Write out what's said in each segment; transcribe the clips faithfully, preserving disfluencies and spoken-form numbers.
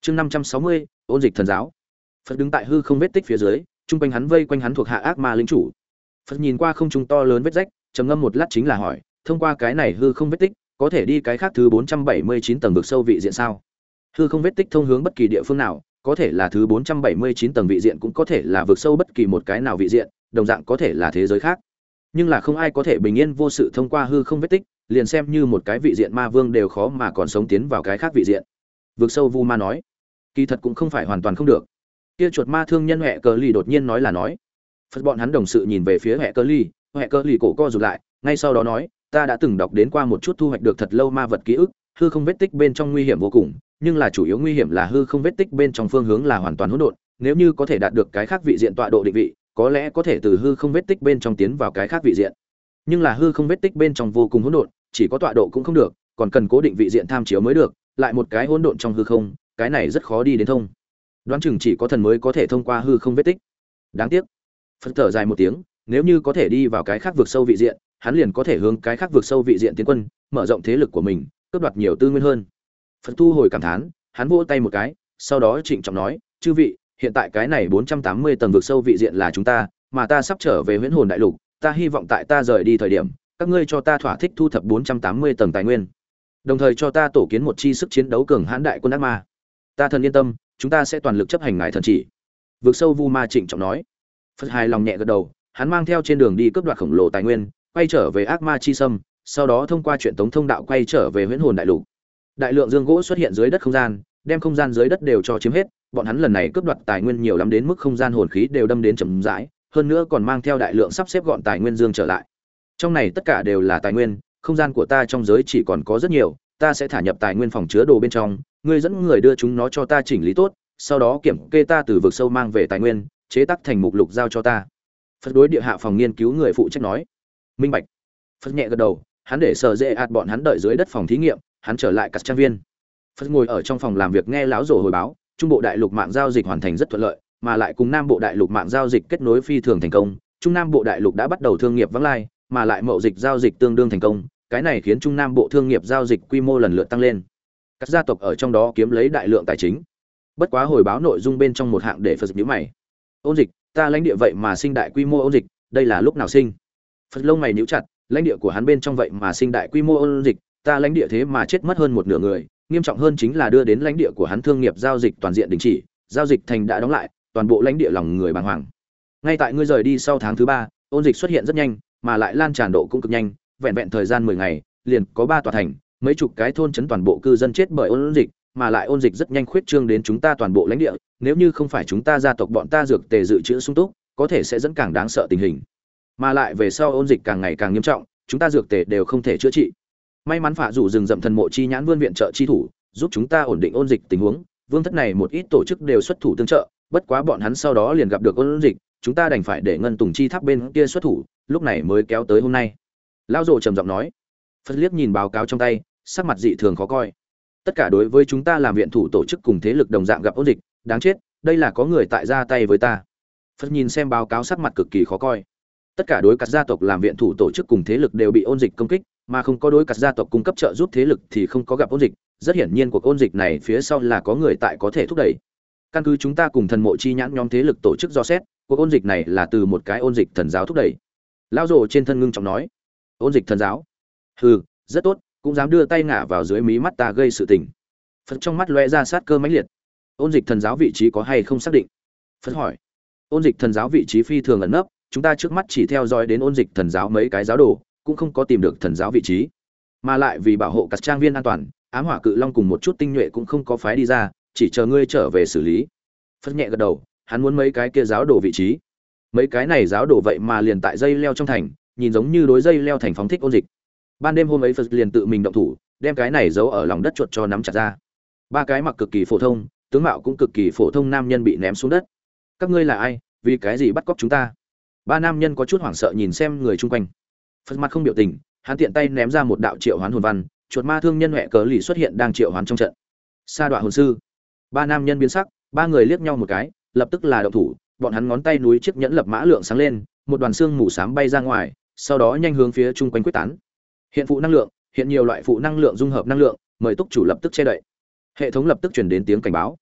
Chương năm trăm sáu mươi, ôn dịch thần giáo. Phật đứng tại hư không vết tích phía dưới, trung quanh hắn vây quanh hắn thuộc hạ ác ma linh chủ. Phật nhìn qua không trung to lớn vết rách, trầm ngâm một lát chính là hỏi, thông qua cái này hư không vết tích, có thể đi cái khác thứ bốn trăm bảy mươi chín tầng vực sâu vị diện sao? Hư không vết tích thông hướng bất kỳ địa phương nào, có thể là thứ bốn trăm bảy mươi chín tầng vị diện, cũng có thể là vực sâu bất kỳ một cái nào vị diện, đồng dạng có thể là thế giới khác. Nhưng là không ai có thể bình yên vô sự thông qua hư không vết tích, liền xem như một cái vị diện ma vương đều khó mà còn sống tiến vào cái khác vị diện. Vực sâu Vu Ma nói, kỳ thật cũng không phải hoàn toàn không được. Kia chuột ma thương nhân Hoẹ Cờ Ly đột nhiên nói là nói. Phật bọn hắn đồng sự nhìn về phía Hoẹ Cờ Ly, Hoẹ Cờ Ly cổ co rụt lại, ngay sau đó nói, ta đã từng đọc đến qua một chút thu hoạch được thật lâu ma vật ký ức, hư không vết tích bên trong nguy hiểm vô cùng, nhưng là chủ yếu nguy hiểm là hư không vết tích bên trong phương hướng là hoàn toàn hỗn độn, nếu như có thể đạt được cái khác vị diện tọa độ định vị, có lẽ có thể từ hư không vết tích bên trong tiến vào cái khác vị diện. Nhưng là hư không vết tích bên trong vô cùng hỗn độn, chỉ có tọa độ cũng không được, còn cần cố định vị diện tham chiếu mới được, lại một cái hỗn độn trong hư không, cái này rất khó đi đến thông. Đoán chừng chỉ có thần mới có thể thông qua hư không vết tích. Đáng tiếc. Phật thở dài một tiếng, nếu như có thể đi vào cái khác vực sâu vị diện, hắn liền có thể hướng cái khác vực sâu vị diện tiến quân, mở rộng thế lực của mình, cướp đoạt nhiều tư nguyên hơn. Phật thu hồi cảm thán, hắn vỗ tay một cái, sau đó trịnh trọng nói, chư vị, hiện tại cái này bốn trăm tám mươi tầng vực sâu vị diện là chúng ta, mà ta sắp trở về Huyễn Hồn Đại Lục, ta hy vọng tại ta rời đi thời điểm, các ngươi cho ta thỏa thích thu thập bốn trăm tám mươi tầng tài nguyên, đồng thời cho ta tổ kiến một chi sức chiến đấu cường hãn đại quân ác ma. Ta thần yên tâm, chúng ta sẽ toàn lực chấp hành ngài thần chỉ. Vực sâu Vu Ma trịnh trọng nói. Phật hài lòng nhẹ gật đầu, hắn mang theo trên đường đi cướp đoạt khổng lồ tài nguyên, quay trở về ác ma chi sâm, sau đó thông qua chuyện tống thông đạo quay trở về Huyễn Hồn Đại Lục. Đại lượng dương gỗ xuất hiện dưới đất không gian, đem không gian dưới đất đều cho chiếm hết, bọn hắn lần này cướp đoạt tài nguyên nhiều lắm đến mức không gian hồn khí đều đâm đến chậm rãi, hơn nữa còn mang theo đại lượng sắp xếp gọn tài nguyên dương trở lại. Trong này tất cả đều là tài nguyên, không gian của ta trong giới chỉ còn có rất nhiều, ta sẽ thả nhập tài nguyên phòng chứa đồ bên trong, ngươi dẫn người đưa chúng nó cho ta chỉnh lý tốt, sau đó kiểm kê ta từ vực sâu mang về tài nguyên, chế tác thành mục lục giao cho ta. Phật đối địa hạ phòng nghiên cứu người phụ trách nói. Minh bạch. Phật nhẹ gật đầu, hắn để sở dễ ạt bọn hắn đợi dưới đất phòng thí nghiệm, hắn trở lại cắt trang viên. Phật ngồi ở trong phòng làm việc nghe lão rồ hồi báo, trung bộ đại lục mạng giao dịch hoàn thành rất thuận lợi, mà lại cùng nam bộ đại lục mạng giao dịch kết nối phi thường thành công, trung nam bộ đại lục đã bắt đầu thương nghiệp vắng lai, mà lại mậu dịch giao dịch tương đương thành công, cái này khiến trung nam bộ thương nghiệp giao dịch quy mô lần lượt tăng lên. Các gia tộc ở trong đó kiếm lấy đại lượng tài chính. Bất quá hồi báo nội dung bên trong một hạng để Phật nhíu mày. Ôn dịch, ta lãnh địa vậy mà sinh đại quy mô ôn dịch, đây là lúc nào sinh? Phật lông mày nhíu chặt, lãnh địa của hắn bên trong vậy mà sinh đại quy mô ôn dịch, ta lãnh địa thế mà chết mất hơn một nửa người, nghiêm trọng hơn chính là đưa đến lãnh địa của hắn thương nghiệp giao dịch toàn diện đình chỉ, giao dịch thành đã đóng lại, toàn bộ lãnh địa lòng người bàng hoàng. Ngay tại ngươi rời đi sau tháng thứ ba, ôn dịch xuất hiện rất nhanh, mà lại lan tràn độ cũng cực nhanh, vẹn vẹn thời gian mười ngày, liền có ba tòa thành, mấy chục cái thôn trấn toàn bộ cư dân chết bởi ôn dịch, mà lại ôn dịch rất nhanh khuyết trương đến chúng ta toàn bộ lãnh địa, nếu như không phải chúng ta gia tộc bọn ta dược tề dự trữ sung túc, có thể sẽ dẫn càng đáng sợ tình hình. Mà lại về sau ôn dịch càng ngày càng nghiêm trọng, chúng ta dược tề đều không thể chữa trị. May mắn phạ rủ rừng rậm thần mộ chi nhãn vươn viện trợ chi thủ, giúp chúng ta ổn định ôn dịch tình huống, vương thất này một ít tổ chức đều xuất thủ tương trợ, bất quá bọn hắn sau đó liền gặp được ôn dịch, chúng ta đành phải để ngân tùng chi tháp bên kia xuất thủ, lúc này mới kéo tới hôm nay. Lão rồ trầm giọng nói. Phật liếc nhìn báo cáo trong tay, sắc mặt dị thường khó coi. Tất cả đối với chúng ta làm viện thủ tổ chức cùng thế lực đồng dạng gặp ôn dịch, đáng chết, đây là có người tại ra tay với ta. Phật nhìn xem báo cáo sắc mặt cực kỳ khó coi. Tất cả đối các gia tộc làm viện thủ tổ chức cùng thế lực đều bị ôn dịch công kích, mà không có đối các gia tộc cung cấp trợ giúp thế lực thì không có gặp ôn dịch, rất hiển nhiên cuộc ôn dịch này phía sau là có người tại có thể thúc đẩy. Căn cứ chúng ta cùng thần mộ chi nhãn nhóm thế lực tổ chức do xét, cuộc ôn dịch này là từ một cái ôn dịch thần giáo thúc đẩy. Lão rồ trên thân ngưng trọng nói, ôn dịch thần giáo? Hừ, rất tốt, cũng dám đưa tay ngả vào dưới mí mắt ta gây sự tình. Phật trong mắt lóe ra sát cơ mãnh liệt. Ôn dịch thần giáo vị trí có hay không xác định? Phật hỏi. Ôn dịch thần giáo vị trí phi thường ẩn nấp, chúng ta trước mắt chỉ theo dõi đến ôn dịch thần giáo mấy cái giáo đồ, cũng không có tìm được thần giáo vị trí. Mà lại vì bảo hộ các trang viên an toàn, ám hỏa cự long cùng một chút tinh nhuệ cũng không có phái đi ra, chỉ chờ ngươi trở về xử lý. Phật nhẹ gật đầu, hắn muốn mấy cái kia giáo đồ vị trí. Mấy cái này giáo đồ vậy mà liền tại dây leo trong thành, nhìn giống như đối dây leo thành phóng thích ôn dịch. Ban đêm hôm ấy Phật liền tự mình động thủ, đem cái này giấu ở lòng đất chuột cho nắm chặt ra. Ba cái mặc cực kỳ phổ thông, tướng mạo cũng cực kỳ phổ thông nam nhân bị ném xuống đất. Các ngươi là ai, vì cái gì bắt cóc chúng ta? Ba nam nhân có chút hoảng sợ nhìn xem người chung quanh. Phật mặt không biểu tình, hắn tiện tay ném ra một đạo triệu hoán hồn văn, chuột ma thương nhân Hoẹ Cờ Lì xuất hiện đang triệu hoán trong trận. Sa Đoạ hồn sư. Ba nam nhân biến sắc, ba người liếc nhau một cái, lập tức là động thủ, bọn hắn ngón tay núi chiếc nhẫn lập mã lượng sáng lên, một đoàn xương mù xám bay ra ngoài, sau đó nhanh hướng phía chung quanh quyết tán. Hiện phụ năng lượng, hiện nhiều loại phụ năng lượng dung hợp năng lượng, mời túc chủ lập tức che đậy. Hệ thống lập tức truyền đến tiếng cảnh báo.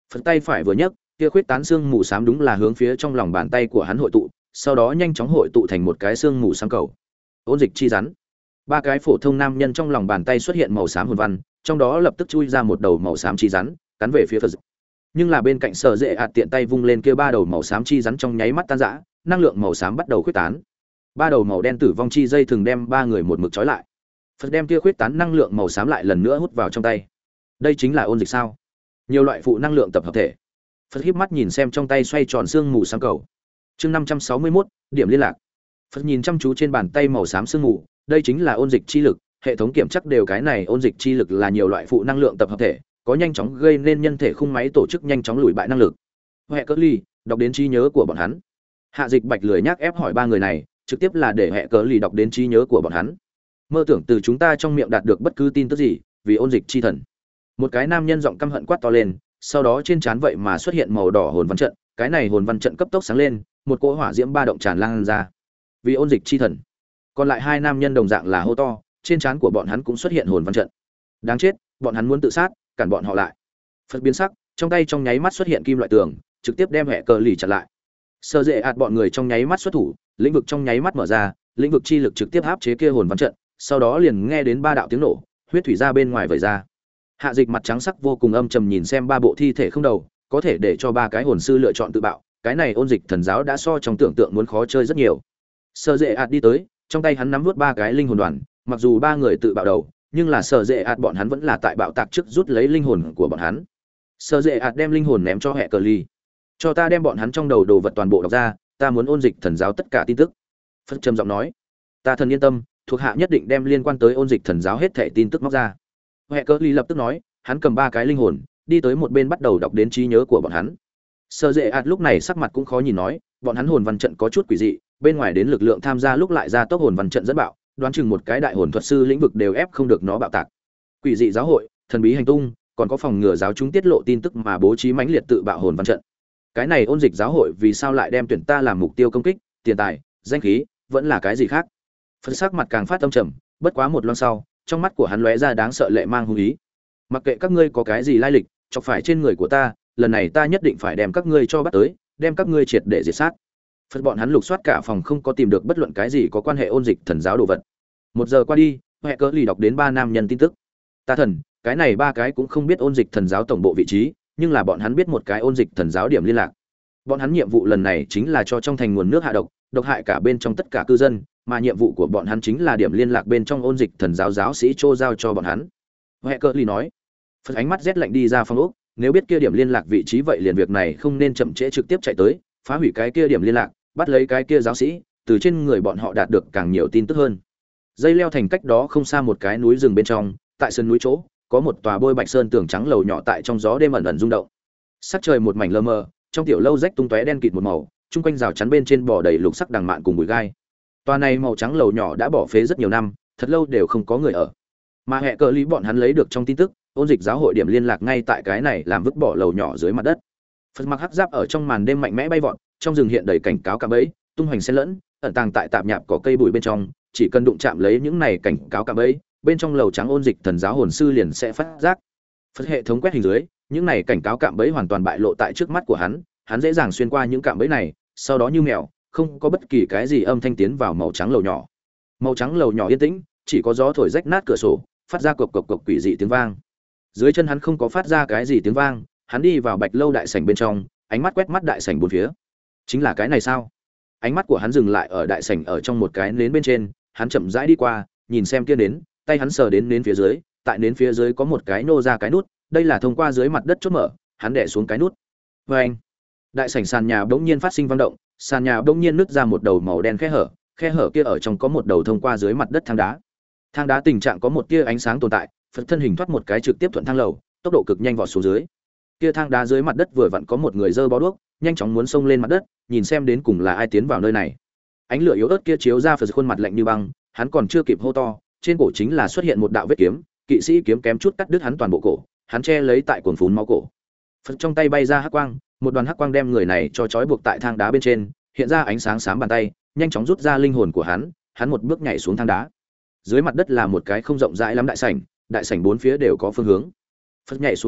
Phật tay phải vừa nhấc, kia khuyết tán xương mù xám đúng là hướng phía trong lòng bàn tay của hắn hội tụ, sau đó nhanh chóng hội tụ thành một cái xương mù xám cầu. Ôn dịch chi rắn. Ba cái phổ thông nam nhân trong lòng bàn tay xuất hiện màu xám hồn văn, trong đó lập tức chui ra một đầu màu xám chi rắn, cắn về phía Phật. Nhưng là bên cạnh Sở Dệ ạt tiện tay vung lên kia ba đầu màu xám chi rắn trong nháy mắt tan rã, năng lượng màu xám bắt đầu khuyết tán. Ba đầu màu đen tử vong chi dây thường đem ba người một mực trói lại. Phật đem kia khuyết tán năng lượng màu xám lại lần nữa hút vào trong tay. Đây chính là ôn dịch sao? Nhiều loại phụ năng lượng tập hợp thể. Phật híp mắt nhìn xem trong tay xoay tròn xương mù sáng cầu. Chương năm trăm sáu mươi mốt, điểm liên lạc. Phật nhìn chăm chú trên bàn tay màu xám sương mù, đây chính là ôn dịch chi lực, hệ thống kiểm chắc đều cái này ôn dịch chi lực là nhiều loại phụ năng lượng tập hợp thể, có nhanh chóng gây nên nhân thể khung máy tổ chức nhanh chóng lùi bại năng lực. Hệ Cỡ Ly, đọc đến trí nhớ của bọn hắn. Hạ Dịch Bạch lười nhác ép hỏi ba người này, trực tiếp là để Hệ Cỡ Ly đọc đến trí nhớ của bọn hắn. Mơ tưởng từ chúng ta trong miệng đạt được bất cứ tin tức gì, vì ôn dịch chi thần. Một cái nam nhân giọng căm hận quát to lên, sau đó trên trán vậy mà xuất hiện màu đỏ hồn văn trận, cái này hồn văn trận cấp tốc sáng lên, một cỗ hỏa diễm ba động tràn lan ra. Vì ôn dịch chi thần. Còn lại hai nam nhân đồng dạng là hô to, trên trán của bọn hắn cũng xuất hiện hồn văn trận. Đáng chết, bọn hắn muốn tự sát, cản bọn họ lại. Phật biến sắc, trong tay trong nháy mắt xuất hiện kim loại tường, trực tiếp đem Hệ Cờ Lì chặn lại. Sơ Dệ ạt bọn người trong nháy mắt xuất thủ, lĩnh vực trong nháy mắt mở ra, lĩnh vực chi lực trực tiếp áp chế kia hồn văn trận, sau đó liền nghe đến ba đạo tiếng nổ, huyết thủy ra bên ngoài vẩy ra. Hạ Dịch mặt trắng sắc vô cùng âm trầm nhìn xem ba bộ thi thể không đầu, có thể để cho ba cái hồn sư lựa chọn tự bạo, cái này ôn dịch thần giáo đã so trong tưởng tượng muốn khó chơi rất nhiều. Sở Dệ ạt đi tới, trong tay hắn nắm vút ba cái linh hồn đoàn, mặc dù ba người tự bạo đầu, nhưng là Sở Dệ ạt bọn hắn vẫn là tại bạo tạc trước rút lấy linh hồn của bọn hắn. Sở Dệ ạt đem linh hồn ném cho Hệ Cờ Ly. Cho ta đem bọn hắn trong đầu đồ vật toàn bộ đọc ra, ta muốn ôn dịch thần giáo tất cả tin tức. Phật trầm giọng nói, ta thần yên tâm, thuộc hạ nhất định đem liên quan tới ôn dịch thần giáo hết thảy tin tức móc ra. Hệ Cờ Ly lập tức nói, hắn cầm ba cái linh hồn, đi tới một bên bắt đầu đọc đến trí nhớ của bọn hắn. Sở Dệ ạt lúc này sắc mặt cũng khó nhìn nói, bọn hắn hồn văn trận có chút quỷ dị, bên ngoài đến lực lượng tham gia lúc lại ra tốc hồn văn trận dẫn bạo, đoán chừng một cái đại hồn thuật sư lĩnh vực đều ép không được nó bạo tạc. Quỷ dị giáo hội, thần bí hành tung, còn có phòng ngừa giáo chúng tiết lộ tin tức mà bố trí mãnh liệt tự bạo hồn văn trận. Cái này ôn dịch giáo hội vì sao lại đem tuyển ta làm mục tiêu công kích, tiền tài, danh khí, vẫn là cái gì khác? Phần sắc mặt càng phát âm trầm, bất quá một loang sau, trong mắt của hắn lóe ra đáng sợ lệ mang hung ý. Mặc kệ các ngươi có cái gì lai lịch, chọc phải trên người của ta, lần này ta nhất định phải đem các ngươi cho bắt tới, đem các ngươi triệt để diệt sát. Phật bọn hắn lục soát cả phòng không có tìm được bất luận cái gì có quan hệ ôn dịch thần giáo đồ vật. Một giờ qua đi, Hệ Cỡ Lì đọc đến ba nam nhân tin tức. Ta thần, cái này ba cái cũng không biết ôn dịch thần giáo tổng bộ vị trí, nhưng là bọn hắn biết một cái ôn dịch thần giáo điểm liên lạc. Bọn hắn nhiệm vụ lần này chính là cho trong thành nguồn nước hạ độc, độc hại cả bên trong tất cả cư dân, mà nhiệm vụ của bọn hắn chính là điểm liên lạc bên trong ôn dịch thần giáo giáo sĩ Trô giao cho bọn hắn. Hệ Cỡ Lì nói. Phật ánh mắt rét lạnh đi ra phòng ốc, nếu biết kia điểm liên lạc vị trí vậy liền việc này không nên chậm trễ trực tiếp chạy tới, phá hủy cái kia điểm liên lạc, bắt lấy cái kia giáo sĩ, từ trên người bọn họ đạt được càng nhiều tin tức hơn. Dây leo thành cách đó không xa một cái núi rừng bên trong, tại sườn núi chỗ, có một tòa bôi bạch sơn tường trắng lầu nhỏ tại trong gió đêm ẩn ẩn rung động. Sắc trời một mảnh lơ mờ, trong tiểu lâu rách tung tóe đen kịt một màu, chung quanh rào chắn bên trên bò đầy lục sắc đằng mạn cùng bụi gai. Tòa này màu trắng lầu nhỏ đã bỏ phế rất nhiều năm, thật lâu đều không có người ở. Mà Hệ Cờ Lý bọn hắn lấy được trong tin tức, ôn dịch giáo hội điểm liên lạc ngay tại cái này làm vứt bỏ lầu nhỏ dưới mặt đất. Phật mặc hắc giáp ở trong màn đêm mạnh mẽ bay vọt, trong rừng hiện đầy cảnh cáo cạm bẫy, tung hoành xen lẫn, ẩn tàng tại tạp nhạp có cây bụi bên trong, chỉ cần đụng chạm lấy những này cảnh cáo cạm bẫy, bên trong lầu trắng ôn dịch thần giáo hồn sư liền sẽ phát giác. Phật hệ thống quét hình dưới, những này cảnh cáo cạm bẫy hoàn toàn bại lộ tại trước mắt của hắn, hắn dễ dàng xuyên qua những cạm bẫy này, sau đó như mèo, không có bất kỳ cái gì âm thanh tiến vào màu trắng lầu nhỏ. Màu trắng lầu nhỏ yên tĩnh, chỉ có gió thổi rách nát cửa sổ, phát ra cộc cộc cộc quỷ dị tiếng vang. Dưới chân hắn không có phát ra cái gì tiếng vang, hắn đi vào bạch lâu đại sảnh bên trong, ánh mắt quét mắt đại sảnh bốn phía. Chính là cái này sao? Ánh mắt của hắn dừng lại ở đại sảnh ở trong một cái nến bên trên, hắn chậm rãi đi qua, nhìn xem kia nến, tay hắn sờ đến nến phía dưới, tại nến phía dưới có một cái nô ra cái nút, đây là thông qua dưới mặt đất chốt mở, hắn đè xuống cái nút. Oeng! Đại sảnh sàn nhà bỗng nhiên phát sinh vang động, sàn nhà bỗng nhiên nứt ra một đầu màu đen khe hở, khe hở kia ở trong có một đầu thông qua dưới mặt đất thang đá. Thang đá tình trạng có một tia ánh sáng tồn tại, Phật thân hình thoát một cái trực tiếp thuận thang lầu, tốc độ cực nhanh vọt xuống dưới. Kia thang đá dưới mặt đất vừa vặn có một người giơ bó đuốc, nhanh chóng muốn xông lên mặt đất, nhìn xem đến cùng là ai tiến vào nơi này. Ánh lửa yếu ớt kia chiếu ra Phật khuôn mặt lạnh như băng, hắn còn chưa kịp hô to, trên cổ chính là xuất hiện một đạo vết kiếm, kỵ sĩ kiếm kém chút cắt đứt hắn toàn bộ cổ, hắn che lấy tại cuồn phún máu cổ. Phật trong tay bay ra hắc quang, một đoàn hắc quang đem người này cho trói buộc tại thang đá bên trên, hiện ra ánh sáng xám bàn tay, nhanh chóng rút ra linh hồn của hắn, hắn một bước nhảy xuống thang đá. Dưới mặt đất là một cái không rộng rãi lắm đại sảnh, đại sảnh bốn phía đều có phương hướng. Phật nhảy xuống lúc,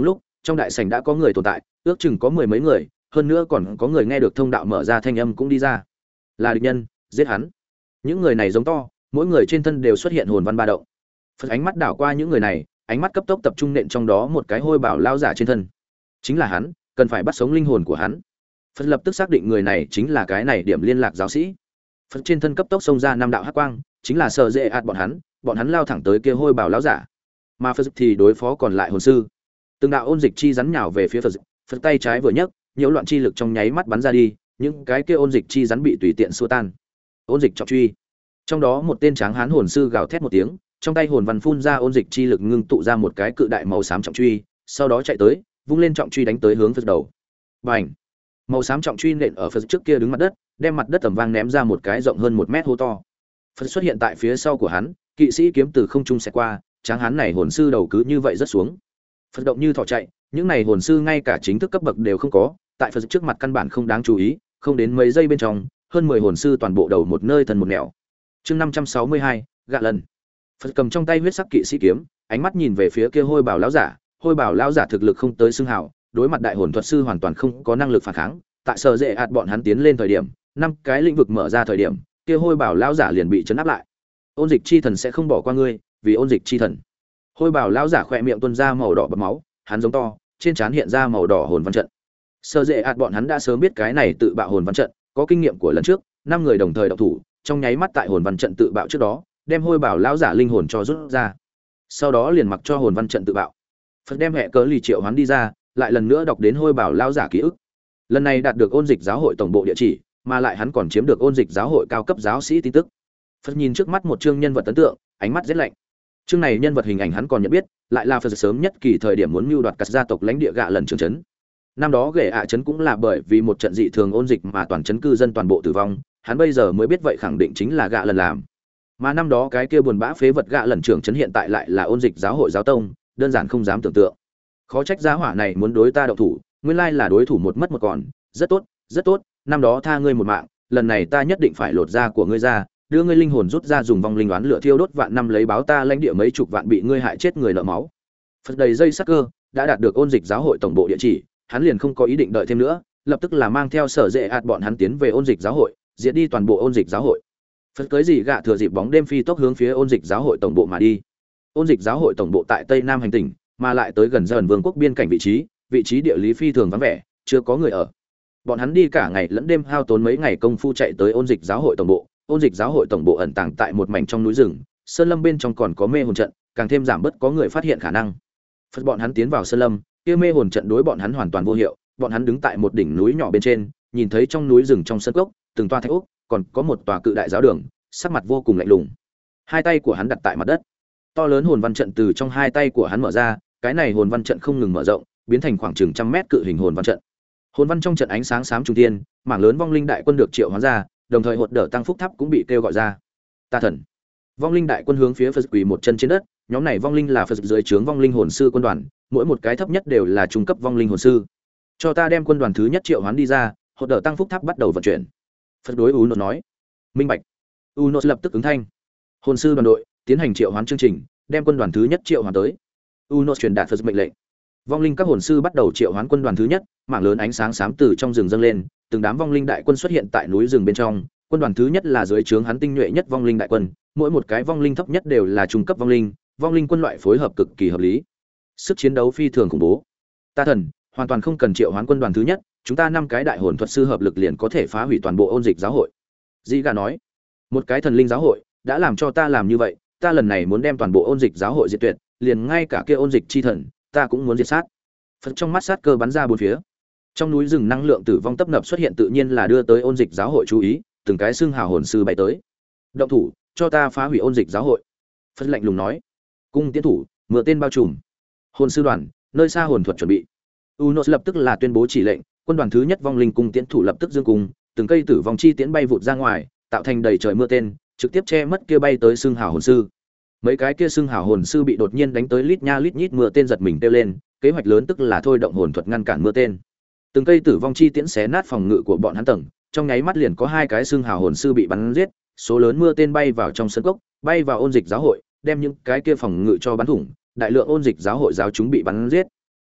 trong đại sảnh đã có người tồn tại, ước chừng có mười mấy người, hơn nữa còn có người nghe được thông đạo mở ra thanh âm cũng đi ra. Là địch nhân, giết hắn. Những người này giống to, mỗi người trên thân đều xuất hiện hồn văn ba động. Phật ánh mắt đảo qua những người này, ánh mắt cấp tốc tập trung nện trong đó một cái hôi bảo lao giả trên thân. Chính là hắn, cần phải bắt sống linh hồn của hắn. Phật lập tức xác định người này chính là cái này điểm liên lạc giáo sĩ. Phật trên thân cấp tốc xông ra năm đạo hắc quang, chính là sợ dễ ạt bọn hắn, bọn hắn lao thẳng tới kia hôi bảo lão giả. Mà Phật thì đối phó còn lại hồn sư. Từng đạo ôn dịch chi rắn nhào về phía Phật, Phật tay trái vừa nhấc, nhiễu loạn chi lực trong nháy mắt bắn ra đi, những cái kia ôn dịch chi rắn bị tùy tiện xua tan. Ôn dịch trọng truy. Trong đó một tên tráng hán hồn sư gào thét một tiếng, trong tay hồn văn phun ra ôn dịch chi lực ngưng tụ ra một cái cự đại màu xám trọng truy, sau đó chạy tới, vung lên trọng truy đánh tới hướng Phật đầu. Bành! Màu xám trọng truy nện ở Phật trước kia đứng mặt đất, đem mặt đất tầm vang ném ra một cái rộng hơn một mét hố to. Phật xuất hiện tại phía sau của hắn, kỵ sĩ kiếm từ không trung xẹt qua, tráng hán này hồn sư đầu cứ như vậy rất xuống. Phật động như thỏ chạy, những này hồn sư ngay cả chính thức cấp bậc đều không có, tại Phật trước mặt căn bản không đáng chú ý, không đến mấy giây bên trong, hơn mười hồn sư toàn bộ đầu một nơi thần một nẻo. Chương năm trăm sáu mươi hai, gạ lần. Phật cầm trong tay huyết sắc kỵ sĩ kiếm, ánh mắt nhìn về phía kia hôi bảo lão giả, hôi bảo lão giả thực lực không tới xưng hào, đối mặt đại hồn thuật sư hoàn toàn không có năng lực phản kháng, tại sở dễ ạt bọn hắn tiến lên thời điểm, năm cái lĩnh vực mở ra thời điểm, kia hôi bảo lão giả liền bị chấn áp lại. Ôn dịch chi thần sẽ không bỏ qua ngươi, vì ôn dịch chi thần. Hôi bảo lão giả khỏe miệng tuôn ra màu đỏ bọt máu, hắn giống to, trên trán hiện ra màu đỏ hồn văn trận. Sở dễ ạt bọn hắn đã sớm biết cái này tự bạo hồn văn trận, có kinh nghiệm của lần trước, năm người đồng thời động thủ, trong nháy mắt tại hồn văn trận tự bạo trước đó, đem hôi bảo lão giả linh hồn cho rút ra. Sau đó liền mặc cho hồn văn trận tự bạo. Phật đem hệ cớ lì triệu hoán đi ra, lại lần nữa đọc đến hôi bảo lão giả ký ức. Lần này đạt được ôn dịch giáo hội tổng bộ địa chỉ, mà lại hắn còn chiếm được ôn dịch giáo hội cao cấp giáo sĩ tin tức. Phật nhìn trước mắt một chương nhân vật ấn tượng, ánh mắt rất lạnh. Chương này nhân vật hình ảnh hắn còn nhận biết, lại là Phật sớm nhất kỳ thời điểm muốn mưu đoạt các gia tộc lãnh địa gạ lần trường trấn. Năm đó ghệ ạ trấn cũng là bởi vì một trận dị thường ôn dịch mà toàn trấn cư dân toàn bộ tử vong, hắn bây giờ mới biết vậy khẳng định chính là gạ lần làm. Mà năm đó cái kia buồn bã phế vật gạ lần trưởng trấn hiện tại lại là ôn dịch giáo hội giáo tông, đơn giản không dám tưởng tượng. Khó trách gia hỏa này muốn đối ta động thủ, nguyên lai là đối thủ một mất một còn, rất tốt, rất tốt, năm đó tha ngươi một mạng, lần này ta nhất định phải lột da của ngươi ra, đưa ngươi linh hồn rút ra dùng vong linh đoán lửa thiêu đốt vạn năm lấy báo ta lãnh địa mấy chục vạn bị ngươi hại chết người nợ máu. Phật đầy dây sắc cơ, đã đạt được ôn dịch giáo hội tổng bộ địa chỉ, hắn liền không có ý định đợi thêm nữa, lập tức là mang theo sở dễ ạt bọn hắn tiến về ôn dịch giáo hội, diệt đi toàn bộ ôn dịch giáo hội. Phật cưới gì gạ thừa dịp bóng đêm phi tốc hướng phía ôn dịch giáo hội tổng bộ mà đi. Ôn dịch giáo hội tổng bộ tại tây nam hành tỉnh, mà lại tới gần dần vương quốc biên cảnh vị trí, vị trí địa lý phi thường vắng vẻ, chưa có người ở. Bọn hắn đi cả ngày lẫn đêm hao tốn mấy ngày công phu chạy tới ôn dịch giáo hội tổng bộ. Ôn dịch giáo hội tổng bộ ẩn tàng tại một mảnh trong núi rừng, sơn lâm bên trong còn có mê hồn trận, càng thêm giảm bớt có người phát hiện khả năng. Phật bọn hắn tiến vào sơn lâm, kia mê hồn trận đối bọn hắn hoàn toàn vô hiệu, bọn hắn đứng tại một đỉnh núi nhỏ bên trên, nhìn thấy trong núi rừng trong sân cốc, từng toa thạch ốc, còn có một tòa cự đại giáo đường, sắc mặt vô cùng lạnh lùng. Hai tay của hắn đặt tại mặt đất. To lớn hồn văn trận từ trong hai tay của hắn mở ra, cái này hồn văn trận không ngừng mở rộng, biến thành khoảng chừng trăm mét cự hình hồn văn trận. Hồn văn trong trận ánh sáng xám trung thiên, mảng lớn vong linh đại quân được triệu hoán ra, đồng thời hột đỡ tăng phúc tháp cũng bị kêu gọi ra. Ta thần. Vong linh đại quân hướng phía Phật quỳ một chân trên đất, nhóm này vong linh là Phật dưới trướng vong linh hồn sư quân đoàn, mỗi một cái thấp nhất đều là trung cấp vong linh hồn sư. Cho ta đem quân đoàn thứ nhất triệu hoán đi ra, hột đỡ tăng phúc tháp bắt đầu vận chuyển. Phật đối Uno nói. Minh bạch. Uno lập tức ứng thanh. Hồn sư đoàn đội tiến hành triệu hoán chương trình, đem quân đoàn thứ nhất triệu hoán tới. Uno truyền đạt Phật mệnh lệnh. Vong linh các hồn sư bắt đầu triệu hoán quân đoàn thứ nhất, mảng lớn ánh sáng xám từ trong rừng dâng lên, từng đám vong linh đại quân xuất hiện tại núi rừng bên trong. Quân đoàn thứ nhất là dưới trướng hắn tinh nhuệ nhất vong linh đại quân, mỗi một cái vong linh thấp nhất đều là trung cấp vong linh, vong linh quân loại phối hợp cực kỳ hợp lý. Sức chiến đấu phi thường khủng bố. Ta thần, hoàn toàn không cần triệu hoán quân đoàn thứ nhất, chúng ta năm cái đại hồn thuật sư hợp lực liền có thể phá hủy toàn bộ ôn dịch giáo hội. Dĩ Gà nói, một cái thần linh giáo hội đã làm cho ta làm như vậy, ta lần này muốn đem toàn bộ ôn dịch giáo hội diệt tuyệt, liền ngay cả kia ôn dịch chi thần, ta cũng muốn diệt sát. Phật trong mắt sát cơ bắn ra bốn phía. Trong núi rừng năng lượng tử vong tấp nập xuất hiện tự nhiên là đưa tới ôn dịch giáo hội chú ý, từng cái xương hào hồn sư bay tới. Động thủ, cho ta phá hủy ôn dịch giáo hội. Phật lạnh lùng nói. Cung tiến thủ, mưa tên bao trùm. Hồn sư đoàn, nơi xa hồn thuật chuẩn bị. Unos lập tức là tuyên bố chỉ lệnh, quân đoàn thứ nhất vong linh cung tiến thủ lập tức dương cung, từng cây tử vong chi tiễn bay vụt ra ngoài, tạo thành đầy trời mưa tên, trực tiếp che mất kia bay tới xương hào hồn sư. Mấy cái kia xương hào hồn sư bị đột nhiên đánh tới lít nha lít nhít mưa tên giật mình kêu lên, kế hoạch lớn tức là thôi động hồn thuật ngăn cản mưa tên. Từng cây tử vong chi tiễn xé nát phòng ngự của bọn hắn tầng, trong nháy mắt liền có hai cái xương hào hồn sư bị bắn giết, số lớn mưa tên bay vào trong sân cốc, bay vào ôn dịch giáo hội, đem những cái kia phòng ngự cho bắn thủng, đại lượng ôn dịch giáo hội giáo chúng bị bắn giết.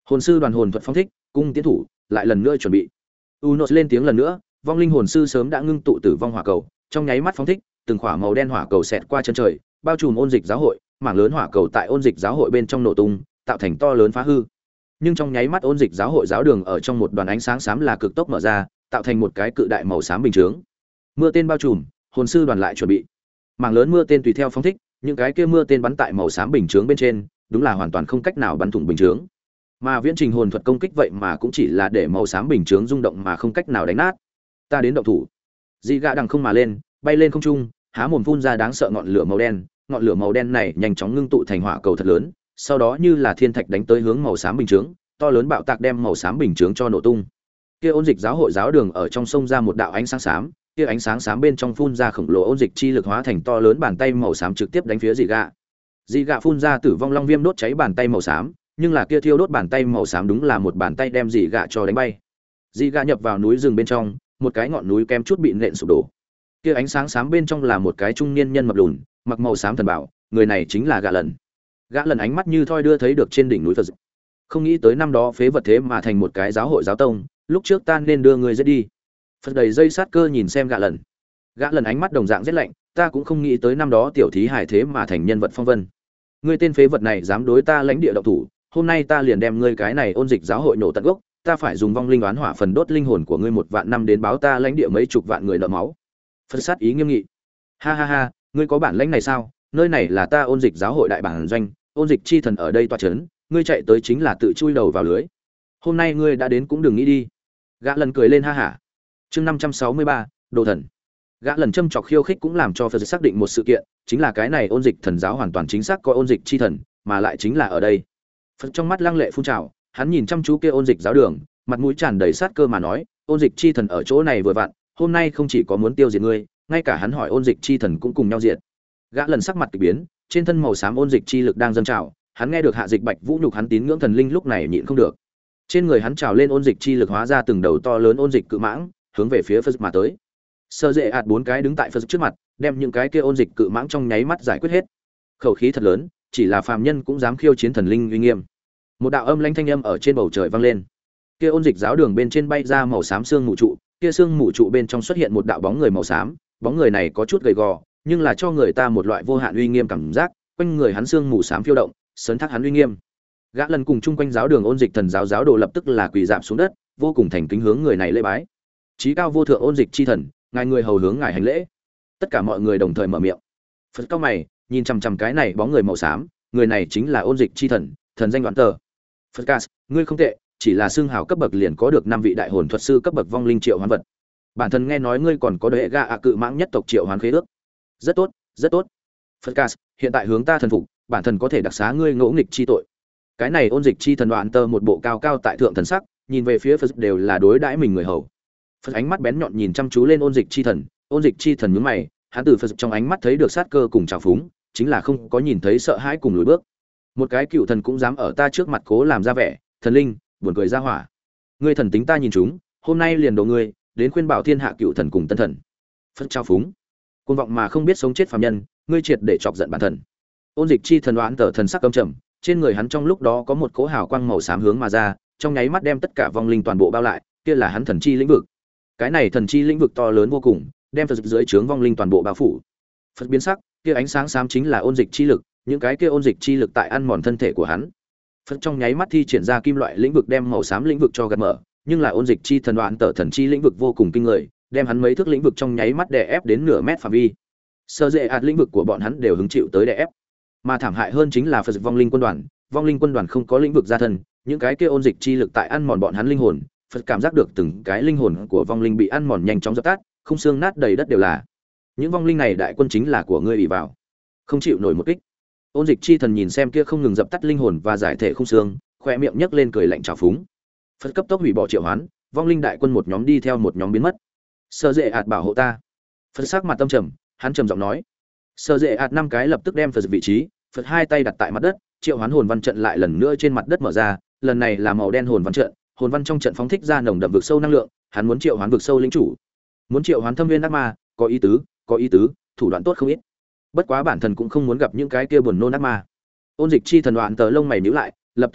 Hồn sư đoàn hồn thuật phong thích, cung tiến thủ, lại lần nữa chuẩn bị. Unos lên tiếng lần nữa, vong linh hồn sư sớm đã ngưng tụ tử vong hỏa cầu, trong nháy mắt phóng thích, từng khỏa màu đen hỏa cầu xẹt qua chân trời, bao trùm ôn dịch giáo hội, mảng lớn hỏa cầu tại ôn dịch giáo hội bên trong nổ tung, tạo thành to lớn phá hư. Nhưng trong nháy mắt ôn dịch giáo hội giáo đường ở trong một đoàn ánh sáng xám là cực tốc mở ra, tạo thành một cái cự đại màu xám bình chướng. Mưa tên bao trùm, hồn sư đoàn lại chuẩn bị. Mảng lớn mưa tên tùy theo phóng thích, những cái kia mưa tên bắn tại màu xám bình chướng bên trên, đúng là hoàn toàn không cách nào bắn thủng bình chướng. Mà viễn trình hồn thuật công kích vậy mà cũng chỉ là để màu xám bình chướng rung động mà không cách nào đánh nát. Ta đến động thủ. Dị gạ đằng không mà lên, bay lên không trung, há mồm phun ra đáng sợ ngọn lửa màu đen, ngọn lửa màu đen này nhanh chóng ngưng tụ thành hỏa cầu thật lớn, sau đó như là thiên thạch đánh tới hướng màu xám bình chướng, to lớn bạo tạc đem màu xám bình chướng cho nổ tung. Kia ôn dịch giáo hội giáo đường ở trong sông ra một đạo ánh sáng xám, kia ánh sáng xám bên trong phun ra khổng lồ ôn dịch chi lực hóa thành to lớn bàn tay màu xám trực tiếp đánh phía dị gạ. Dị gạ phun ra tử vong long viêm đốt cháy bàn tay màu xám, nhưng là kia thiêu đốt bàn tay màu xám đúng là một bàn tay đem dị gạ cho đánh bay. Dị gạ nhập vào núi rừng bên trong, một cái ngọn núi kém chút bị nện sụp đổ. Kia ánh sáng xám bên trong là một cái trung niên nhân mập lùn, mặc màu xám thần bảo, người này chính là Gã Lần. Gã Lần ánh mắt như thoi đưa thấy được trên đỉnh núi Phật. Không nghĩ tới năm đó phế vật thế mà thành một cái giáo hội giáo tông, lúc trước ta nên đưa người giết đi. Phật đầy dây sát cơ nhìn xem Gã Lần. Gã Lần ánh mắt đồng dạng rất lạnh, ta cũng không nghĩ tới năm đó tiểu thí hài thế mà thành nhân vật phong vân. Ngươi tên phế vật này dám đối ta lãnh địa động thủ, hôm nay ta liền đem ngươi cái này ôn dịch giáo hội nổ tận gốc, ta phải dùng vong linh oán hỏa phần đốt linh hồn của ngươi một vạn năm đến báo ta lãnh địa mấy chục vạn người nợ máu. Phật sát ý nghiêm nghị. Ha ha ha, ngươi có bản lãnh này sao? Nơi này là ta ôn dịch giáo hội đại bản doanh, ôn dịch chi thần ở đây tọa chấn, ngươi chạy tới chính là tự chui đầu vào lưới. Hôm nay ngươi đã đến cũng đừng nghĩ đi. Gã Lần cười lên ha hả. Chương năm trăm sáu mươi ba, Đồ thần. Gã Lần châm chọc khiêu khích cũng làm cho Phật xác định một sự kiện, chính là cái này ôn dịch thần giáo hoàn toàn chính xác có ôn dịch chi thần, mà lại chính là ở đây. Phật trong mắt lăng lệ phun trào, hắn nhìn chăm chú kia ôn dịch giáo đường, mặt mũi tràn đầy sát cơ mà nói, ôn dịch chi thần ở chỗ này vừa vặn, hôm nay không chỉ có muốn tiêu diệt ngươi, ngay cả hắn hỏi ôn dịch chi thần cũng cùng nhau diệt. Gã Lần sắc mặt kỳ biến, trên thân màu xám ôn dịch chi lực đang dâng trào, hắn nghe được hạ dịch bạch vũ nhục hắn tín ngưỡng thần linh lúc này nhịn không được. Trên người hắn trào lên ôn dịch chi lực hóa ra từng đầu to lớn ôn dịch cự mãng, hướng về phía Phật mà tới. Sơ dễ ạt bốn cái đứng tại Phật trước mặt, đem những cái kia ôn dịch cự mãng trong nháy mắt giải quyết hết. Khẩu khí thật lớn, chỉ là phàm nhân cũng dám khiêu chiến thần linh uy nghiêm. Một đạo âm lãnh thanh âm ở trên bầu trời vang lên. Kia ôn dịch giáo đường bên trên bay ra màu xám xương mù trụ, kia xương mù trụ bên trong xuất hiện một đạo bóng người màu xám, bóng người này có chút gầy gò, nhưng là cho người ta một loại vô hạn uy nghiêm cảm giác, quanh người hắn xương mù xám phiêu động, sấn thác hắn uy nghiêm. Gã Lần cùng chung quanh giáo đường ôn dịch thần giáo giáo đồ lập tức là quỳ rạp xuống đất, vô cùng thành kính hướng người này lễ bái. Chí cao vô thượng ôn dịch chi thần, ngài người hầu hướng ngài hành lễ. Tất cả mọi người đồng thời mở miệng. Phật cao mày, nhìn chằm chằm cái này bóng người màu xám, người này chính là ôn dịch chi thần, thần danh Đoán Tờ. Phật Cas, ngươi không tệ, chỉ là xương hào cấp bậc liền có được năm vị đại hồn thuật sư cấp bậc vong linh triệu hoán vật. Bản thân nghe nói ngươi còn có đệ gạ ạ cự mãng nhất tộc triệu hoán khế ước. Rất tốt, rất tốt. Phật Cas, hiện tại hướng ta thần phục, bản thân có thể đặc xá ngươi ngỗ nghịch chi tội. Cái này ôn dịch chi thần Đoán Tờ một bộ cao cao tại thượng thần sắc, nhìn về phía Phật đều là đối đãi mình người hầu. Phật ánh mắt bén nhọn nhìn chăm chú lên ôn dịch chi thần, ôn dịch chi thần nhướng mày, hắn từ Phật trong ánh mắt thấy được sát cơ cùng trào phúng, chính là không có nhìn thấy sợ hãi cùng lùi bước. Một cái cựu thần cũng dám ở ta trước mặt cố làm ra vẻ, thần linh, buồn cười ra hỏa. Ngươi thần tính ta nhìn chúng, hôm nay liền đồ ngươi, đến khuyên bảo thiên hạ cựu thần cùng tân thần. Phật trào phúng, côn vọng mà không biết sống chết phàm nhân, ngươi triệt để chọc giận bản thần. Ôn dịch chi thần Đoán Tờ thần sắc căm trầm, trên người hắn trong lúc đó có một cỗ hào quang màu xám hướng mà ra, trong nháy mắt đem tất cả vong linh toàn bộ bao lại, kia là hắn thần chi lĩnh vực. Cái này thần chi lĩnh vực to lớn vô cùng, đem Phật dưới trướng vong linh toàn bộ bao phủ. Phật biến sắc, kia ánh sáng xám chính là ôn dịch chi lực, những cái kia ôn dịch chi lực tại ăn mòn thân thể của hắn. Phật trong nháy mắt thi triển ra kim loại lĩnh vực đem màu xám lĩnh vực cho gạt mở, nhưng là ôn dịch chi thần Đoán Tờ thần chi lĩnh vực vô cùng kinh người, đem hắn mấy thước lĩnh vực trong nháy mắt đè ép đến nửa mét phạm vi. Sơ dễ ạt lĩnh vực của bọn hắn đều hứng chịu tới đè ép. Mà thảm hại hơn chính là Phật vong linh quân đoàn, vong linh quân đoàn không có lĩnh vực gia thân, những cái kia ôn dịch chi lực tại ăn mòn bọn hắn linh hồn. Phật cảm giác được từng cái linh hồn của vong linh bị ăn mòn nhanh chóng dập tắt, không xương nát đầy đất đều là. Những vong linh này đại quân chính là của ngươi bị vào, không chịu nổi một kích. Ôn dịch chi thần nhìn xem kia không ngừng dập tắt linh hồn và giải thể không xương, khoe miệng nhấc lên cười lạnh trào phúng. Phật cấp tốc hủy bỏ triệu hoán, vong linh đại quân một nhóm đi theo một nhóm biến mất. Sơ dễ ạt bảo hộ ta. Phật sắc mặt tâm trầm, hắn trầm giọng nói. Sơ dễ ạt năm cái lập tức đem Phật vị trí, Phật hai tay đặt tại mặt đất, triệu hoán hồn văn trận lại lần nữa trên mặt đất mở ra, lần này là màu đen hồn văn trận. Hồn văn trong trận phóng thích ra nồng đậm vực sâu năng lượng, hắn muốn triệu hoán vực sâu lĩnh chủ, muốn triệu hoán thâm viên ác ma, có ý tứ, có ý tứ, thủ đoạn tốt không ít. Bất quá bản thân cũng không muốn gặp những cái kia buồn nôn ác ma. Ôn dịch chi thần Đoán Tờ lông mày nhíu lại, lập tức nói,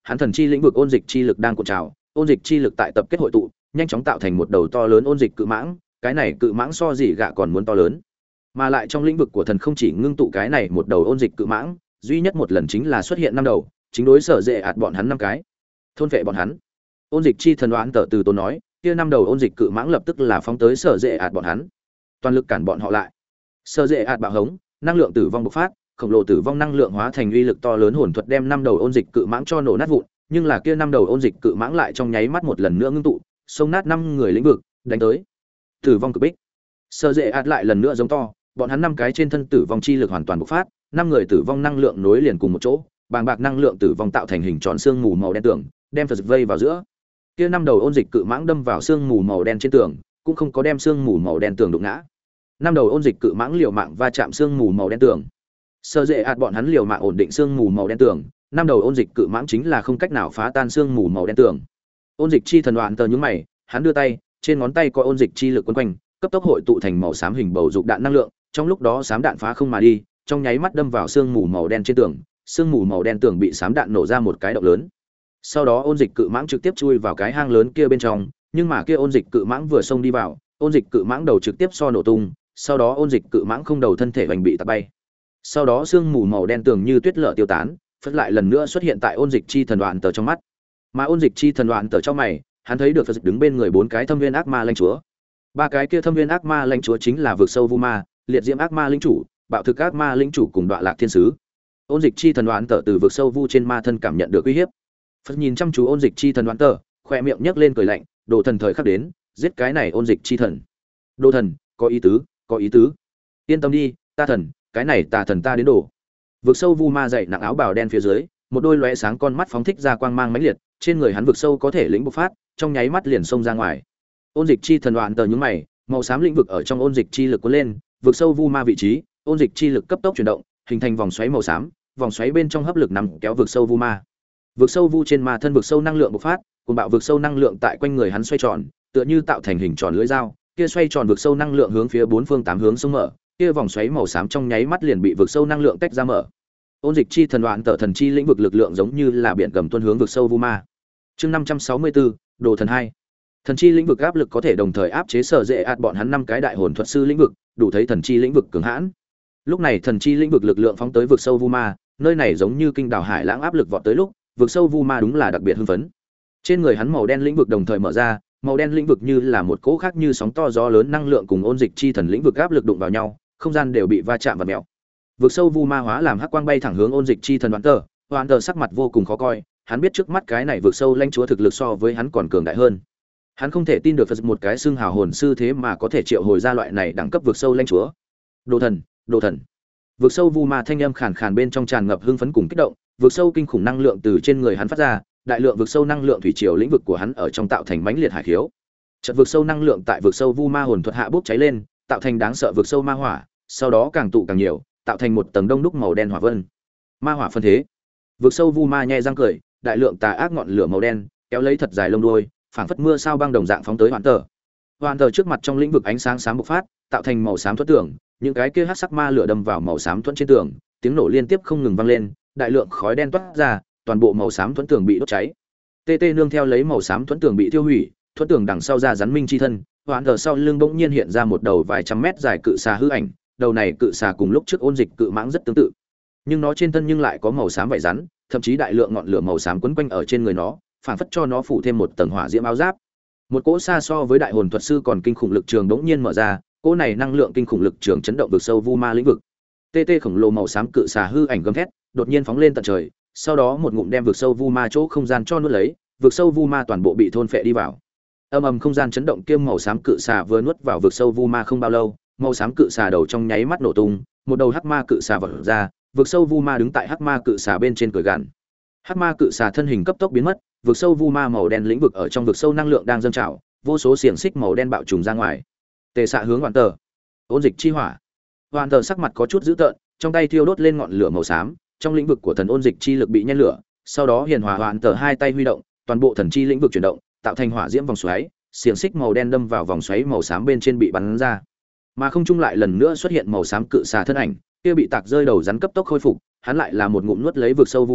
hắn thần chi lĩnh vực ôn dịch chi lực đang cuộn trào, ôn dịch chi lực tại tập kết hội tụ, nhanh chóng tạo thành một đầu to lớn ôn dịch cự mãng, cái này cự mãng so gì gạ còn muốn to lớn. Mà lại trong lĩnh vực của thần không chỉ ngưng tụ cái này một đầu ôn dịch cự mãng, duy nhất một lần chính là xuất hiện năm đầu, chính đối sở dễ ạt bọn hắn năm cái. Thôn vệ bọn hắn. Ôn dịch chi thần đoán tở từ tốn nói, kia năm đầu ôn dịch cự mãng lập tức là phóng tới sở dễ ạt bọn hắn, toàn lực cản bọn họ lại. Sở dễ ạt bạo hống, năng lượng tử vong bộc phát, khổng lồ tử vong năng lượng hóa thành uy lực to lớn hồn thuật đem năm đầu ôn dịch cự mãng cho nổ nát vụn, nhưng là kia năm đầu ôn dịch cự mãng lại trong nháy mắt một lần nữa ngưng tụ, xông nát năm người lĩnh vực, đánh tới. Tử vong cực bích. Sở dễ ạt lại lần nữa giống to, bọn hắn năm cái trên thân tử vong chi lực hoàn toàn bộc phát, năm người tử vong năng lượng nối liền cùng một chỗ, bàng bạc năng lượng tử vong tạo thành hình tròn xương mù màu đen tường, đem Phật vây vào giữa. Kia năm đầu ôn dịch cự mãng đâm vào xương mù màu đen trên tường, cũng không có đem xương mù màu đen tường đụng ngã. Năm đầu ôn dịch cự mãng liều mạng va chạm xương mù màu đen tường. Sở dễ ạt bọn hắn liều mạng ổn định xương mù màu đen tường, năm đầu ôn dịch cự mãng chính là không cách nào phá tan xương mù màu đen tường. Ôn dịch chi thần đoạn tờ nhướng mày, hắn đưa tay, trên ngón tay có ôn dịch chi lực quấn quanh, cấp tốc hội tụ thành màu xám hình bầu dục đạn năng lượng, trong lúc đó xám đạn phá không mà đi, trong nháy mắt đâm vào xương mù màu đen trên tường, xương mù màu đen tường bị xám đạn nổ ra một cái động lớn. Sau đó ôn dịch cự mãng trực tiếp chui vào cái hang lớn kia bên trong, nhưng mà kia ôn dịch cự mãng vừa xông đi vào, ôn dịch cự mãng đầu trực tiếp so nổ tung, sau đó ôn dịch cự mãng không đầu thân thể vành bị tạt bay. Sau đó xương mù màu đen tường như tuyết lở tiêu tán, Phật lại lần nữa xuất hiện tại ôn dịch chi thần đoạn tờ trong mắt. Mà ôn dịch chi thần đoạn tờ trong mày, hắn thấy được Phật đứng bên người bốn cái thâm viên ác ma lãnh chúa. Ba cái kia thâm viên ác ma lãnh chúa chính là vực sâu vu ma, liệt diễm ác ma linh chủ, bạo thực ác ma linh chủ cùng đoạn lạc thiên sứ. Ôn dịch chi thần đoạn tờ từ vực sâu vu trên ma thân cảm nhận được uy hiếp. Phật nhìn chăm chú ôn dịch chi thần đoạn tờ, khoe miệng nhếch lên cười lạnh, đồ thần thời khắc đến, giết cái này ôn dịch chi thần. Đồ thần, có ý tứ, có ý tứ. Yên tâm đi, ta thần, cái này tà thần ta đến đổ. Vực sâu vu ma dậy nặng áo bào đen phía dưới, một đôi lóe sáng con mắt phóng thích ra quang mang mãnh liệt, trên người hắn vực sâu có thể lĩnh bộc phát, trong nháy mắt liền xông ra ngoài. Ôn dịch chi thần đoạn tờ nhướng mày, màu xám lĩnh vực ở trong ôn dịch chi lực cuốn lên, vực sâu vu ma vị trí, ôn dịch chi lực cấp tốc chuyển động, hình thành vòng xoáy màu xám, vòng xoáy bên trong hấp lực nằm kéo vực sâu vu ma. Vực sâu vu trên ma thân vực sâu năng lượng bộc phát, cùng bạo vực sâu năng lượng tại quanh người hắn xoay tròn, tựa như tạo thành hình tròn lưỡi dao, kia xoay tròn vực sâu năng lượng hướng phía bốn phương tám hướng xông mở, kia vòng xoáy màu xám trong nháy mắt liền bị vực sâu năng lượng tách ra mở. Ôn dịch chi thần đoạn tở thần chi lĩnh vực lực lượng giống như là biển gầm tuôn hướng vực sâu vu ma. Chương năm trăm sáu mươi bốn, đồ thần hai. Thần chi lĩnh vực áp lực có thể đồng thời áp chế sở dễ ạt bọn hắn năm cái đại hồn thuật sư lĩnh vực, đủ thấy thần chi lĩnh vực cường hãn. Lúc này thần chi lĩnh vực lực lượng phóng tới vực sâu vu ma, nơi này giống như kinh đảo hải lãng áp lực vọt tới lúc, vực sâu vu ma đúng là đặc biệt hưng phấn. Trên người hắn màu đen lĩnh vực đồng thời mở ra, màu đen lĩnh vực như là một cỗ khác như sóng to gió lớn năng lượng cùng ôn dịch chi thần lĩnh vực áp lực đụng vào nhau, không gian đều bị va chạm và mèo. Vực sâu vu ma hóa làm hắc quang bay thẳng hướng ôn dịch chi thần đoán tờ, đoán tờ sắc mặt vô cùng khó coi, hắn biết trước mắt cái này vực sâu lãnh chúa thực lực so với hắn còn cường đại hơn. Hắn không thể tin được Phật một cái xương hào hồn sư thế mà có thể triệu hồi ra loại này đẳng cấp vực sâu lãnh chúa. Đồ thần, đồ thần. Vực sâu vu ma thanh âm khàn khàn bên trong tràn ngập hưng phấn cùng kích động, vực sâu kinh khủng năng lượng từ trên người hắn phát ra, đại lượng vực sâu năng lượng thủy triều lĩnh vực của hắn ở trong tạo thành mãnh liệt hải khiếu. Chợt vực sâu năng lượng tại vực sâu vu ma hồn thuật hạ bốc cháy lên, tạo thành đáng sợ vực sâu ma hỏa, sau đó càng tụ càng nhiều, tạo thành một tầng đông đúc màu đen hỏa vân. Ma hỏa phân thế. Vực sâu vu ma nhe răng cười, đại lượng tà ác ngọn lửa màu đen kéo lấy thật dài lông đuôi, phảng phất mưa sao băng đồng dạng phóng tới hoàn tờ. Hoàn tờ trước mặt trong lĩnh vực ánh sáng sáng bộc phát, tạo thành màu xám thuẫn tường, những cái kia hắc sắc ma lửa đâm vào màu xám thuẫn trên tường, tiếng nổ liên tiếp không ngừng vang lên, đại lượng khói đen toát ra, toàn bộ màu xám thuẫn tường bị đốt cháy. Tê tê nương theo lấy màu xám thuẫn tường bị tiêu hủy, thuẫn tường đằng sau ra rắn minh chi thân, hoàn tờ sau lưng bỗng nhiên hiện ra một đầu vài trăm mét dài cự xà hư ảnh, đầu này cự xà cùng lúc trước ôn dịch cự mãng rất tương tự, nhưng nó trên thân nhưng lại có màu xám vảy rắn, thậm chí đại lượng ngọn lửa màu xám quấn quanh ở trên người nó, phảng phất cho nó phủ thêm một tầng hỏa diễm áo giáp. Một cỗ xa so với đại hồn thuật sư còn kinh khủng lực trường đống nhiên mở ra, cỗ này năng lượng kinh khủng lực trường chấn động vực sâu vu ma lĩnh vực. Tê tê khổng lồ màu xám cự xà hư ảnh gầm thét, đột nhiên phóng lên tận trời, sau đó một ngụm đem vực sâu vu ma chỗ không gian cho nuốt lấy, vực sâu vu ma toàn bộ bị thôn phệ đi vào. Âm ầm không gian chấn động kiêm màu xám cự xà vừa nuốt vào vực sâu vu ma không bao lâu, màu xám cự xà đầu trong nháy mắt nổ tung, một đầu hắc ma cự xà vọt ra, vực sâu vu ma đứng tại hắc ma cự xà bên trên cười gằn. Hắc ma cự xà thân hình cấp tốc biến mất, vực sâu vu ma màu đen lĩnh vực ở trong vực sâu năng lượng đang dâng trào, vô số xiềng xích màu đen bạo trùng ra ngoài. Tề xạ hướng hoàn tờ, ôn dịch chi hỏa. Hoàn tờ sắc mặt có chút dữ tợn, trong tay thiêu đốt lên ngọn lửa màu xám, trong lĩnh vực của thần ôn dịch chi lực bị nhen lửa, sau đó hiền hòa hoàn tờ hai tay huy động, toàn bộ thần chi lĩnh vực chuyển động, tạo thành hỏa diễm vòng xoáy, xiềng xích màu đen đâm vào vòng xoáy màu xám bên trên bị bắn ra. Mà không trung lại lần nữa xuất hiện màu xám cự xà thân ảnh, kia bị tạc rơi đầu rắn cấp tốc khôi phục, hắn lại là một ngụm nuốt lấy vực sâu vu ma,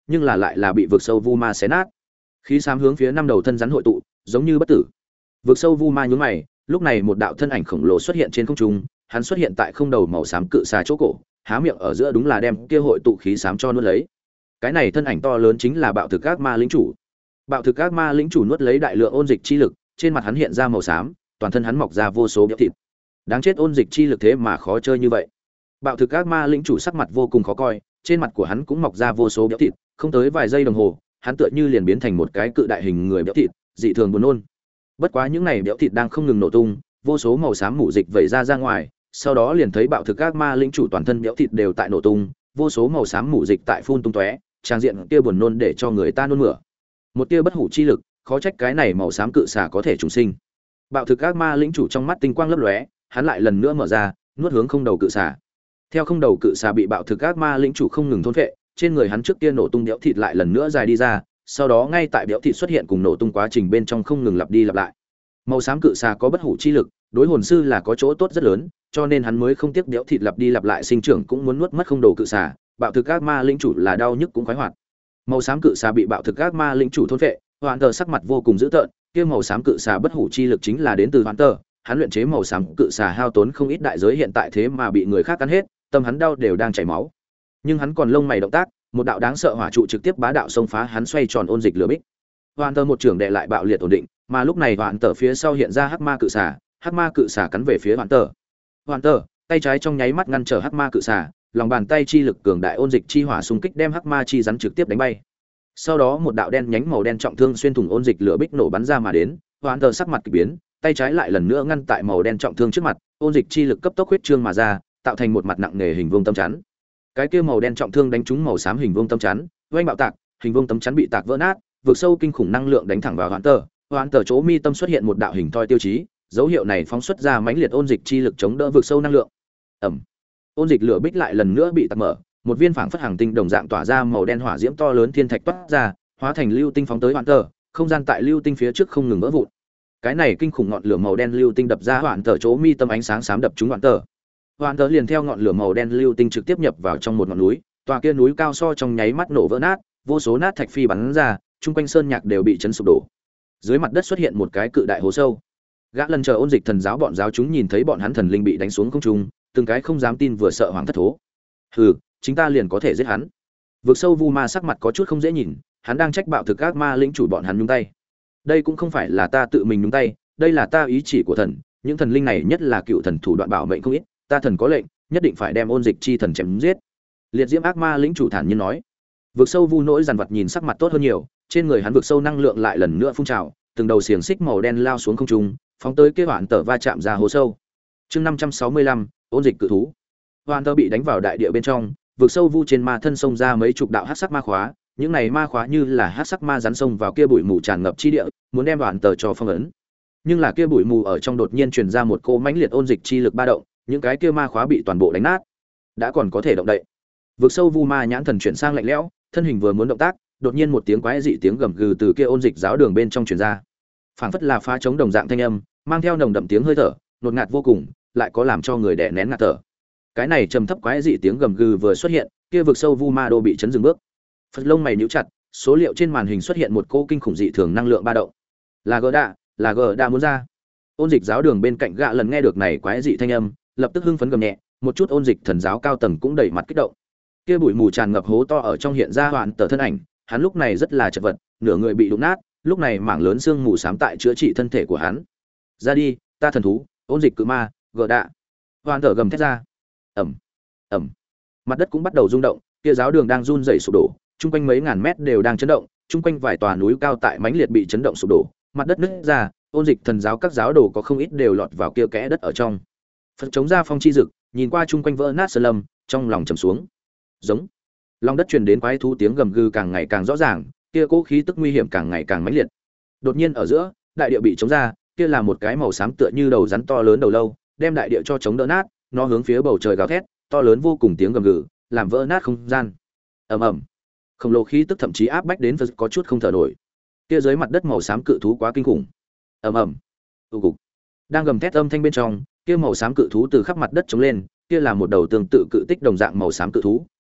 nhưng là lại là bị vực sâu vu ma xé nát. Khí xám hướng phía năm đầu thân rắn hội tụ, giống như bất tử. Vực sâu vu ma nhún mày, lúc này một đạo thân ảnh khổng lồ xuất hiện trên không trung, hắn xuất hiện tại không đầu màu xám cự xà chỗ cổ, há miệng ở giữa đúng là đem kia hội tụ khí xám cho nuốt lấy. Cái này thân ảnh to lớn chính là bạo thực ác ma lĩnh chủ. Bạo thực ác ma lĩnh chủ nuốt lấy đại lượng ôn dịch chi lực, trên mặt hắn hiện ra màu xám, toàn thân hắn mọc ra vô số béo thịt. Đáng chết, ôn dịch chi lực thế mà khó chơi như vậy. Bạo thực ác ma lĩnh chủ sắc mặt vô cùng khó coi, trên mặt của hắn cũng mọc ra vô số béo thịt, không tới vài giây đồng hồ, hắn tựa như liền biến thành một cái cự đại hình người béo thịt, dị thường buồn nôn. Bất quá những này béo thịt đang không ngừng nổ tung, vô số màu xám mủ dịch vẩy ra ra ngoài, sau đó liền thấy bạo thực ác ma lĩnh chủ toàn thân béo thịt đều tại nổ tung, vô số màu xám mủ dịch tại phun tung tóe, trang diện kia buồn nôn để cho người ta nôn mửa. Một tia bất hủ chi lực, khó trách cái này màu xám cự xà có thể trùng sinh. Bạo thực ác ma lĩnh chủ trong mắt tinh quang lấp lóe, hắn lại lần nữa mở ra, nuốt hướng không đầu cự xà. Theo không đầu cự xà bị bạo thực ác ma lĩnh chủ không ngừng thôn phệ, trên người hắn trước kia nổ tung béo thịt lại lần nữa dài đi ra, sau đó ngay tại béo thịt xuất hiện cùng nổ tung quá trình bên trong không ngừng lặp đi lặp lại. Màu xám cự xà có bất hủ chi lực, đối hồn sư là có chỗ tốt rất lớn, cho nên hắn mới không tiếc béo thịt lặp đi lặp lại sinh trưởng cũng muốn nuốt mất không đầu cự xà. Bạo thực ác ma lĩnh chủ là đau nhức cũng khoái hoạt. Màu xám cự xà bị bạo thực ác ma lĩnh chủ thôn phệ, Hoạn Tờ sắc mặt vô cùng dữ tợn, kia màu xám cự xà bất hủ chi lực chính là đến từ Hoạn Tờ, hắn luyện chế màu xám cự xà hao tốn không ít đại giới hiện tại thế mà bị người khác cắn hết, tâm hắn đau đều đang chảy máu. Nhưng hắn còn lông mày động tác, một đạo đáng sợ hỏa trụ trực tiếp bá đạo xông phá hắn xoay tròn ôn dịch lửa bích. Hoạn Tờ một trường đệ lại bạo liệt ổn định, mà lúc này Hoạn Tờ phía sau hiện ra hắc ma cự xà, hắc ma cự xà cắn về phía Hoạn Tờ. Hoạn Tờ, tay trái trong nháy mắt ngăn trở hắc ma cự xà, lòng bàn tay chi lực cường đại ôn dịch chi hỏa xung kích đem hắc ma chi rắn trực tiếp đánh bay. Sau đó một đạo đen nhánh màu đen trọng thương xuyên thủng ôn dịch lửa bích nổ bắn ra mà đến, Hoạn Tờ sắc mặt kỳ biến, tay trái lại lần nữa ngăn tại màu đen trọng thương trước mặt, ôn dịch chi lực cấp tốc huyết trương mà ra, tạo thành một mặt nặng nề hình vuông tâm chắn. Cái kia màu đen trọng thương đánh trúng màu xám hình vuông tâm chắn, oanh bạo tạc, hình vuông tâm chắn bị tạc vỡ nát, vượt sâu kinh khủng năng lượng đánh thẳng vào Hoạn Tờ. Hoạn Tờ chỗ mi tâm xuất hiện một đạo hình thoi tiêu chí, dấu hiệu này phóng xuất ra mãnh liệt ôn dịch chi lực chống đỡ vượt sâu năng lượng. Ầm. Ôn dịch lửa bích lại lần nữa bị tạc mở, một viên phảng phất hàng tinh đồng dạng tỏa ra màu đen hỏa diễm to lớn thiên thạch toát ra, hóa thành lưu tinh phóng tới Hoạn Tờ, không gian tại lưu tinh phía trước không ngừng vỡ vụn. Cái này kinh khủng ngọn lửa màu đen lưu tinh đập ra Hoạn Tờ chỗ mi tâm ánh sáng xám đập trúng Hoạn Tờ. Hoạn Tờ liền theo ngọn lửa màu đen lưu tinh trực tiếp nhập vào trong một ngọn núi, tòa kia núi cao so trong nháy mắt nổ vỡ nát, vô số nát thạch phi bắn ra, chung quanh sơn nhạc đều bị chấn sụp đổ. Dưới mặt đất xuất hiện một cái cự đại hố sâu. Gã lần chờ ôn dịch thần giáo bọn giáo chúng nhìn thấy bọn hắn thần linh bị đánh xuống không trung, từng cái không dám tin vừa sợ hoảng thất thố. Hừ, chúng ta liền có thể giết hắn. Vực sâu vu ma sắc mặt có chút không dễ nhìn, hắn đang trách bạo thực ác ma lĩnh chủ bọn hắn nhúng tay. Đây cũng không phải là ta tự mình nhúng tay, đây là ta ý chỉ của thần, những thần linh này nhất là cựu thần thủ đoạn bảo mệnh không ít, ta thần có lệnh, nhất định phải đem ôn dịch chi thần chém giết. Liệt diễm ác ma lĩnh chủ thản nhiên nói. Vực sâu vu nỗi dằn vặt nhìn sắc mặt tốt hơn nhiều, trên người hắn vực sâu năng lượng lại lần nữa phun trào, từng đầu xiềng xích màu đen lao xuống không trung, phóng tới kia Hoạn Tờ va chạm ra hố sâu. Chương năm trăm sáu mươi lăm, ôn dịch cự thú. Hoạn Tờ bị đánh vào đại địa bên trong, vực sâu vu trên ma thân xông ra mấy chục đạo hắc sắc ma khóa, những này ma khóa như là hắc sắc ma rắn xông vào kia bụi mù tràn ngập chi địa, muốn đem Hoạn Tờ cho phong ấn. Nhưng là kia bụi mù ở trong đột nhiên truyền ra một cô mãnh liệt ôn dịch chi lực ba động, những cái kia ma khóa bị toàn bộ đánh nát, đã còn có thể động đậy. Vực sâu vu ma nhãn thần chuyển sang lạnh lẽo, thân hình vừa muốn động tác, đột nhiên một tiếng quái dị tiếng gầm gừ từ kia ôn dịch giáo đường bên trong truyền ra. Phảng phất là phá trống đồng dạng thanh âm, mang theo nồng đậm tiếng hơi thở, nột ngạt vô cùng, lại có làm cho người đè nén ngạt thở. Cái này trầm thấp quái dị tiếng gầm gừ vừa xuất hiện, kia vực sâu vu ma đô bị chấn dừng bước. Phật lông mày nhíu chặt, số liệu trên màn hình xuất hiện một cô kinh khủng dị thường năng lượng ba động. Là gờ đạ, là gờ đạ muốn ra. Ôn dịch giáo đường bên cạnh gạ lần nghe được này quái dị thanh âm, lập tức hưng phấn gầm nhẹ, một chút ôn dịch thần giáo cao tầng cũng đầy mặt kích động. Kia bụi mù tràn ngập hố to ở trong hiện ra Hoạn Tờ thân ảnh, hắn lúc này rất là chật vật, nửa người bị đụng nát, lúc này mảng lớn xương mù xám tại chữa trị thân thể của hắn. Ra đi, ta thần thú, ôn dịch cự ma, gờ đạ. Hoạn Tờ gầm thét ra. Ầm, ầm. Mặt đất cũng bắt đầu rung động, kia giáo đường đang run rẩy sụp đổ, chung quanh mấy ngàn mét đều đang chấn động, chung quanh vài tòa núi cao tại mãnh liệt bị chấn động sụp đổ, mặt đất nứt ra, ôn dịch thần giáo các giáo đồ có không ít đều lọt vào kia kẽ đất ở trong. Phật chống ra phong chi dực, nhìn qua chung quanh vỡ nát sơn lâm, trong lòng trầm xuống. Giống. Lòng đất truyền đến quái thú tiếng gầm gừ càng ngày càng rõ ràng, kia cố khí tức nguy hiểm càng ngày càng mãnh liệt. Đột nhiên ở giữa, đại địa bị chống ra, kia là một cái màu xám tựa như đầu rắn to lớn đầu lâu, đem đại địa cho chống đỡ nát, nó hướng phía bầu trời gào thét, to lớn vô cùng tiếng gầm gừ, làm vỡ nát không gian. Ầm ầm. Khổng lồ khí tức thậm chí áp bách đến Phật có chút không thở nổi. Kia dưới mặt đất màu xám cự thú quá kinh khủng. Ầm ầm. Tu cục. Đang gầm thét âm thanh bên trong, kia màu xám cự thú từ khắp mặt đất chống lên, kia là một đầu tương tự cự tích đồng dạng màu xám cự thú,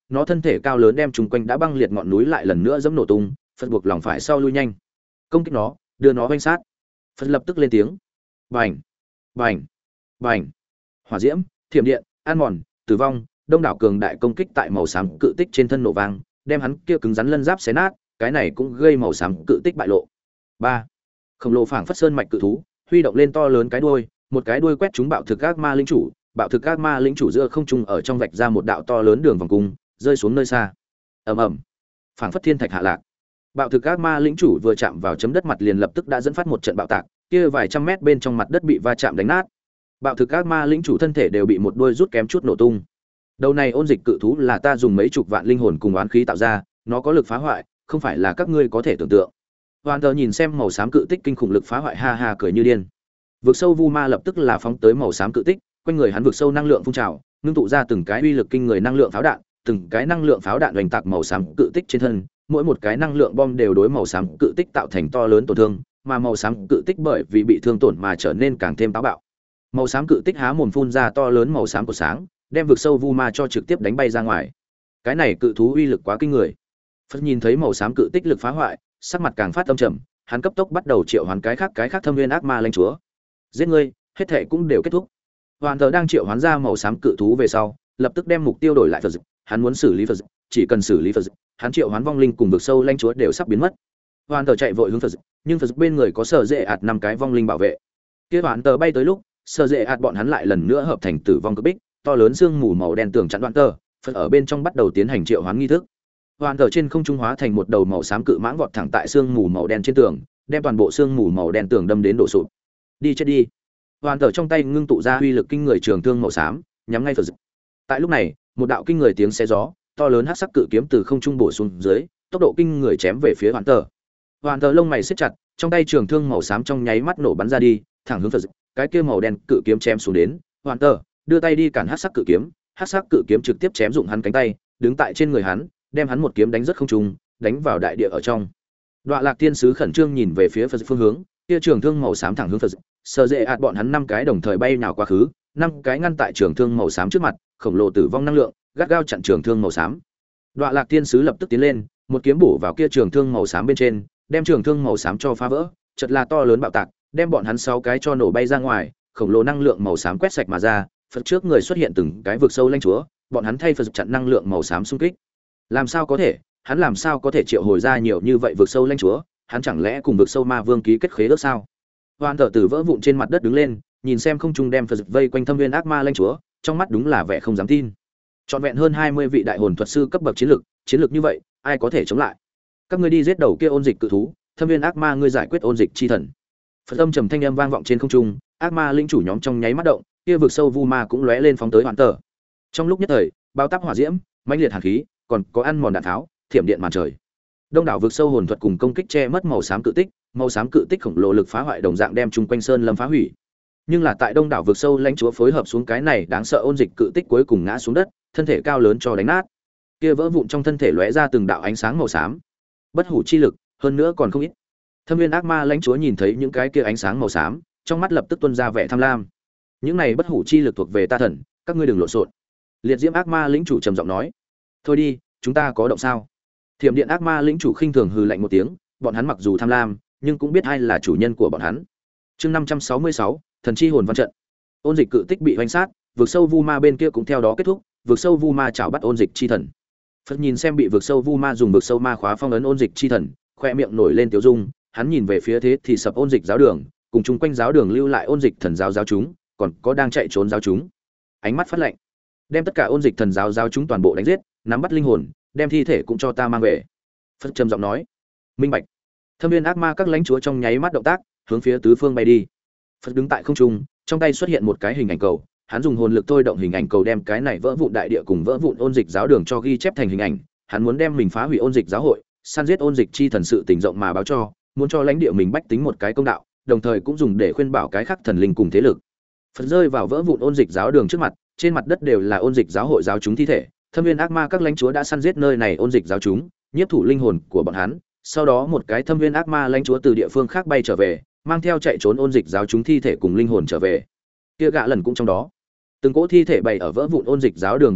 nó thân thể cao lớn đem chung quanh đã băng liệt ngọn núi lại lần nữa giẫm nổ tung, Phật buộc lòng phải sau lui nhanh, công kích nó, đưa nó vanh sát. Phật lập tức lên tiếng, bành, bành, bành, hỏa diễm, thiểm điện, ăn mòn, tử vong, đông đảo cường đại công kích tại màu xám cự tích trên thân nổ vang, đem hắn kia cứng rắn lân giáp xé nát, cái này cũng gây màu xám cự tích bại lộ. Ba, khổng lồ phảng phất sơn mạch cự thú, huy động lên to lớn cái đuôi, một cái đuôi quét trúng bạo thực ác ma linh chủ, bạo thực ác ma linh chủ giữa không trung ở trong vạch ra một đạo to lớn đường vòng cung, rơi xuống nơi xa. Ầm ầm, phảng phất thiên thạch hạ lạc. Bạo thực ác ma lĩnh chủ vừa chạm vào chấm đất mặt liền lập tức đã dẫn phát một trận bạo tạc, kia vài trăm mét bên trong mặt đất bị va chạm đánh nát. Bạo thực ác ma lĩnh chủ thân thể đều bị một đôi rút kém chút nổ tung. Đầu này ôn dịch cự thú là ta dùng mấy chục vạn linh hồn cùng oán khí tạo ra, nó có lực phá hoại, không phải là các ngươi có thể tưởng tượng. Hoàn Tờ nhìn xem màu xám cự tích kinh khủng lực phá hoại ha ha cười như điên. Vực sâu Vu Ma lập tức là phóng tới màu xám cự tích, quanh người hắn vực sâu năng lượng phun trào, ngưng tụ ra từng cái uy lực kinh người năng lượng pháo đạn, từng cái năng lượng pháo đạn oanh tạc màu xám cự tích trên thân, mỗi một cái năng lượng bom đều đối màu xám cự tích tạo thành to lớn tổn thương, mà màu xám cự tích bởi vì bị thương tổn mà trở nên càng thêm táo bạo. Màu xám cự tích há mồm phun ra to lớn màu xám của sáng, đem vực sâu Vu Ma cho trực tiếp đánh bay ra ngoài. Cái này cự thú uy lực quá kinh người. Phật nhìn thấy màu xám cự tích lực phá hoại, sắc mặt càng phát âm trầm, hắn cấp tốc bắt đầu triệu hoán cái khác cái khác thâm viên ác ma lãnh chúa. Giết ngươi, hết thảy cũng đều kết thúc. Hoàn Tờ đang triệu hoán ra màu xám cự thú về sau, lập tức đem mục tiêu đổi lại Phật, hắn muốn xử lý Phật, chỉ cần xử lý Phật, hắn triệu hoán vong linh cùng vực sâu lãnh chúa đều sắp biến mất. Hoàn Tờ chạy vội hướng Phật, nhưng Phật bên người có Sở Dệ ạt năm cái vong linh bảo vệ. Kia Hoàn Tờ bay tới lúc, Sở Dệ ạt bọn hắn lại lần nữa hợp thành tử vong cực bích, to lớn xương mù màu đen tường chặn Hoàn Tờ, Phật ở bên trong bắt đầu tiến hành triệu hoán nghi thức. Hoàn Tờ trên không trung hóa thành một đầu màu xám cự mãng vọt thẳng tại xương mù màu đen trên tường, đem toàn bộ xương mù màu đen tường đâm đến đổ sụp. Đi chết đi. Hoàn Tờ trong tay ngưng tụ ra uy lực kinh người trường thương màu xám, nhắm ngay Phật. Tại lúc này, một đạo kinh người tiếng xé gió, to lớn hắc sắc cự kiếm từ không trung bổ xuống dưới, tốc độ kinh người chém về phía Hoàn Tờ. Hoàn Tờ lông mày siết chặt, trong tay trường thương màu xám trong nháy mắt nổ bắn ra đi, thẳng hướng Phật. Cái kia màu đen cự kiếm chém xuống đến, Hoàn Tờ đưa tay đi cản hắc sắc cự kiếm, hắc sắc cự kiếm trực tiếp chém dụng hắn cánh tay, đứng tại trên người hắn, đem hắn một kiếm đánh rất không trung, đánh vào đại địa ở trong. Đoạ Lạc Thiên sứ khẩn trương nhìn về phía Phật phương hướng, kia trường thương màu xám thẳng hướng Phật. Sở Dệ ạt bọn hắn năm cái đồng thời bay nào quá khứ, năm cái ngăn tại trường thương màu xám trước mặt, khổng lồ tử vong năng lượng, gắt gao chặn trường thương màu xám. Đoạ Lạc Thiên sứ lập tức tiến lên, một kiếm bổ vào kia trường thương màu xám bên trên, đem trường thương màu xám cho phá vỡ, chợt là to lớn bạo tạc, đem bọn hắn sáu cái cho nổ bay ra ngoài, khổng lồ năng lượng màu xám quét sạch mà ra, Phật trước người xuất hiện từng cái vực sâu lãnh chúa, bọn hắn thay Phật chặn năng lượng màu xám xung kích. Làm sao có thể, hắn làm sao có thể triệu hồi ra nhiều như vậy vực sâu lãnh chúa, hắn chẳng lẽ cùng vực sâu ma vương ký kết khế ước sao? Hoàn Tờ từ vỡ vụn trên mặt đất đứng lên, nhìn xem không trung đem Phật vây quanh thâm viên ác ma lãnh chúa, trong mắt đúng là vẻ không dám tin. Trọn vẹn hơn hai mươi vị đại hồn thuật sư cấp bậc chiến lực, chiến lực như vậy, ai có thể chống lại? Các ngươi đi giết đầu kia ôn dịch cự thú, thâm viên ác ma ngươi giải quyết ôn dịch chi thần. Phật âm trầm thanh âm vang vọng trên không trung, ác ma linh chủ nhóm trong nháy mắt động, kia vực sâu Vu Ma cũng lóe lên phóng tới Hoàn Tờ. Trong lúc nhất thời, bao táp hỏa diễm, mãnh liệt hàn khí, còn có ăn mòn đạn tháo, thiểm điện màn trời. Đông đảo vực sâu hồn thuật cùng công kích che mất màu xám cự tích, màu xám cự tích khổng lồ lực phá hoại đồng dạng đem chung quanh sơn lâm phá hủy. Nhưng là tại đông đảo vực sâu lãnh chúa phối hợp xuống cái này đáng sợ ôn dịch cự tích cuối cùng ngã xuống đất, thân thể cao lớn cho đánh nát. Kia vỡ vụn trong thân thể lóe ra từng đạo ánh sáng màu xám. Bất hủ chi lực, hơn nữa còn không ít. Thâm viên ác ma lãnh chúa nhìn thấy những cái kia ánh sáng màu xám, trong mắt lập tức tuôn ra vẻ tham lam. Những này bất hủ chi lực thuộc về ta thần, các ngươi đừng lộn xộn. Liệt diễm ác ma lĩnh chủ trầm giọng nói. Thôi đi, chúng ta có động sao? Thiểm điện ác ma lĩnh chủ khinh thường hừ lạnh một tiếng, bọn hắn mặc dù tham lam, nhưng cũng biết ai là chủ nhân của bọn hắn. Chương năm trăm sáu mươi sáu, thần chi hồn văn trận. Ôn dịch cự tích bị hoành sát, vực sâu Vu Ma bên kia cũng theo đó kết thúc, vực sâu Vu Ma chảo bắt ôn dịch chi thần. Phật nhìn xem bị vực sâu Vu Ma dùng vực sâu ma khóa phong ấn ôn dịch chi thần, khoe miệng nổi lên tiêu dung, hắn nhìn về phía thế thì sập ôn dịch giáo đường, cùng chung quanh giáo đường lưu lại ôn dịch thần giáo giáo chúng, còn có đang chạy trốn giáo chúng. Ánh mắt phát lạnh, đem tất cả ôn dịch thần giáo giáo chúng toàn bộ đánh giết, nắm bắt linh hồn, đem thi thể cũng cho ta mang về. Phật trầm giọng nói. Minh bạch. Thâm viên ác ma các lãnh chúa trong nháy mắt động tác, hướng phía tứ phương bay đi. Phật đứng tại không trung, trong tay xuất hiện một cái hình ảnh cầu, hắn dùng hồn lực thôi động hình ảnh cầu đem cái này vỡ vụn đại địa cùng vỡ vụn ôn dịch giáo đường cho ghi chép thành hình ảnh, hắn muốn đem mình phá hủy ôn dịch giáo hội, săn giết ôn dịch chi thần sự tình rộng mà báo cho, muốn cho lãnh địa mình bách tính một cái công đạo, đồng thời cũng dùng để khuyên bảo cái khác thần linh cùng thế lực. Phật rơi vào vỡ vụn ôn dịch giáo đường trước mặt, trên mặt đất đều là ôn dịch giáo hội giáo chúng thi thể, thâm viên ác ma các lãnh chúa đã săn giết nơi này ôn dịch giáo chúng, nhiếp thủ linh hồn của bọn hắn, sau đó một cái thâm viên ác ma lãnh chúa từ địa phương khác bay trở về, mang theo chạy trốn ôn dịch giáo chúng thi thể cùng linh hồn trở về. Kia gã lần cũng trong đó. Từng cỗ thi thể bày ở vỡ vụn ôn dịch giáo đường bên cạnh,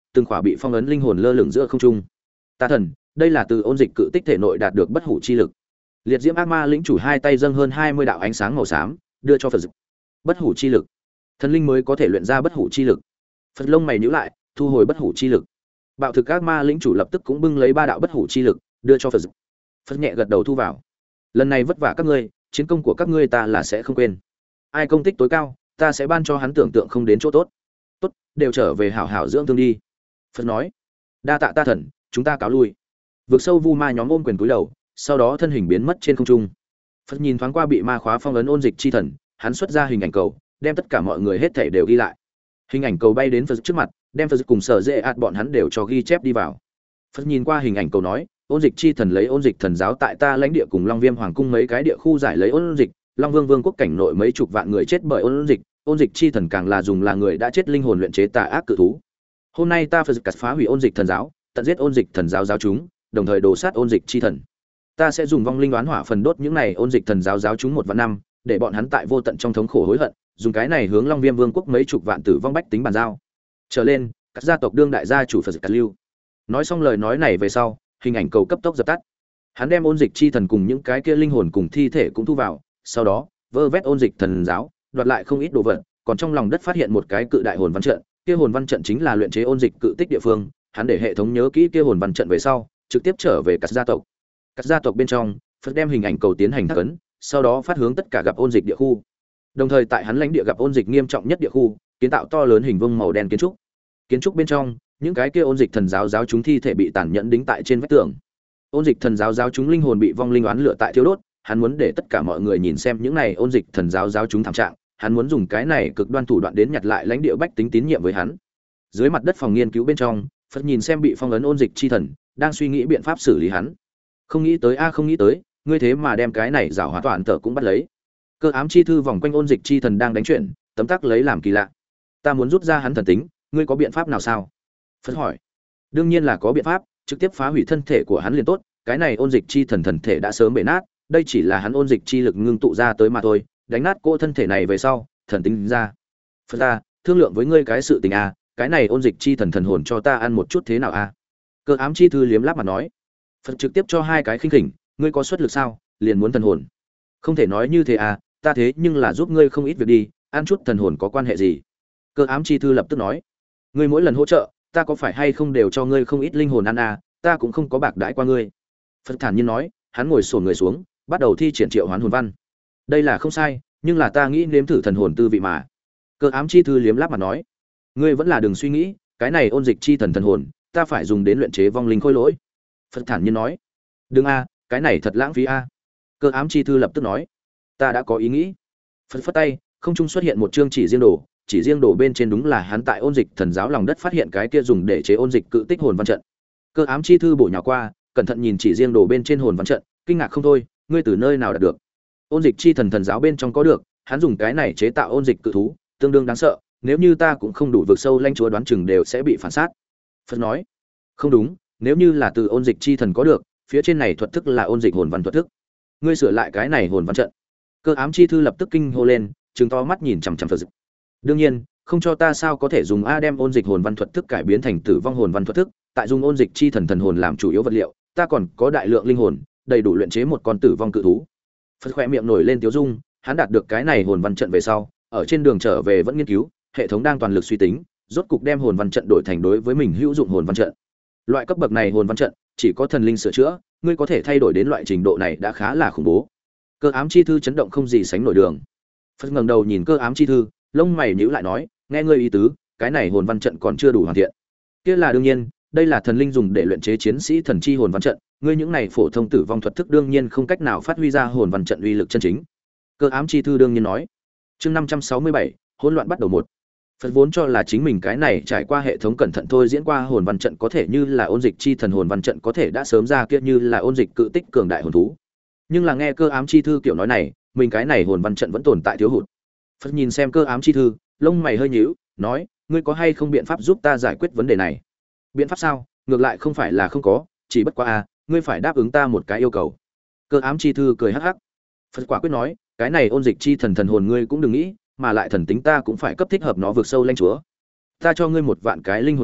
từng khỏa bị phong ấn linh hồn lơ lửng giữa không trung. Ta thần, đây là từ ôn dịch cự tích thể nội đạt được bất hủ chi lực. Liệt diễm ác ma lĩnh chủ hai tay dâng hơn hai mươi đạo ánh sáng màu xám, đưa cho Phật Dực. Bất hủ chi lực, thần linh mới có thể luyện ra bất hủ chi lực. Phật lông mày nhíu lại, thu hồi bất hủ chi lực. Bạo thực ác ma lĩnh chủ lập tức cũng bưng lấy ba đạo bất hủ chi lực, đưa cho Phật Dực. Phật nhẹ gật đầu thu vào. Lần này vất vả các ngươi, chiến công của các ngươi ta là sẽ không quên. Ai công tích tối cao, ta sẽ ban cho hắn tưởng tượng không đến chỗ tốt. Tốt, đều trở về hảo hảo dưỡng thương đi. Phật nói. Đa tạ ta thần, chúng ta cáo lui. Vượt sâu vu ma nhóm ôm quyền cúi đầu, sau đó thân hình biến mất trên không trung. Phật nhìn thoáng qua bị ma khóa phong ấn ôn dịch chi thần, hắn xuất ra hình ảnh cầu, đem tất cả mọi người hết thảy đều ghi lại. Hình ảnh cầu bay đến Phật trước mặt, đem Phật cùng sở dễ ạt bọn hắn đều cho ghi chép đi vào. Phật nhìn qua hình ảnh cầu nói, ôn dịch chi thần lấy ôn dịch thần giáo tại ta lãnh địa cùng Long Viêm hoàng cung mấy cái địa khu giải lấy ôn dịch, Long Vương vương quốc cảnh nội mấy chục vạn người chết bởi ôn dịch, ôn dịch chi thần càng là dùng là người đã chết linh hồn luyện chế tà ác cự thú. Hôm nay ta Phật cắt phá hủy ôn dịch thần giáo, tận giết ôn dịch thần giáo giáo chúng, đồng thời đổ sát ôn dịch chi thần. Ta sẽ dùng vong linh oán hỏa phần đốt những này ôn dịch thần giáo giáo chúng một vạn năm, để bọn hắn tại vô tận trong thống khổ hối hận, dùng cái này hướng Long Viêm vương quốc mấy chục vạn tử vong bách tính bàn giao. Trở lên, các gia tộc đương đại gia chủ Phật Cát Lưu. Nói xong lời nói này về sau, hình ảnh cầu cấp tốc dập tắt. Hắn đem ôn dịch chi thần cùng những cái kia linh hồn cùng thi thể cũng thu vào, sau đó vơ vét ôn dịch thần giáo, đoạt lại không ít đồ vật, còn trong lòng đất phát hiện một cái cự đại hồn văn trận, kia hồn văn trận chính là luyện chế ôn dịch cự tích địa phương, hắn để hệ thống nhớ kỹ kia hồn văn trận về sau, trực tiếp trở về các gia tộc. Các gia tộc bên trong, Phật đem hình ảnh cầu tiến hành thác ấn, sau đó phát hướng tất cả gặp ôn dịch địa khu. Đồng thời tại hắn lãnh địa gặp ôn dịch nghiêm trọng nhất địa khu, kiến tạo to lớn hình vuông màu đen kiến trúc. Kiến trúc bên trong, những cái kia ôn dịch thần giáo giáo chúng thi thể bị tàn nhẫn đính tại trên vách tường. Ôn dịch thần giáo giáo chúng linh hồn bị vong linh oán lửa tại thiêu đốt, hắn muốn để tất cả mọi người nhìn xem những này ôn dịch thần giáo giáo chúng thảm trạng, hắn muốn dùng cái này cực đoan thủ đoạn đến nhặt lại lãnh địa bách tính tín nhiệm với hắn. Dưới mặt đất phòng nghiên cứu bên trong, Phật nhìn xem bị phong ấn ôn dịch chi thần, đang suy nghĩ biện pháp xử lý hắn. Không nghĩ tới a không nghĩ tới, ngươi thế mà đem cái này giảo hóa toàn tở cũng bắt lấy. Cơ ám chi thư vòng quanh ôn dịch chi thần đang đánh chuyển, tấm tắc lấy làm kỳ lạ. Ta muốn rút ra hắn thần tính, ngươi có biện pháp nào sao? Phật hỏi. Đương nhiên là có biện pháp, trực tiếp phá hủy thân thể của hắn liền tốt, cái này ôn dịch chi thần thần thể đã sớm bể nát, đây chỉ là hắn ôn dịch chi lực ngưng tụ ra tới mà thôi, đánh nát cô thân thể này về sau, thần tính ra. Phật ta, thương lượng với ngươi cái sự tình a, cái này ôn dịch chi thần thần hồn cho ta ăn một chút thế nào a? Cơ ám chi thư liếm láp mà nói. Phật trực tiếp cho hai cái khinh khỉnh, ngươi có xuất lực sao, liền muốn thần hồn. Không thể nói như thế à, ta thế nhưng là giúp ngươi không ít việc đi, ăn chút thần hồn có quan hệ gì? Cơ ám chi thư lập tức nói, ngươi mỗi lần hỗ trợ, ta có phải hay không đều cho ngươi không ít linh hồn ăn à, ta cũng không có bạc đãi qua ngươi. Phật thản nhiên nói, hắn ngồi xổm người xuống, bắt đầu thi triển triệu hoán hồn văn. Đây là không sai, nhưng là ta nghĩ nếm thử thần hồn tư vị mà. Cơ ám chi thư liếm láp mà nói, ngươi vẫn là đừng suy nghĩ, cái này ôn dịch chi thần thần hồn, ta phải dùng đến luyện chế vong linh khôi lỗi. Phật thản nhiên nói, đừng a, cái này thật lãng phí a. Cơ ám chi thư lập tức nói, ta đã có ý nghĩ. Phật phất tay, không trung xuất hiện một chương chỉ riêng đồ, chỉ riêng đồ bên trên đúng là hắn tại ôn dịch thần giáo lòng đất phát hiện cái kia dùng để chế ôn dịch cự tích hồn văn trận. Cơ ám chi thư bổ nhào qua, cẩn thận nhìn chỉ riêng đồ bên trên hồn văn trận, kinh ngạc không thôi, ngươi từ nơi nào đạt được? Ôn dịch chi thần thần giáo bên trong có được, hắn dùng cái này chế tạo ôn dịch cự thú, tương đương đáng sợ, nếu như ta cũng không đủ vực sâu lãnh chúa đoán chừng đều sẽ bị phản sát. Phật nói, không đúng, nếu như là từ ôn dịch chi thần có được, phía trên này thuật thức là ôn dịch hồn văn thuật thức. Ngươi sửa lại cái này hồn văn trận. Cơ ám chi thư lập tức kinh hô lên, trừng to mắt nhìn chằm chằm Phật. Đương nhiên, không cho ta sao có thể dùng a đem ôn dịch hồn văn thuật thức cải biến thành tử vong hồn văn thuật thức, tại dùng ôn dịch chi thần thần hồn làm chủ yếu vật liệu, ta còn có đại lượng linh hồn, đầy đủ luyện chế một con tử vong cự thú. Phật khỏe miệng nổi lên tiếu dung, hắn đạt được cái này hồn văn trận về sau, ở trên đường trở về vẫn nghiên cứu, hệ thống đang toàn lực suy tính, rốt cục đem hồn văn trận đổi thành đối với mình hữu dụng hồn văn trận. Loại cấp bậc này hồn văn trận, chỉ có thần linh sửa chữa, ngươi có thể thay đổi đến loại trình độ này đã khá là khủng bố. Cơ ám chi thư chấn động không gì sánh nổi đường. Phật ngẩng đầu nhìn cơ ám chi thư, lông mày nhíu lại nói, nghe ngươi ý tứ, cái này hồn văn trận còn chưa đủ hoàn thiện. Kia là đương nhiên, đây là thần linh dùng để luyện chế chiến sĩ thần chi hồn văn trận, ngươi những này phổ thông tử vong thuật thức đương nhiên không cách nào phát huy ra hồn văn trận uy lực chân chính. Cơ ám chi thư đương nhiên nói. Chương năm trăm sáu mươi bảy, hỗn loạn bắt đầu một. Phật vốn cho là chính mình cái này trải qua hệ thống cẩn thận thôi diễn qua hồn văn trận có thể như là ôn dịch chi thần hồn văn trận có thể đã sớm ra kia như là ôn dịch cự tích cường đại hồn thú. Nhưng là nghe cơ ám chi thư kiểu nói này, mình cái này hồn văn trận vẫn tồn tại thiếu hụt. Phật nhìn xem cơ ám chi thư, lông mày hơi nhíu, nói, ngươi có hay không biện pháp giúp ta giải quyết vấn đề này? Biện pháp sao? Ngược lại không phải là không có, chỉ bất quá a, ngươi phải đáp ứng ta một cái yêu cầu. Cơ ám chi thư cười hắc hắc. Phật quả quyết nói, cái này ôn dịch chi thần thần hồn ngươi cũng đừng nghĩ, mà lại thần tính ta cũng phải cấp thích hợp nó vượt sâu lãnh chúa. Ta cho ngươi một vạn cái linh hồn đi,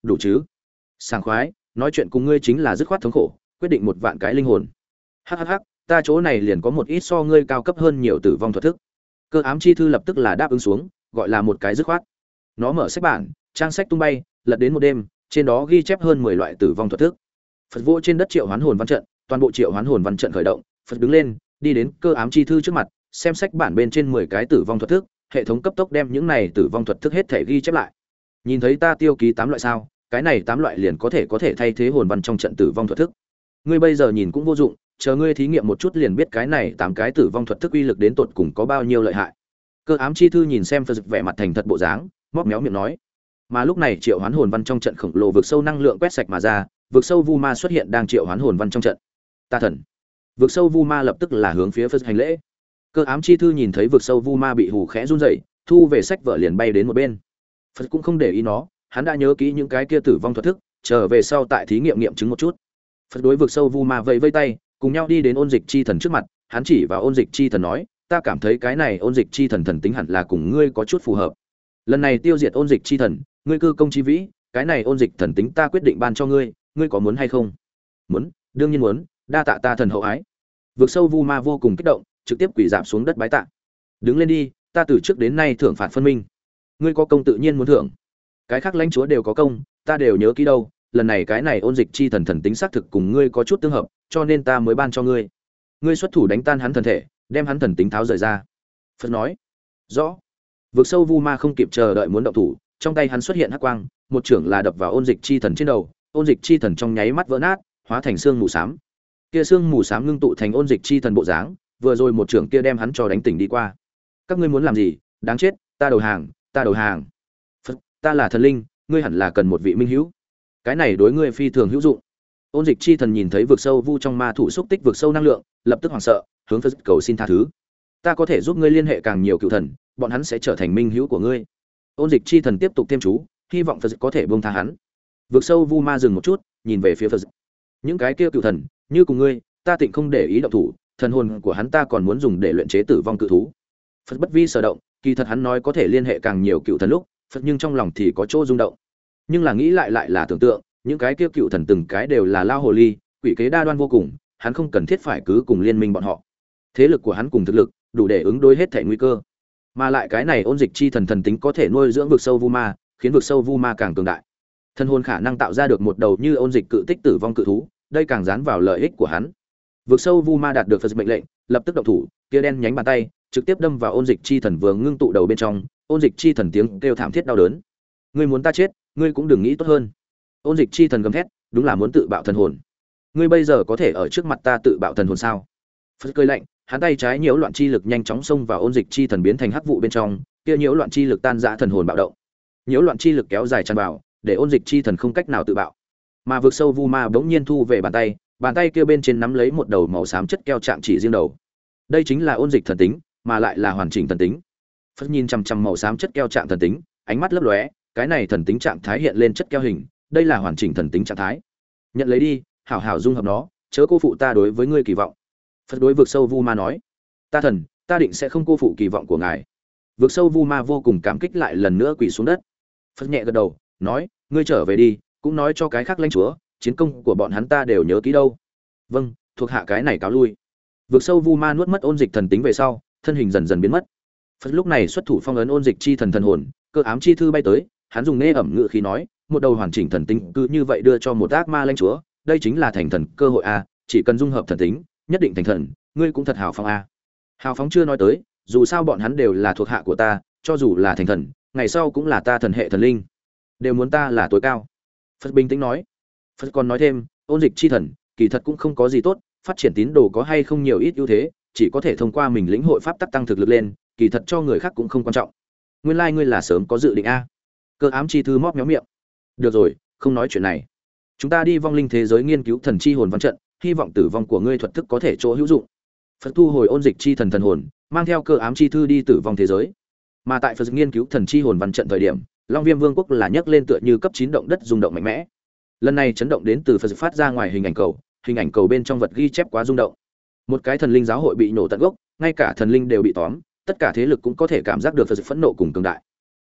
đủ chứ? Sảng khoái, nói chuyện cùng ngươi chính là dứt khoát thống khổ, quyết định một vạn cái linh hồn. Hắc hắc hắc, ta chỗ này liền có một ít so ngươi cao cấp hơn nhiều tử vong thuật thức. Cơ ám chi thư lập tức là đáp ứng xuống, gọi là một cái dứt khoát. Nó mở sách bản, trang sách tung bay, lật đến một đêm, trên đó ghi chép hơn mười loại tử vong thuật thức. Phật vỗ trên đất triệu hoán hồn văn trận, toàn bộ triệu hoán hồn văn trận khởi động, Phật đứng lên, đi đến cơ ám chi thư trước mặt, xem sách bản bên trên mười cái tử vong thuật thức, hệ thống cấp tốc đem những này tử vong thuật thức hết thể ghi chép lại. Nhìn thấy ta tiêu ký tám loại sao? Cái này tám loại liền có thể có thể thay thế hồn văn trong trận tử vong thuật thức. Ngươi bây giờ nhìn cũng vô dụng, chờ ngươi thí nghiệm một chút liền biết cái này tám cái tử vong thuật thức uy lực đến tột cùng có bao nhiêu lợi hại. Cơ ám chi thư nhìn xem Phật vẻ mặt thành thật bộ dáng, móc méo miệng nói. Mà lúc này triệu hoán hồn văn trong trận khổng lồ vực sâu năng lượng quét sạch mà ra, vực sâu vu ma xuất hiện đang triệu hoán hồn văn trong trận. Ta thần. Vực sâu vu ma lập tức là hướng phía Phật hành lễ. Cơ ám chi thư nhìn thấy vực sâu vu ma bị hù khẽ run rẩy, thu về sách vở liền bay đến một bên. Phật cũng không để ý nó, hắn đã nhớ kỹ những cái kia tử vong thuật thức, trở về sau tại thí nghiệm nghiệm chứng một chút. Phật đối vực sâu vu ma vẫy vẫy tay, cùng nhau đi đến ôn dịch chi thần trước mặt, hắn chỉ vào ôn dịch chi thần nói, ta cảm thấy cái này ôn dịch chi thần thần tính hẳn là cùng ngươi có chút phù hợp. Lần này tiêu diệt ôn dịch chi thần, ngươi cư công chi vĩ, cái này ôn dịch thần tính ta quyết định ban cho ngươi, ngươi có muốn hay không? Muốn, đương nhiên muốn, đa tạ ta thần hậu ái. Vực sâu vu ma vô cùng kích động, trực tiếp quỳ rạp xuống đất bái tạ. Đứng lên đi, ta từ trước đến nay thưởng phạt phân minh. Ngươi có công tự nhiên muốn thưởng. Cái khác lãnh chúa đều có công, ta đều nhớ kỹ đâu, lần này cái này ôn dịch chi thần thần tính xác thực cùng ngươi có chút tương hợp, cho nên ta mới ban cho ngươi. Ngươi xuất thủ đánh tan hắn thần thể, đem hắn thần tính tháo rời ra. Phật nói. Rõ. Vực sâu vu ma không kịp chờ đợi muốn động thủ, trong tay hắn xuất hiện hắc quang, một trưởng là đập vào ôn dịch chi thần trên đầu, ôn dịch chi thần trong nháy mắt vỡ nát, hóa thành xương mù xám. Kia xương mù xám ngưng tụ thành ôn dịch chi thần bộ dáng, vừa rồi một trưởng kia đem hắn cho đánh tỉnh đi qua. Các ngươi muốn làm gì? Đáng chết, ta đầu hàng, ta đầu hàng. Phật, ta là thần linh, ngươi hẳn là cần một vị minh hữu. Cái này đối ngươi phi thường hữu dụng. Ôn dịch chi thần nhìn thấy vực sâu vu trong ma thủ xúc tích vực sâu năng lượng, lập tức hoảng sợ, hướng Phật cầu xin tha thứ. Ta có thể giúp ngươi liên hệ càng nhiều cựu thần, bọn hắn sẽ trở thành minh hữu của ngươi. Ôn dịch chi thần tiếp tục tiêm chú, hy vọng Phật có thể buông tha hắn. Vực sâu vu ma dừng một chút, nhìn về phía Phật. Những cái kia cựu thần, như cùng ngươi, ta tịnh không để ý động thủ, thần hồn của hắn ta còn muốn dùng để luyện chế tử vong cự thú. Phật bất vi sở động, kỳ thật hắn nói có thể liên hệ càng nhiều cựu thần lúc, Phật nhưng trong lòng thì có chỗ rung động. Nhưng là nghĩ lại lại là tưởng tượng, những cái kia cựu thần từng cái đều là lao hồ ly, quỷ kế đa đoan vô cùng, hắn không cần thiết phải cứ cùng liên minh bọn họ. Thế lực của hắn cùng thực lực, đủ để ứng đối hết thảy nguy cơ. Mà lại cái này ôn dịch chi thần thần tính có thể nuôi dưỡng vực sâu vu ma, khiến vực sâu vu ma càng cường đại. Thân hồn khả năng tạo ra được một đầu như ôn dịch cự tích tử vong cự thú, đây càng dán vào lợi ích của hắn. Vực sâu vu ma đạt được Phật mệnh lệnh, lập tức động thủ, kia đen nhánh bàn tay trực tiếp đâm vào ôn dịch chi thần vừa ngưng tụ đầu bên trong, ôn dịch chi thần tiếng kêu thảm thiết đau đớn. Ngươi muốn ta chết, ngươi cũng đừng nghĩ tốt hơn. Ôn dịch chi thần gầm thét, đúng là muốn tự bạo thần hồn. Ngươi bây giờ có thể ở trước mặt ta tự bạo thần hồn sao? Phật cười lạnh, hắn tay trái nhiễu loạn chi lực nhanh chóng xông vào ôn dịch chi thần biến thành hắc vụ bên trong, kia nhiễu loạn chi lực tan rã thần hồn bạo động. Nhiễu loạn chi lực kéo dài tràn vào, để ôn dịch chi thần không cách nào tự bạo. Mà vực sâu vu ma bỗng nhiên thu về bàn tay, bàn tay kia bên trên nắm lấy một đầu màu xám chất keo trạng chỉ riêng đầu. Đây chính là ôn dịch thần tính, mà lại là hoàn chỉnh thần tính. Phật nhìn chằm chằm màu xám chất keo trạng thần tính, ánh mắt lấp lóe, cái này thần tính trạng thái hiện lên chất keo hình, đây là hoàn chỉnh thần tính trạng thái. Nhận lấy đi, hảo hảo dung hợp nó, chớ cô phụ ta đối với ngươi kỳ vọng. Phật đối vực sâu vu ma nói, ta thần, ta định sẽ không cô phụ kỳ vọng của ngài. Vực sâu vu ma vô cùng cảm kích lại lần nữa quỳ xuống đất. Phật nhẹ gật đầu, nói, ngươi trở về đi, cũng nói cho cái khác lãnh chúa, chiến công của bọn hắn ta đều nhớ kỹ đâu. Vâng, thuộc hạ cái này cáo lui. Vực sâu vu ma nuốt mất ôn dịch thần tính về sau, thân hình dần dần biến mất. Phật lúc này xuất thủ phong ấn ôn dịch chi thần thần hồn, cơ ám chi thư bay tới, hắn dùng nê ẩm ngự khí nói, một đầu hoàn chỉnh thần tính cứ như vậy đưa cho một ác ma lãnh chúa, đây chính là thành thần cơ hội a, chỉ cần dung hợp thần tính, nhất định thành thần, ngươi cũng thật hào phóng a. Hào phóng chưa nói tới, dù sao bọn hắn đều là thuộc hạ của ta, cho dù là thành thần, ngày sau cũng là ta thần hệ thần linh, đều muốn ta là tối cao. Phật bình tĩnh nói. Phật còn nói thêm, ôn dịch chi thần, kỳ thật cũng không có gì tốt, phát triển tín đồ có hay không nhiều ít ưu thế, chỉ có thể thông qua mình lĩnh hội pháp tắc tăng thực lực lên, kỳ thật cho người khác cũng không quan trọng. Nguyên lai like ngươi là sớm có dự định a. Cơ ám chi thư móc méo miệng. Được rồi, không nói chuyện này. Chúng ta đi vong linh thế giới nghiên cứu thần chi hồn văn trận, hy vọng tử vong của ngươi thuật thức có thể chỗ hữu dụng. Phật thu hồi ôn dịch chi thần thần hồn, mang theo cơ ám chi thư đi tử vong thế giới. Mà tại Phật nghiên cứu thần chi hồn văn trận thời điểm, Long Viêm Vương quốc là nhấc lên tựa như cấp chín động đất rung động mạnh mẽ. Lần này chấn động đến từ Phật phát ra ngoài hình ảnh cầu, hình ảnh cầu bên trong vật ghi chép quá rung động. Một cái thần linh giáo hội bị nổ tận gốc, ngay cả thần linh đều bị tóm, tất cả thế lực cũng có thể cảm giác được Phật phẫn nộ cùng cường đại.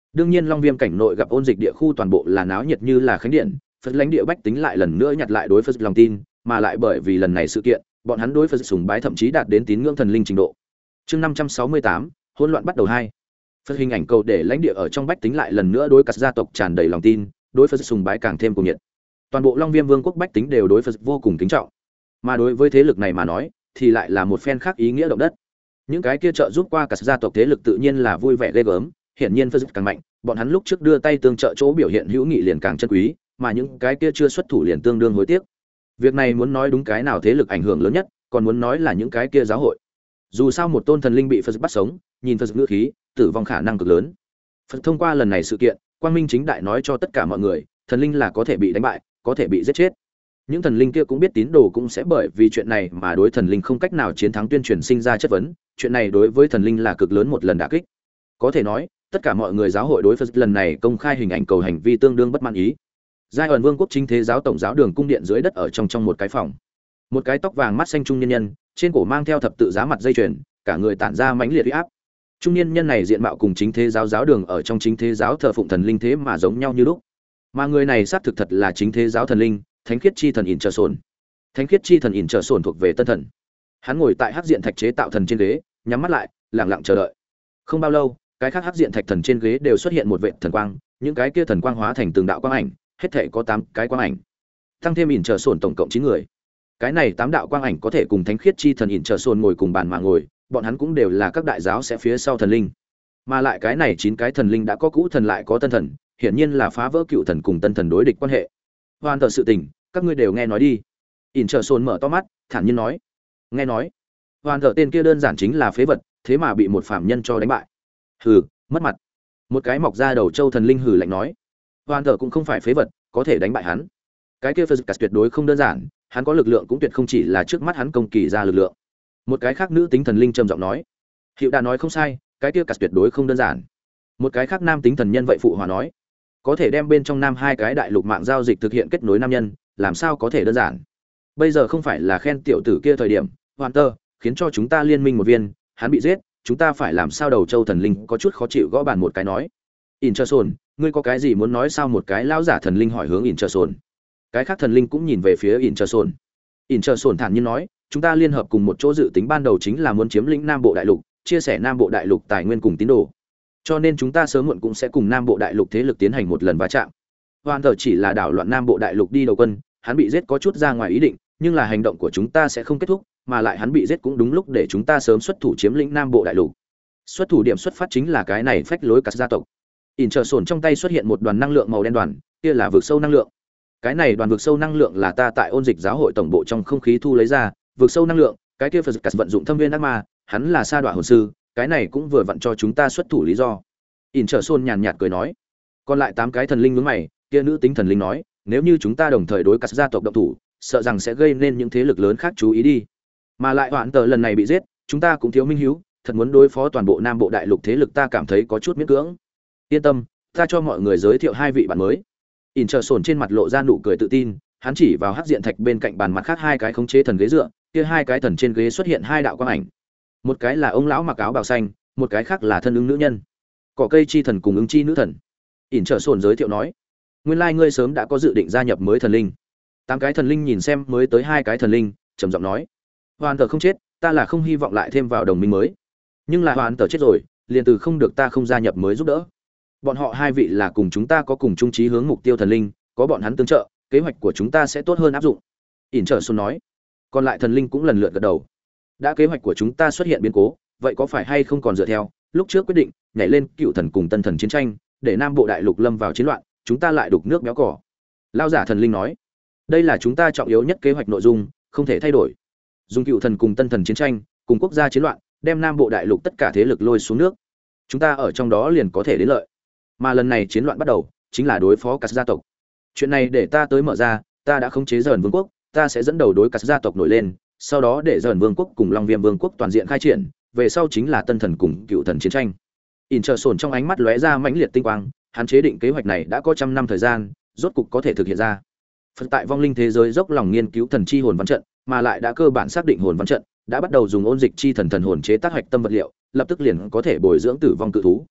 Đương nhiên Long Viêm cảnh nội gặp ôn dịch địa khu toàn bộ là náo nhiệt như là khánh điện, Phật lãnh địa bách tính lại lần nữa nhặt lại đối Phật lòng tin, mà lại bởi vì lần này sự kiện, bọn hắn đối Phật sùng bái thậm chí đạt đến tín ngưỡng thần linh trình độ. Chương năm trăm sáu mươi tám, hỗn loạn bắt đầu hai. Phật hình ảnh cầu để lãnh địa ở trong bách tính lại lần nữa đối các gia tộc tràn đầy lòng tin, đối Phật sùng bái càng thêm cuồng nhiệt. Toàn bộ Long Viêm Vương quốc bách tính đều đối Phật vô cùng kính trọng. Mà đối với thế lực này mà nói, thì lại là một phen khác ý nghĩa động đất. Những cái kia trợ giúp qua các gia tộc thế lực tự nhiên là vui vẻ ghê gớm, hiển nhiên Phật càng mạnh, bọn hắn lúc trước đưa tay tương trợ chỗ biểu hiện hữu nghị liền càng chân quý, mà những cái kia chưa xuất thủ liền tương đương hối tiếc. Việc này muốn nói đúng cái nào thế lực ảnh hưởng lớn nhất, còn muốn nói là những cái kia giáo hội. Dù sao một tôn thần linh bị Phật bắt sống, nhìn Phật ngữ khí, tử vong khả năng cực lớn. Phật thông qua lần này sự kiện, quang minh chính đại nói cho tất cả mọi người, thần linh là có thể bị đánh bại, có thể bị giết chết. Những thần linh kia cũng biết tín đồ cũng sẽ bởi vì chuyện này mà đối thần linh không cách nào chiến thắng tuyên truyền sinh ra chất vấn, chuyện này đối với thần linh là cực lớn một lần đả kích. Có thể nói, tất cả mọi người giáo hội đối Phật lần này công khai hình ảnh cầu hành vi tương đương bất mãn ý. Giai ẩn Vương quốc chính thế giáo tổng giáo đường cung điện dưới đất ở trong trong một cái phòng. Một cái tóc vàng mắt xanh trung niên nhân, trên cổ mang theo thập tự giá mặt dây chuyền, cả người tản ra mãnh liệt uy áp. Trung niên nhân này diện mạo cùng chính thế giáo giáo đường ở trong chính thế giáo thờ phụng thần linh thế mà giống nhau như lúc. Mà người này xác thực thật là chính thế giáo thần linh, Thánh khiết chi thần ỉn trở sồn. Thánh khiết chi thần ỉn trở sồn thuộc về tân thần. Hắn ngồi tại hắc diện thạch chế tạo thần trên ghế, nhắm mắt lại, lặng lặng chờ đợi. Không bao lâu, cái khác hắc diện thạch thần trên ghế đều xuất hiện một vệt thần quang, những cái kia thần quang hóa thành từng đạo quang ảnh, hết thảy có tám cái quang ảnh. Tăng thêm ỉn trở sồn tổng cộng chín người. Cái này tám đạo quang ảnh có thể cùng thánh khiết chi thần ỉn trở sồn ngồi cùng bàn mà ngồi, bọn hắn cũng đều là các đại giáo sẽ phía sau thần linh. Mà lại cái này chín cái thần linh đã có cũ thần lại có tân thần, hiển nhiên là phá vỡ cựu thần cùng tân thần đối địch quan hệ. Hoàn tờ sự tình, các ngươi đều nghe nói đi. ỉn trở sồn mở to mắt, thản nhiên nói. Nghe nói. Hoàn tờ tên kia đơn giản chính là phế vật, thế mà bị một phạm nhân cho đánh bại. Hừ, mất mặt. Một cái mọc ra đầu châu thần linh hừ lạnh nói. Hoàn tờ cũng không phải phế vật, có thể đánh bại hắn. Cái kia Phật tuyệt đối không đơn giản, hắn có lực lượng cũng tuyệt không chỉ là trước mắt hắn công kỳ ra lực lượng. Một cái khác nữ tính thần linh trầm giọng nói. Hiệu đã nói không sai, cái kia tuyệt đối không đơn giản. Một cái khác nam tính thần nhân vậy phụ hòa nói. Có thể đem bên trong nam hai cái đại lục mạng giao dịch thực hiện kết nối nam nhân, làm sao có thể đơn giản. Bây giờ không phải là khen tiểu tử kia thời điểm, Hoàn tơ, khiến cho chúng ta liên minh một viên, hắn bị giết, chúng ta phải làm sao đầu châu thần linh có chút khó chịu gõ bàn một cái nói. Interson, ngươi có cái gì muốn nói sao một cái lão giả thần linh hỏi hướng Interson. Cái khác thần linh cũng nhìn về phía Interson. Interson thản nhiên nói, chúng ta liên hợp cùng một chỗ dự tính ban đầu chính là muốn chiếm lĩnh Nam Bộ đại lục, chia sẻ Nam Bộ đại lục tài nguyên cùng tín đồ. Cho nên chúng ta sớm muộn cũng sẽ cùng Nam Bộ đại lục thế lực tiến hành một lần va chạm. Hoàn tờ chỉ là đảo loạn Nam Bộ đại lục đi đầu quân, hắn bị giết có chút ra ngoài ý định, nhưng là hành động của chúng ta sẽ không kết thúc, mà lại hắn bị giết cũng đúng lúc để chúng ta sớm xuất thủ chiếm lĩnh Nam Bộ đại lục. Xuất thủ điểm xuất phát chính là cái này phách lối cả gia tộc. Interson trong tay xuất hiện một đoàn năng lượng màu đen đoàn, kia là vực sâu năng lượng. Cái này đoàn vực sâu năng lượng là ta tại ôn dịch giáo hội tổng bộ trong không khí thu lấy ra, vực sâu năng lượng, cái kia Phật vận dụng thâm viên ác ma, hắn là sa đoạ hồn sư, cái này cũng vừa vặn cho chúng ta xuất thủ lý do. Interson nhàn nhạt cười nói. Còn lại tám cái thần linh nhướng mày, kia nữ tính thần linh nói, nếu như chúng ta đồng thời đối cắt gia tộc động thủ, sợ rằng sẽ gây nên những thế lực lớn khác chú ý đi. Mà lại hoạn tờ lần này bị giết, chúng ta cũng thiếu minh hiếu, thật muốn đối phó toàn bộ Nam Bộ đại lục thế lực ta cảm thấy có chút miễn cưỡng. Yên tâm, ta cho mọi người giới thiệu hai vị bạn mới. Interson trên mặt lộ ra nụ cười tự tin, hắn chỉ vào hắc diện thạch bên cạnh bàn mặt khác hai cái khống chế thần ghế dựa, kia hai cái thần trên ghế xuất hiện hai đạo quang ảnh. Một cái là ông lão mặc áo bào xanh, một cái khác là thân ứng nữ nhân. Cỏ cây chi thần cùng ứng chi nữ thần. Interson giới thiệu nói, nguyên lai ngươi sớm đã có dự định gia nhập mới thần linh. Tám cái thần linh nhìn xem mới tới hai cái thần linh, trầm giọng nói, hoàn tờ không chết, ta là không hy vọng lại thêm vào đồng minh mới, nhưng là hoàn tờ chết rồi, liền từ không được ta không gia nhập mới giúp đỡ. Bọn họ hai vị là cùng chúng ta có cùng chung chí hướng mục tiêu thần linh, có bọn hắn tương trợ, kế hoạch của chúng ta sẽ tốt hơn áp dụng. Interson nói. Còn lại thần linh cũng lần lượt gật đầu. Đã kế hoạch của chúng ta xuất hiện biến cố, vậy có phải hay không còn dựa theo lúc trước quyết định nhảy lên cựu thần cùng tân thần chiến tranh, để Nam Bộ đại lục lâm vào chiến loạn, chúng ta lại đục nước béo cỏ. Lao giả thần linh nói, đây là chúng ta trọng yếu nhất kế hoạch nội dung, không thể thay đổi. Dùng cựu thần cùng tân thần chiến tranh, cùng quốc gia chiến loạn, đem Nam Bộ đại lục tất cả thế lực lôi xuống nước. Chúng ta ở trong đó liền có thể đến lợi. Mà lần này chiến loạn bắt đầu, chính là đối phó các gia tộc. Chuyện này để ta tới mở ra, ta đã khống chế Dởn Vương quốc, ta sẽ dẫn đầu đối các gia tộc nổi lên, sau đó để Dởn Vương quốc cùng Long Viêm Vương quốc toàn diện khai triển, về sau chính là tân thần cùng cựu thần chiến tranh. Interson trong ánh mắt lóe ra mãnh liệt tinh quang, hắn chế định kế hoạch này đã có trăm năm thời gian, rốt cục có thể thực hiện ra. Phật tại vong linh thế giới dốc lòng nghiên cứu thần chi hồn văn trận, mà lại đã cơ bản xác định hồn văn trận, đã bắt đầu dùng ôn dịch chi thần thần hồn chế tác hoạch tâm vật liệu, lập tức liền có thể bồi dưỡng tử vong cự thú.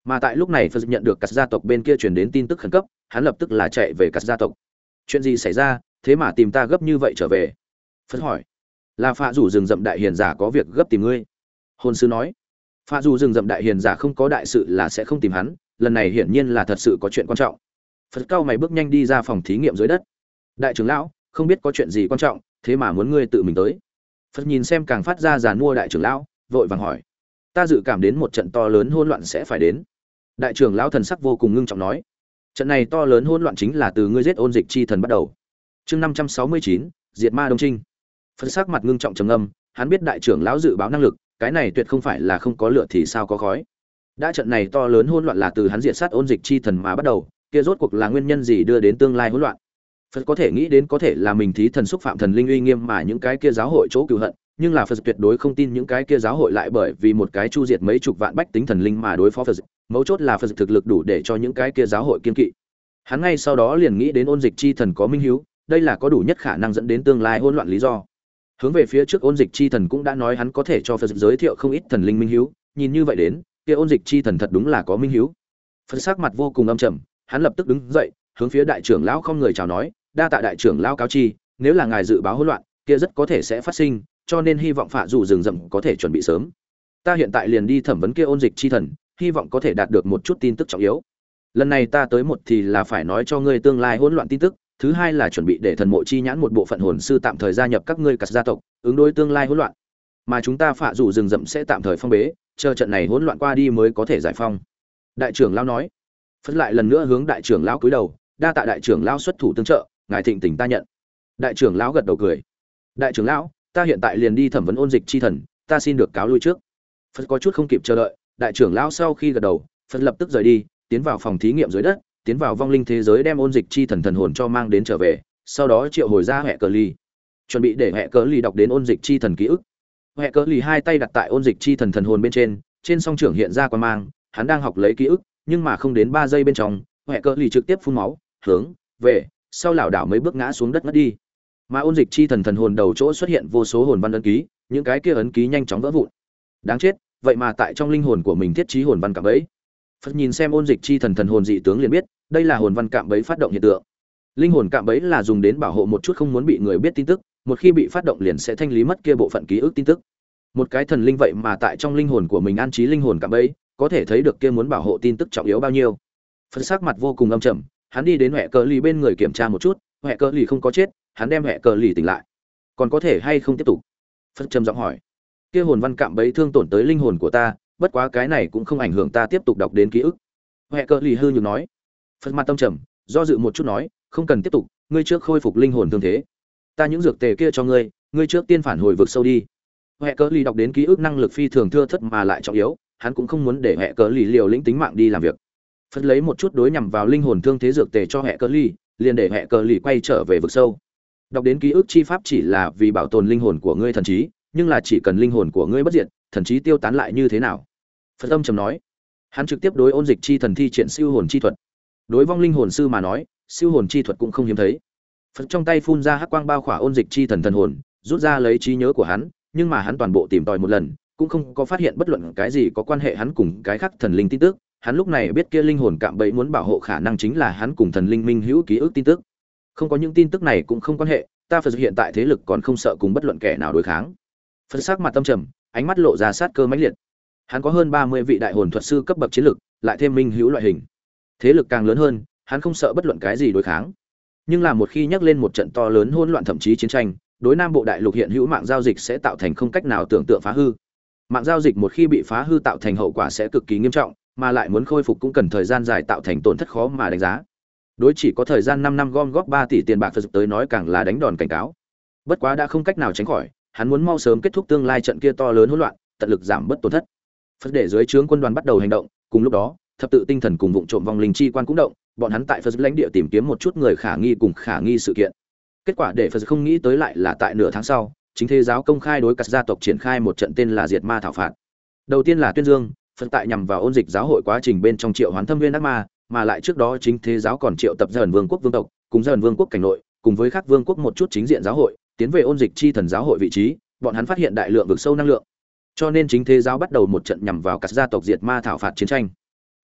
Mà tại lúc này Phật nhận được các gia tộc bên kia truyền đến tin tức khẩn cấp, hắn lập tức là chạy về các gia tộc. Chuyện gì xảy ra, thế mà tìm ta gấp như vậy trở về? Phật hỏi. Là Phạ Dù rừng rậm đại hiền giả có việc gấp tìm ngươi. Hồn sư nói. Phạ Dù rừng rậm đại hiền giả không có đại sự là sẽ không tìm hắn, lần này hiển nhiên là thật sự có chuyện quan trọng. Phật cao mày bước nhanh đi ra phòng thí nghiệm dưới đất. Đại trưởng lão, không biết có chuyện gì quan trọng, thế mà muốn ngươi tự mình tới. Phật nhìn xem càng phát ra giàn mua đại trưởng lão, vội vàng hỏi. Ta dự cảm đến một trận to lớn hỗn loạn sẽ phải đến. Đại trưởng lão thần sắc vô cùng ngưng trọng nói. Trận này to lớn hỗn loạn chính là từ ngươi giết ôn dịch chi thần bắt đầu. Chương năm trăm sáu mươi chín, diệt ma đông trinh. Phật sắc mặt ngưng trọng trầm ngâm, hắn biết đại trưởng lão dự báo năng lực, cái này tuyệt không phải là không có lửa thì sao có khói. Đã trận này to lớn hỗn loạn là từ hắn diệt sát ôn dịch chi thần mà bắt đầu, kia rốt cuộc là nguyên nhân gì đưa đến tương lai hỗn loạn? Phật có thể nghĩ đến có thể là mình thí thần xúc phạm thần linh uy nghiêm mà những cái kia giáo hội chỗ cừu hận, nhưng là Phật tuyệt đối không tin những cái kia giáo hội lại bởi vì một cái chu diệt mấy chục vạn bách tính thần linh mà đối phó Phật. Mấu chốt là Phật thực lực đủ để cho những cái kia giáo hội kiên kỵ. Hắn ngay sau đó liền nghĩ đến ôn dịch chi thần có minh hiếu, đây là có đủ nhất khả năng dẫn đến tương lai hỗn loạn lý do. Hướng về phía trước ôn dịch chi thần cũng đã nói hắn có thể cho Phật giới thiệu không ít thần linh minh hiếu, nhìn như vậy đến, kia ôn dịch chi thần thật đúng là có minh hiếu. Phật sắc mặt vô cùng âm trầm, hắn lập tức đứng dậy, hướng phía đại trưởng lão không người chào nói, đa tạ đại trưởng lão cáo chi, nếu là ngài dự báo hỗn loạn, kia rất có thể sẽ phát sinh, cho nên hy vọng Phạ Dù rừng rậm có thể chuẩn bị sớm. Ta hiện tại liền đi thẩm vấn kia ôn dịch chi thần, hy vọng có thể đạt được một chút tin tức trọng yếu. Lần này ta tới một thì là phải nói cho ngươi tương lai hỗn loạn tin tức, thứ hai là chuẩn bị để thần mộ chi nhãn một bộ phận hồn sư tạm thời gia nhập các ngươi cả gia tộc, ứng đối tương lai hỗn loạn. Mà chúng ta Phạ Dù rừng rậm sẽ tạm thời phong bế, chờ trận này hỗn loạn qua đi mới có thể giải phong. Đại trưởng lão nói. Phật lại lần nữa hướng đại trưởng lão cúi đầu, đa tạ đại trưởng lão xuất thủ tương trợ, ngài thịnh tình ta nhận. Đại trưởng lão gật đầu cười. Đại trưởng lão, ta hiện tại liền đi thẩm vấn ôn dịch chi thần, ta xin được cáo lui trước. Phật có chút không kịp chờ đợi, đại trưởng lão sau khi gật đầu, Phật lập tức rời đi, tiến vào phòng thí nghiệm dưới đất, tiến vào vong linh thế giới đem ôn dịch chi thần thần hồn cho mang đến trở về, sau đó triệu hồi ra hệ cờ ly, chuẩn bị để hệ cờ ly đọc đến ôn dịch chi thần ký ức. Hệ cờ ly hai tay đặt tại ôn dịch chi thần thần hồn bên trên, trên song trưởng hiện ra quan mang, hắn đang học lấy ký ức, nhưng mà không đến ba giây bên trong, hệ cờ ly trực tiếp phun máu, hướng về sau lảo đảo mấy bước ngã xuống đất ngất đi. Mà ôn dịch chi thần thần hồn đầu chỗ xuất hiện vô số hồn văn ấn ký, những cái kia ấn ký nhanh chóng vỡ vụn. Đáng chết, vậy mà tại trong linh hồn của mình thiết trí hồn văn cạm bẫy. Phật nhìn xem ôn dịch chi thần thần hồn dị tướng liền biết, đây là hồn văn cạm bẫy phát động hiện tượng. Linh hồn cạm bẫy là dùng đến bảo hộ một chút không muốn bị người biết tin tức, một khi bị phát động liền sẽ thanh lý mất kia bộ phận ký ức tin tức. Một cái thần linh vậy mà tại trong linh hồn của mình an trí linh hồn cạm bẫy, có thể thấy được kia muốn bảo hộ tin tức trọng yếu bao nhiêu. Phật sắc mặt vô cùng âm trầm, hắn đi đến hệ cờ lì bên người kiểm tra một chút, hệ cờ lì không có chết, hắn đem hệ cờ lì tỉnh lại. Còn có thể hay không tiếp tục? Phật trầm giọng hỏi. Kia hồn văn cạm bẫy thương tổn tới linh hồn của ta, bất quá cái này cũng không ảnh hưởng ta tiếp tục đọc đến ký ức. Hệ cờ lì hư nhược nói. Phật mặt tâm trầm, do dự một chút nói, không cần tiếp tục, ngươi trước khôi phục linh hồn thương thế. Ta những dược tề kia cho ngươi, ngươi trước tiên phản hồi vực sâu đi. Hệ cờ lì đọc đến ký ức năng lực phi thường thưa thớt mà lại trọng yếu, hắn cũng không muốn để hệ cờ lì liều lĩnh tính mạng đi làm việc. Phật lấy một chút đối nhằm vào linh hồn thương thế dược tề cho hệ cờ lì, liền để hệ cờ lì quay trở về vực sâu. Đọc đến ký ức chi pháp chỉ là vì bảo tồn linh hồn của ngươi thần trí, nhưng là chỉ cần linh hồn của ngươi bất diệt, thần trí tiêu tán lại như thế nào? Phật âm trầm nói. Hắn trực tiếp đối ôn dịch chi thần thi triển siêu hồn chi thuật. Đối vong linh hồn sư mà nói, siêu hồn chi thuật cũng không hiếm thấy. Phật trong tay phun ra hắc quang bao khỏa ôn dịch chi thần thần hồn, rút ra lấy trí nhớ của hắn, nhưng mà hắn toàn bộ tìm tòi một lần, cũng không có phát hiện bất luận cái gì có quan hệ hắn cùng cái khác thần linh tin tức. Hắn lúc này biết kia linh hồn cạm bẫy muốn bảo hộ khả năng chính là hắn cùng thần linh minh hữu ký ức tin tức. Không có những tin tức này cũng không quan hệ, ta Phật hiện tại thế lực còn không sợ cùng bất luận kẻ nào đối kháng. Phật sắc mặt tâm trầm, ánh mắt lộ ra sát cơ mãnh liệt. Hắn có hơn ba mươi vị đại hồn thuật sư cấp bậc chiến lực, lại thêm minh hữu loại hình. Thế lực càng lớn hơn, hắn không sợ bất luận cái gì đối kháng. Nhưng là một khi nhắc lên một trận to lớn hỗn loạn thậm chí chiến tranh, đối Nam Bộ đại lục hiện hữu mạng giao dịch sẽ tạo thành không cách nào tưởng tượng phá hư. Mạng giao dịch một khi bị phá hư tạo thành hậu quả sẽ cực kỳ nghiêm trọng, mà lại muốn khôi phục cũng cần thời gian dài tạo thành tổn thất khó mà đánh giá. Đối chỉ có thời gian năm năm gom góp ba tỷ tiền bạc Phật tới nói càng là đánh đòn cảnh cáo. Bất quá đã không cách nào tránh khỏi, hắn muốn mau sớm kết thúc tương lai trận kia to lớn hỗn loạn, tận lực giảm bớt tổn thất. Phật để dưới trướng quân đoàn bắt đầu hành động, cùng lúc đó, thập tự tinh thần cùng vụng trộm vong linh chi quan cũng động, bọn hắn tại Phật lãnh địa tìm kiếm một chút người khả nghi cùng khả nghi sự kiện. Kết quả để Phật không nghĩ tới lại là tại nửa tháng sau, chính thế giáo công khai đối các gia tộc triển khai một trận tên là diệt ma thảo phạt. Đầu tiên là tuyên dương, Phật tại nhằm vào ôn dịch giáo hội quá trình bên trong triệu hoán thâm viên ác ma, mà lại trước đó chính thế giáo còn triệu tập dần vương quốc vương tộc, cùng dần vương quốc cảnh nội, cùng với các vương quốc một chút chính diện giáo hội, tiến về ôn dịch chi thần giáo hội vị trí, bọn hắn phát hiện đại lượng vực sâu năng lượng. Cho nên chính thế giáo bắt đầu một trận nhằm vào các gia tộc diệt ma thảo phạt chiến tranh.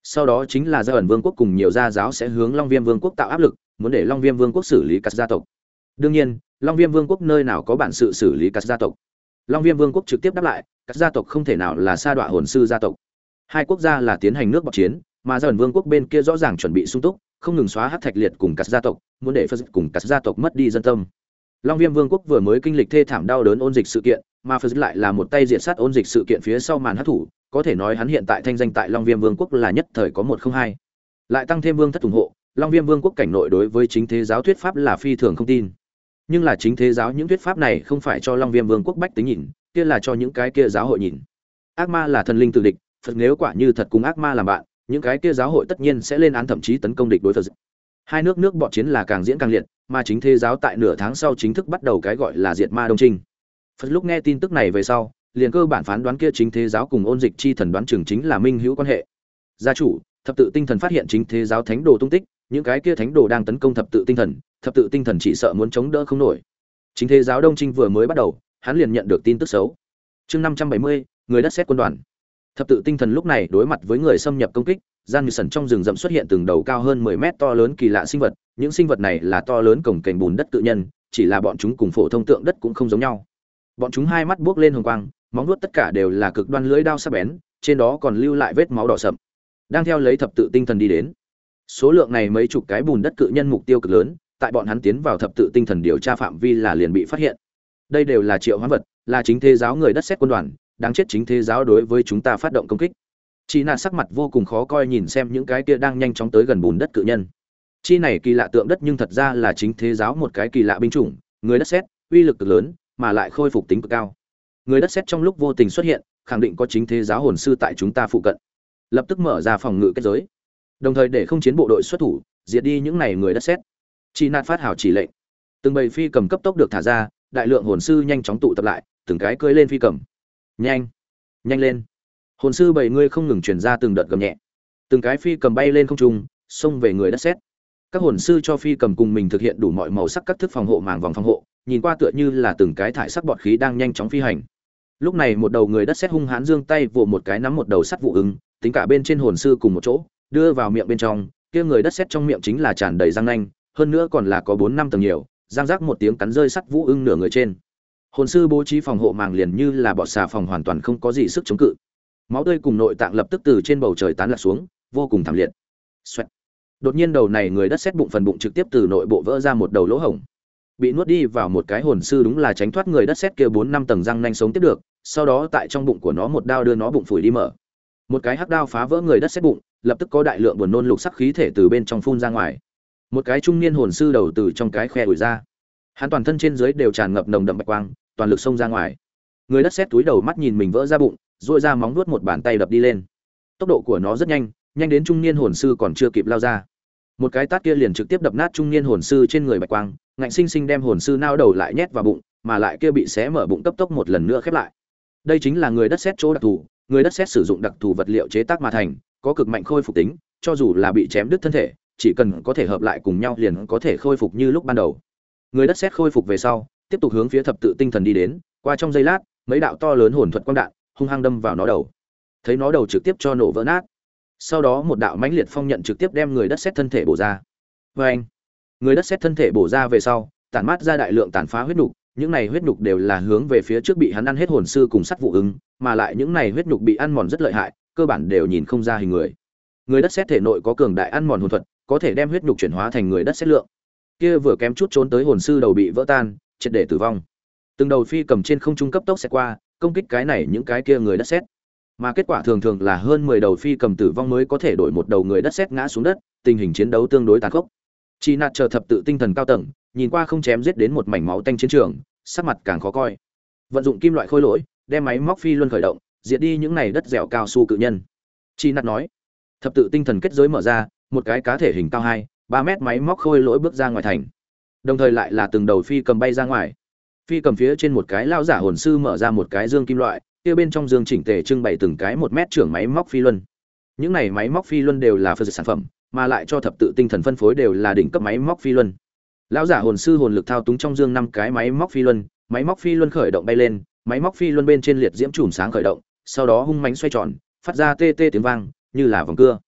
Sau đó chính là Gia ẩn Vương quốc cùng nhiều gia giáo sẽ hướng Long Viêm Vương quốc tạo áp lực, muốn để Long Viêm Vương quốc xử lý các gia tộc. Đương nhiên, Long Viêm Vương quốc nơi nào có bản sự xử lý các gia tộc. Long Viêm Vương quốc trực tiếp đáp lại, các gia tộc không thể nào là sa đọa hồn sư gia tộc. Hai quốc gia là tiến hành nước bọt chiến, mà Gia ẩn Vương quốc bên kia rõ ràng chuẩn bị sung túc, không ngừng xóa hắc thạch liệt cùng các gia tộc, muốn để Phật cùng các gia tộc mất đi dân tâm. Long Viêm Vương quốc vừa mới kinh lịch thê thảm đau đớn ôn dịch sự kiện, mà Phật lại là một tay diệt sát ôn dịch sự kiện phía sau màn hắc thủ, có thể nói hắn hiện tại thanh danh tại Long Viêm Vương quốc là nhất thời có một không hai. Lại tăng thêm vương thất ủng hộ, Long Viêm Vương quốc cảnh nội đối với chính thế giáo thuyết pháp là phi thường không tin. Nhưng là chính thế giáo những thuyết pháp này không phải cho Long Viêm Vương quốc bách tính nhìn, kia là cho những cái kia giáo hội nhìn. Ác ma là thần linh tử địch, Phật nếu quả như thật cùng ác ma làm bạn, những cái kia giáo hội tất nhiên sẽ lên án thậm chí tấn công địch đối Phật. Hai nước nước bọt chiến là càng diễn càng liệt, mà chính thế giáo tại nửa tháng sau chính thức bắt đầu cái gọi là diệt ma đông trinh. Phật lúc nghe tin tức này về sau, liền cơ bản phán đoán kia chính thế giáo cùng ôn dịch chi thần đoán chừng chính là minh hữu quan hệ. Gia chủ, thập tự tinh thần phát hiện chính thế giáo thánh đồ tung tích, những cái kia thánh đồ đang tấn công thập tự tinh thần, thập tự tinh thần chỉ sợ muốn chống đỡ không nổi. Chính thế giáo đông trinh vừa mới bắt đầu, hắn liền nhận được tin tức xấu. Chương năm trăm bảy mươi, người đất sét quân đoàn. Thập tự tinh thần lúc này đối mặt với người xâm nhập công kích, gian như sần trong rừng rậm xuất hiện từng đầu cao hơn mười mét to lớn kỳ lạ sinh vật, những sinh vật này là to lớn cổng kềnh bùn đất tự nhân, chỉ là bọn chúng cùng phổ thông tượng đất cũng không giống nhau. Bọn chúng hai mắt buốc lên hồng quang, móng vuốt tất cả đều là cực đoan lưỡi đao sắc bén, trên đó còn lưu lại vết máu đỏ sậm. Đang theo lấy thập tự tinh thần đi đến. Số lượng này mấy chục cái bùn đất cự nhân mục tiêu cực lớn, tại bọn hắn tiến vào thập tự tinh thần điều tra phạm vi là liền bị phát hiện. Đây đều là triệu hoán vật, là chính thế giáo người đất sét quân đoàn, đáng chết chính thế giáo đối với chúng ta phát động công kích. Chi nạ sắc mặt vô cùng khó coi nhìn xem những cái kia đang nhanh chóng tới gần bùn đất cự nhân. Chi này kỳ lạ tượng đất nhưng thật ra là chính thế giáo một cái kỳ lạ binh chủng, người đất sét, uy lực cực lớn, mà lại khôi phục tính cực cao. Người đất sét trong lúc vô tình xuất hiện, khẳng định có chính thế giáo hồn sư tại chúng ta phụ cận. Lập tức mở ra phòng ngự kết giới, đồng thời để không chiến bộ đội xuất thủ, diệt đi những này người đất sét. Chi nạt phát hảo chỉ lệnh, từng bầy phi cầm cấp tốc được thả ra, đại lượng hồn sư nhanh chóng tụ tập lại, từng cái cưỡi lên phi cầm. Nhanh, nhanh lên! Hồn sư bảy người không ngừng truyền ra từng đợt gầm nhẹ, từng cái phi cầm bay lên không trung, xông về người đất sét. Các hồn sư cho phi cầm cùng mình thực hiện đủ mọi màu sắc các thức phòng hộ màng vòng phòng hộ, nhìn qua tựa như là từng cái thải sắc bọt khí đang nhanh chóng phi hành. Lúc này một đầu người đất sét hung hãn giương tay vồ một cái nắm một đầu sắt vụ ứng, tính cả bên trên hồn sư cùng một chỗ, đưa vào miệng bên trong, kia người đất sét trong miệng chính là tràn đầy răng nanh, hơn nữa còn là có bốn năm tầng nhiều, răng rác một tiếng cắn rơi sắt vũ ưng nửa người trên. Hồn sư bố trí phòng hộ màng liền như là bọt xà phòng hoàn toàn không có gì sức chống cự. Máu tươi cùng nội tạng lập tức từ trên bầu trời tán lạc xuống, vô cùng thảm liệt. Xoẹt. Đột nhiên đầu này người đất sét bụng phần bụng trực tiếp từ nội bộ vỡ ra một đầu lỗ hổng. Bị nuốt đi vào một cái hồn sư đúng là tránh thoát người đất sét kia bốn năm tầng răng nanh sống tiếp được, sau đó tại trong bụng của nó một đao đưa nó bụng phủi đi mở. Một cái hắc đao phá vỡ người đất sét bụng, lập tức có đại lượng buồn nôn lục sắc khí thể từ bên trong phun ra ngoài. Một cái trung niên hồn sư đầu từ trong cái khe ủi ra. Hắn toàn thân trên dưới đều tràn ngập nồng đậm bạch quang, toàn lực xông ra ngoài. Người đất sét túi đầu mắt nhìn mình vỡ ra bụng, duỗi ra móng vuốt một bàn tay đập đi lên. Tốc độ của nó rất nhanh, nhanh đến trung niên hồn sư còn chưa kịp lao ra. Một cái tát kia liền trực tiếp đập nát trung niên hồn sư trên người bạch quang, ngạnh sinh sinh đem hồn sư nao đầu lại nhét vào bụng, mà lại kia bị xé mở bụng cấp tốc một lần nữa khép lại. Đây chính là người đất sét chỗ đặc thù, người đất sét sử dụng đặc thù vật liệu chế tác mà thành, có cực mạnh khôi phục tính, cho dù là bị chém đứt thân thể, chỉ cần có thể hợp lại cùng nhau liền có thể khôi phục như lúc ban đầu. Người đất sét khôi phục về sau, tiếp tục hướng phía thập tự tinh thần đi đến, qua trong giây lát, mấy đạo to lớn hồn thuật quang đạn hung hăng đâm vào nó đầu. Thấy nó đầu trực tiếp cho nổ vỡ nát. Sau đó một đạo mãnh liệt phong nhận trực tiếp đem người đất sét thân thể bổ ra. Và anh, người đất sét thân thể bổ ra về sau, tản mát ra đại lượng tàn phá huyết nục, những này huyết nục đều là hướng về phía trước bị hắn ăn hết hồn sư cùng sắt vụ ứng, mà lại những này huyết nục bị ăn mòn rất lợi hại, cơ bản đều nhìn không ra hình người. Người đất sét thể nội có cường đại ăn mòn hồn thuật, có thể đem huyết nục chuyển hóa thành người đất sét lượng. Kia vừa kém chút trốn tới hồn sư đầu bị vỡ tan, triệt để tử vong. Từng đầu phi cầm trên không trung cấp tốc sẽ qua, công kích cái này những cái kia người đất sét. Mà kết quả thường thường là hơn mười đầu phi cầm tử vong mới có thể đổi một đầu người đất sét ngã xuống đất, tình hình chiến đấu tương đối tàn khốc. Chỉ nạt chờ thập tự tinh thần cao tầng, nhìn qua không chém giết đến một mảnh máu tanh chiến trường, sắc mặt càng khó coi. Vận dụng kim loại khôi lỗi, đem máy móc phi luân khởi động, diệt đi những này đất dẻo cao su cự nhân. Chỉ nạt nói, thập tự tinh thần kết giới mở ra, một cái cá thể hình cao hai, ba mét máy móc khôi lỗi bước ra ngoài thành. Đồng thời lại là từng đầu phi cầm bay ra ngoài. Phi cầm phía trên một cái lão giả hồn sư mở ra một cái dương kim loại, kia bên trong dương chỉnh tề trưng bày từng cái một mét trưởng máy móc phi luân. Những này máy móc phi luân đều là phật sản phẩm, mà lại cho thập tự tinh thần phân phối đều là đỉnh cấp máy móc phi luân. Lão giả hồn sư hồn lực thao túng trong dương năm cái máy móc phi luân, máy móc phi luân khởi động bay lên, máy móc phi luân bên trên liệt diễm chùm sáng khởi động, sau đó hung mãnh xoay tròn, phát ra tê tê tiếng vang, như là vòng cưa.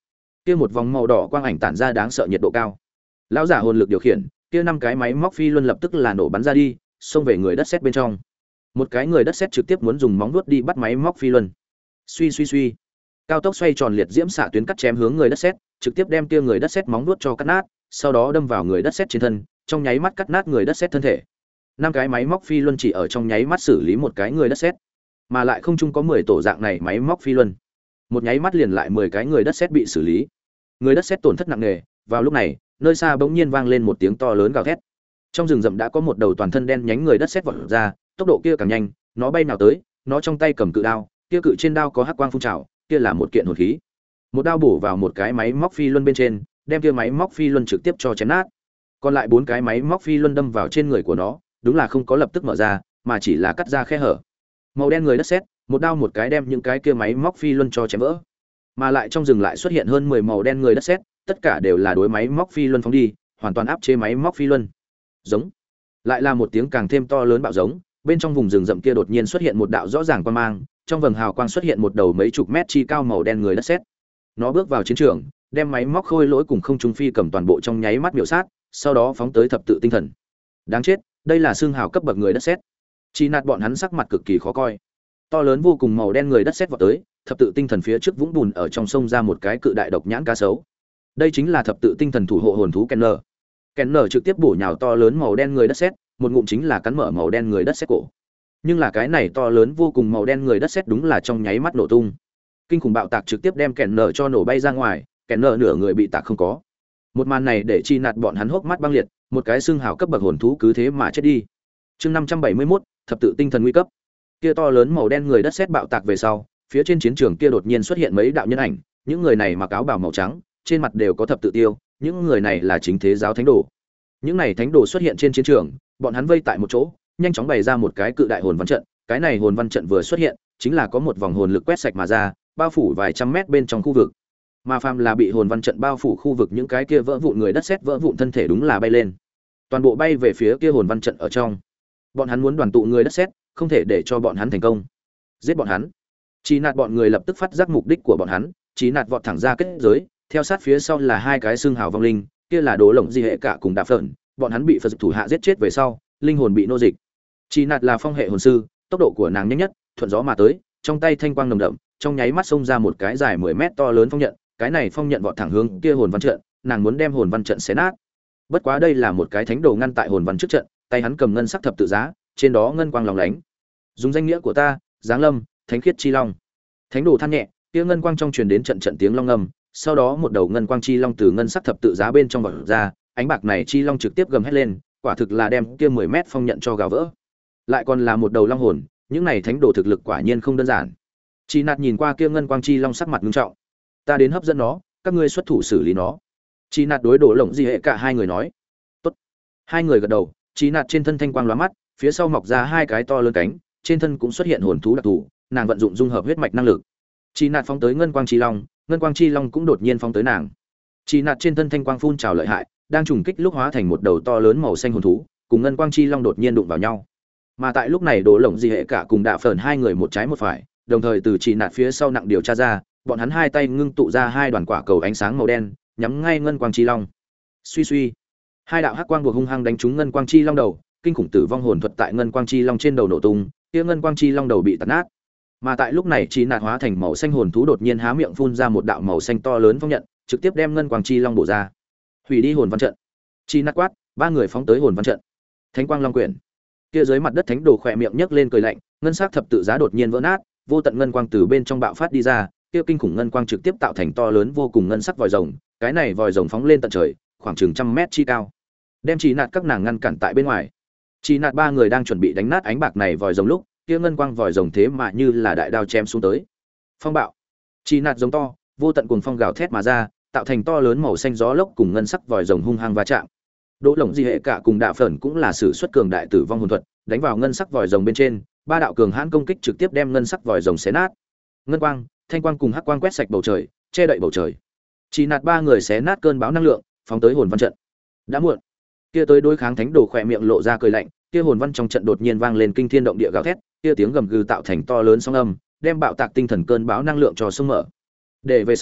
kia một vòng màu đỏ quang ảnh tản ra đáng sợ nhiệt độ cao. Lão giả hồn lực điều khiển, kia năm cái máy móc phi luân lập tức là nổ bắn ra đi, xông về người đất sét bên trong. Một cái người đất sét trực tiếp muốn dùng móng vuốt đi bắt máy móc phi luân. Suy suy suy, cao tốc xoay tròn liệt diễm xạ tuyến cắt chém hướng người đất sét, trực tiếp đem kia người đất sét móng vuốt cho cắt nát, sau đó đâm vào người đất sét trên thân, trong nháy mắt cắt nát người đất sét thân thể. Năm cái máy móc phi luân chỉ ở trong nháy mắt xử lý một cái người đất sét, mà lại không chung có mười tổ dạng này máy móc phi luân. Một nháy mắt liền lại mười cái người đất sét bị xử lý. Người đất sét tổn thất nặng nề, vào lúc này, nơi xa bỗng nhiên vang lên một tiếng to lớn gào thét. Trong rừng rậm đã có một đầu toàn thân đen nhánh người đất sét vọt ra, tốc độ kia càng nhanh, nó bay nào tới, nó trong tay cầm cự đao, kia cự trên đao có hắc quang phun trào, kia là một kiện hồn khí. Một đao bổ vào một cái máy móc phi luân bên trên, đem kia máy móc phi luân trực tiếp cho chém nát. Còn lại bốn cái máy móc phi luân đâm vào trên người của nó, đúng là không có lập tức mở ra, mà chỉ là cắt ra khe hở. Màu đen người đất sét, một đao một cái đem những cái kia máy móc phi luân cho chém vỡ. Mà lại trong rừng lại xuất hiện hơn mười màu đen người đất sét, tất cả đều là đối máy móc phi luân phóng đi, hoàn toàn áp chế máy móc phi luân. Giống. Lại là một tiếng càng thêm to lớn bạo giống, bên trong vùng rừng rậm kia đột nhiên xuất hiện một đạo rõ ràng quang mang, trong vầng hào quang xuất hiện một đầu mấy chục mét chi cao màu đen người đất sét. Nó bước vào chiến trường, đem máy móc khôi lỗi cùng không trung phi cầm toàn bộ trong nháy mắt miểu sát, sau đó phóng tới thập tự tinh thần. Đáng chết, đây là xương hào cấp bậc người đất sét. Chỉ nạt bọn hắn sắc mặt cực kỳ khó coi. To lớn vô cùng màu đen người đất sét vọt tới, thập tự tinh thần phía trước vũng bùn ở trong sông ra một cái cự đại độc nhãn cá sấu. Đây chính là thập tự tinh thần thủ hộ hồn thú Kenner. Kenner trực tiếp bổ nhào to lớn màu đen người đất sét, một ngụm chính là cắn mở màu đen người đất sét cổ. Nhưng là cái này to lớn vô cùng màu đen người đất sét đúng là trong nháy mắt nổ tung. Kinh khủng bạo tạc trực tiếp đem Kenner cho nổ bay ra ngoài, Kenner nửa người bị tạc không có. Một màn này để chi nạt bọn hắn hốc mắt băng liệt, một cái xương hào cấp bậc hồn thú cứ thế mà chết đi. Chương năm trăm bảy mươi mốt, thập tự tinh thần nguy cấp. Kia to lớn màu đen người đất sét bạo tạc về sau, phía trên chiến trường kia đột nhiên xuất hiện mấy đạo nhân ảnh, những người này mặc áo bào màu trắng, trên mặt đều có thập tự tiêu, những người này là chính thế giáo thánh đồ. Những này thánh đồ xuất hiện trên chiến trường, bọn hắn vây tại một chỗ, nhanh chóng bày ra một cái cự đại hồn văn trận, cái này hồn văn trận vừa xuất hiện, chính là có một vòng hồn lực quét sạch mà ra, bao phủ vài trăm mét bên trong khu vực. Mà phàm là bị hồn văn trận bao phủ khu vực những cái kia vỡ vụn người đất sét vỡ vụn thân thể đúng là bay lên. Toàn bộ bay về phía kia hồn văn trận ở trong. Bọn hắn muốn đoàn tụ người đất sét, không thể để cho bọn hắn thành công. Giết bọn hắn. Chỉ nạt bọn người lập tức phát giác mục đích của bọn hắn, chỉ nạt vọt thẳng ra kết giới, theo sát phía sau là hai cái xương hào vong linh, kia là Đố Lộng Di hệ cả cùng Đạp Phởn, bọn hắn bị Phật thủ hạ giết chết về sau, linh hồn bị nô dịch. Chỉ nạt là phong hệ hồn sư, tốc độ của nàng nhanh nhất, thuận gió mà tới, trong tay thanh quang nồng đậm, trong nháy mắt xông ra một cái dài mười mét to lớn phong nhận, cái này phong nhận vọt thẳng hướng kia hồn văn trận, nàng muốn đem hồn văn trận xé nát. Bất quá đây là một cái thánh đồ ngăn tại hồn văn trước trận, tay hắn cầm ngân sắc thập tự giá, trên đó ngân quang lóng lánh. Dùng danh nghĩa của ta, Giáng Lâm, Thánh khiết chi long. Thánh đồ than nhẹ, kia ngân quang trong truyền đến trận trận tiếng long ngâm, sau đó một đầu ngân quang chi long từ ngân sắc thập tự giá bên trong vọt ra, ánh bạc này chi long trực tiếp gầm hét lên, quả thực là đem kia mười mét phong nhận cho gào vỡ. Lại còn là một đầu long hồn, những này thánh đồ thực lực quả nhiên không đơn giản. Chỉ nạt nhìn qua kia ngân quang chi long sắc mặt nghiêm trọng. Ta đến hấp dẫn nó, các ngươi xuất thủ xử lý nó. Chỉ nạt đối Đổ Lộng Di hệ cả hai người nói. Tốt. Hai người gật đầu, chỉ nạt trên thân thanh quang lóa mắt, phía sau mọc ra hai cái to lớn cánh, trên thân cũng xuất hiện hồn thú đặc thù, nàng vận dụng dung hợp huyết mạch năng lực. Chỉ nạt phóng tới ngân quang chi long, ngân quang chi long cũng đột nhiên phóng tới nàng. Chỉ nạt trên thân thanh quang phun trào lợi hại, đang trùng kích lúc hóa thành một đầu to lớn màu xanh hồn thú, cùng ngân quang chi long đột nhiên đụng vào nhau. Mà tại lúc này Đổ Lộng Di hệ cả cùng Đạ Phởn hai người một trái một phải, đồng thời từ chỉ nạt phía sau nặng điều tra ra, bọn hắn hai tay ngưng tụ ra hai đoàn quả cầu ánh sáng màu đen, nhắm ngay ngân quang chi long. Suy suy, hai đạo hắc quang buộc hung hăng đánh trúng ngân quang chi long đầu, kinh khủng tử vong hồn thuật tại ngân quang chi long trên đầu nổ tung, kia ngân quang chi long đầu bị tạt nát. Mà tại lúc này chỉ nạt hóa thành màu xanh hồn thú đột nhiên há miệng phun ra một đạo màu xanh to lớn phong nhận, trực tiếp đem ngân quang chi long bổ ra. Hủy đi hồn văn trận. Chỉ nạt quát, ba người phóng tới hồn văn trận. Thánh quang long quyển. Kia dưới mặt đất thánh đồ khỏe miệng nhấc lên cười lạnh, ngân sắc thập tự giá đột nhiên vỡ nát, vô tận ngân quang từ bên trong bạo phát đi ra, kia kinh khủng ngân quang trực tiếp tạo thành to lớn vô cùng ngân sắc vòi rồng, cái này vòi rồng phóng lên tận trời, khoảng chừng trăm mét chi cao, đem chỉ nạt các nàng ngăn cản tại bên ngoài. Chỉ nạt ba người đang chuẩn bị đánh nát ánh bạc này vòi rồng lúc, kia ngân quang vòi rồng thế mà như là đại đao chém xuống tới. Phong bạo. Chỉ nạt giống to, vô tận cuồng phong gào thét mà ra, tạo thành to lớn màu xanh gió lốc cùng ngân sắc vòi rồng hung hăng va chạm. Đỗ Lộng Di hệ cả cùng Đạ Phởn cũng là sử xuất cường đại tử vong hồn thuật, đánh vào ngân sắc vòi rồng bên trên, ba đạo cường hãn công kích trực tiếp đem ngân sắc vòi rồng xé nát. Ngân quang, thanh quang cùng hắc quang quét sạch bầu trời, che đậy bầu trời. Chỉ nạt ba người xé nát cơn bão năng lượng, phóng tới hồn văn trận. Đã muộn. Kia tới đối kháng thánh đồ khỏe miệng lộ ra cười lạnh, kia hồn văn trong trận đột nhiên vang lên kinh thiên động địa gào thét, kia tiếng gầm gừ tạo thành to lớn sóng âm, đem bạo tạc tinh thần cơn bão năng lượng cho sông mở. Để về sau,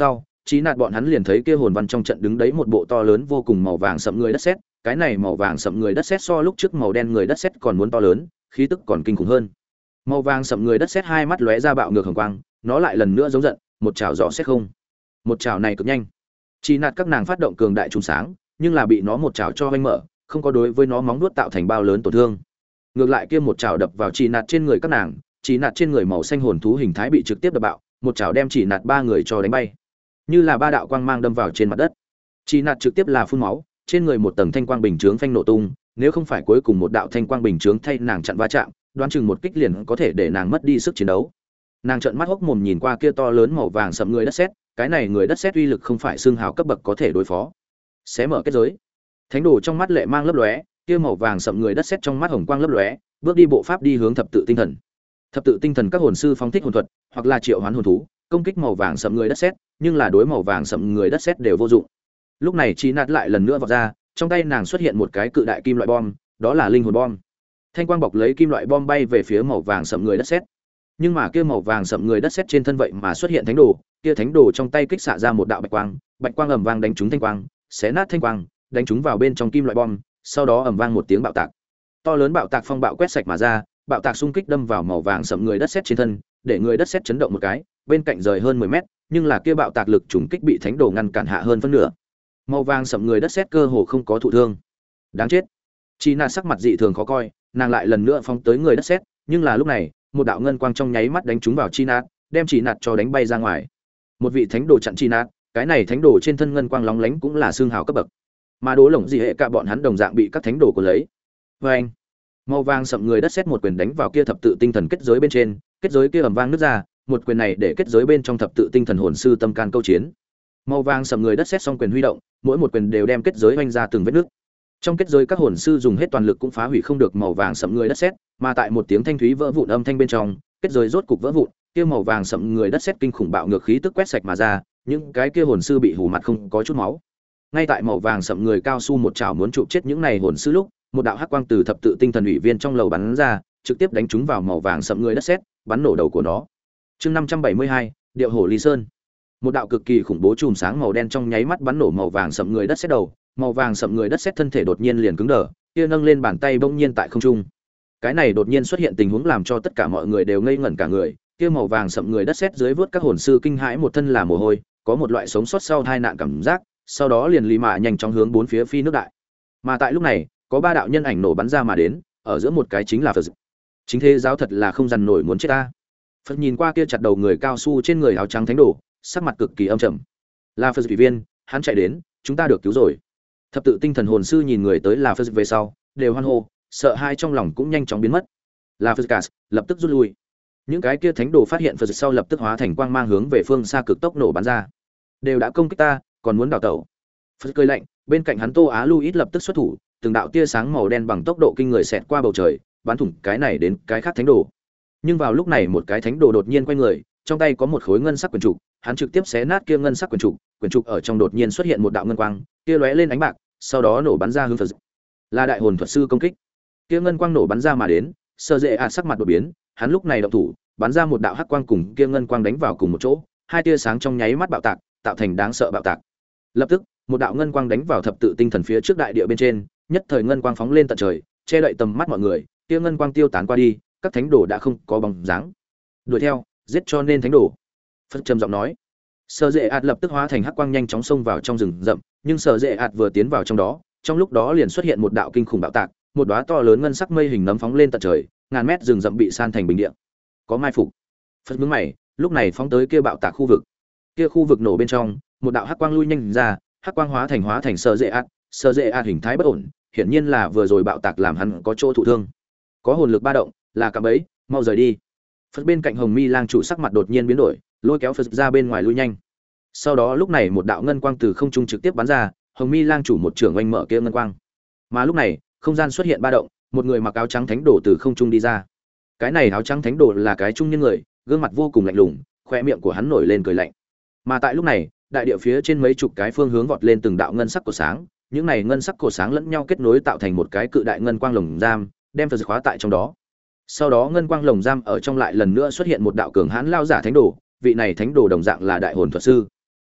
Chí Nạt bọn hắn liền thấy kia hồn văn trong trận đứng đấy một bộ to lớn vô cùng màu vàng sậm người đất sét, cái này màu vàng sậm người đất sét so lúc trước màu đen người đất sét còn muốn to lớn, khí tức còn kinh khủng hơn. Màu vàng sậm người đất sét hai mắt lóe ra bạo ngược hồng quang, nó lại lần nữa giống giận, một chảo rõ xét không. Một chảo này cực nhanh. Chí Nạt các nàng phát động cường đại trùng sáng, nhưng là bị nó một chảo cho vênh mở, không có đối với nó móng vuốt tạo thành bao lớn tổn thương. Ngược lại kia một chảo đập vào Chí Nạt trên người các nàng, Chí Nạt trên người màu xanh hồn thú hình thái bị trực tiếp đập bạo, một chảo đem Chí Nạt ba người cho đánh bay. Như là ba đạo quang mang đâm vào trên mặt đất. Chí Nạt trực tiếp là phun máu, trên người một tầng thanh quang bình chướng phanh nổ tung, nếu không phải cuối cùng một đạo thanh quang bình chướng thay nàng chặn va chạm, đoán chừng một kích liền có thể để nàng mất đi sức chiến đấu. Nàng trợn mắt hốc mồm nhìn qua kia to lớn màu vàng sẫm người đất sét, cái này người đất sét uy lực không phải xương hào cấp bậc có thể đối phó. Xé mở kết giới. Thánh đồ trong mắt lệ mang lấp lóe, kia màu vàng sẫm người đất sét trong mắt hồng quang lấp lóe, bước đi bộ pháp đi hướng thập tự tinh thần. Thập tự tinh thần các hồn sư phóng thích hồn thuật, hoặc là triệu hoán hồn thú, công kích màu vàng sẫm người đất sét, nhưng là đối màu vàng sẫm người đất sét đều vô dụng. Lúc này Chí Nạt lại lần nữa vọt ra, trong tay nàng xuất hiện một cái cự đại kim loại bom, đó là linh hồn bom. Thanh quang bọc lấy kim loại bom bay về phía màu vàng sẫm người đất sét. Nhưng mà kia màu vàng sẫm người đất sét trên thân vậy mà xuất hiện thánh đồ, kia thánh đồ trong tay kích xạ ra một đạo bạch quang, bạch quang ầm vang đánh trúng thanh quang, xé nát thanh quang, đánh trúng vào bên trong kim loại bom, sau đó ầm vang một tiếng bạo tạc. To lớn bạo tạc phong bạo quét sạch mà ra, bạo tạc xung kích đâm vào màu vàng sẫm người đất sét trên thân, để người đất sét chấn động một cái, bên cạnh rời hơn mười mét, nhưng là kia bạo tạc lực trùng kích bị thánh đồ ngăn cản hạ hơn phân nửa. Màu vàng sẫm người đất sét cơ hồ không có thụ thương. Đáng chết. Chí Nạt sắc mặt dị thường khó coi, nàng lại lần nữa phóng tới người đất sét, nhưng là lúc này, một đạo ngân quang trong nháy mắt đánh trúng vào Chí Nạt, đem Chí Nạt cho đánh bay ra ngoài. Một vị thánh đồ chặn Chí Nạt, cái này thánh đồ trên thân ngân quang lóng lánh cũng là xương hào cấp bậc. Mà Đố Lổng Dị hệ cả bọn hắn đồng dạng bị các thánh đồ cuốn lấy. Oeng! Màu vàng sậm người đất sét một quyền đánh vào kia thập tự tinh thần kết giới bên trên, kết giới kia ầm vang nứt ra, một quyền này để kết giới bên trong thập tự tinh thần hồn sư tâm can câu chiến. Màu vàng sậm người đất sét song quyền huy động, mỗi một quyền đều đem kết giới vênh ra từng vết nứt. Trong kết giới các hồn sư dùng hết toàn lực cũng phá hủy không được màu vàng sậm người đất sét, mà tại một tiếng thanh thúy vỡ vụn âm thanh bên trong, kết giới rốt cục vỡ vụn, kia màu vàng sậm người đất sét kinh khủng bạo ngược khí tức quét sạch mà ra, những cái kia hồn sư bị hù mặt không có chút máu. Ngay tại màu vàng sậm người cao su một chảo muốn chụp chết những này hồn sư lúc, một đạo hắc quang từ thập tự tinh thần ủy viên trong lầu bắn ra, trực tiếp đánh trúng vào màu vàng sậm người đất sét, bắn nổ đầu của nó. Chương năm trăm bảy mươi hai, Điệu hổ Ly Sơn. Một đạo cực kỳ khủng bố chùm sáng màu đen trong nháy mắt bắn nổ màu vàng sậm người đất sét đầu, màu vàng sậm người đất sét thân thể đột nhiên liền cứng đờ, kia nâng lên bàn tay bỗng nhiên tại không trung. Cái này đột nhiên xuất hiện tình huống làm cho tất cả mọi người đều ngây ngẩn cả người, kia màu vàng sậm người đất sét dưới vớt các hồn sư kinh hãi một thân là mồ hôi, có một loại sống sót sau tai nạn cảm giác, sau đó liền lì mạ nhanh chóng hướng bốn phía phi nước đại. Mà tại lúc này, có ba đạo nhân ảnh nổ bắn ra mà đến, ở giữa một cái chính là Phật. Chính thế giáo thật là không dằn nổi muốn chết ta. Phật nhìn qua kia chặt đầu người cao su trên người áo trắng thánh đồ, sắc mặt cực kỳ âm trầm. Là Phật ủy viên, hắn chạy đến, chúng ta được cứu rồi. Thập tự tinh thần hồn sư nhìn người tới là Phật về sau, đều hoan hô, sợ hai trong lòng cũng nhanh chóng biến mất. Là Phật Cast, lập tức rút lui. Những cái kia thánh đồ phát hiện Phật sau lập tức hóa thành quang mang hướng về phương xa cực tốc nổ bắn ra. Đều đã công kích ta, còn muốn đào tẩu. Phật cười lạnh, bên cạnh hắn Tô Á Luis lập tức xuất thủ, từng đạo tia sáng màu đen bằng tốc độ kinh người xẹt qua bầu trời, bắn thủng cái này đến cái khác thánh đồ. Nhưng vào lúc này một cái thánh đồ đột nhiên quay người, trong tay có một khối ngân sắc quyển trục, hắn trực tiếp xé nát kia ngân sắc quyển trục, quyển trục ở trong đột nhiên xuất hiện một đạo ngân quang, kia lóe lên ánh bạc, sau đó nổ bắn ra hướng Phật. Là đại hồn thuật sư công kích. Kia ngân quang nổ bắn ra mà đến, Sơ Dệ ạt sắc mặt đột biến, hắn lúc này động thủ, bắn ra một đạo hắc quang cùng kia ngân quang đánh vào cùng một chỗ, hai tia sáng trong nháy mắt bạo tạc, tạo thành đáng sợ bạo tạc. Lập tức, một đạo ngân quang đánh vào thập tự tinh thần phía trước đại địa bên trên, nhất thời ngân quang phóng lên tận trời, che đậy tầm mắt mọi người, kia ngân quang tiêu tán qua đi, các thánh đồ đã không có bóng dáng. Đuổi theo, giết cho nên thánh đồ. Phật trầm giọng nói. Sở Dệ ạt lập tức hóa thành hắc quang nhanh chóng xông vào trong rừng rậm, nhưng Sở Dệ ạt vừa tiến vào trong đó, trong lúc đó liền xuất hiện một đạo kinh khủng bạo tạc, một đóa to lớn ngân sắc mây hình nấm phóng lên tận trời, ngàn mét rừng rậm bị san thành bình địa. Có mai phục. Phật nhướng mày, lúc này phóng tới kia bạo tạc khu vực. Kia khu vực nổ bên trong, một đạo hắc quang lui nhanh ra, hắc quang hóa thành hóa thành Sở Dệ ạt, Sở Dệ ạt hình thái bất ổn, hiển nhiên là vừa rồi bạo tạc làm hắn có chỗ thụ thương. Có hồn lực ba động, là cạm bẫy, mau rời đi. Phật bên cạnh Hồng Mi lang chủ sắc mặt đột nhiên biến đổi, lôi kéo Phật ra bên ngoài lui nhanh. Sau đó lúc này một đạo ngân quang từ không trung trực tiếp bắn ra, Hồng Mi lang chủ một trưởng oanh mở kia ngân quang. Mà lúc này, không gian xuất hiện ba động, một người mặc áo trắng thánh đồ từ không trung đi ra. Cái này áo trắng thánh đồ là cái trung niên người, gương mặt vô cùng lạnh lùng, khoe miệng của hắn nổi lên cười lạnh. Mà tại lúc này, đại địa phía trên mấy chục cái phương hướng vọt lên từng đạo ngân sắc của sáng, những này ngân sắc cổ sáng lẫn nhau kết nối tạo thành một cái cự đại ngân quang lồng giam, đem Phật khóa tại trong đó. Sau đó ngân quang lồng giam ở trong lại lần nữa xuất hiện một đạo cường hãn lao giả thánh đồ, vị này thánh đồ đồng dạng là đại hồn thuật sư.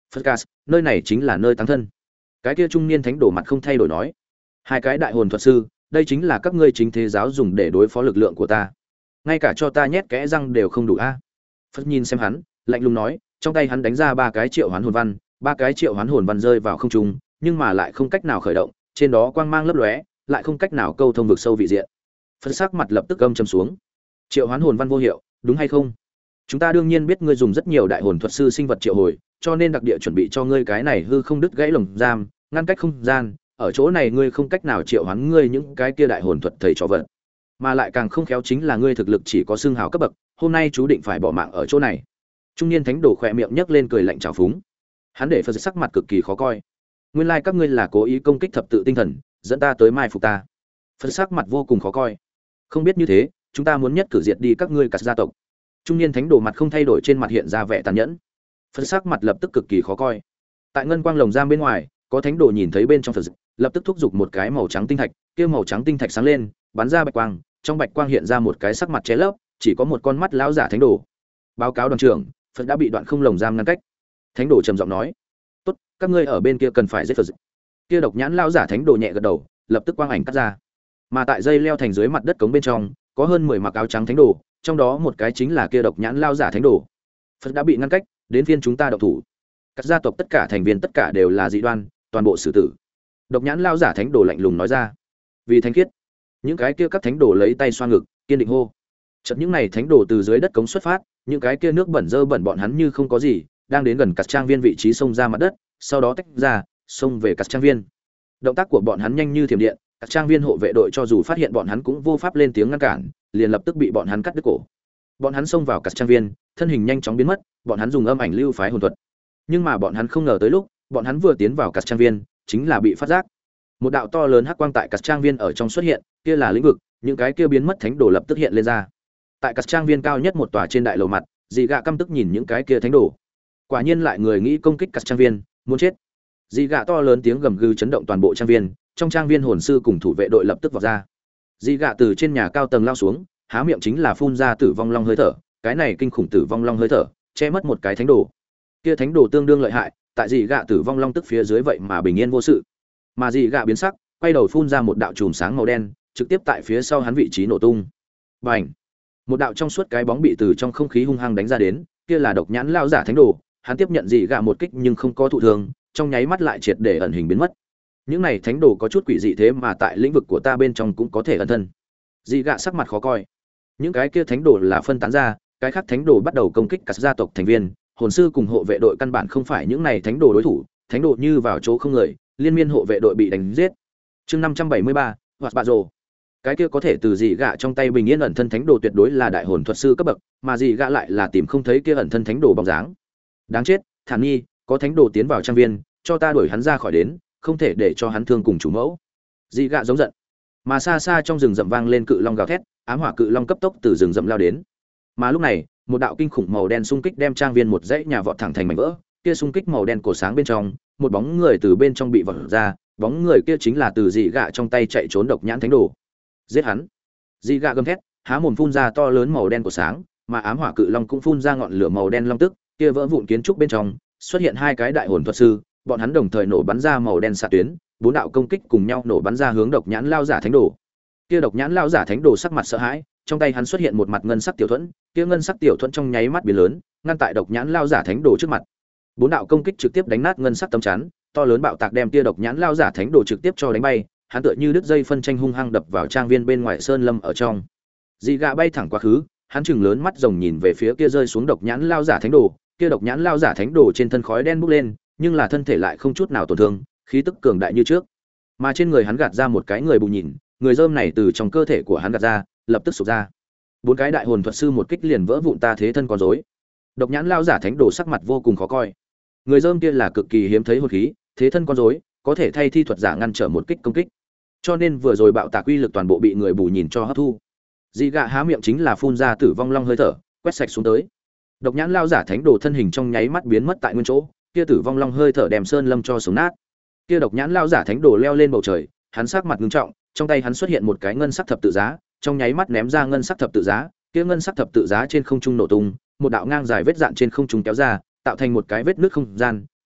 Phật Cas, nơi này chính là nơi táng thân. Cái kia trung niên thánh đồ mặt không thay đổi nói, hai cái đại hồn thuật sư, đây chính là các ngươi chính thế giáo dùng để đối phó lực lượng của ta, ngay cả cho ta nhét kẽ răng đều không đủ a. Phật nhìn xem hắn, lạnh lùng nói, trong tay hắn đánh ra ba cái triệu hoán hồn văn, ba cái triệu hoán hồn văn rơi vào không trung, nhưng mà lại không cách nào khởi động, trên đó quang mang lấp lóe, lại không cách nào câu thông vực sâu vị diện. Phật sắc mặt lập tức âm trầm xuống. Triệu hoán hồn văn vô hiệu, đúng hay không? Chúng ta đương nhiên biết ngươi dùng rất nhiều đại hồn thuật sư sinh vật triệu hồi, cho nên đặc địa chuẩn bị cho ngươi cái này hư không đứt gãy lồng giam, ngăn cách không gian, ở chỗ này ngươi không cách nào triệu hoán ngươi những cái kia đại hồn thuật thầy trò vật. Mà lại càng không khéo chính là ngươi thực lực chỉ có xương hào cấp bậc, hôm nay chú định phải bỏ mạng ở chỗ này. Trung niên thánh đồ khỏe miệng nhấc lên cười lạnh trào phúng. Hắn để Phật sắc mặt cực kỳ khó coi. Nguyên lai các ngươi là cố ý công kích thập tự tinh thần, dẫn ta tới mai phục ta. Phật sắc mặt vô cùng khó coi. Không biết như thế, chúng ta muốn nhất cử diệt đi các ngươi cả gia tộc. Trung niên thánh đồ mặt không thay đổi, trên mặt hiện ra vẻ tàn nhẫn. Phật sắc mặt lập tức cực kỳ khó coi. Tại ngân quang lồng giam bên ngoài, có thánh đồ nhìn thấy bên trong Phật, lập tức thúc giục một cái màu trắng tinh thạch, kia màu trắng tinh thạch sáng lên, bắn ra bạch quang, trong bạch quang hiện ra một cái sắc mặt che lấp, chỉ có một con mắt lão giả thánh đồ. Báo cáo đoàn trưởng, Phật đã bị đoạn không lồng giam ngăn cách. Thánh đồ trầm giọng nói, tốt, các ngươi ở bên kia cần phải giết Phật. Kia độc nhãn lão giả thánh đồ nhẹ gật đầu, lập tức quang ảnh cắt ra. Mà tại dây leo thành dưới mặt đất cống bên trong, có hơn mười mặc áo trắng thánh đồ, trong đó một cái chính là kia độc nhãn lão giả thánh đồ. Phật đã bị ngăn cách, đến phiên chúng ta động thủ. Các gia tộc tất cả thành viên tất cả đều là dị đoan, toàn bộ xử tử. Độc nhãn lão giả thánh đồ lạnh lùng nói ra. Vì thánh khiết, những cái kia các thánh đồ lấy tay xoa ngực, kiên định hô. Chợt những này thánh đồ từ dưới đất cống xuất phát, những cái kia nước bẩn dơ bẩn bọn hắn như không có gì, đang đến gần cắt trang viên vị trí xông ra mặt đất, sau đó tách ra, xông về cắt trang viên. Động tác của bọn hắn nhanh như thiểm điện, các trang viên hộ vệ đội cho dù phát hiện bọn hắn cũng vô pháp lên tiếng ngăn cản, liền lập tức bị bọn hắn cắt đứt cổ. Bọn hắn xông vào cắt trang viên, thân hình nhanh chóng biến mất, bọn hắn dùng âm ảnh lưu phái hồn thuật. Nhưng mà bọn hắn không ngờ tới lúc, bọn hắn vừa tiến vào cắt trang viên, chính là bị phát giác. Một đạo to lớn hắc quang tại cắt trang viên ở trong xuất hiện, kia là lĩnh vực, những cái kia biến mất thánh đồ lập tức hiện lên ra. Tại cắt trang viên cao nhất một tòa trên đại lầu mặt, Dị Gạ căm tức nhìn những cái kia thánh đồ. Quả nhiên lại người nghĩ công kích cắt trang viên, muốn chết. Dị Gạ to lớn tiếng gầm gừ chấn động toàn bộ trang viên, trong trang viên hồn sư cùng thủ vệ đội lập tức vọt ra. Dị Gạ từ trên nhà cao tầng lao xuống, há miệng chính là phun ra tử vong long hơi thở, cái này kinh khủng tử vong long hơi thở, che mất một cái thánh đồ. Kia thánh đồ tương đương lợi hại, tại Dị Gạ tử vong long tức phía dưới vậy mà bình yên vô sự. Mà Dị Gạ biến sắc, quay đầu phun ra một đạo chùm sáng màu đen, trực tiếp tại phía sau hắn vị trí nổ tung. Bành! Một đạo trong suốt cái bóng bị từ trong không khí hung hăng đánh ra đến, kia là độc nhãn lão giả thánh đồ, hắn tiếp nhận Dị Gạ một kích nhưng không có thụ thương, trong nháy mắt lại triệt để ẩn hình biến mất. Những này thánh đồ có chút quỷ dị thế mà tại lĩnh vực của ta bên trong cũng có thể ẩn thân. Dị Gạ sắc mặt khó coi. Những cái kia thánh đồ là phân tán ra, cái khác thánh đồ bắt đầu công kích các gia tộc thành viên, hồn sư cùng hộ vệ đội căn bản không phải những này thánh đồ đối thủ, thánh đồ như vào chỗ không người, liên miên hộ vệ đội bị đánh giết. Chương năm trăm bảy mươi ba, Hoạt Bạ Rồ. Cái kia có thể từ Dị Gạ trong tay bình yên ẩn thân thánh đồ tuyệt đối là đại hồn thuật sư cấp bậc, mà Dị Gạ lại là tìm không thấy kia ẩn thân thánh đồ bóng dáng. Đáng chết, Thản Nhi, có thánh đồ tiến vào trang viên, cho ta đuổi hắn ra khỏi đến, không thể để cho hắn thương cùng chủ mẫu. Dị Gạ giống giận. Mà xa xa trong rừng rậm vang lên cự long gào thét, ám hỏa cự long cấp tốc từ rừng rậm lao đến. Mà lúc này, một đạo kinh khủng màu đen xung kích đem trang viên một dãy nhà vọt thẳng thành mảnh vỡ, kia xung kích màu đen cổ sáng bên trong, một bóng người từ bên trong bị vọt ra, bóng người kia chính là từ Dị Gạ trong tay chạy trốn độc nhãn thánh đồ. Giết hắn! Dị Gạ gầm thét, há mồm phun ra to lớn màu đen cổ sáng, mà ám hỏa cự long cũng phun ra ngọn lửa màu đen long tức, kia vỡ vụn kiến trúc bên trong xuất hiện hai cái đại hồn thuật sư, bọn hắn đồng thời nổ bắn ra màu đen xạ tuyến, bốn đạo công kích cùng nhau nổ bắn ra hướng độc nhãn lao giả thánh đồ. Kia độc nhãn lao giả thánh đồ sắc mặt sợ hãi, trong tay hắn xuất hiện một mặt ngân sắc tiểu thuẫn, kia ngân sắc tiểu thuẫn trong nháy mắt biến lớn, ngăn tại độc nhãn lao giả thánh đồ trước mặt. Bốn đạo công kích trực tiếp đánh nát ngân sắc tấm chắn, to lớn bạo tạc đem kia độc nhãn lao giả thánh đồ trực tiếp cho đánh bay, hắn tựa như đứt dây phân tranh hung hăng đập vào trang viên bên ngoài sơn lâm ở trong. Dị Gạ bay thẳng quá khứ, hắn trừng lớn mắt rồng nhìn về phía kia rơi xuống độc nhãn lao giả thánh đồ, kia độc nhãn lao giả thánh đồ trên thân khói đen bốc lên, nhưng là thân thể lại không chút nào tổn thương, khí tức cường đại như trước. Mà trên người hắn gạt ra một cái người bù nhìn, người rơm này từ trong cơ thể của hắn gạt ra, lập tức sụp ra. Bốn cái đại hồn thuật sư một kích liền vỡ vụn ta thế thân con rối. Độc nhãn lao giả thánh đồ sắc mặt vô cùng khó coi. Người rơm kia là cực kỳ hiếm thấy hồn khí, thế thân con rối, có thể thay thi thuật giả ngăn trở một kích công kích. Cho nên vừa rồi bạo tạc uy lực toàn bộ bị người bù nhìn cho hấp thu. Dị Gạ há miệng chính là phun ra tử vong long hơi thở, quét sạch xuống tới. Độc nhãn lao giả thánh đồ thân hình trong nháy mắt biến mất tại nguyên chỗ, kia tử vong long hơi thở đem sơn lâm cho sống nát. Kia độc nhãn lao giả thánh đồ leo lên bầu trời, hắn sắc mặt nghiêm trọng, trong tay hắn xuất hiện một cái ngân sắc thập tự giá, trong nháy mắt ném ra ngân sắc thập tự giá, kia ngân sắc thập tự giá trên không trung nổ tung, một đạo ngang dài vết dạn trên không trung kéo ra, tạo thành một cái vết nứt không gian,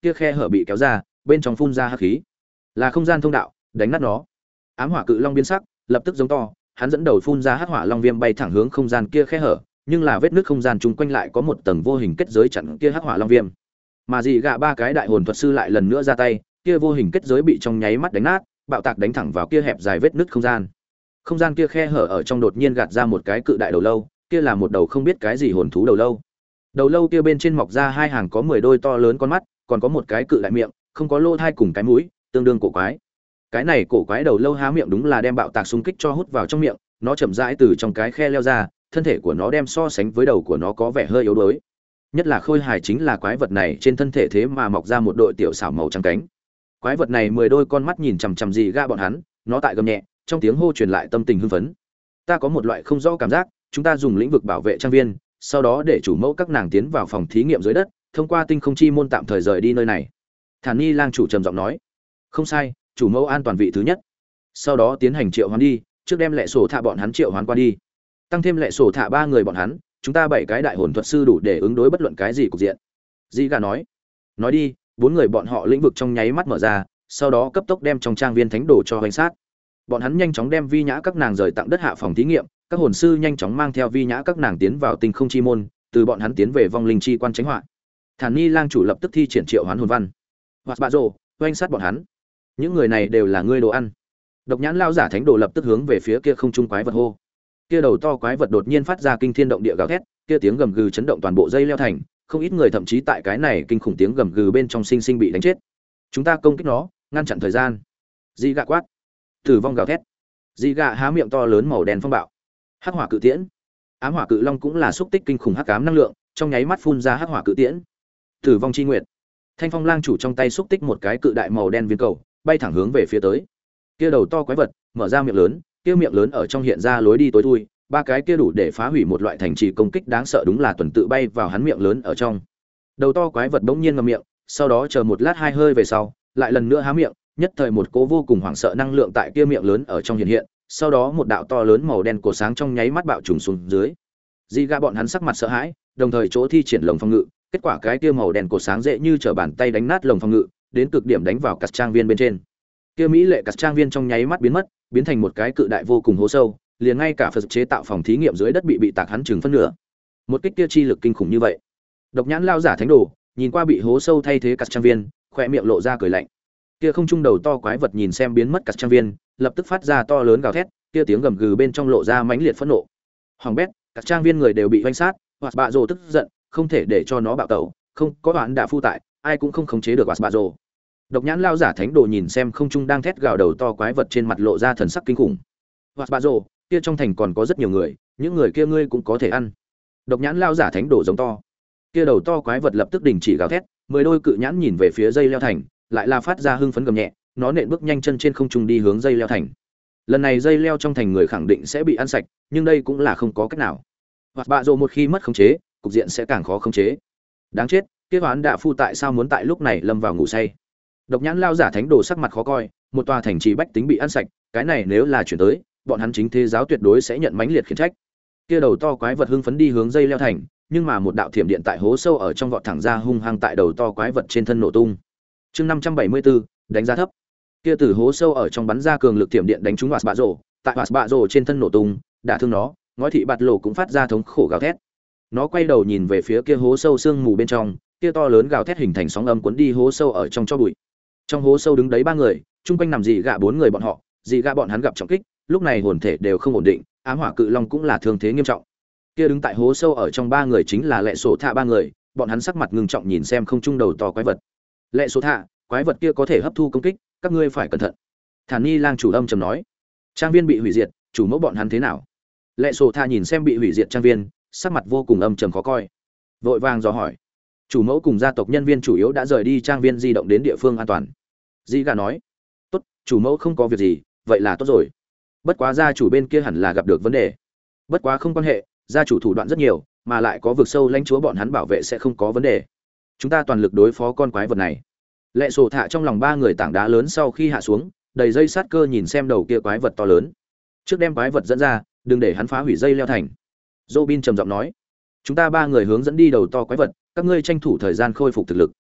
kia khe hở bị kéo ra, bên trong phun ra hắc khí, là không gian thông đạo, đánh nát nó. Ám hỏa cự long biến sắc, lập tức giống to, hắn dẫn đầu phun ra hắc hỏa long viêm bay thẳng hướng không gian kia khe hở, nhưng là vết nứt không gian chung quanh lại có một tầng vô hình kết giới chặn kia hắc hỏa long viêm. Mà dị gạ ba cái đại hồn thuật sư lại lần nữa ra tay, kia vô hình kết giới bị trong nháy mắt đánh nát, bạo tạc đánh thẳng vào kia hẹp dài vết nứt không gian. Không gian kia khe hở ở trong đột nhiên gạt ra một cái cự đại đầu lâu, kia là một đầu không biết cái gì hồn thú đầu lâu. Đầu lâu kia bên trên mọc ra hai hàng có mười đôi to lớn con mắt, còn có một cái cự đại miệng, không có lỗ thai cùng cái mũi, tương đương cổ quái. Cái này cổ quái đầu lâu há miệng đúng là đem bạo tạc xung kích cho hút vào trong miệng, nó chậm rãi từ trong cái khe leo ra, thân thể của nó đem so sánh với đầu của nó có vẻ hơi yếu đuối. Nhất là khôi hài chính là quái vật này trên thân thể thế mà mọc ra một đội tiểu xảo màu trắng cánh. Quái vật này mười đôi con mắt nhìn chằm chằm dị gạ bọn hắn, nó tại gầm nhẹ, trong tiếng hô truyền lại tâm tình hưng phấn. Ta có một loại không rõ cảm giác, chúng ta dùng lĩnh vực bảo vệ trang viên, sau đó để chủ mẫu các nàng tiến vào phòng thí nghiệm dưới đất, thông qua tinh không chi môn tạm thời rời đi nơi này. Thản Nhi lang chủ trầm giọng nói, không sai, chủ mẫu an toàn vị thứ nhất. Sau đó tiến hành triệu hoán đi, trước đem lệ sổ thạ bọn hắn triệu hoán qua đi. Tăng thêm lệ sổ thạ ba người bọn hắn, chúng ta bảy cái đại hồn thuật sư đủ để ứng đối bất luận cái gì cục diện. Dị gà nói, nói đi, bốn người bọn họ lĩnh vực trong nháy mắt mở ra, sau đó cấp tốc đem trong trang viên thánh đồ cho hoành sát. Bọn hắn nhanh chóng đem vi nhã các nàng rời tặng đất hạ phòng thí nghiệm, các hồn sư nhanh chóng mang theo vi nhã các nàng tiến vào tinh không chi môn, từ bọn hắn tiến về vong linh chi quan tránh họa. Thản Nhi lang chủ lập tức thi triển triệu hoán hồn văn, hoặc bạ rồ, hoành sát bọn hắn. Những người này đều là ngươi đồ ăn. Độc nhãn lao giả thánh đồ lập tức hướng về phía kia không trung quái vật hô. Kia đầu to quái vật đột nhiên phát ra kinh thiên động địa gào thét, kia tiếng gầm gừ chấn động toàn bộ dây leo thành, không ít người thậm chí tại cái này kinh khủng tiếng gầm gừ bên trong sinh sinh bị đánh chết. Chúng ta công kích nó, ngăn chặn thời gian. Dị gạ quát. Tử vong gào thét. Dị gạ há miệng to lớn màu đen phong bạo. Hắc hỏa cự tiễn. Ám hỏa cự long cũng là xúc tích kinh khủng hắc ám năng lượng, trong nháy mắt phun ra hắc hỏa cự tiễn. Tử vong chi nguyệt. Thanh phong lang chủ trong tay xúc tích một cái cự đại màu đen viên cầu, bay thẳng hướng về phía tới. Kia đầu to quái vật mở ra miệng lớn, kia miệng lớn ở trong hiện ra lối đi tối thui, ba cái kia đủ để phá hủy một loại thành trì công kích đáng sợ đúng là tuần tự bay vào hắn miệng lớn ở trong. Đầu to quái vật bỗng nhiên ngậm miệng, sau đó chờ một lát hai hơi về sau, lại lần nữa há miệng, nhất thời một cỗ vô cùng hoảng sợ năng lượng tại kia miệng lớn ở trong hiện hiện, sau đó một đạo to lớn màu đen cổ sáng trong nháy mắt bạo trùng xuống dưới. Dị gạ bọn hắn sắc mặt sợ hãi, đồng thời chỗ thi triển lồng phòng ngự, kết quả cái kia màu đen cổ sáng dễ như trở bàn tay đánh nát lồng phòng ngự, đến cực điểm đánh vào cắt trang viên bên trên. Kia mỹ lệ cắt trang viên trong nháy mắt biến mất, biến thành một cái cự đại vô cùng hố sâu, liền ngay cả phật chế tạo phòng thí nghiệm dưới đất bị bị tạc hắn chừng phân nửa. Một kích kia chi lực kinh khủng như vậy. Độc nhãn lao giả thánh đồ, nhìn qua bị hố sâu thay thế cắt trang viên, khóe miệng lộ ra cười lạnh. Kia không trung đầu to quái vật nhìn xem biến mất cắt trang viên, lập tức phát ra to lớn gào thét, kia tiếng gầm gừ bên trong lộ ra mãnh liệt phẫn nộ. Hoàng bét, cắt trang viên người đều bị vây sát, hoặc bạ rồ tức giận, không thể để cho nó bạo tẩu, không có đoạn đả phu tại, ai cũng không khống chế được hoặc bạ rồ. Độc nhãn lao giả thánh đồ nhìn xem không trung đang thét gào đầu to quái vật trên mặt lộ ra thần sắc kinh khủng. Hoặc bạ rồ, kia trong thành còn có rất nhiều người, những người kia ngươi cũng có thể ăn. Độc nhãn lao giả thánh đồ giống to. Kia đầu to quái vật lập tức đình chỉ gào thét, mười đôi cự nhãn nhìn về phía dây leo thành, lại là phát ra hưng phấn gầm nhẹ, nó nện bước nhanh chân trên không trung đi hướng dây leo thành. Lần này dây leo trong thành người khẳng định sẽ bị ăn sạch, nhưng đây cũng là không có cách nào. Hoặc bạ rồ một khi mất khống chế, cục diện sẽ càng khó khống chế. Đáng chết, kia hoán đạ phu tại sao muốn tại lúc này lâm vào ngủ say? Độc nhãn lao giả thánh đồ sắc mặt khó coi, một tòa thành trì bách tính bị ăn sạch, cái này nếu là chuyển tới, bọn hắn chính thế giáo tuyệt đối sẽ nhận mãnh liệt khiển trách. Kia đầu to quái vật hưng phấn đi hướng dây leo thành, nhưng mà một đạo thiểm điện tại hố sâu ở trong vọt thẳng ra hung hăng tại đầu to quái vật trên thân nổ tung. Chương năm trăm bảy mươi bốn, đánh giá thấp. Kia từ hố sâu ở trong bắn ra cường lực thiểm điện đánh trúng Hoạt Bạ Rồ, tại Hoạt Bạ Rồ trên thân nổ tung, đả thương nó, ngói thị bạt lộ cũng phát ra thống khổ gào thét. Nó quay đầu nhìn về phía kia hố sâu sương mù bên trong, kia to lớn gào thét hình thành sóng âm cuốn đi hố sâu ở trong cho bụi. Trong hố sâu đứng đấy ba người, chung quanh nằm dị gạ bốn người bọn họ, dị gạ bọn hắn gặp trọng kích, lúc này hồn thể đều không ổn định, ám hỏa cự long cũng là thương thế nghiêm trọng. Kia đứng tại hố sâu ở trong ba người chính là lệ sổ thạ ba người, bọn hắn sắc mặt ngưng trọng nhìn xem không trung đầu to quái vật. Lệ sổ thạ, quái vật kia có thể hấp thu công kích, các ngươi phải cẩn thận. Thản Nhi lang chủ âm trầm nói. Trang viên bị hủy diệt, chủ mẫu bọn hắn thế nào? Lệ sổ thạ nhìn xem bị hủy diệt trang viên, sắc mặt vô cùng âm trầm khó coi, vội vàng dò hỏi. Chủ mẫu cùng gia tộc nhân viên chủ yếu đã rời đi trang viên di động đến địa phương an toàn. Dị gà nói. Tốt, chủ mẫu không có việc gì, vậy là tốt rồi. Bất quá gia chủ bên kia hẳn là gặp được vấn đề. Bất quá không quan hệ, gia chủ thủ đoạn rất nhiều, mà lại có vực sâu lãnh chúa bọn hắn bảo vệ sẽ không có vấn đề. Chúng ta toàn lực đối phó con quái vật này. Lệ sổ thạ trong lòng ba người tảng đá lớn sau khi hạ xuống, đầy dây sát cơ nhìn xem đầu kia quái vật to lớn. Trước đem quái vật dẫn ra, đừng để hắn phá hủy dây leo thành. Robin trầm giọng nói. Chúng ta ba người hướng dẫn đi đầu to quái vật, các ngươi tranh thủ thời gian khôi phục thực lực.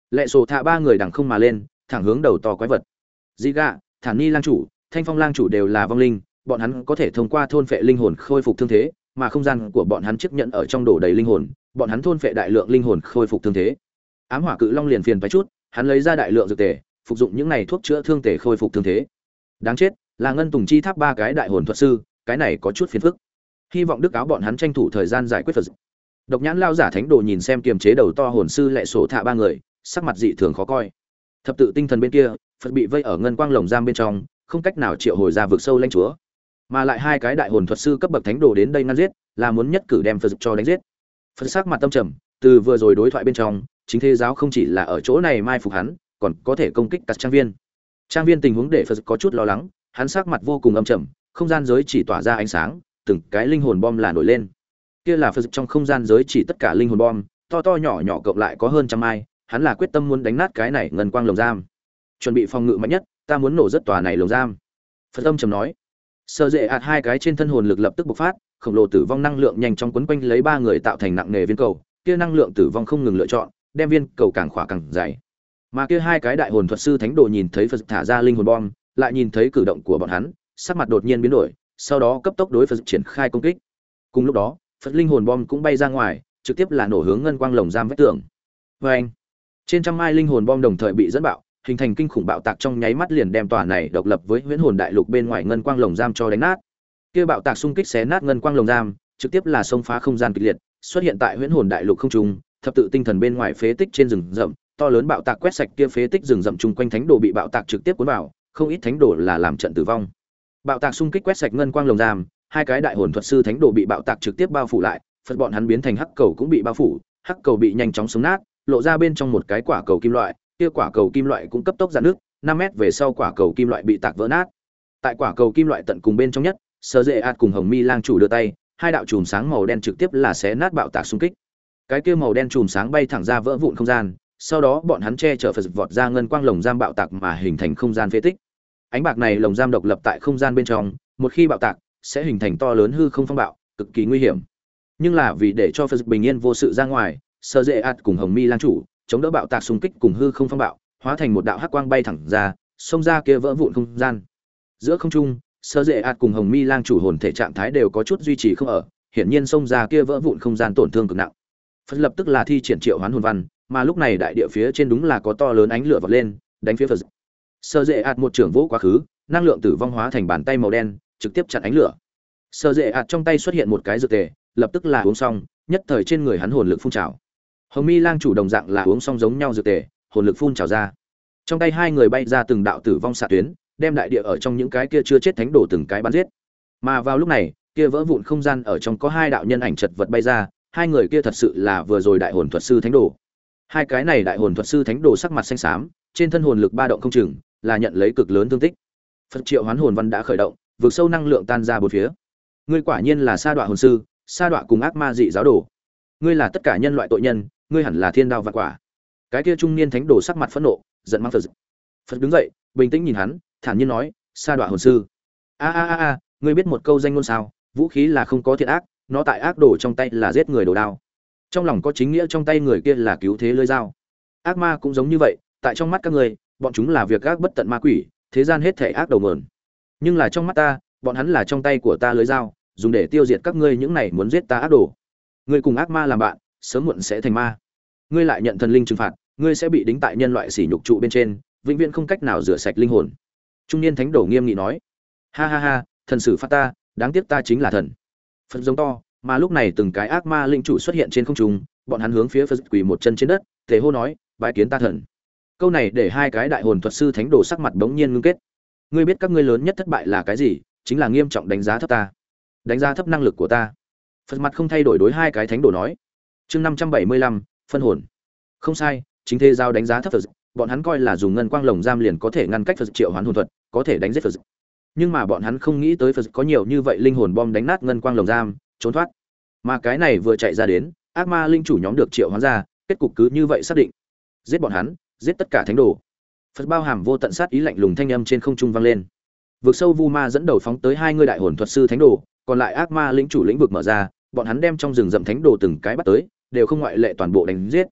Lệ sổ thạ ba người đằng không mà lên, thẳng hướng đầu to quái vật. Dị gạ, Thản Ni lang chủ, Thanh Phong lang chủ đều là vong linh, bọn hắn có thể thông qua thôn phệ linh hồn khôi phục thương thế, mà không gian của bọn hắn chiếc nhận ở trong đổ đầy linh hồn, bọn hắn thôn phệ đại lượng linh hồn khôi phục thương thế. Ám hỏa cự long liền phiền phải chút, hắn lấy ra đại lượng dược tề, phục dụng những này thuốc chữa thương tề khôi phục thương thế. Đáng chết, là ngân tùng chi tháp ba cái đại hồn thuật sư, cái này có chút phiền phức. Hy vọng đức áo bọn hắn tranh thủ thời gian giải quyết Phật. Độc nhãn lao giả thánh đồ nhìn xem kiềm chế đầu to hồn sư Lệ sổ thạ ba người, sắc mặt dị thường khó coi. Thập tự tinh thần bên kia, Phật bị vây ở ngân quang lồng giam bên trong, không cách nào triệu hồi ra vực sâu lãnh chúa. Mà lại hai cái đại hồn thuật sư cấp bậc thánh đồ đến đây ngăn giết, là muốn nhất cử đem Phật cho đánh giết. Phật sắc mặt tâm trầm, từ vừa rồi đối thoại bên trong, chính thế giáo không chỉ là ở chỗ này mai phục hắn, còn có thể công kích các trang viên. Trang viên tình huống để Phật có chút lo lắng, hắn sắc mặt vô cùng âm trầm, không gian giới chỉ tỏa ra ánh sáng, từng cái linh hồn bom là nổi lên. Kia là Phật trong không gian giới chỉ tất cả linh hồn bom, to to nhỏ nhỏ cộng lại có hơn trăm mai, hắn là quyết tâm muốn đánh nát cái này ngân quang lồng giam. Chuẩn bị phòng ngự mạnh nhất, ta muốn nổ rất tòa này lồng giam. Phật âm trầm nói. Sơ dễ ạt hai cái trên thân hồn lực lập tức bộc phát, khổng lồ tử vong năng lượng nhanh chóng quấn quanh lấy ba người tạo thành nặng nề viên cầu, kia năng lượng tử vong không ngừng lựa chọn, đem viên cầu càng khỏa càng dày. Mà kia hai cái đại hồn thuật sư thánh đồ nhìn thấy Phật thả ra linh hồn bom, lại nhìn thấy cử động của bọn hắn, sắc mặt đột nhiên biến đổi, sau đó cấp tốc đối Phật triển khai công kích. Cùng lúc đó, Phật linh hồn bom cũng bay ra ngoài, trực tiếp là nổ hướng ngân quang lồng giam vách tường. Oeng! Trên trăm mai linh hồn bom đồng thời bị dẫn bạo, hình thành kinh khủng bạo tạc trong nháy mắt liền đem tòa này độc lập với huyễn hồn đại lục bên ngoài ngân quang lồng giam cho đánh nát. Kia bạo tạc xung kích xé nát ngân quang lồng giam, trực tiếp là xông phá không gian kịch liệt, xuất hiện tại huyễn hồn đại lục không trung, thập tự tinh thần bên ngoài phế tích trên rừng rậm, to lớn bạo tạc quét sạch kia phế tích rừng rậm chung quanh thánh đồ bị bạo tạc trực tiếp cuốn vào, không ít thánh đồ là làm trận tử vong. Bạo tạc xung kích quét sạch ngân quang lồng giam, hai cái đại hồn thuật sư thánh đồ bị bạo tạc trực tiếp bao phủ lại, Phật bọn hắn biến thành hắc cầu cũng bị bao phủ, hắc cầu bị nhanh chóng sống nát, lộ ra bên trong một cái quả cầu kim loại, kia quả cầu kim loại cũng cấp tốc rạn nước, năm mét về sau quả cầu kim loại bị tạc vỡ nát. Tại quả cầu kim loại tận cùng bên trong nhất, Sở Dệ ạt cùng Hồng Mi lang chủ đưa tay, hai đạo chùm sáng màu đen trực tiếp là xé nát bạo tạc xung kích. Cái kia màu đen chùm sáng bay thẳng ra vỡ vụn không gian, sau đó bọn hắn che chở Phật vọt ra ngân quang lồng giam bạo tạc mà hình thành không gian phế tích. Ánh bạc này lồng giam độc lập tại không gian bên trong, một khi bạo tạc sẽ hình thành to lớn hư không phong bạo, cực kỳ nguy hiểm. Nhưng là vì để cho Phật bình yên vô sự ra ngoài, Sở Dệ ạt cùng Hồng Mi lang chủ chống đỡ bạo tạc xung kích cùng hư không phong bạo, hóa thành một đạo hắc quang bay thẳng ra, xông ra kia vỡ vụn không gian. Giữa không trung, Sở Dệ ạt cùng Hồng Mi lang chủ hồn thể trạng thái đều có chút duy trì không ở, hiển nhiên xông ra kia vỡ vụn không gian tổn thương cực nặng. Phật lập tức là thi triển triệu hoán hồn văn, mà lúc này đại địa phía trên đúng là có to lớn ánh lửa vọt lên, đánh phía Phật. Sở Dệ ạt một trưởng vỗ quá khứ, năng lượng tử vong hóa thành bàn tay màu đen, trực tiếp chặn ánh lửa. Sở Dệ ạt trong tay xuất hiện một cái dược tề, lập tức là uống xong, nhất thời trên người hắn hồn lực phun trào. Hồng Mi lang chủ đồng dạng là uống xong giống nhau dược tề, hồn lực phun trào ra. Trong tay hai người bay ra từng đạo tử vong xạ tuyến, đem đại địa ở trong những cái kia chưa chết thánh đồ từng cái bắn giết. Mà vào lúc này, kia vỡ vụn không gian ở trong có hai đạo nhân ảnh chật vật bay ra, hai người kia thật sự là vừa rồi đại hồn thuật sư thánh đồ. Hai cái này đại hồn thuật sư thánh đồ sắc mặt xanh xám, trên thân hồn lực ba động không chừng, là nhận lấy cực lớn thương tích. Phật triệu hoán hồn văn đã khởi động, vượt sâu năng lượng tan ra bốn phía. Ngươi quả nhiên là sa đoạ hồn sư, sa đoạ cùng ác ma dị giáo đồ. Ngươi là tất cả nhân loại tội nhân, ngươi hẳn là thiên đao vạn quả. Cái kia trung niên thánh đồ sắc mặt phẫn nộ, giận mắng Phật. Phật đứng dậy, bình tĩnh nhìn hắn, thản nhiên nói, sa đoạ hồn sư. A a a a, ngươi biết một câu danh ngôn sao, vũ khí là không có thiện ác, nó tại ác đồ trong tay là giết người đồ đao. Trong lòng có chính nghĩa trong tay người kia là cứu thế lưỡi dao. Ác ma cũng giống như vậy, tại trong mắt các ngươi, bọn chúng là việc ác bất tận ma quỷ, thế gian hết thảy ác đầu nguồn. Nhưng là trong mắt ta, bọn hắn là trong tay của ta lưỡi dao, dùng để tiêu diệt các ngươi những này muốn giết ta ác đồ. Ngươi cùng ác ma làm bạn, sớm muộn sẽ thành ma. Ngươi lại nhận thần linh trừng phạt, ngươi sẽ bị đính tại nhân loại sỉ nhục trụ bên trên, vĩnh viễn không cách nào rửa sạch linh hồn. Trung niên thánh đồ nghiêm nghị nói. Ha ha ha, thần sử phạt ta, đáng tiếc ta chính là thần. Phật giống to, mà lúc này từng cái ác ma linh chủ xuất hiện trên không trung, bọn hắn hướng phía Phật quỳ một chân trên đất, tề hô nói, bái kiến ta thần. Câu này để hai cái đại hồn thuật sư thánh đồ sắc mặt bỗng nhiên ngưng kết. Ngươi biết các ngươi lớn nhất thất bại là cái gì? Chính là nghiêm trọng đánh giá thấp ta, đánh giá thấp năng lực của ta. Phật mặt không thay đổi đối hai cái thánh đồ nói. Chương năm trăm bảy mươi lăm, phân hồn. Không sai, chính thế giao đánh giá thấp Phật, bọn hắn coi là dùng ngân quang lồng giam liền có thể ngăn cách Phật triệu hoán hồn thuật, có thể đánh giết Phật. Nhưng mà bọn hắn không nghĩ tới Phật có nhiều như vậy linh hồn bom đánh nát ngân quang lồng giam, trốn thoát. Mà cái này vừa chạy ra đến, ác ma linh chủ nhóm được triệu hoán ra, kết cục cứ như vậy xác định. Giết bọn hắn, giết tất cả thánh đồ. Phật bao hàm vô tận sát ý lạnh lùng thanh âm trên không trung vang lên. Vực sâu vu ma dẫn đầu phóng tới hai người đại hồn thuật sư thánh đồ, còn lại ác ma lĩnh chủ lĩnh vực mở ra, bọn hắn đem trong rừng rậm thánh đồ từng cái bắt tới, đều không ngoại lệ toàn bộ đánh giết.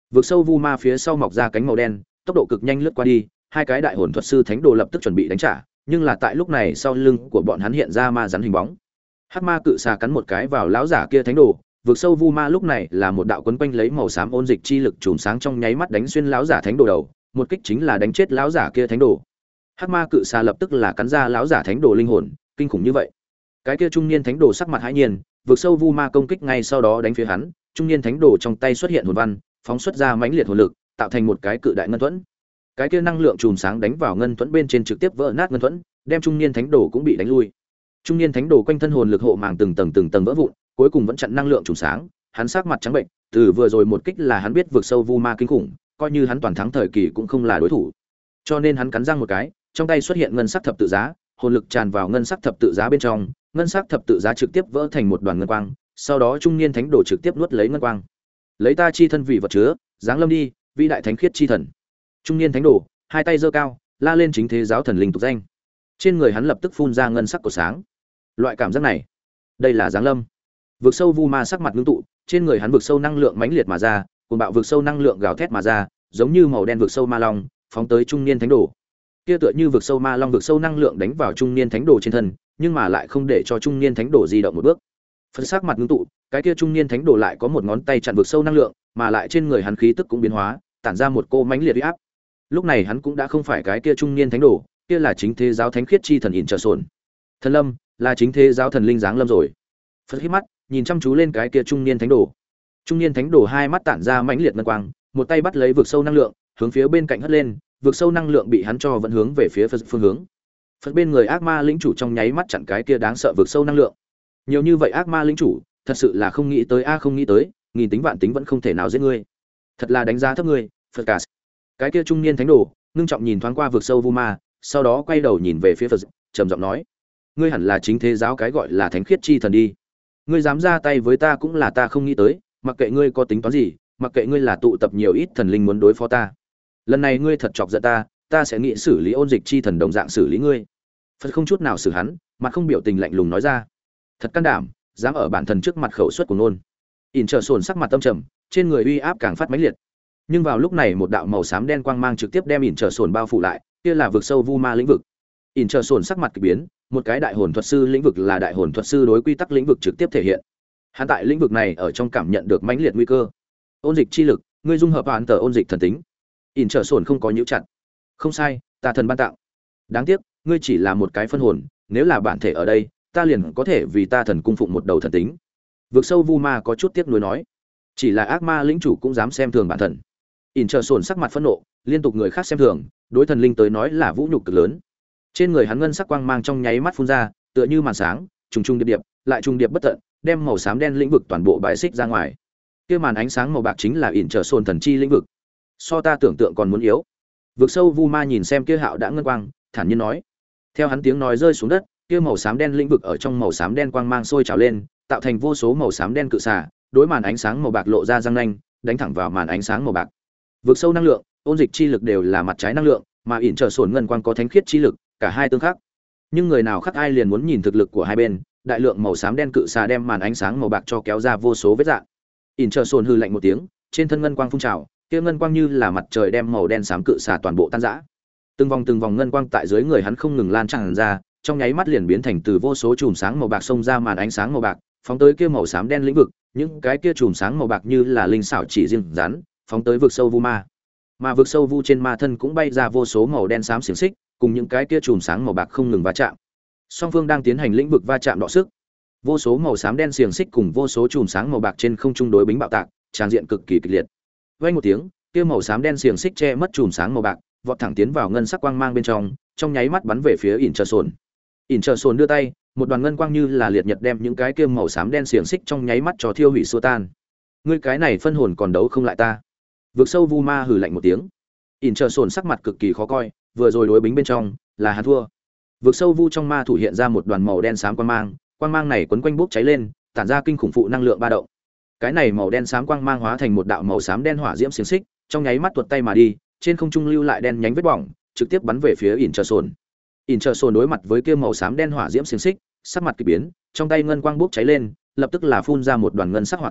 Vực sâu vu ma phía sau mọc ra cánh màu đen, tốc độ cực nhanh lướt qua đi, hai cái đại hồn thuật sư thánh đồ lập tức chuẩn bị đánh trả, nhưng là tại lúc này sau lưng của bọn hắn hiện ra ma rắn hình bóng. Hắc ma cự xà cắn một cái vào lão giả kia thánh đồ, vực sâu vu ma lúc này là một đạo quấn quanh lấy màu xám ôn dịch chi lực chùm sáng trong nháy mắt đánh xuyên lão giả thánh đồ đầu, một kích chính là đánh chết lão giả kia thánh đồ. Hắc ma cự xà lập tức là cắn ra lão giả thánh đồ linh hồn, kinh khủng như vậy. Cái kia trung niên thánh đồ sắc mặt hãi nhiên, vực sâu vu ma công kích ngay sau đó đánh phía hắn, trung niên thánh đồ trong tay xuất hiện hồn văn, phóng xuất ra mãnh liệt hồn lực, tạo thành một cái cự đại ngân thuẫn. Cái kia năng lượng chùm sáng đánh vào ngân thuẫn bên trên trực tiếp vỡ nát ngân thuẫn, đem trung niên thánh đồ cũng bị đánh lui. Trung niên thánh đồ quanh thân hồn lực hộ màng từng tầng từng tầng vỡ vụn, cuối cùng vẫn chặn năng lượng chùm sáng, hắn sắc mặt trắng bệnh, từ vừa rồi một kích là hắn biết vực sâu vu ma kinh khủng, coi như hắn toàn thắng thời kỳ cũng không là đối thủ. Cho nên hắn cắn răng một cái, trong tay xuất hiện ngân sắc thập tự giá, hồn lực tràn vào ngân sắc thập tự giá bên trong, ngân sắc thập tự giá trực tiếp vỡ thành một đoàn ngân quang, sau đó trung niên thánh đồ trực tiếp nuốt lấy ngân quang. Lấy ta chi thân vì vật chứa, giáng lâm đi, vĩ đại thánh khiết chi thần. Trung niên thánh đồ, hai tay giơ cao, la lên chính thế giáo thần linh tục danh. Trên người hắn lập tức phun ra ngân sắc của sáng. Loại cảm giác này, đây là giáng lâm. Vực sâu vu ma sắc mặt ngưng tụ, trên người hắn vực sâu năng lượng mãnh liệt mà ra, cuồng bạo vực sâu năng lượng gào thét mà ra, giống như màu đen vực sâu ma long, phóng tới trung niên thánh đồ. Kia tựa như vực sâu ma long vực sâu năng lượng đánh vào trung niên thánh đồ trên thân, nhưng mà lại không để cho trung niên thánh đồ di động một bước. Phật sắc mặt ngưng tụ, cái kia trung niên thánh đồ lại có một ngón tay chặn vực sâu năng lượng, mà lại trên người hắn khí tức cũng biến hóa, tản ra một cô mãnh liệt uy áp. Lúc này hắn cũng đã không phải cái kia trung niên thánh đồ, kia là chính thế giáo thánh khiết chi thần ỉn trở sồn. Thần lâm, là chính thế giáo thần linh giáng lâm rồi. Phật hít mắt, nhìn chăm chú lên cái kia trung niên thánh đồ. Trung niên thánh đồ hai mắt tản ra mãnh liệt ngân quang, một tay bắt lấy vực sâu năng lượng, hướng phía bên cạnh hất lên, vực sâu năng lượng bị hắn cho vẫn hướng về phía Phật phương hướng. Phật bên người ác ma lĩnh chủ trong nháy mắt chặn cái kia đáng sợ vực sâu năng lượng. Nhiều như vậy ác ma lĩnh chủ, thật sự là không nghĩ tới a không nghĩ tới, nghìn tính vạn tính vẫn không thể nào giết ngươi. Thật là đánh giá thấp ngươi, Phật cả. Cái kia trung niên thánh đồ, ngưng trọng nhìn thoáng qua vực sâu vu ma, sau đó quay đầu nhìn về phía Phật, trầm giọng nói: "Ngươi hẳn là chính thế giáo cái gọi là thánh khiết chi thần đi. Ngươi dám ra tay với ta cũng là ta không nghĩ tới, mặc kệ ngươi có tính toán gì, mặc kệ ngươi là tụ tập nhiều ít thần linh muốn đối phó ta. Lần này ngươi thật chọc giận ta, ta sẽ nghĩ xử lý ôn dịch chi thần đồng dạng xử lý ngươi." Phật không chút nào xử hắn, mặt không biểu tình lạnh lùng nói ra: "Thật can đảm, dám ở bản thần trước mặt khẩu suất của nôn." ỉn trở sồn sắc mặt tâm trầm, trên người uy áp càng phát mãnh liệt. Nhưng vào lúc này một đạo màu xám đen quang mang trực tiếp đem ỉn trở sồn bao phủ lại, kia là vực sâu vu ma lĩnh vực. ỉn trở sồn sắc mặt kỳ biến, một cái đại hồn thuật sư lĩnh vực là đại hồn thuật sư đối quy tắc lĩnh vực trực tiếp thể hiện. Hắn tại lĩnh vực này ở trong cảm nhận được mãnh liệt nguy cơ. Ôn dịch chi lực, ngươi dung hợp hoàn tờ ôn dịch thần tính. ỉn trở sồn không có nhíu chặt. Không sai, ta thần ban tặng. Đáng tiếc, ngươi chỉ là một cái phân hồn, nếu là bản thể ở đây, ta liền có thể vì ta thần cung phụng một đầu thần tính. Vực sâu vu ma có chút tiếc nuối nói, chỉ là ác ma lĩnh chủ cũng dám xem thường bản thần. ỉn trở sồn sắc mặt phẫn nộ, liên tục người khác xem thường, đối thần linh tới nói là vũ nhục cực lớn. Trên người hắn ngân sắc quang mang trong nháy mắt phun ra, tựa như màn sáng, trùng trùng điệp điệp, lại trùng điệp bất tận, đem màu xám đen lĩnh vực toàn bộ bãi xích ra ngoài. Kia màn ánh sáng màu bạc chính là ỉn trở sồn thần chi lĩnh vực. So ta tưởng tượng còn muốn yếu. Vực sâu vu ma nhìn xem kia hạo đã ngân quang, thản nhiên nói. Theo hắn tiếng nói rơi xuống đất, kia màu xám đen lĩnh vực ở trong màu xám đen quang mang sôi trào lên, tạo thành vô số màu xám đen cự xả, đối màn ánh sáng màu bạc lộ ra răng nanh, đánh thẳng vào màn ánh sáng màu bạc. Vực sâu năng lượng, ôn dịch chi lực đều là mặt trái năng lượng, mà ỉn trở sồn ngân quang có thánh khiết chi lực, cả hai tương khắc. Nhưng người nào khác ai liền muốn nhìn thực lực của hai bên, đại lượng màu xám đen cự xà đem màn ánh sáng màu bạc cho kéo ra vô số vết rạn. ỉn trở sồn hừ lạnh một tiếng, trên thân ngân quang phun trào, kia ngân quang như là mặt trời đem màu đen xám cự xà toàn bộ tan rã. Từng vòng từng vòng ngân quang tại dưới người hắn không ngừng lan tràn ra, trong nháy mắt liền biến thành từ vô số chùm sáng màu bạc xông ra màn ánh sáng màu bạc, phóng tới kia màu xám đen lĩnh vực, những cái kia chùm sáng màu bạc như là linh xảo chỉ riêng rắn, phóng tới vực sâu vu ma. Mà vực sâu vu trên ma thân cũng bay ra vô số màu đen xám xiềng xích, cùng những cái kia chùm sáng màu bạc không ngừng va chạm. Song phương đang tiến hành lĩnh vực va chạm đọ sức. Vô số màu xám đen xiềng xích cùng vô số chùm sáng màu bạc trên không trung đối bính bạo tạc, tràn diện cực kỳ kịch liệt. Vang một tiếng, kia màu xám đen xiềng xích che mất chùm sáng màu bạc, vọt thẳng tiến vào ngân sắc quang mang bên trong, trong nháy mắt bắn về phía ỉn trở sồn. ỉn trở sồn đưa tay, một đoàn ngân quang như là liệt nhật đem những cái kia màu xám đen xiềng xích trong nháy mắt cho thiêu hủy xua tan. Ngươi cái này phân hồn còn đấu không lại ta. Vực sâu vu ma hừ lạnh một tiếng. ỉn trở sồn sắc mặt cực kỳ khó coi, vừa rồi đối bính bên trong là hắn thua. Vực sâu vu trong ma thủ hiện ra một đoàn màu đen xám quang mang, quang mang này quấn quanh bốc cháy lên, tản ra kinh khủng phụ năng lượng ba động. Cái này màu đen xám quang mang hóa thành một đạo màu xám đen hỏa diễm xiềng xích, trong nháy mắt tuột tay mà đi, trên không trung lưu lại đen nhánh vết bỏng, trực tiếp bắn về phía ỉn trở sồn. ỉn trở sồn đối mặt với kia màu xám đen hỏa diễm xiềng xích, sắc mặt kỳ biến, trong tay ngân quang bốc cháy lên, lập tức là phun ra một đoàn ngân sắc hỏa tiễn,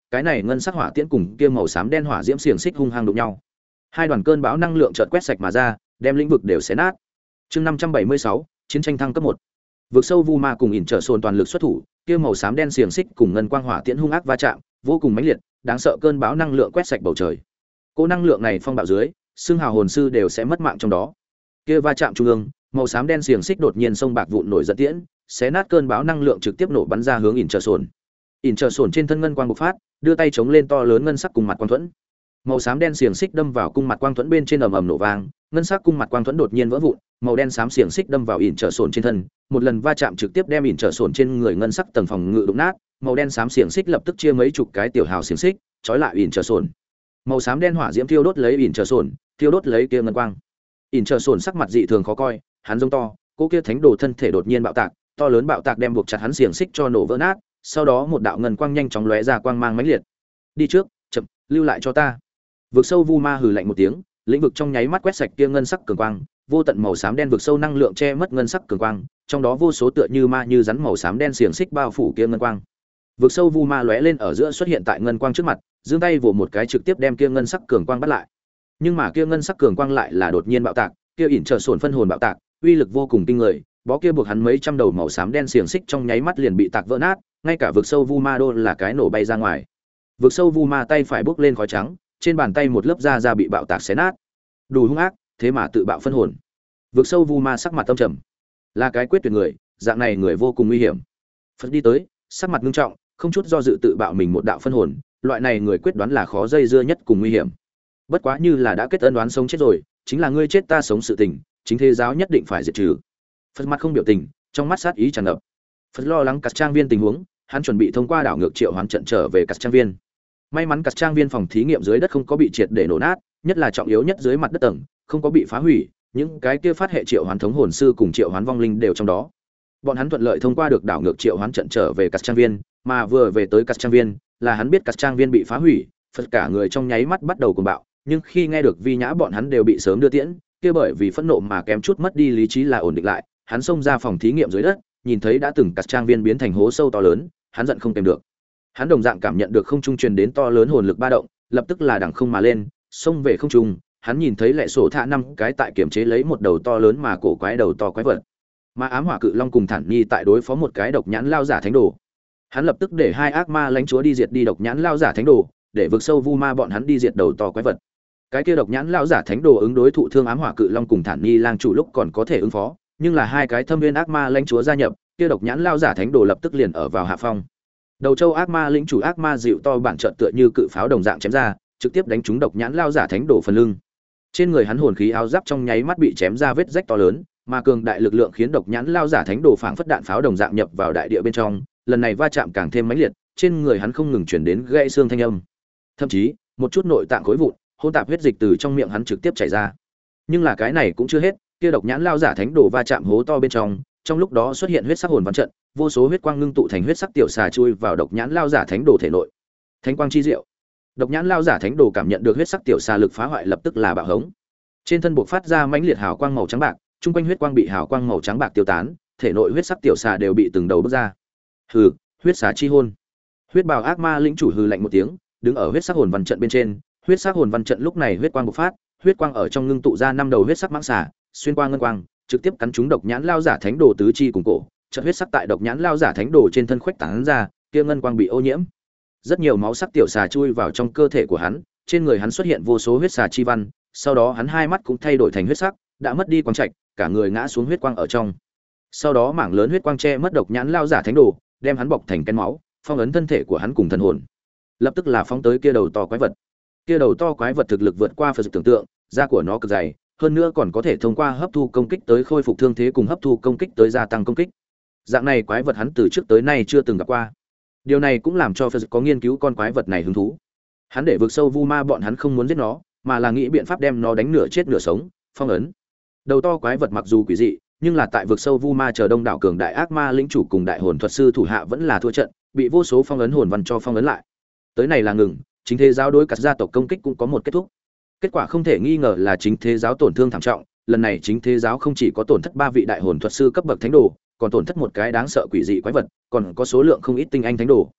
cái này ngân sắc hỏa tiễn cùng kia màu xám đen hỏa diễm xiềng xích hung hăng đụng nhau. Hai đoàn cơn bão năng lượng chợt quét sạch mà ra, đem lĩnh vực đều xé nát. Chương năm trăm bảy mươi sáu, chiến tranh thăng cấp một. Vực sâu vu ma cùng ỉn trở sồn toàn lực xuất thủ, kia màu xám đen xiềng xích cùng ngân quang hỏa tiễn hung ác va chạm, vô cùng mãnh liệt, đáng sợ cơn bão năng lượng quét sạch bầu trời. Cỗ năng lượng này phong bạo dưới, xương hào hồn sư đều sẽ mất mạng trong đó. Kia va chạm trung ương, màu xám đen xiềng xích đột nhiên sông bạc vụn nổi giận tiễn, xé nát cơn bão năng lượng trực tiếp nổ bắn ra hướng ỉn trở sồn. ỉn trở sồn trên thân ngân quang bộc phát, đưa tay chống lên to lớn ngân sắc cùng mặt quang thuẫn. Màu xám đen xiềng xích đâm vào cung mặt quang thuẫn bên trên ầm ầm nổ vang, ngân sắc cung mặt quang thuẫn đột nhiên vỡ vụn, màu đen xám xiềng xích đâm vào ỉn trở sồn trên thân, một lần va chạm trực tiếp đem ỉn trở sồn trên người ngân sắc tầng phòng ngự đụng nát, màu đen xám xiềng xích lập tức chia mấy chục cái tiểu hào xiềng xích, trói lại ỉn trở sồn. Màu xám đen hỏa diễm thiêu đốt lấy ỉn trở sồn, thiêu đốt lấy kia ngân quang. ỉn trở sồn sắc mặt dị thường khó coi, hắn giống to, cô kia thánh đồ thân thể đột nhiên bạo tạc, to lớn bạo tạc đem buộc chặt hắn xiềng xích cho nổ vỡ nát, sau đó một đạo ngân quang nhanh chóng lóe ra quang mang mãnh liệt. Đi trước, chậm, lưu lại cho ta. Vực sâu vu ma hừ lạnh một tiếng, lĩnh vực trong nháy mắt quét sạch kia ngân sắc cường quang, vô tận màu xám đen vực sâu năng lượng che mất ngân sắc cường quang, trong đó vô số tựa như ma như rắn màu xám đen xiềng xích bao phủ kia ngân quang. Vực sâu vu ma lóe lên ở giữa xuất hiện tại ngân quang trước mặt, giương tay vồ một cái trực tiếp đem kia ngân sắc cường quang bắt lại. Nhưng mà kia ngân sắc cường quang lại là đột nhiên bạo tạc, kia ỉn trở sồn phân hồn bạo tạc, uy lực vô cùng kinh người, bó kia buộc hắn mấy trăm đầu màu xám đen xiềng xích trong nháy mắt liền bị tạc vỡ nát, ngay cả vực sâu vu ma đô là cái nổ bay ra ngoài. Vực sâu vu ma tay phải bốc lên khói trắng, trên bàn tay một lớp da da bị bạo tạc xé nát. Đủ hung ác, thế mà tự bạo phân hồn. Vực sâu vu ma sắc mặt tâm trầm, là cái quyết tuyệt người, dạng này người vô cùng nguy hiểm. Phật đi tới, sắc mặt nghiêm trọng, không chút do dự tự bạo mình một đạo phân hồn, loại này người quyết đoán là khó dây dưa nhất cùng nguy hiểm. Bất quá như là đã kết ân đoán sống chết rồi, chính là ngươi chết ta sống sự tình, chính thế giáo nhất định phải diệt trừ. Phật mặt không biểu tình, trong mắt sát ý tràn ngập. Phật lo lắng cắt trang viên tình huống, hắn chuẩn bị thông qua đảo ngược triệu hoán trận trở về cắt trang viên. May mắn cắt trang viên phòng thí nghiệm dưới đất không có bị triệt để nổ nát, nhất là trọng yếu nhất dưới mặt đất tầng, không có bị phá hủy, những cái kia phát hệ triệu hoán thống hồn sư cùng triệu hoán vong linh đều trong đó. Bọn hắn thuận lợi thông qua được đảo ngược triệu hoán trận trở về cắt trang viên, mà vừa về tới cắt trang viên, là hắn biết cắt trang viên bị phá hủy, Phật cả người trong nháy mắt bắt đầu cuồng bạo, nhưng khi nghe được Vi Nhã bọn hắn đều bị sớm đưa tiễn, kia bởi vì phẫn nộ mà kém chút mất đi lý trí là ổn định lại, hắn xông ra phòng thí nghiệm dưới đất, nhìn thấy đã từng cắt trang viên biến thành hố sâu to lớn, hắn giận không kèm được. Hắn đồng dạng cảm nhận được không trung truyền đến to lớn hồn lực ba động, lập tức là đằng không mà lên, xông về không trung, hắn nhìn thấy lệ sổ thạ năm cái tại kiểm chế lấy một đầu to lớn mà cổ quái đầu to quái vật. Mà ám hỏa cự long cùng thản nhi tại đối phó một cái độc nhãn lao giả thánh đồ. Hắn lập tức để hai ác ma lãnh chúa đi diệt đi độc nhãn lao giả thánh đồ, để vực sâu vu ma bọn hắn đi diệt đầu to quái vật. Cái kia độc nhãn lao giả thánh đồ ứng đối thụ thương ám hỏa cự long cùng thản nhi lang chủ lúc còn có thể ứng phó, nhưng là hai cái thâm viên ác ma lãnh chúa gia nhập, kia độc nhãn lao giả thánh đồ lập tức liền ở vào hạ phong. Đầu châu ác ma lĩnh chủ ác ma dịu to bản trận tựa như cự pháo đồng dạng chém ra, trực tiếp đánh trúng độc nhãn lao giả thánh đồ phần lưng. Trên người hắn hồn khí áo giáp trong nháy mắt bị chém ra vết rách to lớn, mà cường đại lực lượng khiến độc nhãn lao giả thánh đồ phảng phất đạn pháo đồng dạng nhập vào đại địa bên trong, lần này va chạm càng thêm mãnh liệt, trên người hắn không ngừng truyền đến gãy xương thanh âm. Thậm chí, một chút nội tạng khối vụn, hỗn tạp huyết dịch từ trong miệng hắn trực tiếp chảy ra. Nhưng là cái này cũng chưa hết, kia độc nhãn lao giả thánh đồ va chạm hố to bên trong, trong lúc đó xuất hiện huyết sắc hồn văn trận, vô số huyết quang ngưng tụ thành huyết sắc tiểu xà chui vào độc nhãn lao giả thánh đồ thể nội. Thánh quang chi diệu. Độc nhãn lao giả thánh đồ cảm nhận được huyết sắc tiểu xà lực phá hoại lập tức là bạo hống. Trên thân buộc phát ra mãnh liệt hào quang màu trắng bạc, trung quanh huyết quang bị hào quang màu trắng bạc tiêu tán, thể nội huyết sắc tiểu xà đều bị từng đầu bước ra. Hừ, huyết xà chi hôn. Huyết bào ác ma lĩnh chủ hừ lạnh một tiếng, đứng ở huyết sắc hồn văn trận bên trên, huyết sắc hồn văn trận lúc này huyết quang bộc phát, huyết quang ở trong ngưng tụ ra năm đầu huyết sắc mãng xà, xuyên qua ngân quang, trực tiếp cắn trúng độc nhãn lao giả thánh đồ tứ chi cùng cổ, chợt huyết sắc tại độc nhãn lao giả thánh đồ trên thân khuếch tán ra, kia ngân quang bị ô nhiễm. Rất nhiều máu sắc tiểu xà chui vào trong cơ thể của hắn, trên người hắn xuất hiện vô số huyết xà chi văn, sau đó hắn hai mắt cũng thay đổi thành huyết sắc, đã mất đi quang trạch, cả người ngã xuống huyết quang ở trong. Sau đó mảng lớn huyết quang che mất độc nhãn lao giả thánh đồ, đem hắn bọc thành cái máu, phong ấn thân thể của hắn cùng thần hồn. Lập tức là phóng tới kia đầu to quái vật. Kia đầu to quái vật thực lực vượt qua Phật tưởng tượng, da của nó cực dày, hơn nữa còn có thể thông qua hấp thu công kích tới khôi phục thương thế cùng hấp thu công kích tới gia tăng công kích. Dạng này quái vật hắn từ trước tới nay chưa từng gặp qua. Điều này cũng làm cho Phật có nghiên cứu con quái vật này hứng thú. Hắn để vực sâu vu ma bọn hắn không muốn giết nó, mà là nghĩ biện pháp đem nó đánh nửa chết nửa sống, phong ấn. Đầu to quái vật mặc dù quỷ dị, nhưng là tại vực sâu vu ma chờ đông đảo cường đại ác ma lĩnh chủ cùng đại hồn thuật sư thủ hạ vẫn là thua trận, bị vô số phong ấn hồn văn cho phong ấn lại. Tới này là ngừng, chính thế giáo đối cắt gia tộc công kích cũng có một kết thúc. Kết quả không thể nghi ngờ là chính thế giáo tổn thương thảm trọng, lần này chính thế giáo không chỉ có tổn thất ba vị đại hồn thuật sư cấp bậc thánh đồ, còn tổn thất một cái đáng sợ quỷ dị quái vật, còn có số lượng không ít tinh anh thánh đồ.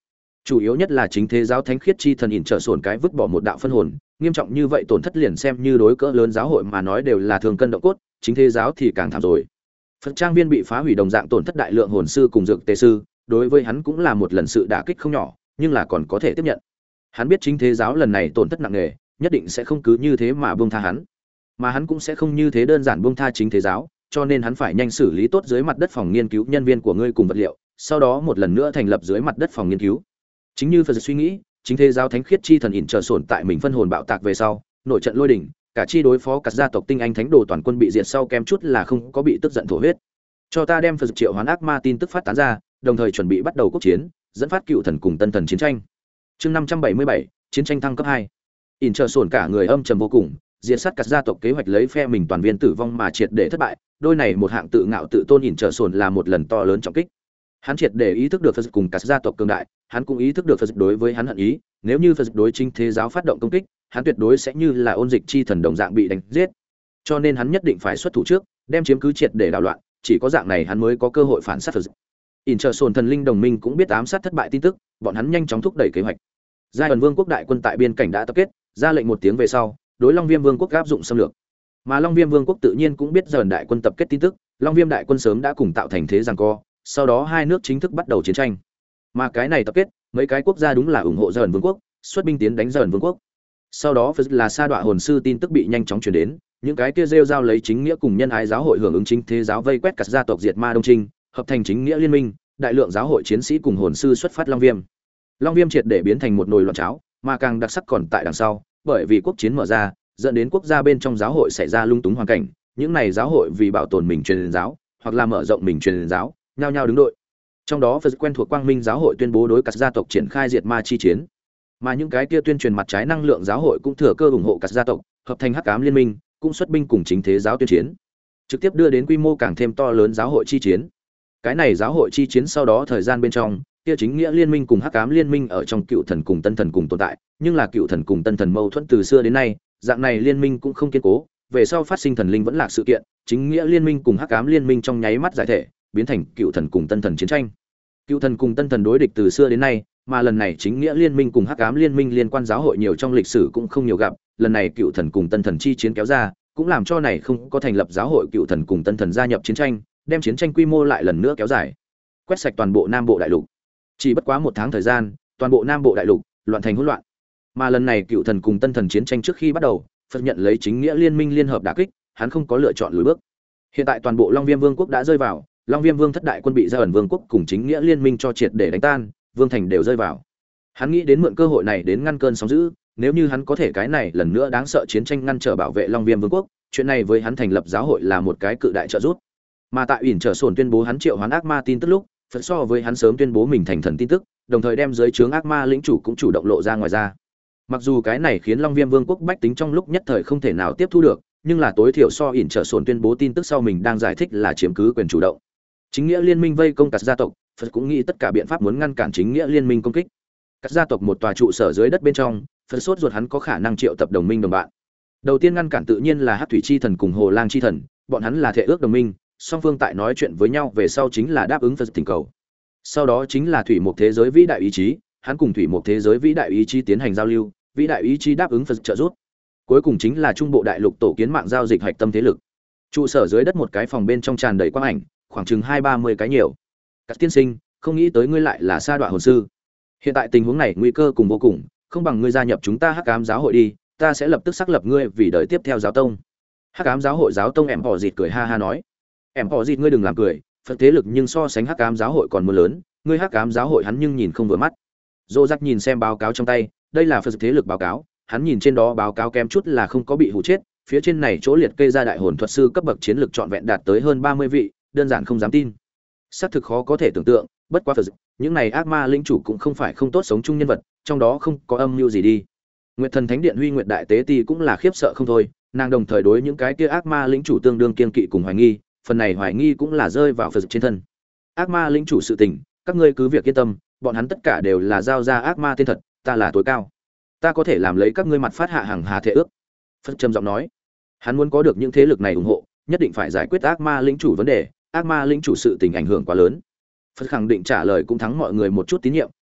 Chủ yếu nhất là chính thế giáo thánh khiết chi thần ỉn trở sổn cái vứt bỏ một đạo phân hồn, nghiêm trọng như vậy tổn thất liền xem như đối cỡ lớn giáo hội mà nói đều là thường cân động cốt, chính thế giáo thì càng thảm rồi. Phật trang viên bị phá hủy đồng dạng tổn thất đại lượng hồn sư cùng dược tề sư, đối với hắn cũng là một lần sự đả kích không nhỏ, nhưng là còn có thể tiếp nhận. Hắn biết chính thế giáo lần này tổn thất nặng nề, nhất định sẽ không cứ như thế mà buông tha hắn, mà hắn cũng sẽ không như thế đơn giản buông tha chính thế giáo, cho nên hắn phải nhanh xử lý tốt dưới mặt đất phòng nghiên cứu nhân viên của ngươi cùng vật liệu, sau đó một lần nữa thành lập dưới mặt đất phòng nghiên cứu. Chính như Phật suy nghĩ, chính thế giáo thánh khiết chi thần ỉn trở sổn tại mình phân hồn bạo tạc về sau, nội trận lôi đỉnh, cả chi đối phó các gia tộc tinh anh thánh đồ toàn quân bị diệt sau kem chút là không có bị tức giận thổ huyết. Cho ta đem Phật triệu hoán ác ma tin tức phát tán ra, đồng thời chuẩn bị bắt đầu quốc chiến, dẫn phát cựu thần cùng tân thần chiến tranh. Chương năm trăm bảy mươi bảy, chiến tranh thăng cấp hai. ỉn trở sổn cả người âm trầm vô cùng, diệt sát các gia tộc kế hoạch lấy phe mình toàn viên tử vong mà triệt để thất bại, đôi này một hạng tự ngạo tự tôn ỉn trở sổn là một lần to lớn trọng kích. Hắn triệt để ý thức được Phật cùng các gia tộc cường đại, hắn cũng ý thức được Phật đối với hắn hận ý, nếu như Phật đối chính thế giáo phát động công kích, hắn tuyệt đối sẽ như là ôn dịch chi thần đồng dạng bị đánh giết. Cho nên hắn nhất định phải xuất thủ trước, đem chiếm cứ triệt để đảo loạn, chỉ có dạng này hắn mới có cơ hội phản sát Phật. ỉn trở sổn thần linh đồng minh cũng biết ám sát thất bại tin tức, bọn hắn nhanh chóng thúc đẩy kế hoạch. Giai ẩn vương quốc đại quân tại biên cảnh đã tập kết, ra lệnh một tiếng về sau, đối Long Viêm vương quốc áp dụng xâm lược. Mà Long Viêm vương quốc tự nhiên cũng biết dần đại quân tập kết tin tức, Long Viêm đại quân sớm đã cùng tạo thành thế giằng co, sau đó hai nước chính thức bắt đầu chiến tranh. Mà cái này tập kết, mấy cái quốc gia đúng là ủng hộ dần vương quốc, xuất binh tiến đánh dần vương quốc. Sau đó Phật là sa đọa hồn sư tin tức bị nhanh chóng truyền đến, những cái kia rêu rao lấy chính nghĩa cùng nhân ái giáo hội hưởng ứng chính thế giáo vây quét cả gia tộc diệt ma đông trinh, hợp thành chính nghĩa liên minh, đại lượng giáo hội chiến sĩ cùng hồn sư xuất phát Long Viêm. Long Viêm triệt để biến thành một nồi loạn cháo, mà càng đặc sắc còn tại đằng sau, bởi vì quốc chiến mở ra, dẫn đến quốc gia bên trong giáo hội xảy ra lung túng hoàn cảnh, những này giáo hội vì bảo tồn mình truyền giáo, hoặc là mở rộng mình truyền giáo, nhao nhao đứng đội. Trong đó Phật quen thuộc Quang Minh giáo hội tuyên bố đối các gia tộc triển khai diệt ma chi chiến, mà những cái kia tuyên truyền mặt trái năng lượng giáo hội cũng thừa cơ ủng hộ các gia tộc, hợp thành Hắc Ám liên minh, cũng xuất binh cùng chính thế giáo tuyên chiến, trực tiếp đưa đến quy mô càng thêm to lớn giáo hội chi chiến. Cái này giáo hội chi chiến sau đó thời gian bên trong, kia chính nghĩa liên minh cùng Hắc Ám liên minh ở trong cựu thần cùng tân thần cùng tồn tại, nhưng là cựu thần cùng tân thần mâu thuẫn từ xưa đến nay, dạng này liên minh cũng không kiên cố, về sau phát sinh thần linh vẫn lạc sự kiện, chính nghĩa liên minh cùng Hắc Ám liên minh trong nháy mắt giải thể, biến thành cựu thần cùng tân thần chiến tranh. Cựu thần cùng tân thần đối địch từ xưa đến nay, mà lần này chính nghĩa liên minh cùng Hắc Ám liên minh liên quan giáo hội nhiều trong lịch sử cũng không nhiều gặp, lần này cựu thần cùng tân thần chi chiến kéo ra, cũng làm cho này không có thành lập giáo hội cựu thần cùng tân thần gia nhập chiến tranh, đem chiến tranh quy mô lại lần nữa kéo dài, quét sạch toàn bộ Nam Bộ đại lục. Chỉ bất quá một tháng thời gian, toàn bộ Nam Bộ đại lục loạn thành hỗn loạn. Mà lần này cựu thần cùng tân thần chiến tranh trước khi bắt đầu, Phật nhận lấy chính nghĩa liên minh liên hợp đả kích, hắn không có lựa chọn lùi bước. Hiện tại toàn bộ Long Viêm vương quốc đã rơi vào, Long Viêm vương thất đại quân bị Gia ẩn vương quốc cùng chính nghĩa liên minh cho triệt để đánh tan, vương thành đều rơi vào. Hắn nghĩ đến mượn cơ hội này đến ngăn cơn sóng dữ, nếu như hắn có thể cái này lần nữa đáng sợ chiến tranh ngăn trở bảo vệ Long Viêm vương quốc, chuyện này với hắn thành lập giáo hội là một cái cự đại trợ giúp. Mà tại ỉn trở sổn tuyên bố hắn triệu hoán ác ma tin tức lúc, Phật so với hắn sớm tuyên bố mình thành thần tin tức, đồng thời đem dưới trướng ác ma lĩnh chủ cũng chủ động lộ ra ngoài ra. Mặc dù cái này khiến Long Viêm vương quốc bách tính trong lúc nhất thời không thể nào tiếp thu được, nhưng là tối thiểu so ỉn trở sổn tuyên bố tin tức sau mình đang giải thích là chiếm cứ quyền chủ động. Chính nghĩa liên minh vây công các gia tộc, Phật cũng nghĩ tất cả biện pháp muốn ngăn cản chính nghĩa liên minh công kích. Các gia tộc một tòa trụ sở dưới đất bên trong, Phật sốt ruột hắn có khả năng triệu tập đồng minh đồng bạn. Đầu tiên ngăn cản tự nhiên là Hắc Thủy Chi Thần cùng Hồ Lang Chi Thần, bọn hắn là thể ước đồng minh, song phương tại nói chuyện với nhau về sau chính là đáp ứng Phật thỉnh cầu. Sau đó chính là thủy một thế giới vĩ đại ý chí, hắn cùng thủy một thế giới vĩ đại ý chí tiến hành giao lưu, vĩ đại ý chí đáp ứng Phật trợ giúp. Cuối cùng chính là trung bộ đại lục tổ kiến mạng giao dịch hạch tâm thế lực. Trụ sở dưới đất một cái phòng bên trong tràn đầy quang ảnh, khoảng chừng hai ba mươi cái nhiều. Các tiên sinh, không nghĩ tới ngươi lại là sa đọa hồn sư. Hiện tại tình huống này nguy cơ cùng vô cùng, không bằng ngươi gia nhập chúng ta Hắc Ám giáo hội đi, ta sẽ lập tức xác lập ngươi vì đời tiếp theo giáo tông. Hắc Ám giáo hội giáo tông em họ dịt cười ha ha nói, em họ dịt ngươi đừng làm cười, Phật thế lực nhưng so sánh Hắc Ám giáo hội còn mưa lớn, ngươi Hắc Ám giáo hội hắn nhưng nhìn không vừa mắt. Dô Dắc nhìn xem báo cáo trong tay, đây là Phật thế lực báo cáo, hắn nhìn trên đó báo cáo kém chút là không có bị hủ chết, phía trên này chỗ liệt kê ra đại hồn thuật sư cấp bậc chiến lực trọn vẹn đạt tới hơn ba mươi vị, đơn giản không dám tin. Xác thực khó có thể tưởng tượng, bất quá Phật, những này ác ma linh chủ cũng không phải không tốt sống chung nhân vật, trong đó không có âm mưu gì đi. Nguyệt Thần Thánh Điện Huy Nguyệt Đại Tế Ti cũng là khiếp sợ không thôi, nàng đồng thời đối những cái kia ác ma lĩnh chủ tương đương kiên kỵ cùng hoài nghi, phần này hoài nghi cũng là rơi vào Phật trên thân. Ác ma lĩnh chủ sự tình, các ngươi cứ việc yên tâm, bọn hắn tất cả đều là giao ra ác ma tên thật, ta là tối cao, ta có thể làm lấy các ngươi mặt phát hạ hàng hà thể ước. Phật trầm giọng nói, hắn muốn có được những thế lực này ủng hộ, nhất định phải giải quyết ác ma lĩnh chủ vấn đề, ác ma lĩnh chủ sự tình ảnh hưởng quá lớn. Phật khẳng định trả lời cũng thắng mọi người một chút tín nhiệm,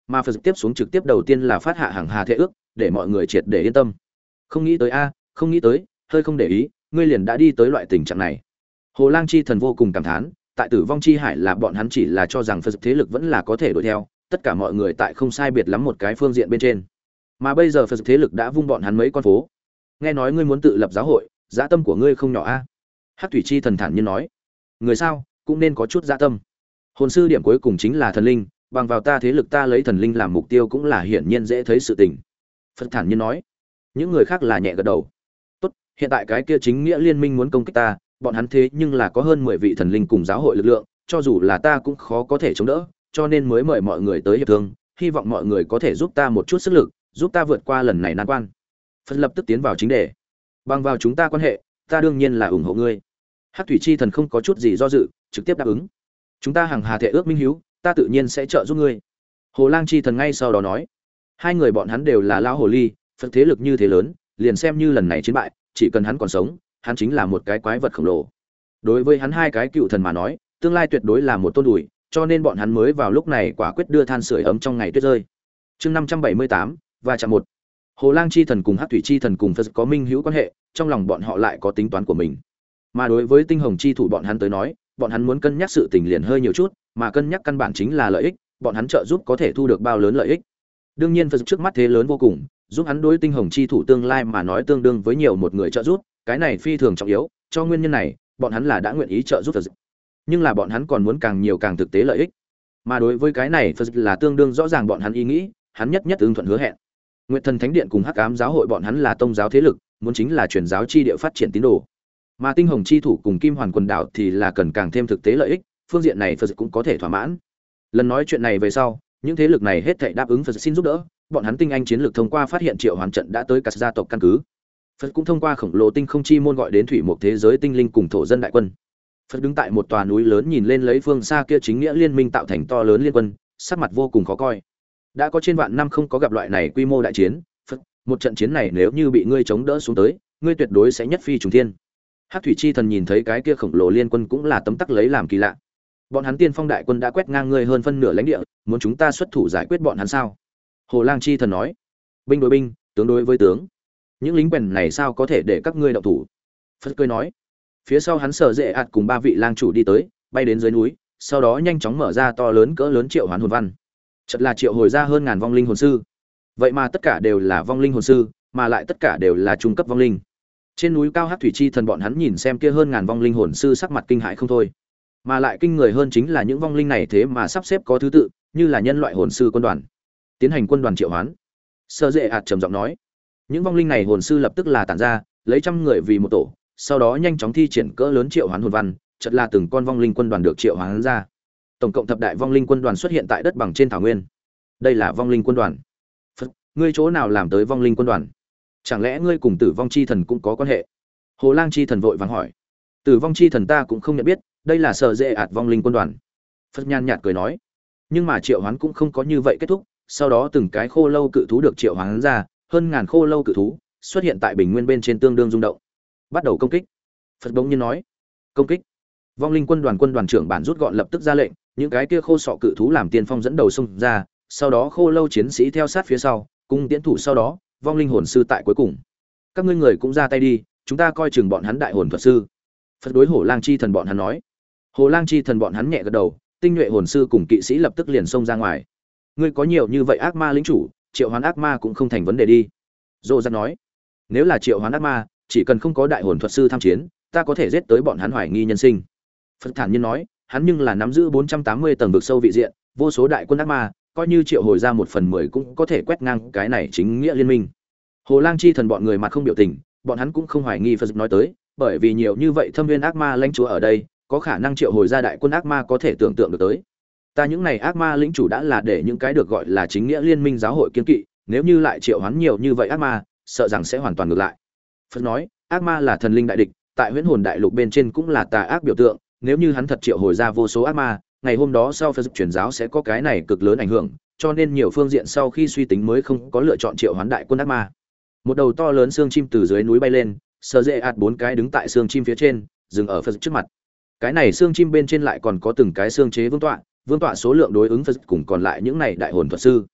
mà Phật tiếp xuống trực tiếp đầu tiên là phát hạ hàng hà thệ ước, để mọi người triệt để yên tâm. Không nghĩ tới a, không nghĩ tới, hơi không để ý, ngươi liền đã đi tới loại tình trạng này. Hồ Lang chi thần vô cùng cảm thán, tại Tử vong chi hải là bọn hắn chỉ là cho rằng Phật thế lực vẫn là có thể đuổi theo, tất cả mọi người tại không sai biệt lắm một cái phương diện bên trên. Mà bây giờ Phật thế lực đã vung bọn hắn mấy con phố. Nghe nói ngươi muốn tự lập giáo hội, dã tâm của ngươi không nhỏ a. Hắc thủy chi thần thản nhiên nói, người sao cũng nên có chút dã tâm. Hồn sư điểm cuối cùng chính là thần linh, bằng vào ta thế lực ta lấy thần linh làm mục tiêu cũng là hiển nhiên dễ thấy sự tình. Phật thản nhiên nói, những người khác là nhẹ gật đầu. Tốt, hiện tại cái kia chính nghĩa liên minh muốn công kích ta, bọn hắn thế nhưng là có hơn mười vị thần linh cùng giáo hội lực lượng, cho dù là ta cũng khó có thể chống đỡ, cho nên mới mời mọi người tới hiệp thương, hy vọng mọi người có thể giúp ta một chút sức lực, giúp ta vượt qua lần này nan quan. Phật lập tức tiến vào chính đề. Bằng vào chúng ta quan hệ, ta đương nhiên là ủng hộ ngươi. Hắc thủy chi thần không có chút gì do dự, trực tiếp đáp ứng. Chúng ta hằng hà thệ ước minh hiếu, ta tự nhiên sẽ trợ giúp ngươi. Hồ Lang chi thần ngay sau đó nói, hai người bọn hắn đều là lão hồ ly, Phật thế lực như thế lớn, liền xem như lần này chiến bại, chỉ cần hắn còn sống, hắn chính là một cái quái vật khổng lồ. Đối với hắn hai cái cựu thần mà nói, tương lai tuyệt đối là một tôn đùi, cho nên bọn hắn mới vào lúc này quả quyết đưa than sưởi ấm trong ngày tuyết rơi. Chương năm trăm bảy mươi tám và chạm một. Hồ Lang chi thần cùng Hắc thủy chi thần cùng Phật có minh hữu quan hệ, trong lòng bọn họ lại có tính toán của mình. Mà đối với Tinh Hồng chi thủ bọn hắn tới nói, bọn hắn muốn cân nhắc sự tình liền hơi nhiều chút, mà cân nhắc căn bản chính là lợi ích, bọn hắn trợ giúp có thể thu được bao lớn lợi ích. Đương nhiên Phật trước mắt thế lớn vô cùng, giúp hắn đối Tinh Hồng chi thủ tương lai mà nói tương đương với nhiều một người trợ giúp, cái này phi thường trọng yếu, cho nguyên nhân này, bọn hắn là đã nguyện ý trợ giúp Phật. Nhưng là bọn hắn còn muốn càng nhiều càng thực tế lợi ích. Mà đối với cái này Phật là tương đương rõ ràng bọn hắn ý nghĩ, hắn nhất nhất ứng thuận hứa hẹn. Nguyệt Thần Thánh Điện cùng Hắc Ám giáo hội bọn hắn là tông giáo thế lực, muốn chính là truyền giáo chi địa phát triển tín đồ. Mà Tinh Hồng chi thủ cùng Kim Hoàn quần đảo thì là cần càng thêm thực tế lợi ích, phương diện này Phật cũng có thể thỏa mãn. Lần nói chuyện này về sau, những thế lực này hết thảy đáp ứng Phật xin giúp đỡ, bọn hắn tinh anh chiến lược thông qua phát hiện triệu hoàn trận đã tới cả gia tộc căn cứ. Phật cũng thông qua khổng lồ tinh không chi môn gọi đến thủy một thế giới tinh linh cùng thổ dân đại quân. Phật đứng tại một tòa núi lớn nhìn lên lấy phương xa kia chính nghĩa liên minh tạo thành to lớn liên quân, sắc mặt vô cùng khó coi. Đã có trên vạn năm không có gặp loại này quy mô đại chiến, Phật, một trận chiến này nếu như bị ngươi chống đỡ xuống tới, ngươi tuyệt đối sẽ nhất phi trùng thiên. Hắc thủy chi thần nhìn thấy cái kia khổng lồ liên quân cũng là tấm tắc lấy làm kỳ lạ. Bọn hắn tiên phong đại quân đã quét ngang ngươi hơn phân nửa lãnh địa, muốn chúng ta xuất thủ giải quyết bọn hắn sao? Hồ Lang chi thần nói, binh đối binh, tướng đối với tướng, những lính quèn này sao có thể để các ngươi động thủ? Phật cười nói, phía sau hắn Sở Dệ ạt cùng ba vị lang chủ đi tới, bay đến dưới núi, sau đó nhanh chóng mở ra to lớn cỡ lớn triệu hoán hồn văn. Chợt là triệu hồi ra hơn ngàn vong linh hồn sư. Vậy mà tất cả đều là vong linh hồn sư, mà lại tất cả đều là trung cấp vong linh. Trên núi cao Hắc thủy chi thần bọn hắn nhìn xem kia hơn ngàn vong linh hồn sư sắc mặt kinh hãi không thôi. Mà lại kinh người hơn chính là những vong linh này thế mà sắp xếp có thứ tự, như là nhân loại hồn sư quân đoàn. Tiến hành quân đoàn triệu hoán. Sở Dệ ạt trầm giọng nói, những vong linh này hồn sư lập tức là tản ra, lấy trăm người vì một tổ, sau đó nhanh chóng thi triển cỡ lớn triệu hoán hồn văn, chợt là từng con vong linh quân đoàn được triệu hoán ra. Tổng cộng thập đại vong linh quân đoàn xuất hiện tại đất bằng trên thảo nguyên. Đây là vong linh quân đoàn. Phật, ngươi chỗ nào làm tới vong linh quân đoàn? Chẳng lẽ ngươi cùng Tử vong chi thần cũng có quan hệ? Hồ Lang chi thần vội vàng hỏi. Tử vong chi thần ta cũng không nhận biết, đây là Sở Dệ ạt vong linh quân đoàn. Phật nhàn nhạt cười nói. Nhưng mà triệu hoán cũng không có như vậy kết thúc, sau đó từng cái khô lâu cự thú được triệu hoán ra, hơn ngàn khô lâu cự thú xuất hiện tại bình nguyên bên trên tương đương rung động. Bắt đầu công kích. Phật bỗng nhiên nói. Công kích. Vong linh quân đoàn quân đoàn trưởng bản rút gọn lập tức ra lệnh, những cái kia khô sọ cự thú làm tiên phong dẫn đầu xông ra, sau đó khô lâu chiến sĩ theo sát phía sau, cùng tiến thủ sau đó, vong linh hồn sư tại cuối cùng. Các ngươi người cũng ra tay đi, chúng ta coi chừng bọn hắn đại hồn thuật sư. Phật đối Hổ Lang chi thần bọn hắn nói. Hồ Lang chi thần bọn hắn nhẹ gật đầu, tinh nhuệ hồn sư cùng kỵ sĩ lập tức liền xông ra ngoài. Ngươi có nhiều như vậy ác ma lĩnh chủ, triệu hoán ác ma cũng không thành vấn đề đi. Dô Dắt nói. Nếu là triệu hoán ác ma, chỉ cần không có đại hồn thuật sư tham chiến, ta có thể giết tới bọn hắn hoài nghi nhân sinh. Phật thản nhiên nói, hắn nhưng là nắm giữ bốn trăm tám mươi tầng vực sâu vị diện, vô số đại quân ác ma, coi như triệu hồi ra một phần mười cũng có thể quét ngang cái này chính nghĩa liên minh. Hồ Lang chi thần bọn người mặt không biểu tình, bọn hắn cũng không hoài nghi Phật nói tới, bởi vì nhiều như vậy thâm viên ác ma lãnh chúa ở đây, có khả năng triệu hồi ra đại quân ác ma có thể tưởng tượng được tới. Ta những này ác ma lĩnh chủ đã là để những cái được gọi là chính nghĩa liên minh giáo hội kiên kỵ, nếu như lại triệu hoán nhiều như vậy ác ma, sợ rằng sẽ hoàn toàn ngược lại. Phật nói, ác ma là thần linh đại địch, tại huyễn hồn đại lục bên trên cũng là tà ác biểu tượng, nếu như hắn thật triệu hồi ra vô số ác ma, ngày hôm đó sau Phật truyền giáo sẽ có cái này cực lớn ảnh hưởng, cho nên nhiều phương diện sau khi suy tính mới không có lựa chọn triệu hoán đại quân ác ma. Một đầu to lớn xương chim từ dưới núi bay lên, Sở Dệ ạt bốn cái đứng tại xương chim phía trên, dừng ở Phật trước mặt. Cái này xương chim bên trên lại còn có từng cái xương chế vương tọa, vương tọa số lượng đối ứng Phật cùng còn lại những này đại hồn thuật sư.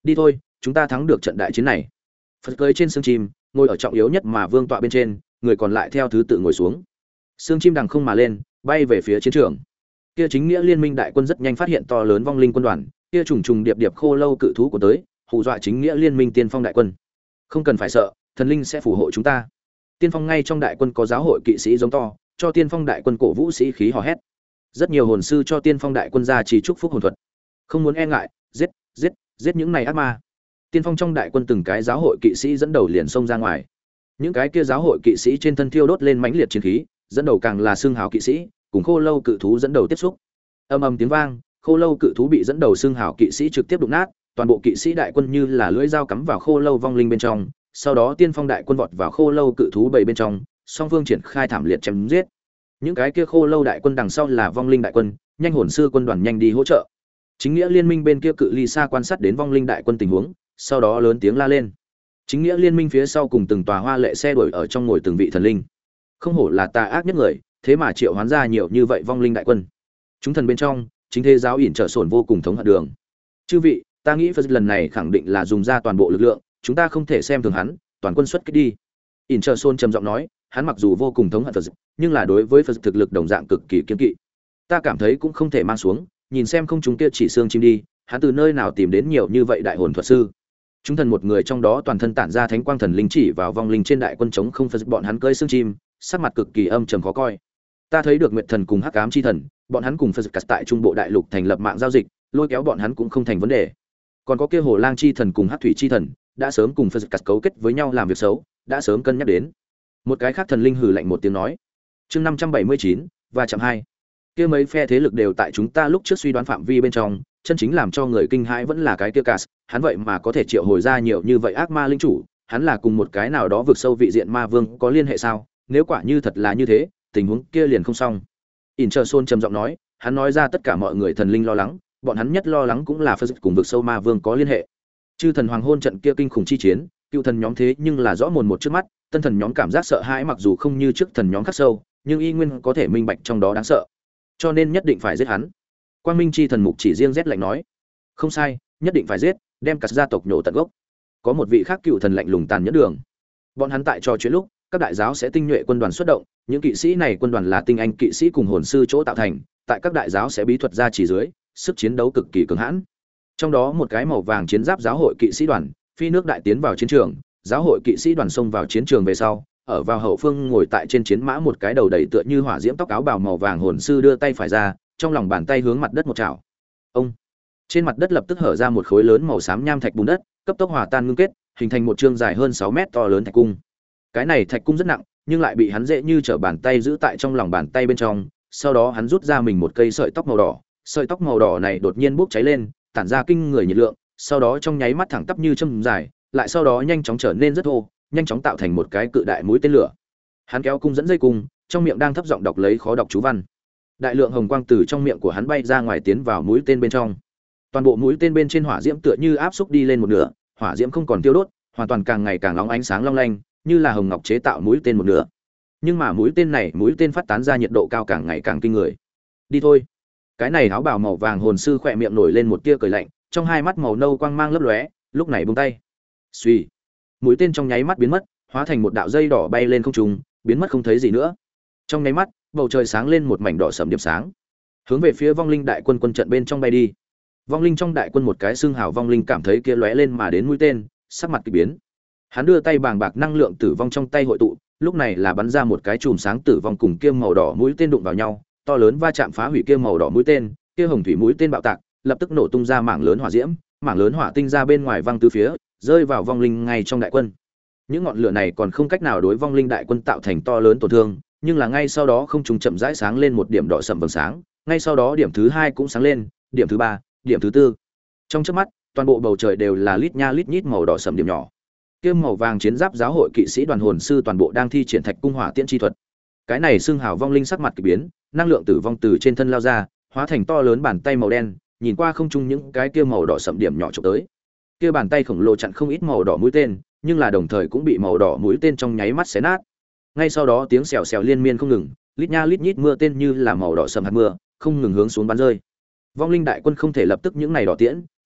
Đi thôi, chúng ta thắng được trận đại chiến này. Phật cưỡi trên xương chim, ngồi ở trọng yếu nhất mà vương tọa bên trên, người còn lại theo thứ tự ngồi xuống. Xương chim đằng không mà lên, bay về phía chiến trường. Kia chính nghĩa liên minh đại quân rất nhanh phát hiện to lớn vong linh quân đoàn, kia trùng trùng điệp điệp khô lâu cự thú của tới, hù dọa chính nghĩa liên minh tiên phong đại quân. Không cần phải sợ, thần linh sẽ phù hộ chúng ta. Tiên phong ngay trong đại quân có giáo hội kỵ sĩ giống to, cho tiên phong đại quân cổ vũ sĩ khí hò hét. Rất nhiều hồn sư cho tiên phong đại quân ra chỉ chúc phúc hồn thuật. Không muốn e ngại, giết, giết, giết những này ác ma. Tiên phong trong đại quân từng cái giáo hội kỵ sĩ dẫn đầu liền xông ra ngoài. Những cái kia giáo hội kỵ sĩ trên thân thiêu đốt lên mãnh liệt chiến khí, dẫn đầu càng là xương hào kỵ sĩ, cùng khô lâu cự thú dẫn đầu tiếp xúc. Ầm ầm tiếng vang, khô lâu cự thú bị dẫn đầu xương hào kỵ sĩ trực tiếp đụng nát, toàn bộ kỵ sĩ đại quân như là lưỡi dao cắm vào khô lâu vong linh bên trong, sau đó tiên phong đại quân vọt vào khô lâu cự thú bầy bên trong, song phương triển khai thảm liệt chém giết. Những cái kia khô lâu đại quân đằng sau là vong linh đại quân, nhanh hồn sư quân đoàn nhanh đi hỗ trợ. Chính nghĩa liên minh bên kia cự ly xa quan sát đến vong linh đại quân tình huống, sau đó lớn tiếng la lên. Chính nghĩa liên minh phía sau cùng từng tòa hoa lệ xe đuổi ở trong ngồi từng vị thần linh. Không hổ là tà ác nhất người, thế mà triệu hoán ra nhiều như vậy vong linh đại quân. Chúng thần bên trong, chính thế giáo ỉn trở sổn vô cùng thống hận đường. Chư vị, ta nghĩ Phật lần này khẳng định là dùng ra toàn bộ lực lượng, chúng ta không thể xem thường hắn, toàn quân xuất kích đi. ỉn trở sổn trầm giọng nói, hắn mặc dù vô cùng thống hận Phật, nhưng là đối với Phật thực lực đồng dạng cực kỳ kiên kỵ. Ta cảm thấy cũng không thể mang xuống, nhìn xem không chúng kia chỉ xương chim đi, hắn từ nơi nào tìm đến nhiều như vậy đại hồn thuật sư. Chúng thần một người trong đó toàn thân tản ra thánh quang thần linh chỉ vào vong linh trên đại quân chống không Phật, bọn hắn cưỡi xương chim, sắc mặt cực kỳ âm trầm khó coi. Ta thấy được Nguyệt thần cùng Hắc ám chi thần, bọn hắn cùng Phật tại Trung Bộ đại lục thành lập mạng giao dịch, lôi kéo bọn hắn cũng không thành vấn đề. Còn có kia Hồ Lang chi thần cùng Hắc thủy chi thần, đã sớm cùng Phật cấu kết với nhau làm việc xấu, đã sớm cân nhắc đến. Một cái khác thần linh hừ lạnh một tiếng nói. Chương năm trăm bảy mươi chín và chạm hai. Kia mấy phe thế lực đều tại chúng ta lúc trước suy đoán phạm vi bên trong, chân chính làm cho người kinh hãi vẫn là cái kia Cas, hắn vậy mà có thể triệu hồi ra nhiều như vậy ác ma linh chủ, hắn là cùng một cái nào đó vượt sâu vị diện ma vương có liên hệ sao? Nếu quả như thật là như thế, tình huống kia liền không xong. Interson trầm giọng nói, hắn nói ra tất cả mọi người thần linh lo lắng, bọn hắn nhất lo lắng cũng là Phật cùng vực sâu ma vương có liên hệ. Chư thần hoàng hôn trận kia kinh khủng chi chiến, cựu thần nhóm thế nhưng là rõ mồn một trước mắt, tân thần nhóm cảm giác sợ hãi mặc dù không như trước thần nhóm khắc sâu, nhưng y nguyên có thể minh bạch trong đó đáng sợ. Cho nên nhất định phải giết hắn. Quang Minh chi thần mục chỉ riêng rét lạnh nói, không sai, nhất định phải giết, đem cả gia tộc nhổ tận gốc. Có một vị khác cựu thần lạnh lùng tàn nhẫn đường. Bọn hắn tại trò chuyện lúc, các đại giáo sẽ tinh nhuệ quân đoàn xuất động, những kỵ sĩ này quân đoàn là tinh anh kỵ sĩ cùng hồn sư chỗ tạo thành, tại các đại giáo sẽ bí thuật ra chỉ dưới, sức chiến đấu cực kỳ cường hãn. Trong đó một cái màu vàng chiến giáp giáo hội kỵ sĩ đoàn, phi nước đại tiến vào chiến trường, giáo hội kỵ sĩ đoàn xông vào chiến trường về sau, ở vào hậu phương ngồi tại trên chiến mã một cái đầu đầy tựa như hỏa diễm tóc áo bào màu vàng hồn sư đưa tay phải ra, trong lòng bàn tay hướng mặt đất một chảo. Ông trên mặt đất lập tức hở ra một khối lớn màu xám nham thạch bùn đất, cấp tốc hòa tan ngưng kết, hình thành một chương dài hơn sáu mét to lớn thạch cung. Cái này thạch cung rất nặng, nhưng lại bị hắn dễ như trở bàn tay giữ tại trong lòng bàn tay bên trong, sau đó hắn rút ra mình một cây sợi tóc màu đỏ, sợi tóc màu đỏ này đột nhiên bốc cháy lên, tản ra kinh người nhiệt lượng, sau đó trong nháy mắt thẳng tắp như châm dài, lại sau đó nhanh chóng trở nên rất thô, nhanh chóng tạo thành một cái cự đại mũi tên lửa. Hắn kéo cung dẫn dây cung, trong miệng đang thấp giọng đọc lấy khó đọc chú văn. Đại lượng hồng quang từ trong miệng của hắn bay ra ngoài tiến vào mũi tên bên trong. Toàn bộ mũi tên bên trên hỏa diễm tựa như áp xúc đi lên một nửa, hỏa diễm không còn tiêu đốt, hoàn toàn càng ngày càng nóng ánh sáng long lanh, như là hồng ngọc chế tạo mũi tên một nửa. Nhưng mà mũi tên này, mũi tên phát tán ra nhiệt độ cao càng ngày càng kinh người. Đi thôi. Cái này áo bào màu vàng hồn sư khỏe miệng nổi lên một tia cười lạnh, trong hai mắt màu nâu quang mang lấp lóe, lúc này buông tay. Xuy. Mũi tên trong nháy mắt biến mất, hóa thành một đạo dây đỏ bay lên không trung, biến mất không thấy gì nữa. Trong nháy mắt, bầu trời sáng lên một mảnh đỏ sẫm điểm sáng, hướng về phía vong linh đại quân quân trận bên trong bay đi. Vong linh trong đại quân một cái xương hào vong linh cảm thấy kia lóe lên mà đến mũi tên, sắc mặt kỳ biến. Hắn đưa tay bàng bạc năng lượng tử vong trong tay hội tụ, lúc này là bắn ra một cái chùm sáng tử vong cùng kia màu đỏ mũi tên đụng vào nhau, to lớn va chạm phá hủy kia màu đỏ mũi tên, kia hồng thủy mũi tên bạo tạc, lập tức nổ tung ra mảng lớn hỏa diễm, mảng lớn hỏa tinh ra bên ngoài văng tứ phía, rơi vào vong linh ngay trong đại quân. Những ngọn lửa này còn không cách nào đối vong linh đại quân tạo thành to lớn tổn thương, nhưng là ngay sau đó không trùng chậm rãi sáng lên một điểm đỏ sẫm vầng sáng, ngay sau đó điểm thứ hai cũng sáng lên, điểm thứ ba, điểm thứ tư. Trong chớp mắt, toàn bộ bầu trời đều là lít nha lít nhít màu đỏ sẫm điểm nhỏ. Kia màu vàng chiến giáp giáo hội kỵ sĩ đoàn hồn sư toàn bộ đang thi triển thạch cung hỏa tiễn chi thuật. Cái này xương hào vong linh sắc mặt kỳ biến, năng lượng tử vong từ trên thân lao ra, hóa thành to lớn bàn tay màu đen, nhìn qua không trung những cái kia màu đỏ sẫm điểm nhỏ chụp tới. Kia bàn tay khổng lồ chặn không ít màu đỏ mũi tên, nhưng là đồng thời cũng bị màu đỏ mũi tên trong nháy mắt xé nát. Ngay sau đó tiếng xèo xèo liên miên không ngừng, lít nha lít nhít mưa tên như là màu đỏ sẫm hạt mưa, không ngừng hướng xuống bắn rơi. Vong linh đại quân không thể lập tức những này đỏ tiễn,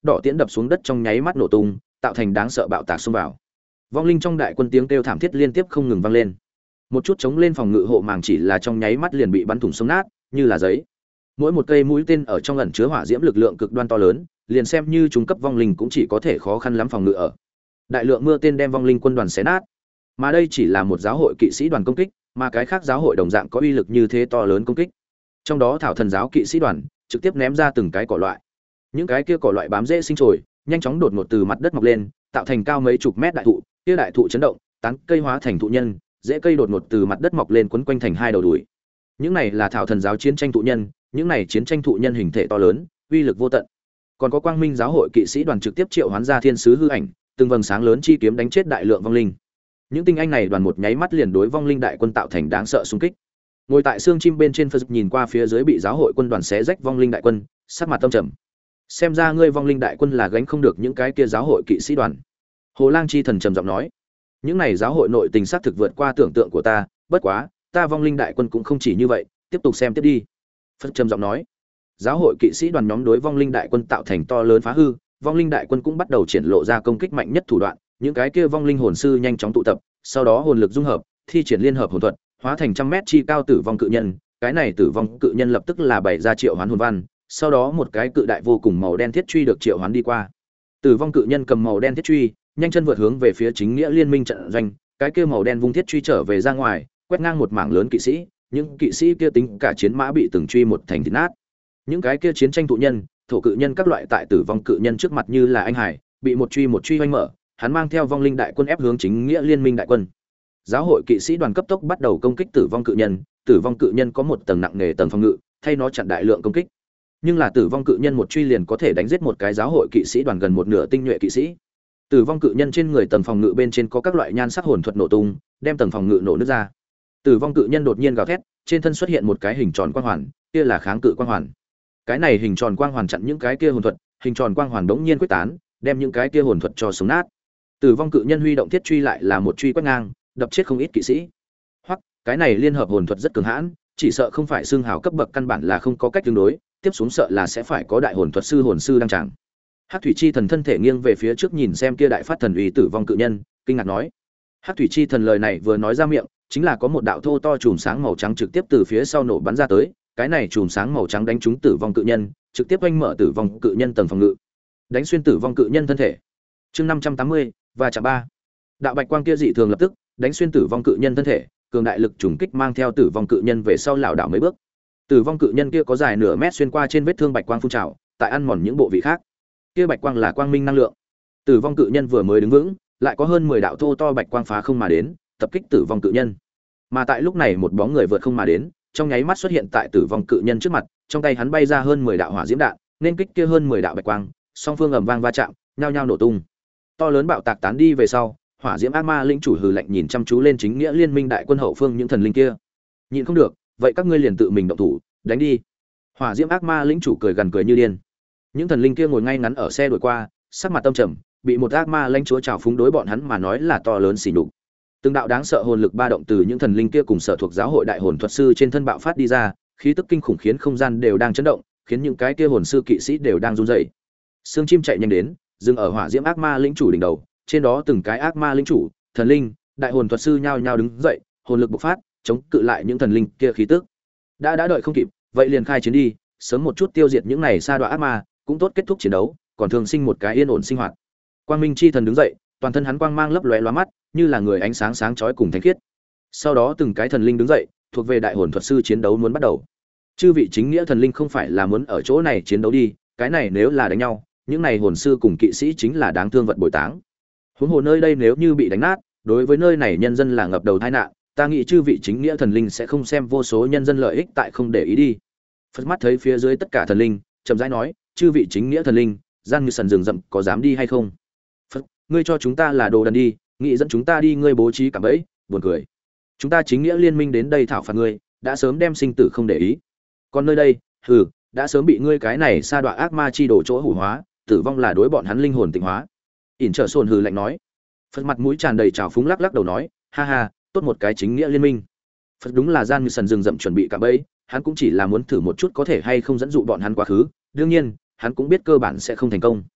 đỏ tiễn đập xuống đất trong nháy mắt nổ tung, tạo thành đáng sợ bạo tạc xông vào. Vong linh trong đại quân tiếng kêu thảm thiết liên tiếp không ngừng vang lên. Một chút chống lên phòng ngự hộ màng chỉ là trong nháy mắt liền bị bắn thủng sống nát, như là giấy. Mỗi một cây mũi tên ở trong ẩn chứa hỏa diễm lực lượng cực đoan to lớn, liền xem như trung cấp vong linh cũng chỉ có thể khó khăn lắm phòng ngự ở. Đại lượng mưa tên đem vong linh quân đoàn xé nát. Mà đây chỉ là một giáo hội kỵ sĩ đoàn công kích, mà cái khác giáo hội đồng dạng có uy lực như thế to lớn công kích. Trong đó thảo thần giáo kỵ sĩ đoàn trực tiếp ném ra từng cái cỏ loại. Những cái kia cỏ loại bám rễ sinh trồi, nhanh chóng đột ngột từ mặt đất mọc lên, tạo thành cao mấy chục mét đại thụ, kia đại thụ chấn động, tán cây hóa thành thụ nhân, rễ cây đột ngột từ mặt đất mọc lên quấn quanh thành hai đầu đùi. Những này là thảo thần giáo chiến tranh thụ nhân, những này chiến tranh thụ nhân hình thể to lớn, uy lực vô tận. Còn có quang minh giáo hội kỵ sĩ đoàn trực tiếp triệu hoán ra thiên sứ hư ảnh, từng vầng sáng lớn chi kiếm đánh chết đại lượng vong linh. Những tinh anh này đoàn một nháy mắt liền đối vong linh đại quân tạo thành đáng sợ xung kích. Ngồi tại xương chim bên trên Phật nhìn qua phía dưới bị giáo hội quân đoàn xé rách vong linh đại quân, sắc mặt tâm trầm. Xem ra ngươi vong linh đại quân là gánh không được những cái kia giáo hội kỵ sĩ đoàn. Hồ Lang chi thần trầm giọng nói, những này giáo hội nội tình xác thực vượt qua tưởng tượng của ta, bất quá, ta vong linh đại quân cũng không chỉ như vậy, tiếp tục xem tiếp đi. Phật trầm giọng nói, giáo hội kỵ sĩ đoàn nhóm đối vong linh đại quân tạo thành to lớn phá hư, vong linh đại quân cũng bắt đầu triển lộ ra công kích mạnh nhất thủ đoạn, những cái kia vong linh hồn sư nhanh chóng tụ tập, sau đó hồn lực dung hợp, thi triển liên hợp hồn thuật, hóa thành trăm mét chi cao tử vong cự nhân, cái này tử vong cự nhân lập tức là bày ra triệu hoán hồn văn, sau đó một cái cự đại vô cùng màu đen thiết truy được triệu hoán đi qua. Tử vong cự nhân cầm màu đen thiết truy, nhanh chân vượt hướng về phía chính nghĩa liên minh trận doanh, cái kia màu đen vung thiết truy trở về ra ngoài, quét ngang một mảng lớn kỵ sĩ, những kỵ sĩ kia tính cả chiến mã bị từng truy một thành thịt nát. Những cái kia chiến tranh thụ nhân, thổ cự nhân các loại tại tử vong cự nhân trước mặt như là anh hải, bị một truy một truy hoành mở, hắn mang theo vong linh đại quân ép hướng chính nghĩa liên minh đại quân. Giáo hội kỵ sĩ đoàn cấp tốc bắt đầu công kích tử vong cự nhân, tử vong cự nhân có một tầng nặng nề tầng phòng ngự, thay nó chặn đại lượng công kích. Nhưng là tử vong cự nhân một truy liền có thể đánh giết một cái giáo hội kỵ sĩ đoàn gần một nửa tinh nhuệ kỵ sĩ. Tử vong cự nhân trên người tầng phòng ngự bên trên có các loại nhan sắc hồn thuật nổ tung, đem tầng phòng ngự nổ nứt ra. Tử vong cự nhân đột nhiên gào thét, trên thân xuất hiện một cái hình tròn quang hoàn, kia là kháng cự quang hoàn. Cái này hình tròn quang hoàn chặn những cái kia hồn thuật, hình tròn quang hoàn đống nhiên quyết tán, đem những cái kia hồn thuật cho sống nát. Tử vong cự nhân huy động thiết truy lại là một truy quét ngang, đập chết không ít kỵ sĩ. Hoặc, cái này liên hợp hồn thuật rất cường hãn, chỉ sợ không phải xương hào cấp bậc căn bản là không có cách tương đối, tiếp xuống sợ là sẽ phải có đại hồn thuật sư hồn sư đang chẳng. Hắc thủy chi thần thân thể nghiêng về phía trước nhìn xem kia đại phát thần uy tử vong cự nhân, kinh ngạc nói: Hắc thủy chi thần lời này vừa nói ra miệng, chính là có một đạo thô to chùm sáng màu trắng trực tiếp từ phía sau nổ bắn ra tới, cái này chùm sáng màu trắng đánh trúng tử vong cự nhân, trực tiếp oanh mở tử vong cự nhân tầng phòng ngự, đánh xuyên tử vong cự nhân thân thể. Chương năm trăm tám mươi và chạm ba. Đạo bạch quang kia dị thường lập tức đánh xuyên tử vong cự nhân thân thể, cường đại lực trùng kích mang theo tử vong cự nhân về sau lảo đảo mấy bước. Tử vong cự nhân kia có dài nửa mét xuyên qua trên vết thương bạch quang phun trào, tại ăn mòn những bộ vị khác. Kia bạch quang là quang minh năng lượng. Tử vong cự nhân vừa mới đứng vững, lại có hơn mười đạo thô to bạch quang phá không mà đến, tập kích tử vong cự nhân. Mà tại lúc này một bóng người vượt không mà đến, trong nháy mắt xuất hiện tại tử vong cự nhân trước mặt, trong tay hắn bay ra hơn mười đạo hỏa diễm đạn, nên kích kia hơn mười đạo bạch quang, song phương ầm vang va chạm, nhao nhao nổ tung. To lớn bạo tạc tán đi về sau, hỏa diễm ác ma lĩnh chủ hừ lạnh nhìn chăm chú lên chính nghĩa liên minh đại quân hậu phương những thần linh kia. Nhịn không được, vậy các ngươi liền tự mình động thủ, đánh đi. Hỏa diễm ác ma lĩnh chủ cười gần cười như điên. Những thần linh kia ngồi ngay ngắn ở xe đuổi qua, sắc mặt tâm trầm, bị một ác ma lãnh chúa trào phúng đối bọn hắn mà nói là to lớn xỉ nhục. Từng đạo đáng sợ hồn lực ba động từ những thần linh kia cùng sở thuộc giáo hội đại hồn thuật sư trên thân bạo phát đi ra, khí tức kinh khủng khiến không gian đều đang chấn động, khiến những cái kia hồn sư kỵ sĩ đều đang run rẩy. Sương chim chạy nhanh đến, dừng ở hỏa diễm ác ma lĩnh chủ đỉnh đầu, trên đó từng cái ác ma lĩnh chủ, thần linh, đại hồn thuật sư nhao nhao đứng dậy, hồn lực bộc phát, chống cự lại những thần linh kia khí tức. Đã đã đợi không kịp, vậy liền khai chiến đi, sớm một chút tiêu diệt những này sa đọa ác ma, cũng tốt kết thúc chiến đấu, còn thường sinh một cái yên ổn sinh hoạt. Quang Minh chi thần đứng dậy, toàn thân hắn quang mang lấp lóe lóa mắt, như là người ánh sáng sáng chói cùng thánh khiết. Sau đó từng cái thần linh đứng dậy, thuộc về đại hồn thuật sư chiến đấu muốn bắt đầu. Chư vị chính nghĩa thần linh không phải là muốn ở chỗ này chiến đấu đi, cái này nếu là đánh nhau, những này hồn sư cùng kỵ sĩ chính là đáng thương vật bồi táng. Huống hồ nơi đây nếu như bị đánh nát, đối với nơi này nhân dân là ngập đầu tai nạn, ta nghĩ chư vị chính nghĩa thần linh sẽ không xem vô số nhân dân lợi ích tại không để ý đi. Phật mắt thấy phía dưới tất cả thần linh, chậm rãi nói, chư vị chính nghĩa thần linh, gian như sần rừng rậm có dám đi hay không? Phật, ngươi cho chúng ta là đồ đần đi, nghĩ dẫn chúng ta đi ngươi bố trí cả bẫy, buồn cười. Chúng ta chính nghĩa liên minh đến đây thảo phạt ngươi, đã sớm đem sinh tử không để ý. Còn nơi đây, hừ, đã sớm bị ngươi cái này sa đọa ác ma chi đổ chỗ hủ hóa, tử vong là đối bọn hắn linh hồn tịnh hóa. ỉn trở sồn hừ lạnh nói. Phật mặt mũi tràn đầy trào phúng lắc lắc đầu nói, ha ha, tốt một cái chính nghĩa liên minh. Phật đúng là gian như sần rừng rậm chuẩn bị cả bẫy, hắn cũng chỉ là muốn thử một chút có thể hay không dẫn dụ bọn hắn quá khứ, đương nhiên hắn cũng biết cơ bản sẽ không thành công.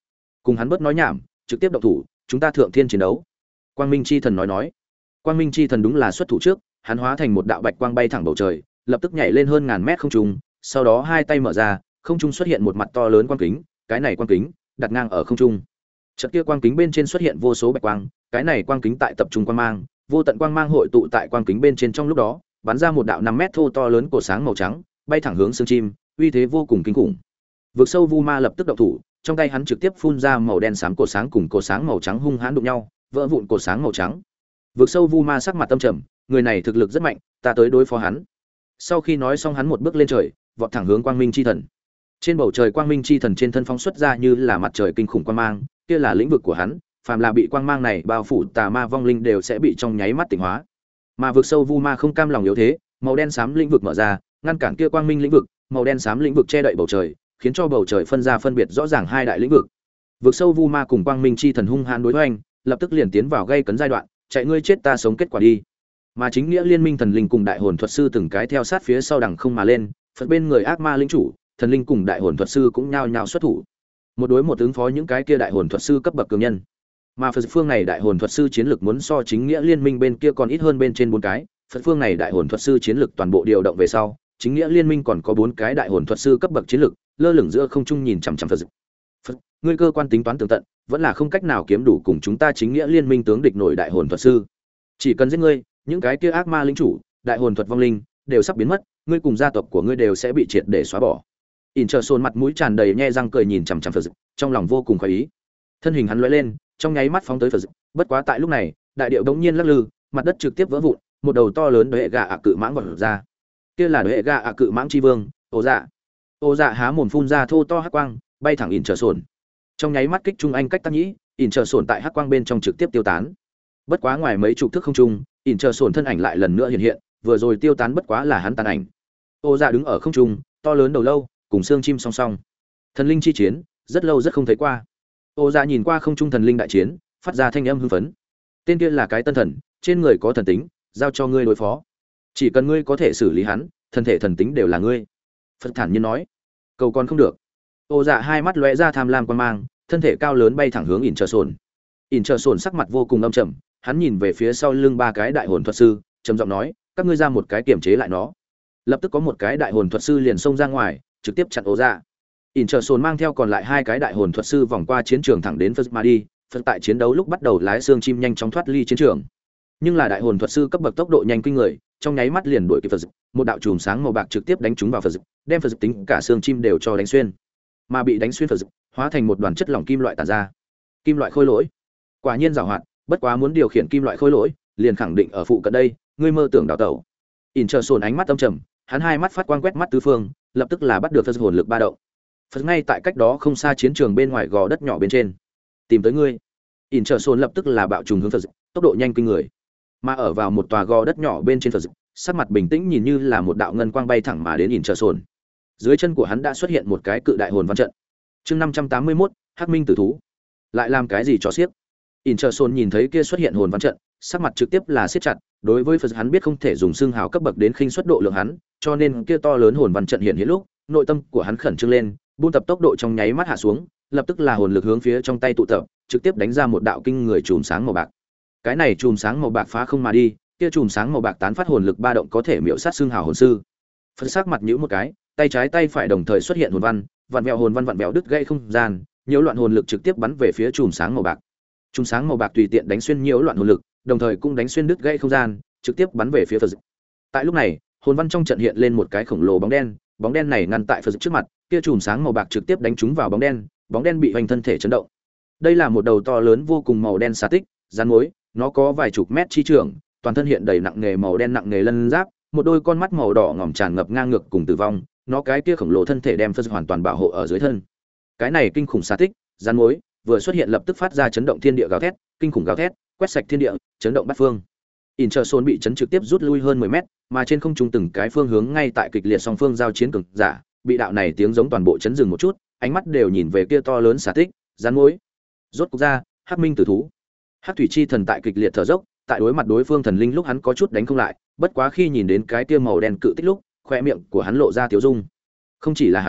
Cùng hắn bớt nói nhảm, trực tiếp động thủ, chúng ta thượng thiên chiến đấu. Quang Minh chi thần nói nói. Quang Minh chi thần đúng là xuất thủ trước, hắn hóa thành một đạo bạch quang bay thẳng bầu trời, lập tức nhảy lên hơn ngàn mét không trung, sau đó hai tay mở ra, không trung xuất hiện một mặt to lớn quang kính, cái này quang kính đặt ngang ở không trung. Chợt kia quang kính bên trên xuất hiện vô số bạch quang, cái này quang kính tại tập trung quang mang, vô tận quang mang hội tụ tại quang kính bên trên, trong lúc đó, bắn ra một đạo năm mét thô to lớn cổ sáng màu trắng, bay thẳng hướng xương chim, uy thế vô cùng kinh khủng. Vực sâu Vu Ma lập tức động thủ, trong tay hắn trực tiếp phun ra màu đen xám cổ sáng cùng cổ sáng màu trắng hung hãn đụng nhau, vỡ vụn cổ sáng màu trắng. Vực sâu Vu Ma sắc mặt tâm trầm, người này thực lực rất mạnh, ta tới đối phó hắn. Sau khi nói xong hắn một bước lên trời, vọt thẳng hướng Quang Minh chi thần. Trên bầu trời Quang Minh chi thần trên thân phóng xuất ra như là mặt trời kinh khủng quang mang, kia là lĩnh vực của hắn, phàm là bị quang mang này bao phủ tà ma vong linh đều sẽ bị trong nháy mắt tỉnh hóa. Mà vực sâu Vu Ma không cam lòng yếu thế, màu đen xám lĩnh vực mở ra, ngăn cản kia quang minh lĩnh vực, màu đen xám lĩnh vực che đậy bầu trời, khiến cho bầu trời phân ra phân biệt rõ ràng hai đại lĩnh vực. Vực sâu Vu Ma cùng Quang Minh chi thần hung hãn đối hoành, lập tức liền tiến vào gây cấn giai đoạn, chạy ngươi chết ta sống kết quả đi. Mà chính nghĩa liên minh thần linh cùng đại hồn thuật sư từng cái theo sát phía sau đằng không mà lên, phật bên người ác ma lĩnh chủ, thần linh cùng đại hồn thuật sư cũng nhao nhao xuất thủ. Một đối một ứng phó những cái kia đại hồn thuật sư cấp bậc cường nhân. Mà Phật phương này đại hồn thuật sư chiến lực muốn so chính nghĩa liên minh bên kia còn ít hơn bên trên bốn cái, Phật phương này đại hồn thuật sư chiến lực toàn bộ điều động về sau, chính nghĩa liên minh còn có bốn cái đại hồn thuật sư cấp bậc chiến lực, lơ lửng giữa không trung nhìn chằm chằm Phật. Phật, ngươi cơ quan tính toán tường tận, vẫn là không cách nào kiếm đủ cùng chúng ta chính nghĩa liên minh tướng địch nổi đại hồn thuật sư. Chỉ cần giết ngươi, những cái kia ác ma lĩnh chủ, đại hồn thuật vong linh đều sắp biến mất, ngươi cùng gia tộc của ngươi đều sẽ bị triệt để xóa bỏ. Incherson mặt mũi tràn đầy nhe răng cười nhìn chằm chằm Phật, trong lòng vô cùng khoái ý. Thân hình hắn lóe lên, trong nháy mắt phóng tới Phật. Bất quá tại lúc này, đại điệu đống nhiên lắc lư, mặt đất trực tiếp vỡ vụn, một đầu to lớn đế gà ạ cự mãng vọt ra. Kia là đế gà ạ cự mãng chi vương, Ô Dạ. Ô Dạ há mồm phun ra thô to hắc quang, bay thẳng Incherson. Trong nháy mắt kích trung anh cách tác nhĩ, Incherson tại hắc quang bên trong trực tiếp tiêu tán. Bất quá ngoài mấy chục thước không trung, Incherson thân ảnh lại lần nữa hiện hiện, vừa rồi tiêu tán bất quá là hắn tàn ảnh. Ô Dạ đứng ở không trung, to lớn đầu lâu, cùng xương chim song song. Thần linh chi chiến, rất lâu rất không thấy qua. Ô Dạ nhìn qua không trung thần linh đại chiến, phát ra thanh âm hưng phấn. Tên kia là cái tân thần, trên người có thần tính, giao cho ngươi đối phó. Chỉ cần ngươi có thể xử lý hắn, thân thể thần tính đều là ngươi. Phật thản nhiên nói. Cầu còn không được. Ô Dạ hai mắt lóe ra tham lam quan mang, thân thể cao lớn bay thẳng hướng Incherson. Incherson sắc mặt vô cùng âm trầm, hắn nhìn về phía sau lưng ba cái đại hồn thuật sư, trầm giọng nói, các ngươi ra một cái kiểm chế lại nó. Lập tức có một cái đại hồn thuật sư liền xông ra ngoài, trực tiếp chặn Ô Dạ. Incherson mang theo còn lại hai cái đại hồn thuật sư vòng qua chiến trường thẳng đến Phật mà đi. Phật tại chiến đấu lúc bắt đầu lái xương chim nhanh chóng thoát ly chiến trường, nhưng là đại hồn thuật sư cấp bậc tốc độ nhanh kinh người, trong nháy mắt liền đuổi kịp Phật. Một đạo chùm sáng màu bạc trực tiếp đánh trúng vào Phật, đem Phật tính cả xương chim đều cho đánh xuyên, mà bị đánh xuyên Phật hóa thành một đoàn chất lỏng kim loại tản ra. Kim loại khôi lỗi, quả nhiên giàu hoạt, bất quá muốn điều khiển kim loại khôi lỗi, liền khẳng định ở phụ cận đây, ngươi mơ tưởng đào tẩu. Incherson ánh mắt âm trầm, hắn hai mắt phát quang quét mắt tứ phương, lập tức là bắt được Phật hồn lực ba động. Phật ngay tại cách đó không xa chiến trường bên ngoài gò đất nhỏ bên trên. Tìm tới ngươi. Incherson lập tức là bạo trùng hướng Phật, tốc độ nhanh kinh người. Mà ở vào một tòa gò đất nhỏ bên trên Phật, sắc mặt bình tĩnh nhìn như là một đạo ngân quang bay thẳng mà đến Incherson. Dưới chân của hắn đã xuất hiện một cái cự đại hồn văn trận. Chương năm trăm tám mươi mốt, Hắc Minh tử thú. Lại làm cái gì cho xiếc? Incherson nhìn thấy kia xuất hiện hồn văn trận, sắc mặt trực tiếp là siết chặt, đối với Phật hắn biết không thể dùng xương hào cấp bậc đến khinh suất độ lượng hắn, cho nên kia to lớn hồn văn trận hiện hiện lúc, nội tâm của hắn khẩn trương lên, buôn tập tốc độ trong nháy mắt hạ xuống, lập tức là hồn lực hướng phía trong tay tụ tập, trực tiếp đánh ra một đạo kinh người chùm sáng màu bạc. Cái này chùm sáng màu bạc phá không mà đi, kia chùm sáng màu bạc tán phát hồn lực ba động có thể miểu sát xương hào hồn sư. Phật sắc mặt nhíu một cái, tay trái tay phải đồng thời xuất hiện hồn văn, vặn vẹo hồn văn vặn vẹo đứt gãy không gian, nhiễu loạn hồn lực trực tiếp bắn về phía chùm sáng màu bạc. Chùm sáng màu bạc tùy tiện đánh xuyên nhiễu loạn hồn lực, đồng thời cũng đánh xuyên đứt gãy không gian, trực tiếp bắn về phía Phật. Tại lúc này, hồn văn trong trận hiện lên một cái khổng lồ bóng đen, bóng đen này ngăn tại Phật trước mặt, kia chùm sáng màu bạc trực tiếp đánh trúng vào bóng đen, bóng đen bị hoành thân thể chấn động. Đây là một đầu to lớn vô cùng màu đen xà tích, rắn mối, nó có vài chục mét chi trường, toàn thân hiện đầy nặng nghề màu đen nặng nghề lân giáp, một đôi con mắt màu đỏ ngòm tràn ngập ngang ngược cùng tử vong, nó cái kia khổng lồ thân thể đem Phật hoàn toàn bảo hộ ở dưới thân. Cái này kinh khủng xà tích, rắn mối, vừa xuất hiện lập tức phát ra chấn động thiên địa gào thét, kinh khủng gào thét, quét sạch thiên địa, chấn động bát phương. Incherson bị chấn trực tiếp rút lui hơn mười mét, mà trên không trung từng cái phương hướng ngay tại kịch liệt song phương giao chiến cường giả, bị đạo này tiếng giống toàn bộ chấn dừng một chút, ánh mắt đều nhìn về kia to lớn xà tích, rắn mối. Rốt cục ra, Hắc Minh tử thú. Hắc thủy chi thần tại kịch liệt thở dốc, tại đối mặt đối phương thần linh lúc hắn có chút đánh không lại, bất quá khi nhìn đến cái kia màu đen cự tích lúc, khoe miệng của hắn lộ ra tiểu dung. Không chỉ là hắn,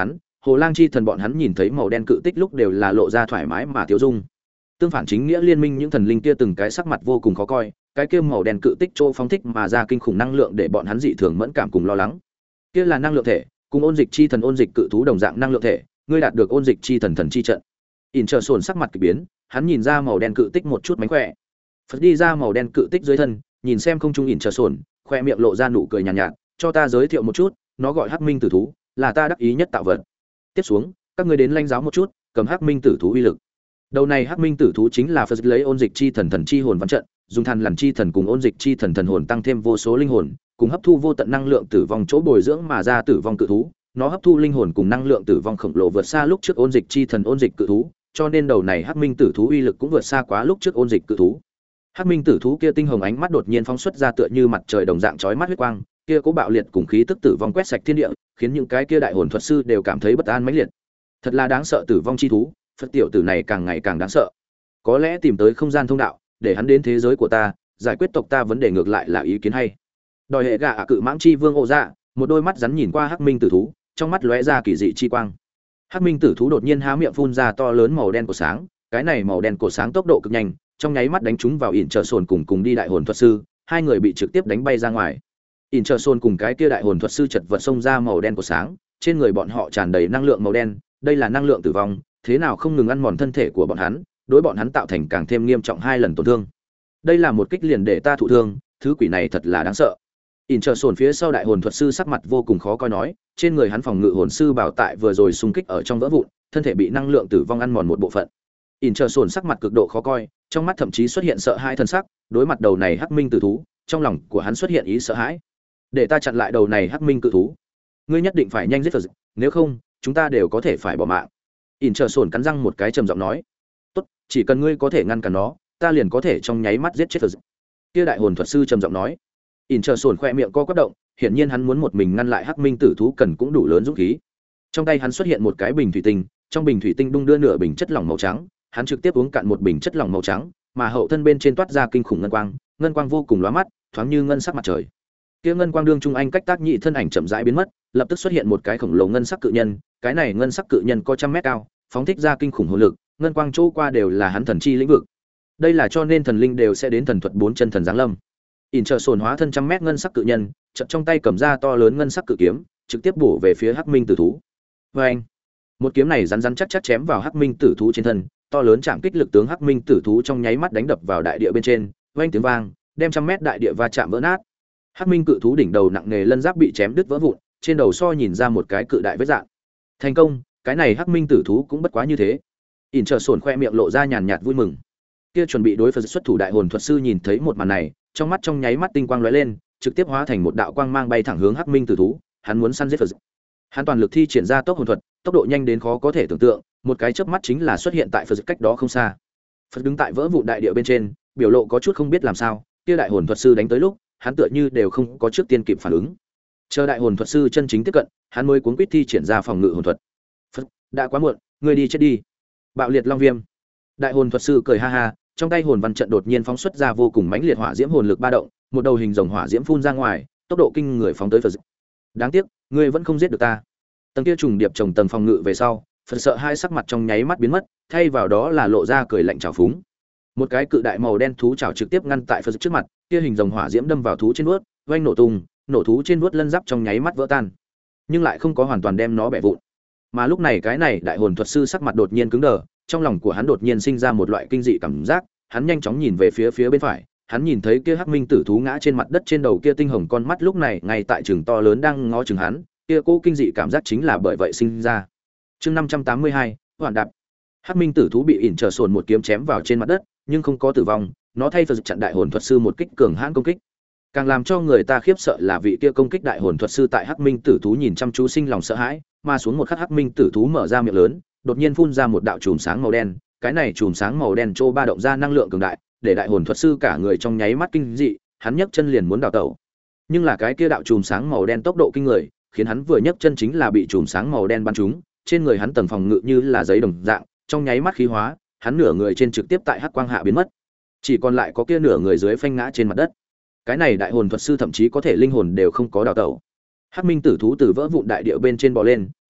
Hồ Lang chi thần bọn hắn nhìn thấy màu đen cự tích lúc đều là lộ ra thoải mái mà tiêu dung. Tương phản chính nghĩa liên minh những thần linh kia từng cái sắc mặt vô cùng khó coi, cái kia màu đen cự tích chỗ phóng thích mà ra kinh khủng năng lượng để bọn hắn dị thường mẫn cảm cùng lo lắng. Kia là năng lượng thể, cùng ôn dịch chi thần ôn dịch cự thú đồng dạng năng lượng thể, ngươi đạt được ôn dịch chi thần thần chi trận. In trở sồn sắc mặt kỳ biến, hắn nhìn ra màu đen cự tích một chút mánh khỏe. Phật đi ra màu đen cự tích dưới thân, nhìn xem không trung in trở sồn, khoe miệng lộ ra nụ cười nhàn nhạt, nhạt, cho ta giới thiệu một chút, nó gọi Hắc Minh Tử thú, là ta đắc ý nhất tạo vật. Tiếp xuống, các ngươi đến lãnh giáo một chút, cầm Hắc Minh Tử thú uy lực. Đầu này Hắc Minh Tử thú chính là Phật lấy ôn dịch chi thần thần chi hồn văn trận, dùng thần lằn chi thần cùng ôn dịch chi thần thần hồn tăng thêm vô số linh hồn, cùng hấp thu vô tận năng lượng tử vong chỗ bồi dưỡng mà ra tử vong cự thú, nó hấp thu linh hồn cùng năng lượng tử vong khổng lồ vượt xa lúc trước ôn dịch chi thần ôn dịch cự thú, cho nên đầu này Hắc Minh Tử thú uy lực cũng vượt xa quá lúc trước ôn dịch cự thú. Hắc Minh Tử thú kia tinh hồng ánh mắt đột nhiên phóng xuất ra tựa như mặt trời đồng dạng chói mắt huyết quang, kia cố bạo liệt cùng khí tức tử vong quét sạch thiên địa, khiến những cái kia đại hồn thuật sư đều cảm thấy bất an mãnh liệt. Thật là đáng sợ tử vong chi thú, Phật tiểu tử này càng ngày càng đáng sợ. Có lẽ tìm tới không gian thông đạo, để hắn đến thế giới của ta, giải quyết tộc ta vấn đề ngược lại là ý kiến hay. Đòi hệ gạ cự mãng chi vương ộ dạ, một đôi mắt rắn nhìn qua Hắc Minh Tử thú, trong mắt lóe ra kỳ dị chi quang. Hắc Minh Tử thú đột nhiên há miệng phun ra to lớn màu đen của sáng, cái này màu đen của sáng tốc độ cực nhanh, trong nháy mắt đánh trúng vào ỉn trợ sồn cùng cùng đi đại hồn thuật sư, hai người bị trực tiếp đánh bay ra ngoài. ỉn trợ sồn cùng cái kia đại hồn thuật sư chật vật xông ra màu đen của sáng, trên người bọn họ tràn đầy năng lượng màu đen, đây là năng lượng tử vong, thế nào không ngừng ăn mòn thân thể của bọn hắn, đối bọn hắn tạo thành càng thêm nghiêm trọng hai lần tổn thương. Đây là một kích liền để ta thụ thương, thứ quỷ này thật là đáng sợ. ỉn trợ sồn phía sau đại hồn thuật sư sắc mặt vô cùng khó coi nói, trên người hắn phòng ngự hồn sư bảo tại vừa rồi xung kích ở trong vỡ vụn, thân thể bị năng lượng tử vong ăn mòn một bộ phận. ỉn trợ sồn sắc mặt cực độ khó coi, trong mắt thậm chí xuất hiện sợ hãi thân sắc, đối mặt đầu này Hắc Minh Tử thú, trong lòng của hắn xuất hiện ý sợ hãi. Để ta chặn lại đầu này Hắc Minh cự thú, ngươi nhất định phải nhanh giết Phật, nếu không, chúng ta đều có thể phải bỏ mạng. ỉn trợ sồn cắn răng một cái trầm giọng nói, tốt, chỉ cần ngươi có thể ngăn cản nó, ta liền có thể trong nháy mắt giết chết Phật. Kia đại hồn thuật sư trầm giọng nói. ỉn trợ sồn khoe miệng co quắp động, hiển nhiên hắn muốn một mình ngăn lại Hắc Minh Tử thú cần cũng đủ lớn dũng khí. Trong tay hắn xuất hiện một cái bình thủy tinh, trong bình thủy tinh đung đưa nửa bình chất lỏng màu trắng, hắn trực tiếp uống cạn một bình chất lỏng màu trắng, mà hậu thân bên trên toát ra kinh khủng ngân quang, ngân quang vô cùng lóa mắt, thoáng như ngân sắc mặt trời. Kia ngân quang đương trung anh cách tác nhị thân ảnh chậm rãi biến mất, lập tức xuất hiện một cái khổng lồ ngân sắc cự nhân, cái này ngân sắc cự nhân có trăm mét cao, phóng thích ra kinh khủng hồn lực, ngân quang chỗ qua đều là hắn thần chi lĩnh vực. Đây là cho nên thần linh đều sẽ đến thần thuật bốn chân thần giáng lâm. ỉn trợ sồn hóa thân trăm mét ngân sắc cự nhân, chợt trong tay cầm ra to lớn ngân sắc cự kiếm, trực tiếp bổ về phía Hắc Minh Tử thú. Và anh, một kiếm này rắn rắn chắc chắc chém vào Hắc Minh Tử thú trên thân, to lớn chạm kích lực tướng Hắc Minh Tử thú trong nháy mắt đánh đập vào đại địa bên trên, vang tiếng vang, đem trăm mét đại địa va chạm vỡ nát. Hắc Minh cự thú đỉnh đầu nặng nề lân giáp bị chém đứt vỡ vụn, trên đầu so nhìn ra một cái cự đại vết rạn. Thành công, cái này Hắc Minh Tử thú cũng bất quá như thế. ỉn trợ sồn khoe miệng lộ ra nhàn nhạt vui mừng. Kia chuẩn bị đối phó xuất thủ đại hồn thuật sư nhìn thấy một màn này, trong mắt trong nháy mắt tinh quang lóe lên, trực tiếp hóa thành một đạo quang mang bay thẳng hướng Hắc Minh Tử thú, hắn muốn săn giết Phật. Hắn toàn lực thi triển ra tốc hồn thuật, tốc độ nhanh đến khó có thể tưởng tượng, một cái chớp mắt chính là xuất hiện tại Phật cách đó không xa. Phật đứng tại vỡ vụn đại địa bên trên, biểu lộ có chút không biết làm sao, kia đại hồn thuật sư đánh tới lúc, hắn tựa như đều không có trước tiên kịp phản ứng. Chờ đại hồn thuật sư chân chính tiếp cận, hắn mới cuống quýt thi triển ra phòng ngự hồn thuật. Phật, đã quá muộn, ngươi đi chết đi. Bạo liệt long viêm. Đại hồn thuật sư cười ha ha, trong tay hồn văn trận đột nhiên phóng xuất ra vô cùng mãnh liệt hỏa diễm hồn lực ba động, một đầu hình rồng hỏa diễm phun ra ngoài, tốc độ kinh người phóng tới Phật. Đáng tiếc, ngươi vẫn không giết được ta. Tầng kia trùng điệp trồng tầng phòng ngự về sau, Phật sợ hai sắc mặt trong nháy mắt biến mất, thay vào đó là lộ ra cười lạnh trào phúng. Một cái cự đại màu đen thú chảo trực tiếp ngăn tại Phật trước mặt, kia hình rồng hỏa diễm đâm vào thú trên vuốt, oanh nổ tung, nổ thú trên vuốt lân giáp trong nháy mắt vỡ tan, nhưng lại không có hoàn toàn đem nó bẻ vụn. Mà lúc này cái này đại hồn thuật sư sắc mặt đột nhiên cứng đờ, trong lòng của hắn đột nhiên sinh ra một loại kinh dị cảm giác, hắn nhanh chóng nhìn về phía phía bên phải, hắn nhìn thấy kia Hắc Minh Tử thú ngã trên mặt đất, trên đầu kia tinh hồng con mắt lúc này ngay tại trường to lớn đang ngó chừng hắn, kia cô kinh dị cảm giác chính là bởi vậy sinh ra. Chương năm trăm tám mươi hai, hoàn đạp. Hắc Minh Tử thú bị ỉn trở sồn một kiếm chém vào trên mặt đất, nhưng không có tử vong, nó thay Phật chặn đại hồn thuật sư một kích cường hãn công kích. Càng làm cho người ta khiếp sợ là vị kia công kích đại hồn thuật sư tại Hắc Minh Tử thú nhìn chăm chú sinh lòng sợ hãi, mà xuống một khắc Hắc Minh Tử thú mở ra miệng lớn, đột nhiên phun ra một đạo chùm sáng màu đen, cái này chùm sáng màu đen trô ba động ra năng lượng cường đại, để đại hồn thuật sư cả người trong nháy mắt kinh dị, hắn nhấc chân liền muốn đào tẩu. Nhưng là cái kia đạo chùm sáng màu đen tốc độ kinh người, khiến hắn vừa nhấc chân chính là bị chùm sáng màu đen bắn trúng, trên người hắn tầng phòng ngự như là giấy đồng dạng, trong nháy mắt khí hóa, hắn nửa người trên trực tiếp tại hắc quang hạ biến mất, chỉ còn lại có kia nửa người dưới phanh ngã trên mặt đất. Cái này đại hồn thuật sư thậm chí có thể linh hồn đều không có đào tẩu. Hắc Minh Tử thú từ vỡ vụn đại địa bên trên bò lên,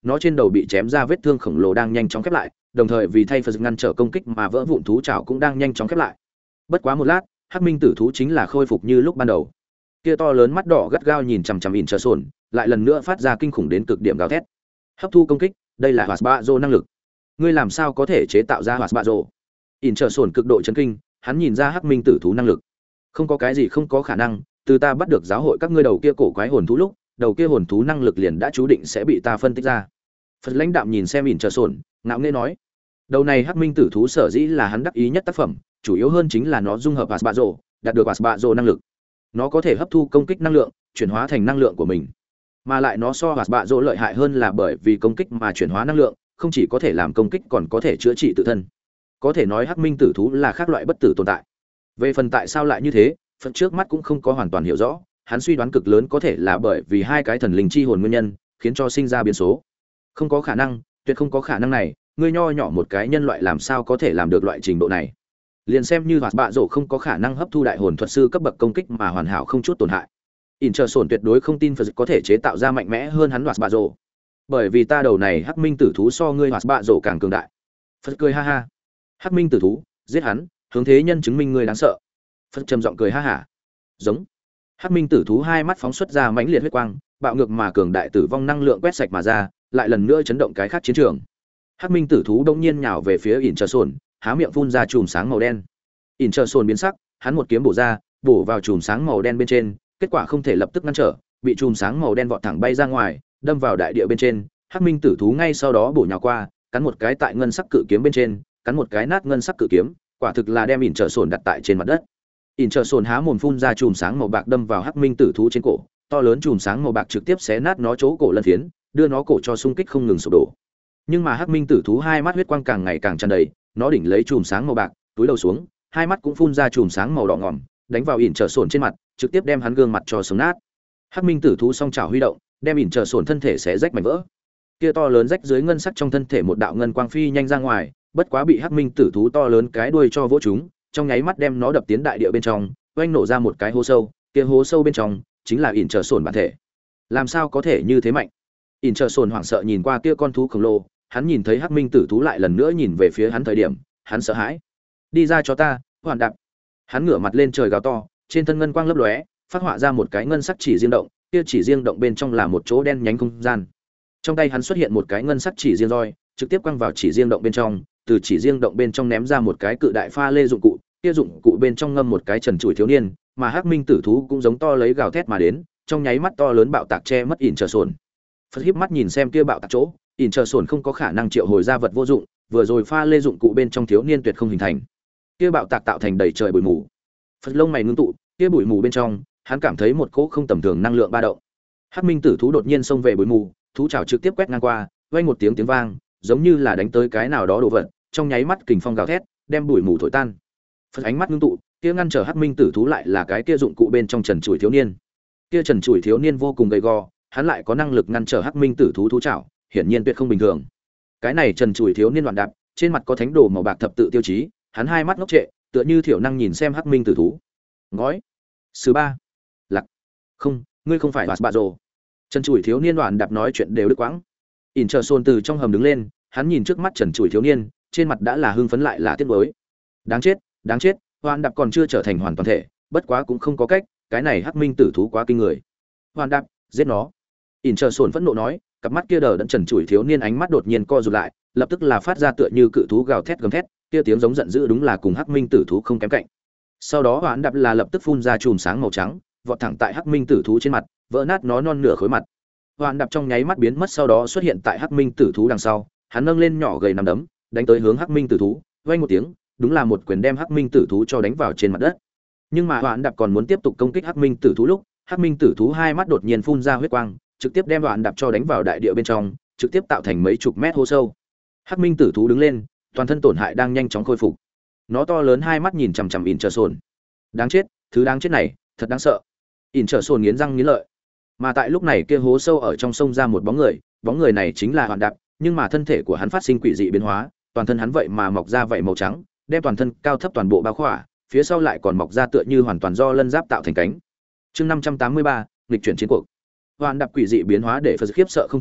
nó trên đầu bị chém ra vết thương khổng lồ đang nhanh chóng khép lại, đồng thời vì thay Phật ngăn trở công kích mà vỡ vụn thú trảo cũng đang nhanh chóng khép lại. Bất quá một lát, Hắc Minh tử thú chính là khôi phục như lúc ban đầu. Kia to lớn mắt đỏ gắt gao nhìn chằm chằm ỉn trở sồn, lại lần nữa phát ra kinh khủng đến cực điểm gào thét. Hấp thu công kích, đây là Hoạt Bạ Rồ năng lực. Ngươi làm sao có thể chế tạo ra Hoạt Bạ Rồ? ỉn trở sồn cực độ chấn kinh, hắn nhìn ra Hắc Minh tử thú năng lực. Không có cái gì không có khả năng, từ ta bắt được giáo hội các ngươi đầu kia cổ quái hồn thú lúc, đầu kia hồn thú năng lực liền đã chú định sẽ bị ta phân tích ra. Phật lãnh đạm nhìn xem ỉn trở sồn, ngạo nghễ nói: đầu này Hắc Minh tử thú sở dĩ là hắn đắc ý nhất tác phẩm, chủ yếu hơn chính là nó dung hợp Hoạt Bạ Rồ, đạt được Hoạt Bạ Rồ năng lực. Nó có thể hấp thu công kích năng lượng, chuyển hóa thành năng lượng của mình. Mà lại nó so Hoạt Bạ Rồ lợi hại hơn là bởi vì công kích mà chuyển hóa năng lượng, không chỉ có thể làm công kích còn có thể chữa trị tự thân. Có thể nói Hắc Minh tử thú là khác loại bất tử tồn tại. Về phần tại sao lại như thế, Phật trước mắt cũng không có hoàn toàn hiểu rõ, hắn suy đoán cực lớn có thể là bởi vì hai cái thần linh chi hồn nguyên nhân, khiến cho sinh ra biến số. Không có khả năng, tuyệt không có khả năng này, ngươi nho nhỏ một cái nhân loại làm sao có thể làm được loại trình độ này? Liền xem như Hoạt Bạ Rồ không có khả năng hấp thu đại hồn thuật sư cấp bậc công kích mà hoàn hảo không chút tổn hại. Interson tuyệt đối không tin Phật có thể chế tạo ra mạnh mẽ hơn hắn Hoạt Bạ Rồ. Bởi vì ta đầu này Hắc Minh tử thú so ngươi Hoạt Bạ Rồ càng cường đại. Phật cười ha ha. Hắc Minh tử thú, giết hắn, hướng thế nhân chứng minh ngươi đáng sợ. Phật trầm giọng cười ha hả. Giống. Hắc Minh tử thú hai mắt phóng xuất ra mãnh liệt huyết quang, bạo ngược mà cường đại tử vong năng lượng quét sạch mà ra, lại lần nữa chấn động cái khác chiến trường. Hắc Minh tử thú đông nhiên nhào về phía Interson, há miệng phun ra chùm sáng màu đen. Interson biến sắc, hắn một kiếm bổ ra, bổ vào chùm sáng màu đen bên trên, kết quả không thể lập tức ngăn trở, bị chùm sáng màu đen vọt thẳng bay ra ngoài, đâm vào đại địa bên trên. Hắc Minh tử thú ngay sau đó bổ nhào qua, cắn một cái tại ngân sắc cự kiếm bên trên, cắn một cái nát ngân sắc cự kiếm, quả thực là đem Interson đặt tại trên mặt đất. Interson há mồm phun ra chùm sáng màu bạc đâm vào Hắc Minh tử thú trên cổ, to lớn chùm sáng màu bạc trực tiếp xé nát nó chỗ cổ lân phiến, đưa nó cổ cho xung kích không ngừng sụp đổ. Nhưng mà Hắc Minh tử thú hai mắt huyết quang càng ngày càng tràn đầy, nó đỉnh lấy chùm sáng màu bạc, túi đầu xuống, hai mắt cũng phun ra chùm sáng màu đỏ ngòm, đánh vào Interson trên mặt, trực tiếp đem hắn gương mặt cho sống nát. Hắc Minh tử thú song chảo huy động, đem Interson thân thể xé rách mảnh vỡ. Kia to lớn rách dưới ngân sắc trong thân thể một đạo ngân quang phi nhanh ra ngoài, bất quá bị Hắc Minh tử thú to lớn cái đuôi cho vỗ trúng, trong nháy mắt đem nó đập tiến đại địa bên trong, oanh nổ ra một cái hố sâu, kia hố sâu bên trong chính là Interson bản thể. Làm sao có thể như thế mạnh? Interson hoảng sợ nhìn qua kia con thú khổng lồ, hắn nhìn thấy Hắc Minh tử thú lại lần nữa nhìn về phía hắn thời điểm, hắn sợ hãi. Đi ra cho ta, Hoàn Đạp. Hắn ngửa mặt lên trời gào to, trên thân ngân quang lấp lóe, phát họa ra một cái ngân sắc chỉ riêng động, kia chỉ riêng động bên trong là một chỗ đen nhánh không gian. Trong tay hắn xuất hiện một cái ngân sắc chỉ riêng roi, trực tiếp quăng vào chỉ riêng động bên trong, từ chỉ riêng động bên trong ném ra một cái cự đại pha lê dụng cụ, kia dụng cụ bên trong ngâm một cái trần trụi thiếu niên, mà Hắc Minh tử thú cũng giống to lấy gào thét mà đến, trong nháy mắt to lớn bạo tạc che mất Interson. Phật híp mắt nhìn xem kia bạo tạc chỗ, Interson không có khả năng triệu hồi ra vật vô dụng, vừa rồi pha lê dụng cụ bên trong thiếu niên tuyệt không hình thành. Kia bạo tạc tạo thành đầy trời bụi mù. Phật lông mày ngưng tụ, kia bụi mù bên trong, hắn cảm thấy một cỗ không tầm thường năng lượng ba động. Hắc Minh tử thú đột nhiên xông về bụi mù, thú chảo trực tiếp quét ngang qua, vang một tiếng tiếng vang, giống như là đánh tới cái nào đó đồ vật, trong nháy mắt kình phong gào thét, đem bụi mù thổi tan. Phật ánh mắt ngưng tụ, kia ngăn trở Hắc Minh tử thú lại là cái kia dụng cụ bên trong trần trụi thiếu niên. Kia trần trụi thiếu niên vô cùng gầy gò, hắn lại có năng lực ngăn trở Hắc Minh tử thú thú chảo, hiển nhiên tuyệt không bình thường. Cái này trần trụi thiếu niên loạn đạp, trên mặt có thánh đồ màu bạc thập tự tiêu chí, hắn hai mắt ngốc trệ, tựa như thiểu năng nhìn xem Hắc Minh tử thú. Ngói, thứ ba, lạc, không, ngươi không phải Hoạt Bạ Rồ. Trần trụi thiếu niên loạn đạp nói chuyện đều đứt quãng. Interson từ trong hầm đứng lên, hắn nhìn trước mắt trần trụi thiếu niên, trên mặt đã là hưng phấn lại là tiếc nuối. Đáng chết, đáng chết, Hoàn Đạp còn chưa trở thành hoàn toàn thể, bất quá cũng không có cách, cái này Hắc Minh tử thú quá kinh người. Hoàn Đạp, giết nó. Interson phẫn nộ nói, cặp mắt kia đờ đẫn trần trụi thiếu niên ánh mắt đột nhiên co rụt lại, lập tức là phát ra tựa như cự thú gào thét gầm thét, kia tiếng giống giận dữ đúng là cùng Hắc Minh tử thú không kém cạnh. Sau đó Hoàn Đạp là lập tức phun ra chùm sáng màu trắng, vọt thẳng tại Hắc Minh tử thú trên mặt, vỡ nát nó non nửa khối mặt. Hoàn Đạp trong nháy mắt biến mất sau đó xuất hiện tại Hắc Minh tử thú đằng sau, hắn nâng lên nhỏ gầy nằm đấm, đánh tới hướng Hắc Minh tử thú, vang một tiếng, đúng là một quyền đem Hắc Minh tử thú cho đánh vào trên mặt đất. Nhưng mà Hoàn Đạp còn muốn tiếp tục công kích Hắc Minh tử thú lúc, Hắc Minh tử thú hai mắt đột nhiên phun ra huyết quang, trực tiếp đem Hoàn Đạp cho đánh vào đại địa bên trong, trực tiếp tạo thành mấy chục mét hố sâu. Hắc Minh tử thú đứng lên, toàn thân tổn hại đang nhanh chóng khôi phục. Nó to lớn hai mắt nhìn chằm chằm Interson. Đáng chết, thứ đáng chết này, thật đáng sợ. Interson nghiến răng nghiến lợi. Mà tại lúc này kia hố sâu ở trong sông ra một bóng người, bóng người này chính là Hoàn Đạp, nhưng mà thân thể của hắn phát sinh quỷ dị biến hóa, toàn thân hắn vậy mà mọc ra vảy màu trắng, đem toàn thân cao thấp toàn bộ bao khỏa, phía sau lại còn mọc ra tựa như hoàn toàn do lân giáp tạo thành cánh. Chương năm trăm tám mươi ba, nghịch chuyển chiến cuộc. Hoàn Đạp quỷ dị biến hóa để Phật khiếp sợ không thôi,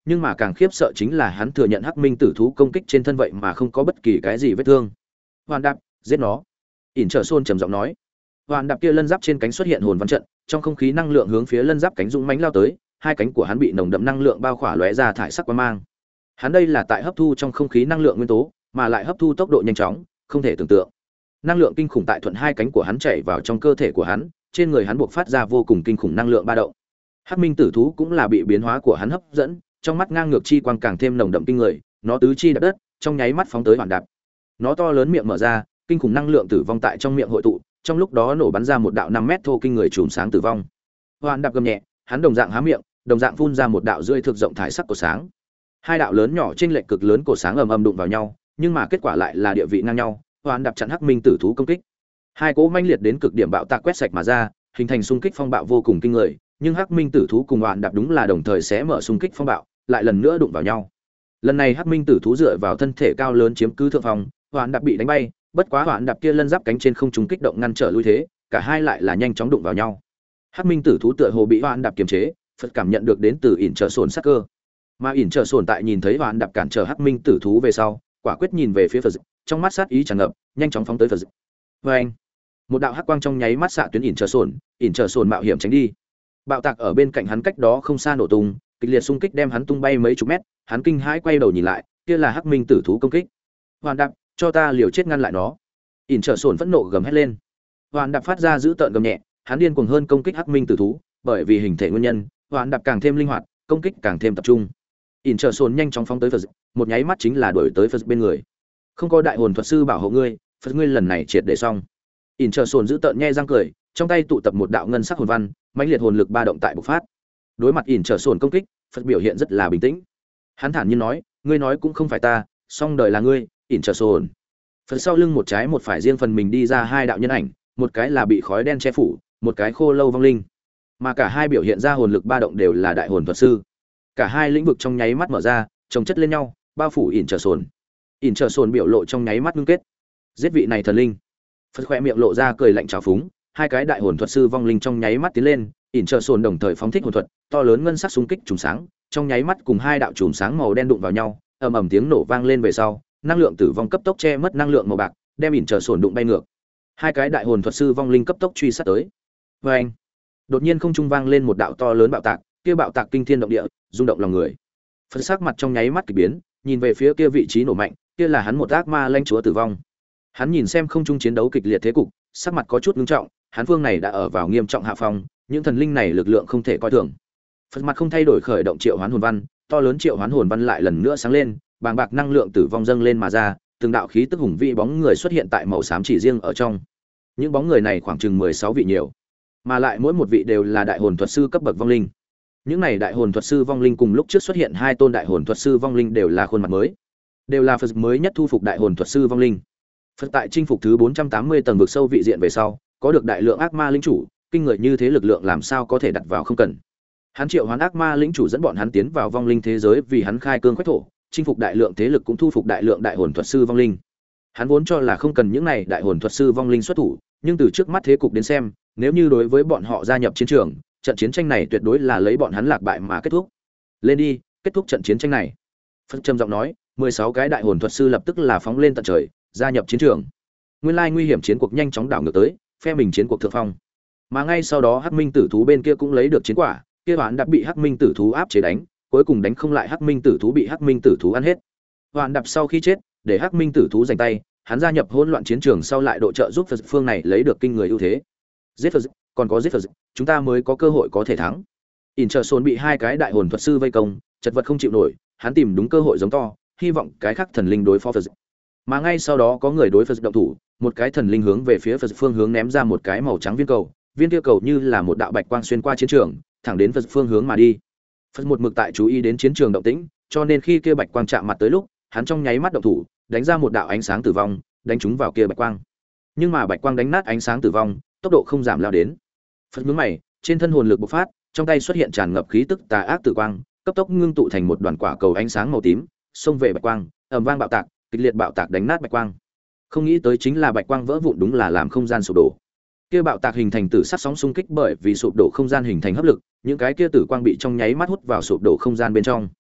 nhưng mà càng khiếp sợ chính là hắn thừa nhận hắc minh tử thú công kích trên thân vậy mà không có bất kỳ cái gì vết thương. Hoàn đạp, giết nó. ỉn trở xôn trầm giọng nói. Hoàn đạp kia lân giáp trên cánh xuất hiện hồn văn trận, trong không khí năng lượng hướng phía lân giáp cánh dũng mãnh lao tới, hai cánh của hắn bị nồng đậm năng lượng bao khỏa lóe ra thải sắc quang mang. Hắn đây là tại hấp thu trong không khí năng lượng nguyên tố, mà lại hấp thu tốc độ nhanh chóng, không thể tưởng tượng. Năng lượng kinh khủng tại thuận hai cánh của hắn chảy vào trong cơ thể của hắn, trên người hắn buộc phát ra vô cùng kinh khủng năng lượng ba động. Hắc minh tử thú cũng là bị biến hóa của hắn hấp dẫn, trong mắt ngang ngược chi quang càng thêm nồng đậm kinh người, nó tứ chi đạp đất, trong nháy mắt phóng tới Hoàn đạp. Nó to lớn miệng mở ra, kinh khủng năng lượng tử vong tại trong miệng hội tụ, trong lúc đó nổ bắn ra một đạo năm mét thô kinh người chùm sáng tử vong. Hoàn đạp gầm nhẹ, hắn đồng dạng há miệng, đồng dạng phun ra một đạo rưỡi thực rộng thải sắc của sáng. Hai đạo lớn nhỏ trên lệch cực lớn của sáng ầm ầm đụng vào nhau, nhưng mà kết quả lại là địa vị ngang nhau, Hoàn đạp chặn hắc minh tử thú công kích. Hai cỗ manh liệt đến cực điểm bạo tạc quét sạch mà ra, hình thành xung kích phong bạo vô cùng kinh người, nhưng hắc minh tử thú cùng Hoàn đạp đúng là đồng thời sẽ mở xung kích phong bạo, lại lần nữa đụng vào nhau. Lần này hắc minh tử thú dựa vào thân thể cao lớn chiếm cứ thượng phong, Hoàn đạp bị đánh bay, bất quá Hoàn đạp kia lân giáp cánh trên không trung kích động ngăn trở lui thế, cả hai lại là nhanh chóng đụng vào nhau. Hắc minh tử thú tựa hồ bị Hoàn đạp kiềm chế, Phật cảm nhận được đến từ ỉn trở sồn sát cơ. Mà ỉn trở sồn tại nhìn thấy Hoàn đạp cản trở hắc minh tử thú về sau, quả quyết nhìn về phía Phật, trong mắt sát ý tràn ngập, nhanh chóng phóng tới Phật. Oeng! Một đạo hắc quang trong nháy mắt xạ tuyến ỉn trở sồn, ỉn trở sồn mạo hiểm tránh đi. Bạo tạc ở bên cạnh hắn cách đó không xa nổ tung, kịch liệt xung kích đem hắn tung bay mấy chục mét, hắn kinh hãi quay đầu nhìn lại, kia là hắc minh tử thú công kích. Hoàn đạp, cho ta liều chết ngăn lại nó. ỉn trở sồn phẫn nộ gầm hét lên. Hoàn đạp phát ra dữ tợn gầm nhẹ, hắn điên cuồng hơn công kích hắc minh tử thú, bởi vì hình thể nguyên nhân, Hoàn đạp càng thêm linh hoạt, công kích càng thêm tập trung. ỉn trở sồn nhanh chóng phóng tới Phật, một nháy mắt chính là đuổi tới Phật bên người. Không có đại hồn thuật sư bảo hộ ngươi, Phật ngươi lần này triệt để xong. ỉn trở sồn giữ tợn nhe răng cười, trong tay tụ tập một đạo ngân sắc hồn văn, mãnh liệt hồn lực ba động tại bộc phát. Đối mặt ỉn trở sồn công kích, Phật biểu hiện rất là bình tĩnh. Hắn thản nhiên nói, ngươi nói cũng không phải ta, song đời là ngươi, ỉn trở sồn. Phật sau lưng một trái một phải riêng phần mình đi ra hai đạo nhân ảnh, một cái là bị khói đen che phủ, một cái khô lâu vong linh. Mà cả hai biểu hiện ra hồn lực ba động đều là đại hồn thuật sư. Cả hai lĩnh vực trong nháy mắt mở ra, chồng chất lên nhau, bao phủ ỉn trở sồn. ỉn trở sồn biểu lộ trong nháy mắt ngưng kết. Giết vị này thần linh. Phật khỏe miệng lộ ra cười lạnh trào phúng, hai cái đại hồn thuật sư vong linh trong nháy mắt tiến lên, ỉn trở sồn đồng thời phóng thích hồn thuật, to lớn ngân sắc xung kích trùng sáng, trong nháy mắt cùng hai đạo trùng sáng màu đen đụng vào nhau, ầm ầm tiếng nổ vang lên về sau, năng lượng tử vong cấp tốc che mất năng lượng màu bạc, đem ỉn trở sồn đụng bay ngược. Hai cái đại hồn thuật sư vong linh cấp tốc truy sát tới. Oeng! Đột nhiên không trung vang lên một đạo to lớn bạo tạc, kia bạo tạc kinh thiên động địa, rung động lòng người. Phật sắc mặt trong nháy mắt kỳ biến, nhìn về phía kia vị trí nổ mạnh, kia là hắn một ác ma lãnh chúa tử vong. Hắn nhìn xem không trung chiến đấu kịch liệt thế cục, sắc mặt có chút nghiêm trọng, hắn phương này đã ở vào nghiêm trọng hạ phong, những thần linh này lực lượng không thể coi thường. Phật mặt không thay đổi khởi động triệu hoán hồn văn, to lớn triệu hoán hồn văn lại lần nữa sáng lên, bàng bạc năng lượng tử vong dâng lên mà ra, từng đạo khí tức hùng vĩ bóng người xuất hiện tại màu xám chỉ riêng ở trong. Những bóng người này khoảng chừng mười sáu vị nhiều, mà lại mỗi một vị đều là đại hồn thuật sư cấp bậc vong linh. Những này đại hồn thuật sư vong linh cùng lúc trước xuất hiện hai tôn đại hồn thuật sư vong linh đều là khuôn mặt mới, đều là Phật mới nhất thu phục đại hồn thuật sư vong linh. Phật tại chinh phục thứ bốn trăm tám mươi tầng vực sâu vị diện về sau, có được đại lượng ác ma linh chủ, kinh người như thế lực lượng làm sao có thể đặt vào không cần. Hắn triệu hoán ác ma linh chủ dẫn bọn hắn tiến vào vong linh thế giới vì hắn khai cương quách thổ, chinh phục đại lượng thế lực cũng thu phục đại lượng đại hồn thuật sư vong linh. Hắn vốn cho là không cần những này đại hồn thuật sư vong linh xuất thủ, nhưng từ trước mắt thế cục đến xem, nếu như đối với bọn họ gia nhập chiến trường, trận chiến tranh này tuyệt đối là lấy bọn hắn lạc bại mà kết thúc. Lên đi, kết thúc trận chiến tranh này. Phật trầm giọng nói, mười sáu cái đại hồn thuật sư lập tức là phóng lên tận trời, gia nhập chiến trường. Nguyên lai nguy hiểm chiến cuộc nhanh chóng đảo ngược tới, phe mình chiến cuộc thượng phong. Mà ngay sau đó Hắc Minh Tử thú bên kia cũng lấy được chiến quả, kia Hoán đã bị Hắc Minh Tử thú áp chế đánh, cuối cùng đánh không lại Hắc Minh Tử thú bị Hắc Minh Tử thú ăn hết. Hoán đập sau khi chết, để Hắc Minh Tử thú giành tay, hắn gia nhập hỗn loạn chiến trường sau lại độ trợ giúp Phật phương này lấy được kinh người ưu thế. Giết Phật, còn có giết Phật, chúng ta mới có cơ hội có thể thắng. Interson bị hai cái đại hồn thuật sư vây công, chật vật không chịu nổi, hắn tìm đúng cơ hội giống to, hy vọng cái khác thần linh đối phó Phật. Mà ngay sau đó có người đối Phật động thủ, một cái thần linh hướng về phía Phật phương hướng ném ra một cái màu trắng viên cầu, viên kia cầu như là một đạo bạch quang xuyên qua chiến trường, thẳng đến Phật phương hướng mà đi. Phật một mực tại chú ý đến chiến trường động tĩnh, cho nên khi kia bạch quang chạm mặt tới lúc, hắn trong nháy mắt động thủ, đánh ra một đạo ánh sáng tử vong, đánh trúng vào kia bạch quang. Nhưng mà bạch quang đánh nát ánh sáng tử vong, tốc độ không giảm lao đến. Phật nhướng mày, trên thân hồn lực bộc phát, trong tay xuất hiện tràn ngập khí tức tà ác tử quang, cấp tốc ngưng tụ thành một đoàn quả cầu ánh sáng màu tím, xông về bạch quang, ầm vang bạo tạc, kịch liệt bạo tạc đánh nát bạch quang. Không nghĩ tới chính là bạch quang vỡ vụn đúng là làm không gian sụp đổ. Kia bạo tạc hình thành tử sắc sóng xung kích bởi vì sụp đổ không gian hình thành hấp lực, những cái kia tử quang bị trong nháy mắt hút vào sụp đổ không gian bên trong.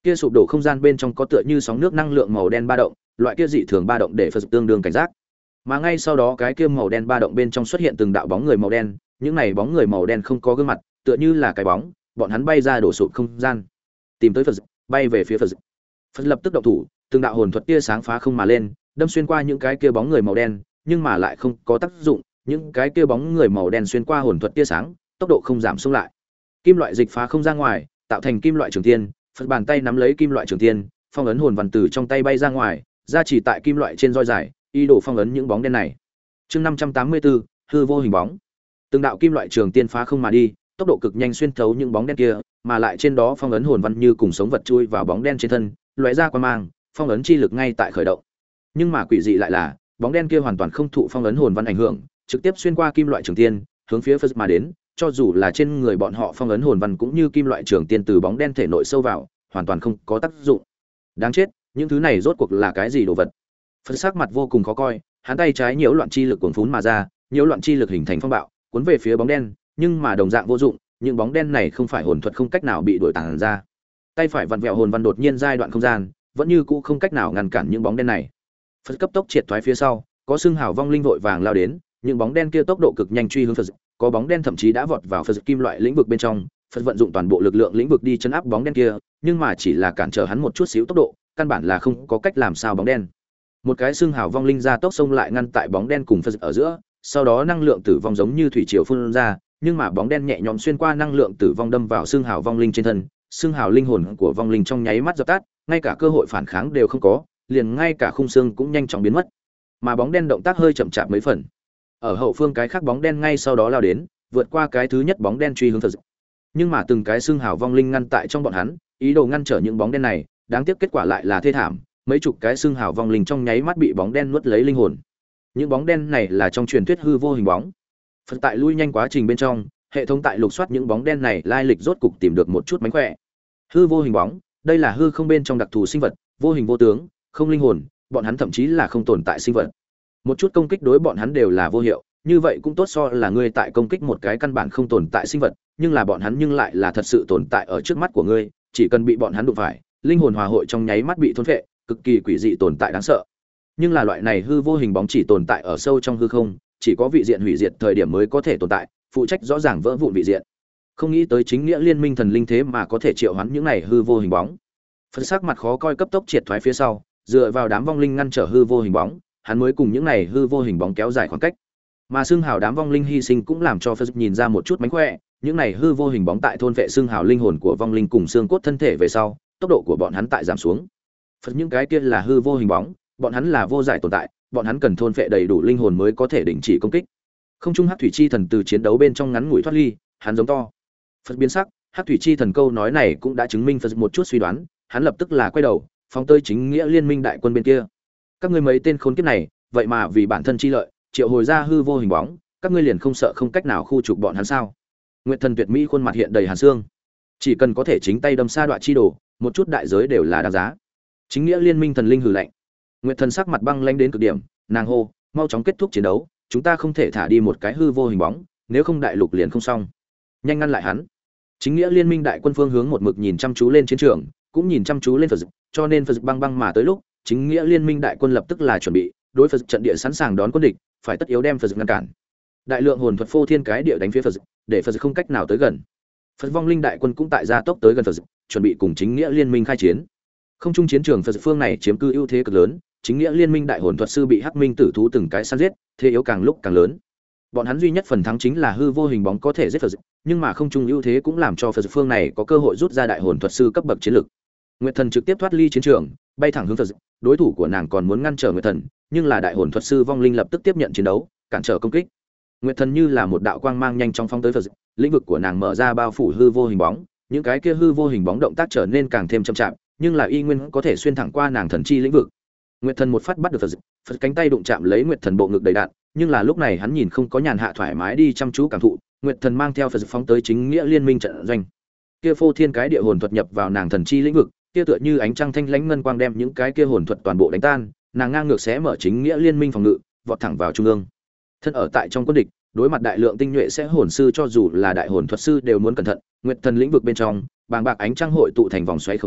Kia sụp đổ không gian bên trong có tựa như sóng nước năng lượng màu đen ba động, loại kia dị thường ba động để Phật tương đương cảnh giác. Mà ngay sau đó cái kia màu đen ba động bên trong xuất hiện từng đạo bóng người màu đen, những này bóng người màu đen không có gương mặt, tựa như là cái bóng, bọn hắn bay ra đổ sụp không gian, tìm tới Phật, bay về phía Phật. Phật lập tức động thủ, từng đạo hồn thuật tia sáng phá không mà lên, đâm xuyên qua những cái kia bóng người màu đen, nhưng mà lại không có tác dụng, những cái kia bóng người màu đen xuyên qua hồn thuật tia sáng, tốc độ không giảm xuống lại. Kim loại dịch phá không ra ngoài, tạo thành kim loại trường tiên, Phật bàn tay nắm lấy kim loại trường tiên, phong ấn hồn văn từ trong tay bay ra ngoài, ra chỉ tại kim loại trên roi dài, ý đồ phong ấn những bóng đen này. Chương năm trăm tám mươi tư, hư vô hình bóng. Từng đạo kim loại trường tiên phá không mà đi, tốc độ cực nhanh xuyên thấu những bóng đen kia, mà lại trên đó phong ấn hồn văn như cùng sống vật chui vào bóng đen trên thân, lóe ra quang mang, phong ấn chi lực ngay tại khởi động. Nhưng mà quỷ dị lại là, bóng đen kia hoàn toàn không thụ phong ấn hồn văn ảnh hưởng, trực tiếp xuyên qua kim loại trường tiên, hướng phía Phật mà đến, cho dù là trên người bọn họ phong ấn hồn văn cũng như kim loại trường tiên từ bóng đen thể nội sâu vào, hoàn toàn không có tác dụng. Đáng chết, những thứ này rốt cuộc là cái gì đồ vật? Phật sắc mặt vô cùng khó coi, hắn tay trái nhiễu loạn chi lực cuồn phún mà ra, nhiễu loạn chi lực hình thành phong bạo, cuốn về phía bóng đen, nhưng mà đồng dạng vô dụng, những bóng đen này không phải hồn thuật không cách nào bị đuổi tản ra. Tay phải vặn vẹo hồn văn đột nhiên giai đoạn không gian, vẫn như cũ không cách nào ngăn cản những bóng đen này. Phật cấp tốc triệt thoái phía sau, có xương hào vong linh vội vàng lao đến, những bóng đen kia tốc độ cực nhanh truy hướng Phật, có bóng đen thậm chí đã vọt vào Phật kim loại lĩnh vực bên trong, Phật vận dụng toàn bộ lực lượng lĩnh vực đi chấn áp bóng đen kia, nhưng mà chỉ là cản trở hắn một chút xíu tốc độ, căn bản là không có cách làm sao bóng đen. Một cái xương hào vong linh ra tốc xông lại ngăn tại bóng đen cùng Phật ở giữa, sau đó năng lượng tử vong giống như thủy triều phun ra, nhưng mà bóng đen nhẹ nhõm xuyên qua năng lượng tử vong đâm vào xương hào vong linh trên thân, xương hào linh hồn của vong linh trong nháy mắt dập tắt, ngay cả cơ hội phản kháng đều không có, liền ngay cả khung xương cũng nhanh chóng biến mất. Mà bóng đen động tác hơi chậm chạp mấy phần. Ở hậu phương cái khác bóng đen ngay sau đó lao đến, vượt qua cái thứ nhất bóng đen truy hướng Phật. Nhưng mà từng cái xương hào vong linh ngăn tại trong bọn hắn, ý đồ ngăn trở những bóng đen này, đáng tiếc kết quả lại là thê thảm, mấy chục cái xương hào vong linh trong nháy mắt bị bóng đen nuốt lấy linh hồn. Những bóng đen này là trong truyền thuyết hư vô hình bóng. Phật tại lui nhanh quá trình bên trong, hệ thống tại lục soát những bóng đen này lai lịch rốt cục tìm được một chút mánh khỏe. Hư vô hình bóng, đây là hư không bên trong đặc thù sinh vật, vô hình vô tướng, không linh hồn, bọn hắn thậm chí là không tồn tại sinh vật. Một chút công kích đối bọn hắn đều là vô hiệu, như vậy cũng tốt so là ngươi tại công kích một cái căn bản không tồn tại sinh vật, nhưng là bọn hắn nhưng lại là thật sự tồn tại ở trước mắt của ngươi, chỉ cần bị bọn hắn đụng phải, linh hồn hòa hội trong nháy mắt bị thôn phệ, cực kỳ quỷ dị tồn tại đáng sợ. Nhưng là loại này hư vô hình bóng chỉ tồn tại ở sâu trong hư không, chỉ có vị diện hủy diệt thời điểm mới có thể tồn tại, phụ trách rõ ràng vỡ vụn vị diện. Không nghĩ tới chính nghĩa liên minh thần linh thế mà có thể triệu hoán những này hư vô hình bóng. Phật sắc mặt khó coi cấp tốc triệt thoái phía sau, dựa vào đám vong linh ngăn trở hư vô hình bóng, hắn mới cùng những này hư vô hình bóng kéo dài khoảng cách. Mà xương hào đám vong linh hy sinh cũng làm cho Phật nhìn ra một chút mánh khỏe, những này hư vô hình bóng tại thôn vệ xương hào linh hồn của vong linh cùng xương cốt thân thể về sau, tốc độ của bọn hắn tại giảm xuống. Phật những cái kia là hư vô hình bóng, bọn hắn là vô giải tồn tại, bọn hắn cần thôn vệ đầy đủ linh hồn mới có thể đình chỉ công kích. Không trung hắc thủy chi thần từ chiến đấu bên trong ngắn ngủi thoát ly, hắn giống to. Phật biến sắc, hắc thủy chi thần câu nói này cũng đã chứng minh Phật một chút suy đoán, hắn lập tức là quay đầu, phóng tới chính nghĩa liên minh đại quân bên kia. Các ngươi mấy tên khốn kiếp này, vậy mà vì bản thân chi lợi, triệu hồi ra hư vô hình bóng, các ngươi liền không sợ không cách nào khu trục bọn hắn sao? Nguyệt thần tuyệt mỹ khuôn mặt hiện đầy hàn xương, chỉ cần có thể chính tay đâm sa đoạn chi đồ, một chút đại giới đều là đáng giá. Chính nghĩa liên minh thần linh hừ lạnh. Nguyệt thần sắc mặt băng lãnh đến cực điểm, nàng hô, mau chóng kết thúc chiến đấu, chúng ta không thể thả đi một cái hư vô hình bóng, nếu không đại lục liền không xong. Nhanh ngăn lại hắn. Chính nghĩa liên minh đại quân phương hướng một mực nhìn chăm chú lên chiến trường, cũng nhìn chăm chú lên Phật, cho nên Phật băng băng mà tới lúc, chính nghĩa liên minh đại quân lập tức là chuẩn bị, đối Phật trận địa sẵn sàng đón quân địch, phải tất yếu đem Phật ngăn cản. Đại lượng hồn thuật phô thiên cái địa đánh phía Phật, để Phật không cách nào tới gần. Phật vong linh đại quân cũng tại gia tốc tới gần Phật, chuẩn bị cùng chính nghĩa liên minh khai chiến. Không trung chiến trường Phật phương này chiếm cư ưu thế cực lớn, chính nghĩa liên minh đại hồn thuật sư bị hắc minh tử thú từng cái săn giết, thế yếu càng lúc càng lớn. Bọn hắn duy nhất phần thắng chính là hư vô hình bóng có thể giết Phật, nhưng mà không trung ưu thế cũng làm cho Phật phương này có cơ hội rút ra đại hồn thuật sư cấp bậc chiến lực. Nguyệt thần trực tiếp thoát ly chiến trường, bay thẳng hướng Phật, đối thủ của nàng còn muốn ngăn trở Nguyệt thần, nhưng là đại hồn thuật sư vong linh lập tức tiếp nhận chiến đấu, cản trở công kích. Nguyệt thần như là một đạo quang mang nhanh chóng phóng tới Phật, lĩnh vực của nàng mở ra bao phủ hư vô hình bóng, những cái kia hư vô hình bóng động tác trở nên càng thêm chậm chạp, nhưng là y nguyên có thể xuyên thẳng qua nàng thần chi lĩnh vực. Nguyệt thần một phát bắt được Phật, Phật cánh tay đụng chạm lấy Nguyệt thần bộ ngực đầy đạn, nhưng là lúc này hắn nhìn không có nhàn hạ thoải mái đi chăm chú cảm thụ, Nguyệt thần mang theo Phật phóng tới chính nghĩa liên minh trận doanh. Kia phô thiên cái địa hồn thuật nhập vào nàng thần chi lĩnh vực, kia tựa như ánh trăng thanh lãnh ngân quang đem những cái kia hồn thuật toàn bộ đánh tan, nàng ngang ngược xé mở chính nghĩa liên minh phòng ngự, vọt thẳng vào trung ương. Thân ở tại trong quân địch, đối mặt đại lượng tinh nhuệ sẽ hồn sư cho dù là đại hồn thuật sư đều muốn cẩn thận. Nguyệt thần lĩnh vực bên trong, bàng bạc ánh trăng hội tụ thành vòng xoáy khổng lồ,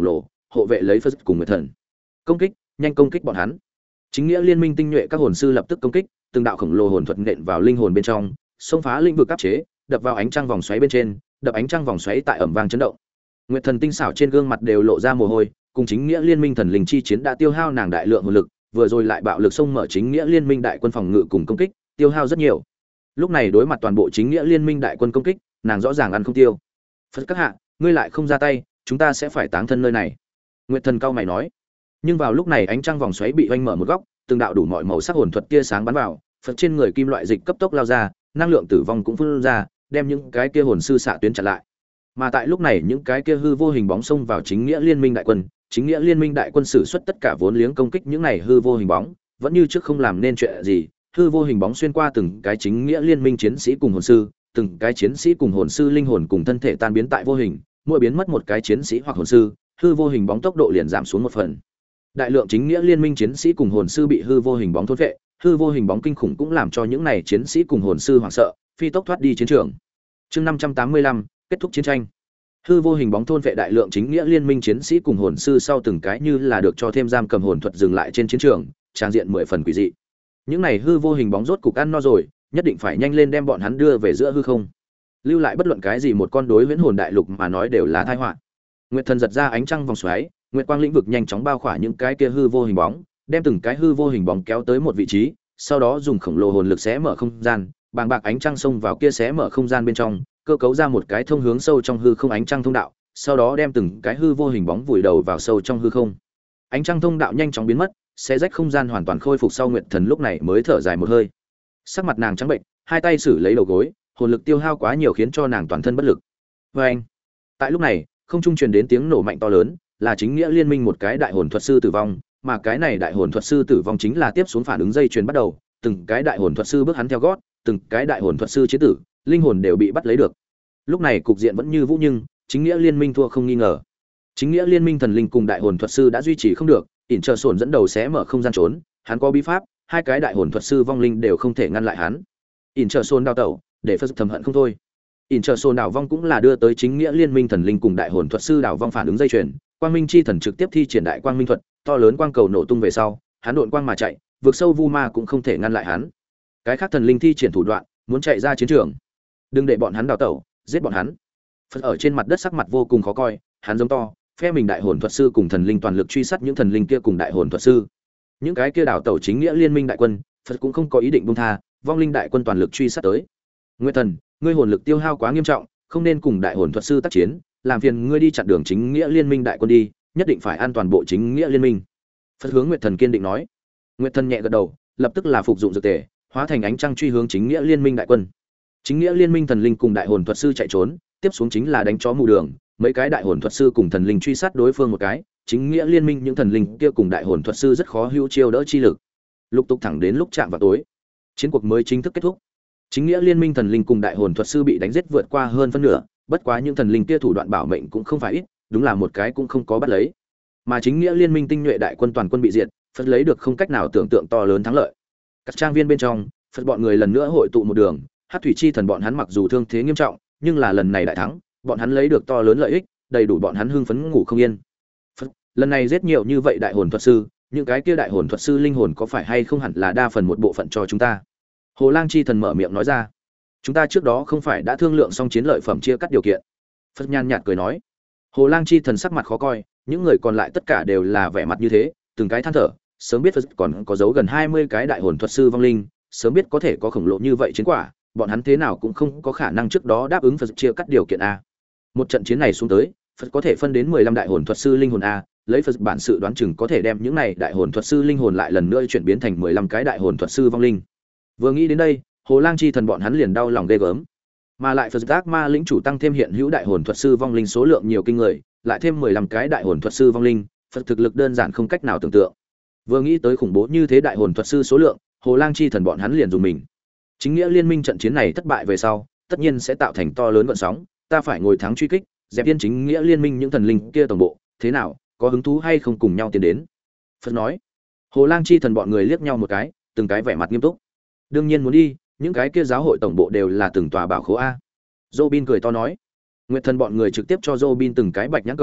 hộ vệ lấy Phật cùng Nguyệt Thần. Công kích, nhanh công kích bọn hắn. Chính nghĩa liên minh tinh nhuệ các hồn sư lập tức công kích, từng đạo khổng lồ hồn thuật nện vào linh hồn bên trong, xông phá lĩnh vực áp chế, đập vào ánh trăng vòng xoáy bên trên, đập ánh trăng vòng xoáy tại ẩm vang chấn động. Nguyệt Thần tinh xảo trên gương mặt đều lộ ra mồ hôi, cùng chính nghĩa liên minh thần linh chi chiến đã tiêu hao nàng đại lượng hồn lực, vừa rồi lại bạo lực xông mở chính nghĩa liên minh đại quân phòng ngự cùng công kích, tiêu hao rất nhiều. Lúc này đối mặt toàn bộ chính nghĩa liên minh đại quân công kích, nàng rõ ràng ăn không tiêu. Phật các hạ, ngươi lại không ra tay, chúng ta sẽ phải táng thân nơi này. Nguyệt Thần cao mày nói. Nhưng vào lúc này ánh trăng vòng xoáy bị oanh mở một góc, từng đạo đủ mọi màu sắc hồn thuật tia sáng bắn vào, Phật trên người kim loại dịch cấp tốc lao ra, năng lượng tử vong cũng phun ra, đem những cái kia hồn sư xạ tuyến chặn lại. Mà tại lúc này những cái kia hư vô hình bóng xông vào chính nghĩa liên minh đại quân, chính nghĩa liên minh đại quân sử xuất tất cả vốn liếng công kích những này hư vô hình bóng, vẫn như trước không làm nên chuyện gì, hư vô hình bóng xuyên qua từng cái chính nghĩa liên minh chiến sĩ cùng hồn sư, từng cái chiến sĩ cùng hồn sư linh hồn cùng thân thể tan biến tại vô hình, mỗi biến mất một cái chiến sĩ hoặc hồn sư, hư vô hình bóng tốc độ liền giảm xuống một phần. Đại lượng chính nghĩa liên minh chiến sĩ cùng hồn sư bị hư vô hình bóng thôn vệ, hư vô hình bóng kinh khủng cũng làm cho những này chiến sĩ cùng hồn sư hoảng sợ, phi tốc thoát đi chiến trường. Chương năm trăm tám mươi lăm, kết thúc chiến tranh. Hư vô hình bóng thôn vệ đại lượng chính nghĩa liên minh chiến sĩ cùng hồn sư sau từng cái như là được cho thêm giam cầm hồn thuật dừng lại trên chiến trường, trang diện mười phần quỷ dị. Những này hư vô hình bóng rốt cục ăn no rồi, nhất định phải nhanh lên đem bọn hắn đưa về giữa hư không. Lưu lại bất luận cái gì một con đối huyễn hồn đại lục mà nói đều là tai họa. Nguyệt Thần giật ra ánh trăng vòng xoáy, nguyệt quang lĩnh vực nhanh chóng bao khỏa những cái kia hư vô hình bóng, đem từng cái hư vô hình bóng kéo tới một vị trí, sau đó dùng khổng lồ hồn lực xé mở không gian, bàng bạc ánh trăng xông vào kia xé mở không gian bên trong, cơ cấu ra một cái thông hướng sâu trong hư không ánh trăng thông đạo, sau đó đem từng cái hư vô hình bóng vùi đầu vào sâu trong hư không. Ánh trăng thông đạo nhanh chóng biến mất, xé rách không gian hoàn toàn khôi phục sau Nguyệt Thần lúc này mới thở dài một hơi. Sắc mặt nàng trắng bệnh, hai tay xử lấy đầu gối, hồn lực tiêu hao quá nhiều khiến cho nàng toàn thân bất lực. Oeng! Tại lúc này, không trung truyền đến tiếng nổ mạnh to lớn, là chính nghĩa liên minh một cái đại hồn thuật sư tử vong, mà cái này đại hồn thuật sư tử vong chính là tiếp xuống phản ứng dây chuyền bắt đầu, từng cái đại hồn thuật sư bước hắn theo gót, từng cái đại hồn thuật sư chế tử, linh hồn đều bị bắt lấy được. Lúc này cục diện vẫn như vũ nhưng, chính nghĩa liên minh thua không nghi ngờ. Chính nghĩa liên minh thần linh cùng đại hồn thuật sư đã duy trì không được, ỉn trợ sồn dẫn đầu sẽ mở không gian trốn, hắn có bí pháp, hai cái đại hồn thuật sư vong linh đều không thể ngăn lại hắn. ỉn trợ sồn đào tẩu, để phật thầm hận không thôi. ỉn trợ sồn đảo vong cũng là đưa tới chính nghĩa liên minh thần linh cùng đại hồn thuật sư đảo vong phản ứng dây chuyền, quang minh chi thần trực tiếp thi triển đại quang minh thuật, to lớn quang cầu nổ tung về sau, hắn độn quang mà chạy, vượt sâu vu ma cũng không thể ngăn lại hắn. Cái khác thần linh thi triển thủ đoạn, muốn chạy ra chiến trường. Đừng để bọn hắn đào tẩu, giết bọn hắn. Phật ở trên mặt đất sắc mặt vô cùng khó coi, hắn giống to, phe mình đại hồn thuật sư cùng thần linh toàn lực truy sát những thần linh kia cùng đại hồn thuật sư. Những cái kia đảo tẩu chính nghĩa liên minh đại quân, Phật cũng không có ý định buông tha, vong linh đại quân toàn lực truy sát tới. Nguyệt Thần, ngươi hồn lực tiêu hao quá nghiêm trọng, không nên cùng đại hồn thuật sư tác chiến, làm phiền ngươi đi chặn đường chính nghĩa liên minh đại quân đi, nhất định phải an toàn bộ chính nghĩa liên minh. Phật hướng Nguyệt Thần kiên định nói. Nguyệt Thần nhẹ gật đầu, lập tức là phục dụng dược tề, hóa thành ánh trăng truy hướng chính nghĩa liên minh đại quân. Chính nghĩa liên minh thần linh cùng đại hồn thuật sư chạy trốn, tiếp xuống chính là đánh chó mù đường, mấy cái đại hồn thuật sư cùng thần linh truy sát đối phương một cái, chính nghĩa liên minh những thần linh kia cùng đại hồn thuật sư rất khó hữu chiêu đỡ chi lực. Lục tục thẳng đến lúc chạm vào tối, chiến cuộc mới chính thức kết thúc. Chính nghĩa liên minh thần linh cùng đại hồn thuật sư bị đánh giết vượt qua hơn phân nửa, bất quá những thần linh kia thủ đoạn bảo mệnh cũng không phải ít, đúng là một cái cũng không có bắt lấy. Mà chính nghĩa liên minh tinh nhuệ đại quân toàn quân bị diệt, Phật lấy được không cách nào tưởng tượng to lớn thắng lợi. Các trang viên bên trong, Phật bọn người lần nữa hội tụ một đường, Hắc thủy chi thần bọn hắn mặc dù thương thế nghiêm trọng, nhưng là lần này đại thắng, bọn hắn lấy được to lớn lợi ích, đầy đủ bọn hắn hưng phấn ngủ không yên. Phật, lần này giết nhiều như vậy đại hồn thuật sư, những cái kia đại hồn thuật sư linh hồn có phải hay không hẳn là đa phần một bộ phận cho chúng ta. Hồ Lang chi thần mở miệng nói ra, chúng ta trước đó không phải đã thương lượng xong chiến lợi phẩm chia cắt điều kiện. Phật nhàn nhạt cười nói. Hồ Lang chi thần sắc mặt khó coi, những người còn lại tất cả đều là vẻ mặt như thế, từng cái than thở, sớm biết Phật còn có dấu gần hai mươi cái đại hồn thuật sư vong linh, sớm biết có thể có khổng lồ như vậy chiến quả, bọn hắn thế nào cũng không có khả năng trước đó đáp ứng Phật chia cắt điều kiện a. Một trận chiến này xuống tới, Phật có thể phân đến mười lăm đại hồn thuật sư linh hồn a, lấy Phật bản sự đoán chừng có thể đem những này đại hồn thuật sư linh hồn lại lần nữa chuyển biến thành mười lăm cái đại hồn thuật sư vong linh. Vừa nghĩ đến đây, Hồ Lang chi thần bọn hắn liền đau lòng ghê gớm. Mà lại Phật Ác Ma lĩnh chủ tăng thêm hiện hữu đại hồn thuật sư vong linh số lượng nhiều kinh người, lại thêm mười lăm cái đại hồn thuật sư vong linh, Phật thực lực đơn giản không cách nào tưởng tượng. Vừa nghĩ tới khủng bố như thế đại hồn thuật sư số lượng, Hồ Lang chi thần bọn hắn liền dùng mình. Chính nghĩa liên minh trận chiến này thất bại về sau, tất nhiên sẽ tạo thành to lớn gợn sóng, ta phải ngồi thắng truy kích, dẹp yên chính nghĩa liên minh những thần linh kia tổng bộ, thế nào, có hứng thú hay không cùng nhau tiến đến? Phật nói. Hồ Lang chi thần bọn người liếc nhau một cái, từng cái vẻ mặt nghiêm túc. Đương nhiên muốn đi, những cái kia giáo hội tổng bộ đều là từng tòa bảo khố a. Robin cười to nói. Nguyệt Thần bọn người trực tiếp cho Robin từng cái bạch nhãn cầu,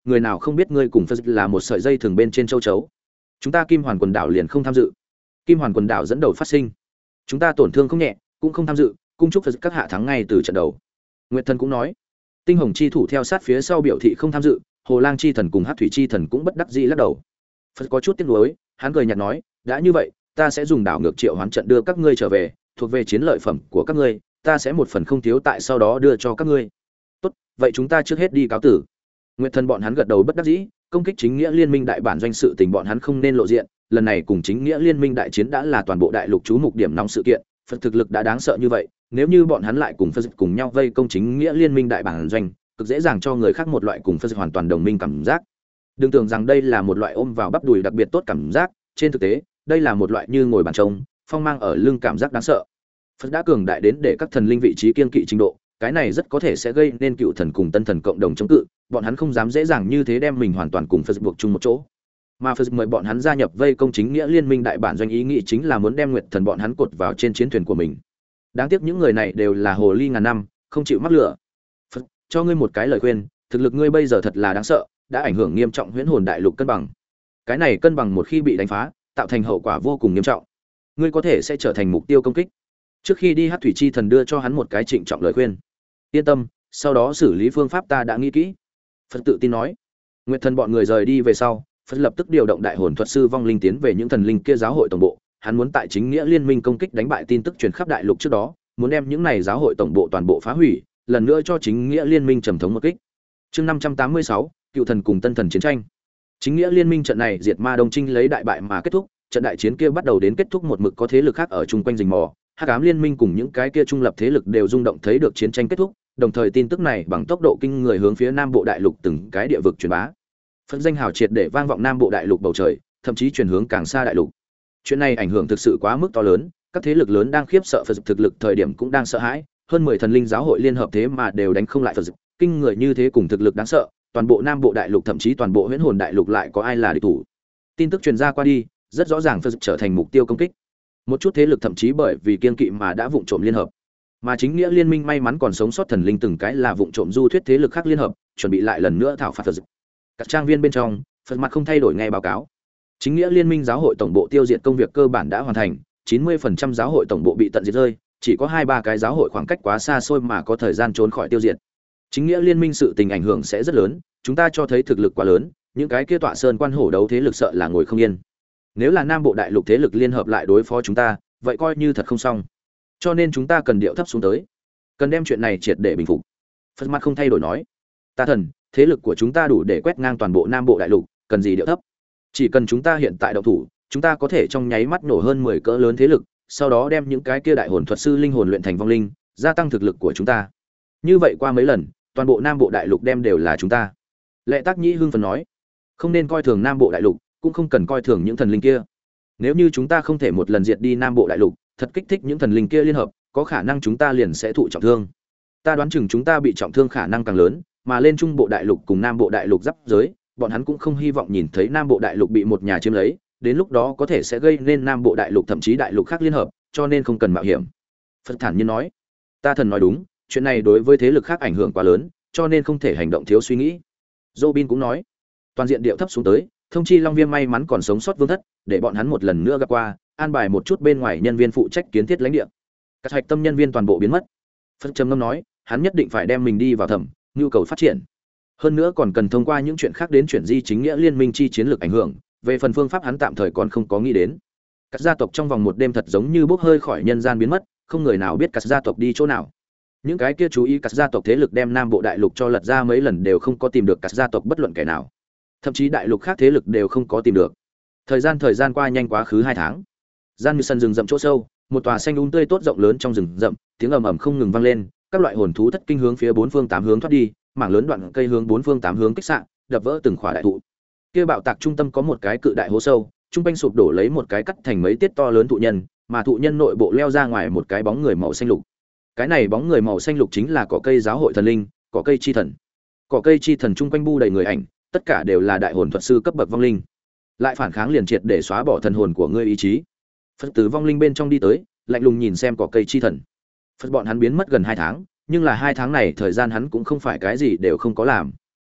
người nào không biết ngươi cùng Phật là một sợi dây thường bên trên châu chấu. Chúng ta Kim Hoàn quần đảo liền không tham dự. Kim Hoàn quần đảo dẫn đầu phát sinh. Chúng ta tổn thương không nhẹ, cũng không tham dự, cung chúc Phật các hạ thắng ngay từ trận đầu. Nguyệt Thần cũng nói. Tinh Hồng chi thủ theo sát phía sau biểu thị không tham dự, Hồ Lang chi thần cùng Hắc Thủy chi thần cũng bất đắc dĩ lắc đầu. Phật có chút tiếc nuối, hắn cười nhạt nói, đã như vậy, ta sẽ dùng đảo ngược triệu hoán trận đưa các ngươi trở về, thuộc về chiến lợi phẩm của các ngươi, ta sẽ một phần không thiếu tại sau đó đưa cho các ngươi. Tốt, vậy chúng ta trước hết đi cáo tử. Nguyệt Thần bọn hắn gật đầu bất đắc dĩ, công kích chính nghĩa liên minh đại bản doanh sự tình bọn hắn không nên lộ diện, lần này cùng chính nghĩa liên minh đại chiến đã là toàn bộ đại lục chú mục điểm nóng sự kiện, Phật thực lực đã đáng sợ như vậy, nếu như bọn hắn lại cùng Phật cùng nhau vây công chính nghĩa liên minh đại bản doanh, cực dễ dàng cho người khác một loại cùng Phật hoàn toàn đồng minh cảm giác. Đừng tưởng rằng đây là một loại ôm vào bắp đùi đặc biệt tốt cảm giác, trên thực tế, đây là một loại như ngồi bàn trông, phong mang ở lưng cảm giác đáng sợ. Phật đã cường đại đến để các thần linh vị trí kiên kỵ trình độ, cái này rất có thể sẽ gây nên cựu thần cùng tân thần cộng đồng chống cự, bọn hắn không dám dễ dàng như thế đem mình hoàn toàn cùng Phật buộc chung một chỗ. Mà Phật mời bọn hắn gia nhập vây công chính nghĩa liên minh đại bản doanh ý nghĩ chính là muốn đem Nguyệt Thần bọn hắn cột vào trên chiến thuyền của mình. Đáng tiếc những người này đều là hồ ly ngàn năm, không chịu mắc lửa. Phật, cho ngươi một cái lời khuyên, thực lực ngươi bây giờ thật là đáng sợ, đã ảnh hưởng nghiêm trọng huyễn hồn đại lục cân bằng. Cái này cân bằng một khi bị đánh phá, tạo thành hậu quả vô cùng nghiêm trọng. Ngươi có thể sẽ trở thành mục tiêu công kích. Trước khi đi, Hắc Thủy chi thần đưa cho hắn một cái trịnh trọng lời khuyên. Yên tâm, sau đó xử lý phương pháp ta đã nghĩ kỹ. Phật tự tin nói. Nguyệt Thần bọn người rời đi về sau, Phật lập tức điều động đại hồn thuật sư vong linh tiến về những thần linh kia giáo hội tổng bộ, hắn muốn tại chính nghĩa liên minh công kích đánh bại tin tức truyền khắp đại lục trước đó, muốn đem những này giáo hội tổng bộ toàn bộ phá hủy, lần nữa cho chính nghĩa liên minh trầm thống một kích. Chương năm trăm tám mươi sáu, cựu thần cùng tân thần chiến tranh. Chính nghĩa liên minh trận này diệt ma đông trinh lấy đại bại mà kết thúc, trận đại chiến kia bắt đầu đến kết thúc một mực có thế lực khác ở chung quanh rình mò, Hắc ám liên minh cùng những cái kia trung lập thế lực đều rung động thấy được chiến tranh kết thúc, đồng thời tin tức này bằng tốc độ kinh người hướng phía nam bộ đại lục từng cái địa vực truyền bá. Phật danh hào triệt để vang vọng nam bộ đại lục bầu trời, thậm chí truyền hướng càng xa đại lục. Chuyện này ảnh hưởng thực sự quá mức to lớn, các thế lực lớn đang khiếp sợ Phật thực lực thời điểm cũng đang sợ hãi, hơn mười thần linh giáo hội liên hợp thế mà đều đánh không lại Phật, kinh người như thế cùng thực lực đáng sợ, toàn bộ nam bộ đại lục thậm chí toàn bộ huyễn hồn đại lục lại có ai là địch thủ. Tin tức truyền ra qua đi, rất rõ ràng Phật trở thành mục tiêu công kích. Một chút thế lực thậm chí bởi vì kiên kỵ mà đã vụng trộm liên hợp. Mà chính nghĩa liên minh may mắn còn sống sót thần linh từng cái là vụng trộm du thuyết thế lực khác liên hợp, chuẩn bị lại lần nữa thảo phạt Phật. Các trang viên bên trong, Phật mặt không thay đổi nghe báo cáo. Chính nghĩa liên minh giáo hội tổng bộ tiêu diệt công việc cơ bản đã hoàn thành, chín mươi phần trăm giáo hội tổng bộ bị tận diệt rơi, chỉ có hai ba cái giáo hội khoảng cách quá xa xôi mà có thời gian trốn khỏi tiêu diệt. Chính nghĩa liên minh sự tình ảnh hưởng sẽ rất lớn, chúng ta cho thấy thực lực quá lớn, những cái kia tọa sơn quan hổ đấu thế lực sợ là ngồi không yên. Nếu là nam bộ đại lục thế lực liên hợp lại đối phó chúng ta, vậy coi như thật không xong. Cho nên chúng ta cần điệu thấp xuống tới, cần đem chuyện này triệt để bình phục. Phật mặt không thay đổi nói, ta thần, thế lực của chúng ta đủ để quét ngang toàn bộ nam bộ đại lục, cần gì điệu thấp? Chỉ cần chúng ta hiện tại động thủ, chúng ta có thể trong nháy mắt nổ hơn mười cỡ lớn thế lực, sau đó đem những cái kia đại hồn thuật sư linh hồn luyện thành vong linh, gia tăng thực lực của chúng ta. Như vậy qua mấy lần, toàn bộ nam bộ đại lục đem đều là chúng ta. Lệ Tác Nhĩ hưng phấn nói, không nên coi thường nam bộ đại lục, cũng không cần coi thường những thần linh kia. Nếu như chúng ta không thể một lần diệt đi nam bộ đại lục, thật kích thích những thần linh kia liên hợp, có khả năng chúng ta liền sẽ thụ trọng thương. Ta đoán chừng chúng ta bị trọng thương khả năng càng lớn, mà lên trung bộ đại lục cùng nam bộ đại lục giáp giới, bọn hắn cũng không hy vọng nhìn thấy nam bộ đại lục bị một nhà chiếm lấy, đến lúc đó có thể sẽ gây nên nam bộ đại lục thậm chí đại lục khác liên hợp, cho nên không cần mạo hiểm. Phật thản nhiên nói, ta thần nói đúng, chuyện này đối với thế lực khác ảnh hưởng quá lớn, cho nên không thể hành động thiếu suy nghĩ. Robin cũng nói, toàn diện điệu thấp xuống tới, thông chi Long Viêm may mắn còn sống sót vương thất, để bọn hắn một lần nữa gặp qua, an bài một chút bên ngoài nhân viên phụ trách kiến thiết lãnh địa. Các hạch tâm nhân viên toàn bộ biến mất. Phật trầm ngâm nói, hắn nhất định phải đem mình đi vào thẩm, nhu cầu phát triển. Hơn nữa còn cần thông qua những chuyện khác đến chuyển di chính nghĩa liên minh chi chiến lược ảnh hưởng, về phần phương pháp hắn tạm thời còn không có nghĩ đến. Các gia tộc trong vòng một đêm thật giống như bốc hơi khỏi nhân gian biến mất, không người nào biết các gia tộc đi chỗ nào. Những cái kia chú ý các gia tộc thế lực đem nam bộ đại lục cho lật ra mấy lần đều không có tìm được các gia tộc bất luận kẻ nào. Thậm chí đại lục khác thế lực đều không có tìm được. Thời gian thời gian qua nhanh quá khứ hai tháng. Gian như sân rừng rậm chỗ sâu, một tòa xanh um tươi tốt rộng lớn trong rừng rậm, tiếng ầm ầm không ngừng vang lên, các loại hồn thú thất kinh hướng phía bốn phương tám hướng thoát đi, mảng lớn đoạn cây hướng bốn phương tám hướng kích xạ, đập vỡ từng khỏa đại thụ. Kia bạo tạc trung tâm có một cái cự đại hố sâu, trung quanh sụp đổ lấy một cái cắt thành mấy tiết to lớn thụ nhân, mà thụ nhân nội bộ leo ra ngoài một cái bóng người màu xanh lục. Cái này bóng người màu xanh lục chính là cỏ cây giáo hội thần linh, cỏ cây chi thần. Cỏ cây chi thần trung quanh bu đầy người ảnh, tất cả đều là đại hồn thuật sư cấp bậc vong linh. Lại phản kháng liền triệt để xóa bỏ thần hồn của ngươi ý chí. Phật tử vong linh bên trong đi tới, lạnh lùng nhìn xem cỏ cây chi thần. Phật bọn hắn biến mất gần hai tháng, nhưng là hai tháng này thời gian hắn cũng không phải cái gì đều không có làm.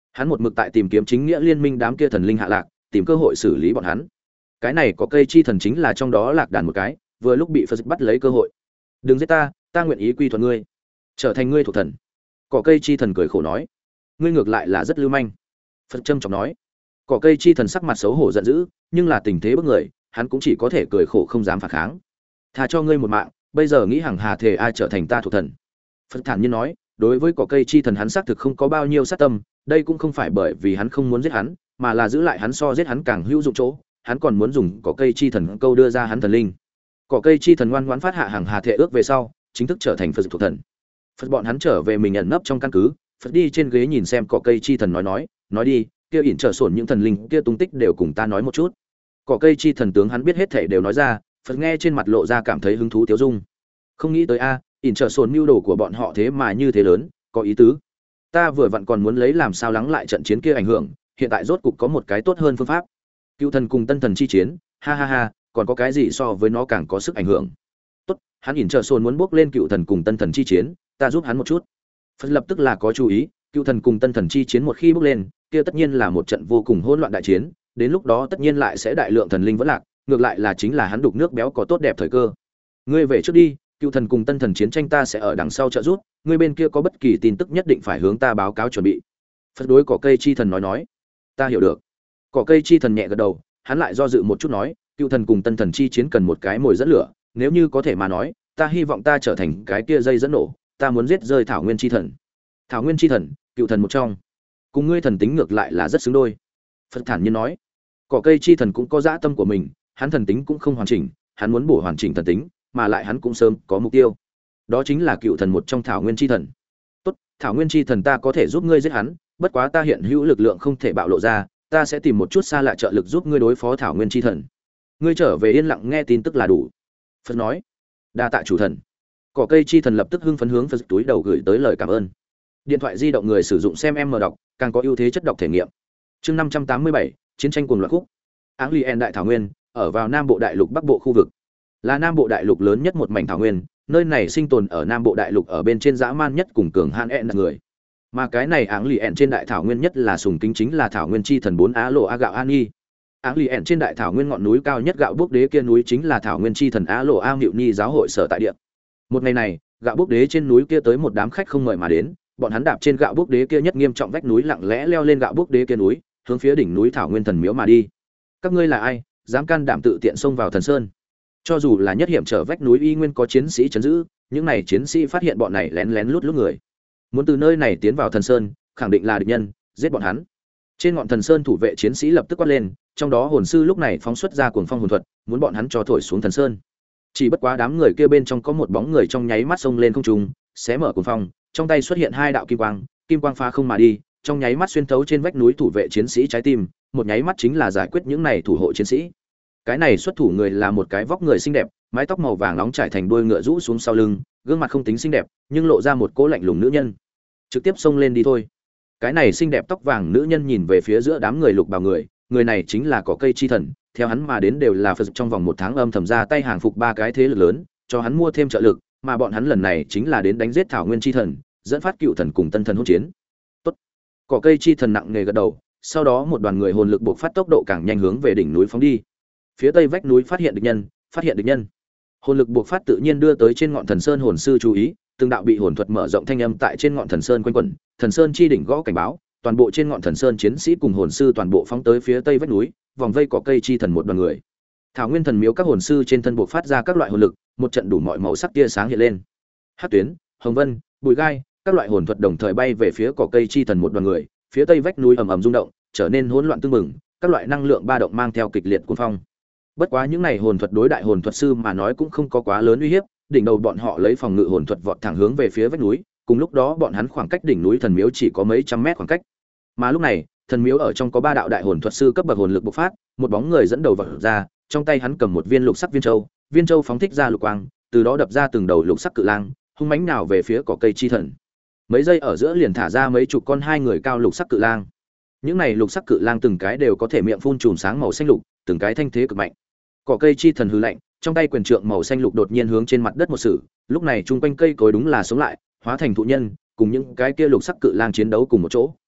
Hắn một mực tại tìm kiếm chính nghĩa liên minh đám kia thần linh hạ lạc, tìm cơ hội xử lý bọn hắn. Cái này có cây chi thần chính là trong đó lạc đàn một cái, vừa lúc bị Phật bắt lấy cơ hội. Đừng giết ta, ta nguyện ý quy thuận ngươi, trở thành ngươi thuộc thần. Cỏ cây chi thần cười khổ nói, ngươi ngược lại là rất lưu manh. Phật trâm trọng nói. Cỏ cây chi thần sắc mặt xấu hổ giận dữ, nhưng là tình thế bức người, hắn cũng chỉ có thể cười khổ không dám phản kháng. Tha cho ngươi một mạng, bây giờ nghĩ hằng hà thể ai trở thành ta thuộc thần. Phật thản nhiên nói, đối với cỏ cây chi thần hắn xác thực không có bao nhiêu sát tâm, đây cũng không phải bởi vì hắn không muốn giết hắn, mà là giữ lại hắn so giết hắn càng hữu dụng chỗ, hắn còn muốn dùng cỏ cây chi thần câu đưa ra hắn thần linh. Cỏ cây chi thần ngoan ngoãn phát hạ hàng hà thể ước về sau, chính thức trở thành Phật thuộc thần. Phật bọn hắn trở về mình ẩn nấp trong căn cứ, Phật đi trên ghế nhìn xem cỏ cây chi thần nói nói, nói đi, kia ỉn trở sổn những thần linh kia tung tích đều cùng ta nói một chút. Cỏ cây chi thần tướng hắn biết hết thảy đều nói ra, Phật nghe trên mặt lộ ra cảm thấy hứng thú tiêu dung. Không nghĩ tới a, ỉn trở sổn mưu đồ của bọn họ thế mà như thế lớn, có ý tứ. Ta vừa vặn còn muốn lấy làm sao lắng lại trận chiến kia ảnh hưởng, hiện tại rốt cục có một cái tốt hơn phương pháp. Cựu thần cùng tân thần chi chiến, ha ha ha, còn có cái gì so với nó càng có sức ảnh hưởng. Tốt, hắn ỉn trở sổn muốn bước lên cựu thần cùng tân thần chi chiến, ta giúp hắn một chút. Phật lập tức là có chú ý, cựu thần cùng tân thần chi chiến một khi bước lên, kia tất nhiên là một trận vô cùng hỗn loạn đại chiến, đến lúc đó tất nhiên lại sẽ đại lượng thần linh vẫn lạc, ngược lại là chính là hắn đục nước béo có tốt đẹp thời cơ. Ngươi về trước đi, cựu thần cùng tân thần chiến tranh ta sẽ ở đằng sau trợ giúp, ngươi bên kia có bất kỳ tin tức nhất định phải hướng ta báo cáo chuẩn bị. Phật đối cỏ cây chi thần nói nói, ta hiểu được. Cỏ cây chi thần nhẹ gật đầu, hắn lại do dự một chút nói, cựu thần cùng tân thần chi chiến cần một cái mồi dẫn lửa, nếu như có thể mà nói, ta hy vọng ta trở thành cái kia dây dẫn nổ, ta muốn giết rơi thảo nguyên chi thần. Thảo nguyên chi thần, cựu thần một trong, cùng ngươi thần tính ngược lại là rất xứng đôi. Phật thản nhiên nói, cỏ cây chi thần cũng có dã tâm của mình, hắn thần tính cũng không hoàn chỉnh, hắn muốn bổ hoàn chỉnh thần tính, mà lại hắn cũng sớm có mục tiêu, đó chính là cựu thần một trong thảo nguyên chi thần. Tốt, thảo nguyên chi thần ta có thể giúp ngươi giết hắn, bất quá ta hiện hữu lực lượng không thể bạo lộ ra, ta sẽ tìm một chút xa lạ trợ lực giúp ngươi đối phó thảo nguyên chi thần. Ngươi trở về yên lặng nghe tin tức là đủ. Phật nói, đa tạ chủ thần. Cỏ cây chi thần lập tức hưng phấn hướng Phật túi đầu gửi tới lời cảm ơn. Điện thoại di động người sử dụng xem em mở đọc, càng có ưu thế chất đọc thể nghiệm. Chương năm trăm tám mươi bảy, chiến tranh cuồng loạn khúc. Áng Lien đại thảo nguyên, ở vào Nam Bộ Đại Lục Bắc Bộ khu vực, là Nam Bộ Đại Lục lớn nhất một mảnh thảo nguyên, nơi này sinh tồn ở Nam Bộ Đại Lục ở bên trên dã man nhất cùng cường hãn ẹn người. Mà cái này Áng Lien trên đại thảo nguyên nhất là sùng kính chính là thảo nguyên chi thần bốn Á Lộ A Gạo An Nhi. Áng Lien trên đại thảo nguyên ngọn núi cao nhất Gạo Bốc Đế kia núi chính là thảo nguyên chi thần Á Lộ A Ngự Nhi giáo hội sở tại địa. Một ngày này, Gạo Bốc Đế trên núi kia tới một đám khách không mời mà đến, bọn hắn đạp trên Gạo Bốc Đế kia nhất nghiêm trọng vách núi lặng lẽ leo lên Gạo Bốc Đế kia núi, hướng phía đỉnh núi thảo nguyên thần miếu mà đi. Các ngươi là ai, dám can đảm tự tiện xông vào thần sơn? Cho dù là nhất hiểm trở vách núi y nguyên có chiến sĩ chấn giữ, những này chiến sĩ phát hiện bọn này lén lén lút lút người, muốn từ nơi này tiến vào thần sơn, khẳng định là địch nhân, giết bọn hắn. Trên ngọn thần sơn thủ vệ chiến sĩ lập tức quát lên, trong đó hồn sư lúc này phóng xuất ra cuồng phong hồn thuật, muốn bọn hắn cho thổi xuống thần sơn. Chỉ bất quá đám người kia bên trong có một bóng người trong nháy mắt xông lên không trung, xé mở cuồng phong, trong tay xuất hiện hai đạo kim quang, kim quang phá không mà đi, trong nháy mắt xuyên thấu trên vách núi thủ vệ chiến sĩ trái tim, một nháy mắt chính là giải quyết những này thủ hộ chiến sĩ. Cái này xuất thủ người là một cái vóc người xinh đẹp, mái tóc màu vàng nóng trải thành đuôi ngựa rũ xuống sau lưng, gương mặt không tính xinh đẹp, nhưng lộ ra một cỗ lạnh lùng nữ nhân. Trực tiếp xông lên đi thôi. Cái này xinh đẹp tóc vàng nữ nhân nhìn về phía giữa đám người lục bào người, người này chính là cỏ cây chi thần, theo hắn mà đến đều là Phật trong vòng một tháng âm thầm ra tay hàng phục ba cái thế lực lớn, cho hắn mua thêm trợ lực, mà bọn hắn lần này chính là đến đánh giết thảo nguyên chi thần, dẫn phát cựu thần cùng tân thần hỗn chiến. Tốt. Cỏ cây chi thần nặng nề gật đầu, sau đó một đoàn người hồn lực buộc phát tốc độ càng nhanh hướng về đỉnh núi phóng đi. Phía tây vách núi phát hiện địch nhân, phát hiện địch nhân. Hồn lực buộc phát tự nhiên đưa tới trên ngọn thần sơn hồn sư chú ý, từng đạo bị hồn thuật mở rộng thanh âm tại trên ngọn thần sơn quanh quẩn, thần sơn chi đỉnh gõ cảnh báo, toàn bộ trên ngọn thần sơn chiến sĩ cùng hồn sư toàn bộ phóng tới phía tây vách núi, vòng vây cỏ cây chi thần một đoàn người. Thảo nguyên thần miếu các hồn sư trên thân buộc phát ra các loại hồn lực, một trận đủ mọi màu sắc tia sáng hiện lên. Hắc tuyến, hồng vân, bụi gai, các loại hồn thuật đồng thời bay về phía cỏ cây chi thần một đoàn người, phía tây vách núi ầm ầm rung động, trở nên hỗn loạn tương mừng, các loại năng lượng ba động mang theo kịch liệt cuồng phong. Bất quá những này hồn thuật đối đại hồn thuật sư mà nói cũng không có quá lớn uy hiếp, đỉnh đầu bọn họ lấy phòng ngự hồn thuật vọt thẳng hướng về phía vách núi, cùng lúc đó bọn hắn khoảng cách đỉnh núi thần miếu chỉ có mấy trăm mét khoảng cách. Mà lúc này, thần miếu ở trong có ba đạo đại hồn thuật sư cấp bậc hồn lực bộc phát, một bóng người dẫn đầu vọt ra, trong tay hắn cầm một viên lục sắc viên châu, viên châu phóng thích ra lục quang, từ đó đập ra từng đầu lục sắc cự lang, hung mãnh nào về phía cỏ cây chi thần. Mấy giây ở giữa liền thả ra mấy chục con hai người cao lục sắc cự lang. Những này lục sắc cự lang từng cái đều có thể miệng phun chùm sáng màu xanh lục, từng cái thanh thế cực mạnh. Cỏ cây chi thần hừ lạnh, trong tay quyền trượng màu xanh lục đột nhiên hướng trên mặt đất một sử, lúc này chung quanh cây cối đúng là sống lại, hóa thành thụ nhân, cùng những cái kia lục sắc cự lang chiến đấu cùng một chỗ.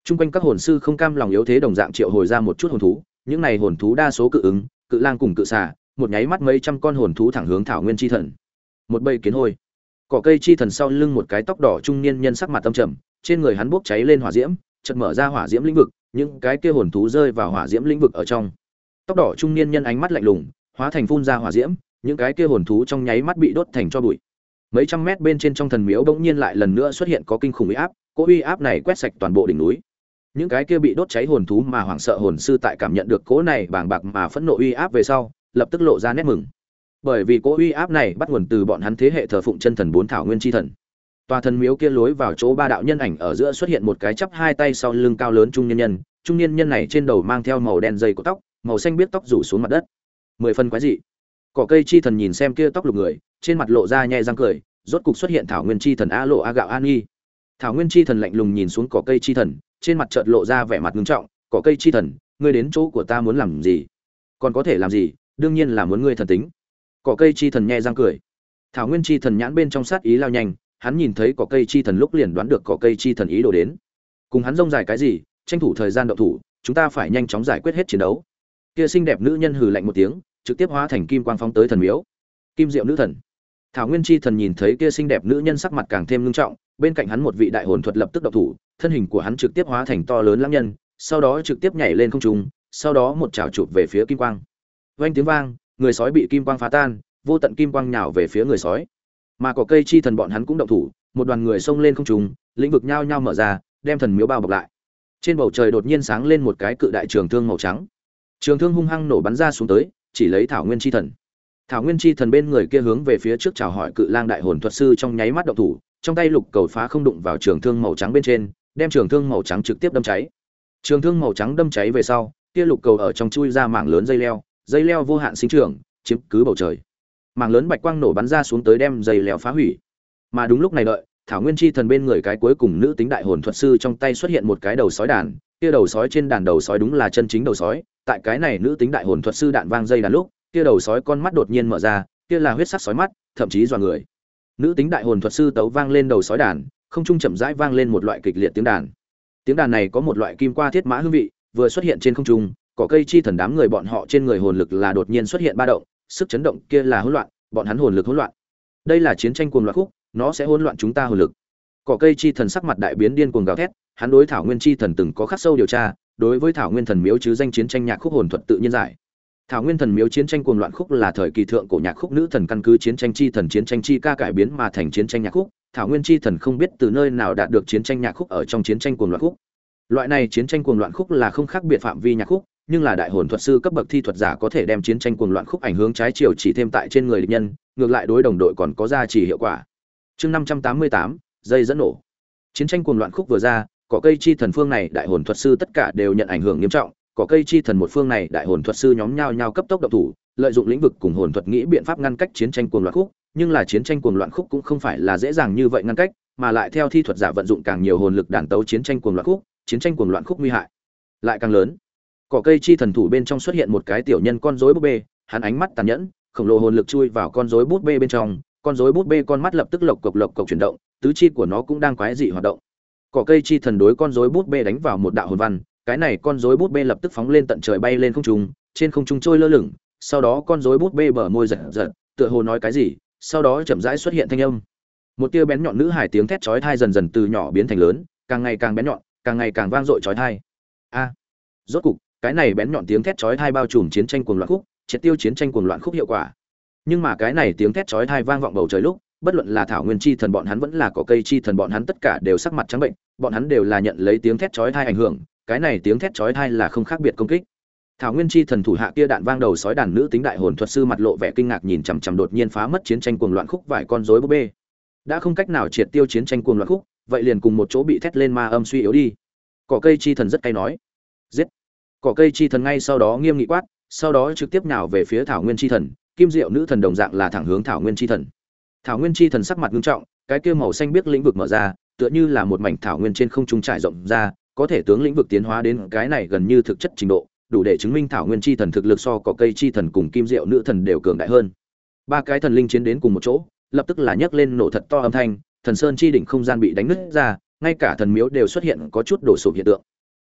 Trung quanh các hồn sư không cam lòng yếu thế đồng dạng triệu hồi ra một chút hồn thú, những này hồn thú đa số cự ứng, cự lang cùng cự xà, một nháy mắt mấy trăm con hồn thú thẳng hướng thảo nguyên chi thần. Một bầy kiến hôi. Cỏ cây chi thần sau lưng một cái tóc đỏ trung niên nhân sắc mặt âm trầm, trên người hắn bốc cháy lên hỏa diễm, chợt mở ra hỏa diễm lĩnh vực, những cái kia hồn thú rơi vào hỏa diễm lĩnh vực ở trong. Tóc đỏ trung niên nhân ánh mắt lạnh lùng, hóa thành phun ra hỏa diễm, những cái kia hồn thú trong nháy mắt bị đốt thành tro bụi. Mấy trăm mét bên trên trong thần miếu bỗng nhiên lại lần nữa xuất hiện có kinh khủng uy áp, cỗ uy áp này quét sạch toàn bộ đỉnh núi. Những cái kia bị đốt cháy hồn thú mà hoảng sợ hồn sư tại cảm nhận được cỗ này bàng bạc mà phẫn nộ uy áp về sau, lập tức lộ ra nét mừng. Bởi vì cỗ uy áp này bắt nguồn từ bọn hắn thế hệ thờ phụng chân thần bốn thảo nguyên chi thần. Tòa thần miếu kia lối vào chỗ ba đạo nhân ảnh ở giữa xuất hiện một cái chắp hai tay sau lưng cao lớn trung niên nhân, trung niên nhân này trên đầu mang theo màu đen dây của tóc, màu xanh biết tóc rủ xuống mặt đất. Mười phân quái dị. Cỏ cây chi thần nhìn xem kia tóc lục người, trên mặt lộ ra nhẹ răng cười, rốt cục xuất hiện thảo nguyên chi thần a lộ a gạo an nghi. Thảo nguyên chi thần lạnh lùng nhìn xuống cỏ cây chi thần, trên mặt chợt lộ ra vẻ mặt nghiêm trọng, cỏ cây chi thần, ngươi đến chỗ của ta muốn làm gì? Còn có thể làm gì? Đương nhiên là muốn ngươi thần tính. Cỏ cây chi thần nhẹ răng cười. Thảo nguyên chi thần nhãn bên trong sát ý lao nhanh, hắn nhìn thấy cỏ cây chi thần lúc liền đoán được cỏ cây chi thần ý đồ đến. Cùng hắn rông dài cái gì, tranh thủ thời gian động thủ, chúng ta phải nhanh chóng giải quyết hết chiến đấu. Kia xinh đẹp nữ nhân hừ lạnh một tiếng, trực tiếp hóa thành kim quang phóng tới thần miếu. Kim Diệu nữ thần. Thảo nguyên chi thần nhìn thấy kia xinh đẹp nữ nhân sắc mặt càng thêm nghiêm trọng, bên cạnh hắn một vị đại hồn thuật lập tức động thủ, thân hình của hắn trực tiếp hóa thành to lớn lãng nhân, sau đó trực tiếp nhảy lên không trung, sau đó một chảo chụp về phía kim quang. Vang tiếng vang, người sói bị kim quang phá tan, vô tận kim quang nhào về phía người sói. Mà cỏ cây chi thần bọn hắn cũng động thủ, một đoàn người xông lên không trung, lĩnh vực nhao nhao mở ra, đem thần miếu bao bọc lại. Trên bầu trời đột nhiên sáng lên một cái cự đại trường thương màu trắng. Trường thương hung hăng nổ bắn ra xuống tới, chỉ lấy Thảo Nguyên chi thần. Thảo Nguyên chi thần bên người kia hướng về phía trước chào hỏi cự lang đại hồn thuật sư trong nháy mắt động thủ, trong tay lục cầu phá không đụng vào trường thương màu trắng bên trên, đem trường thương màu trắng trực tiếp đâm cháy. Trường thương màu trắng đâm cháy về sau, kia lục cầu ở trong chui ra mảng lớn dây leo, dây leo vô hạn sinh trưởng, chiếm cứ bầu trời. Mảng lớn bạch quang nổ bắn ra xuống tới đem dây leo phá hủy. Mà đúng lúc này đợi, Thảo Nguyên chi thần bên người cái cuối cùng nữ tính đại hồn thuật sư trong tay xuất hiện một cái đầu sói đàn, kia đầu sói trên đàn đầu sói đúng là chân chính đầu sói, tại cái này nữ tính đại hồn thuật sư đạn vang dây đàn lúc, kia đầu sói con mắt đột nhiên mở ra, kia là huyết sắc sói mắt, thậm chí dọa người. Nữ tính đại hồn thuật sư tấu vang lên đầu sói đàn, không trung chậm rãi vang lên một loại kịch liệt tiếng đàn. Tiếng đàn này có một loại kim qua thiết mã hương vị, vừa xuất hiện trên không trung, cỏ cây chi thần đám người bọn họ trên người hồn lực là đột nhiên xuất hiện ba động, sức chấn động kia là hỗn loạn, bọn hắn hồn lực hỗn loạn. Đây là chiến tranh cuồng loạn khúc, nó sẽ hỗn loạn chúng ta hồn lực. Cỏ cây chi thần sắc mặt đại biến điên cuồng gào thét, hắn đối Thảo Nguyên chi thần từng có khắc sâu điều tra, đối với Thảo Nguyên thần miếu chứ danh chiến tranh nhạc khúc hồn thuật tự nhiên giải. Thảo Nguyên thần miếu chiến tranh cuồng loạn khúc là thời kỳ thượng cổ nhạc khúc nữ thần căn cứ chiến tranh chi thần chiến tranh chi ca cải biến mà thành chiến tranh nhạc khúc, Thảo Nguyên chi thần không biết từ nơi nào đạt được chiến tranh nhạc khúc ở trong chiến tranh cuồng loạn khúc. Loại này chiến tranh cuồng loạn khúc là không khác biệt phạm vi nhạc khúc, nhưng là đại hồn thuật sư cấp bậc thi thuật giả có thể đem chiến tranh cuồng loạn khúc ảnh hướng trái chiều chỉ thêm tại trên người địch nhân, ngược lại đối đồng đội còn có giá trị hiệu quả. Chương năm trăm tám mươi tám, dây dẫn nổ. Chiến tranh cuồng loạn khúc vừa ra, cỏ cây chi thần phương này đại hồn thuật sư tất cả đều nhận ảnh hưởng nghiêm trọng, cỏ cây chi thần một phương này đại hồn thuật sư nhóm nhau nhau cấp tốc động thủ, lợi dụng lĩnh vực cùng hồn thuật nghĩ biện pháp ngăn cách chiến tranh cuồng loạn khúc, nhưng là chiến tranh cuồng loạn khúc cũng không phải là dễ dàng như vậy ngăn cách, mà lại theo thi thuật giả vận dụng càng nhiều hồn lực đàn tấu chiến tranh cuồng loạn khúc, chiến tranh cuồng loạn khúc nguy hại lại càng lớn. Cỏ cây chi thần thủ bên trong xuất hiện một cái tiểu nhân con rối búp bê, hắn ánh mắt tàn nhẫn, khổng lồ hồn lực chui vào con rối búp bê bên trong, con rối búp bê con mắt lập tức lộc cộc lộc cộc chuyển động, tứ chi của nó cũng đang quái dị hoạt động. Cỏ cây chi thần đối con rối búp bê đánh vào một đạo hồn văn, cái này con rối búp bê lập tức phóng lên tận trời bay lên không trung, trên không trung trôi lơ lửng, sau đó con rối búp bê bờ môi giật giật, tựa hồ nói cái gì, sau đó chậm rãi xuất hiện thanh âm. Một tia bén nhọn nữ hài tiếng thét chói tai dần dần từ nhỏ biến thành lớn, càng ngày càng bén nhọn, càng ngày càng vang dội chói tai. A! Rốt cục, cái này bén nhọn tiếng thét chói tai bao trùm chiến tranh cuồng loạn khúc, triệt tiêu chiến tranh cuồng loạn khúc hiệu quả. Nhưng mà cái này tiếng thét chói tai vang vọng bầu trời lúc, bất luận là Thảo Nguyên chi thần bọn hắn vẫn là cỏ cây chi thần bọn hắn tất cả đều sắc mặt trắng bệnh, bọn hắn đều là nhận lấy tiếng thét chói tai ảnh hưởng, cái này tiếng thét chói tai là không khác biệt công kích. Thảo Nguyên chi thần thủ hạ kia đạn vang đầu sói đàn nữ tính đại hồn thuật sư mặt lộ vẻ kinh ngạc nhìn chằm chằm đột nhiên phá mất chiến tranh cuồng loạn khúc vài con rối búp bê. Đã không cách nào triệt tiêu chiến tranh cuồng loạn khúc, vậy liền cùng một chỗ bị thét lên ma âm suy yếu đi. Cỏ cây chi thần rất cay nói, giết. Cỏ cây chi thần ngay sau đó nghiêm nghị quát, sau đó trực tiếp nhào về phía Thảo Nguyên chi thần, Kim Diệu nữ thần đồng dạng là thẳng hướng Thảo Nguyên chi thần. Thảo Nguyên chi thần sắc mặt nghiêm trọng, cái kia màu xanh biếc lĩnh vực mở ra, tựa như là một mảnh thảo nguyên trên không trung trải rộng ra, có thể tướng lĩnh vực tiến hóa đến cái này gần như thực chất trình độ, đủ để chứng minh Thảo Nguyên chi thần thực lực so có cây chi thần cùng Kim Diệu nữ thần đều cường đại hơn. Ba cái thần linh chiến đến cùng một chỗ, lập tức là nhấc lên nổ thật to âm thanh, thần sơn chi đỉnh không gian bị đánh nứt ra, ngay cả thần miếu đều xuất hiện có chút đổ sụp hiện tượng.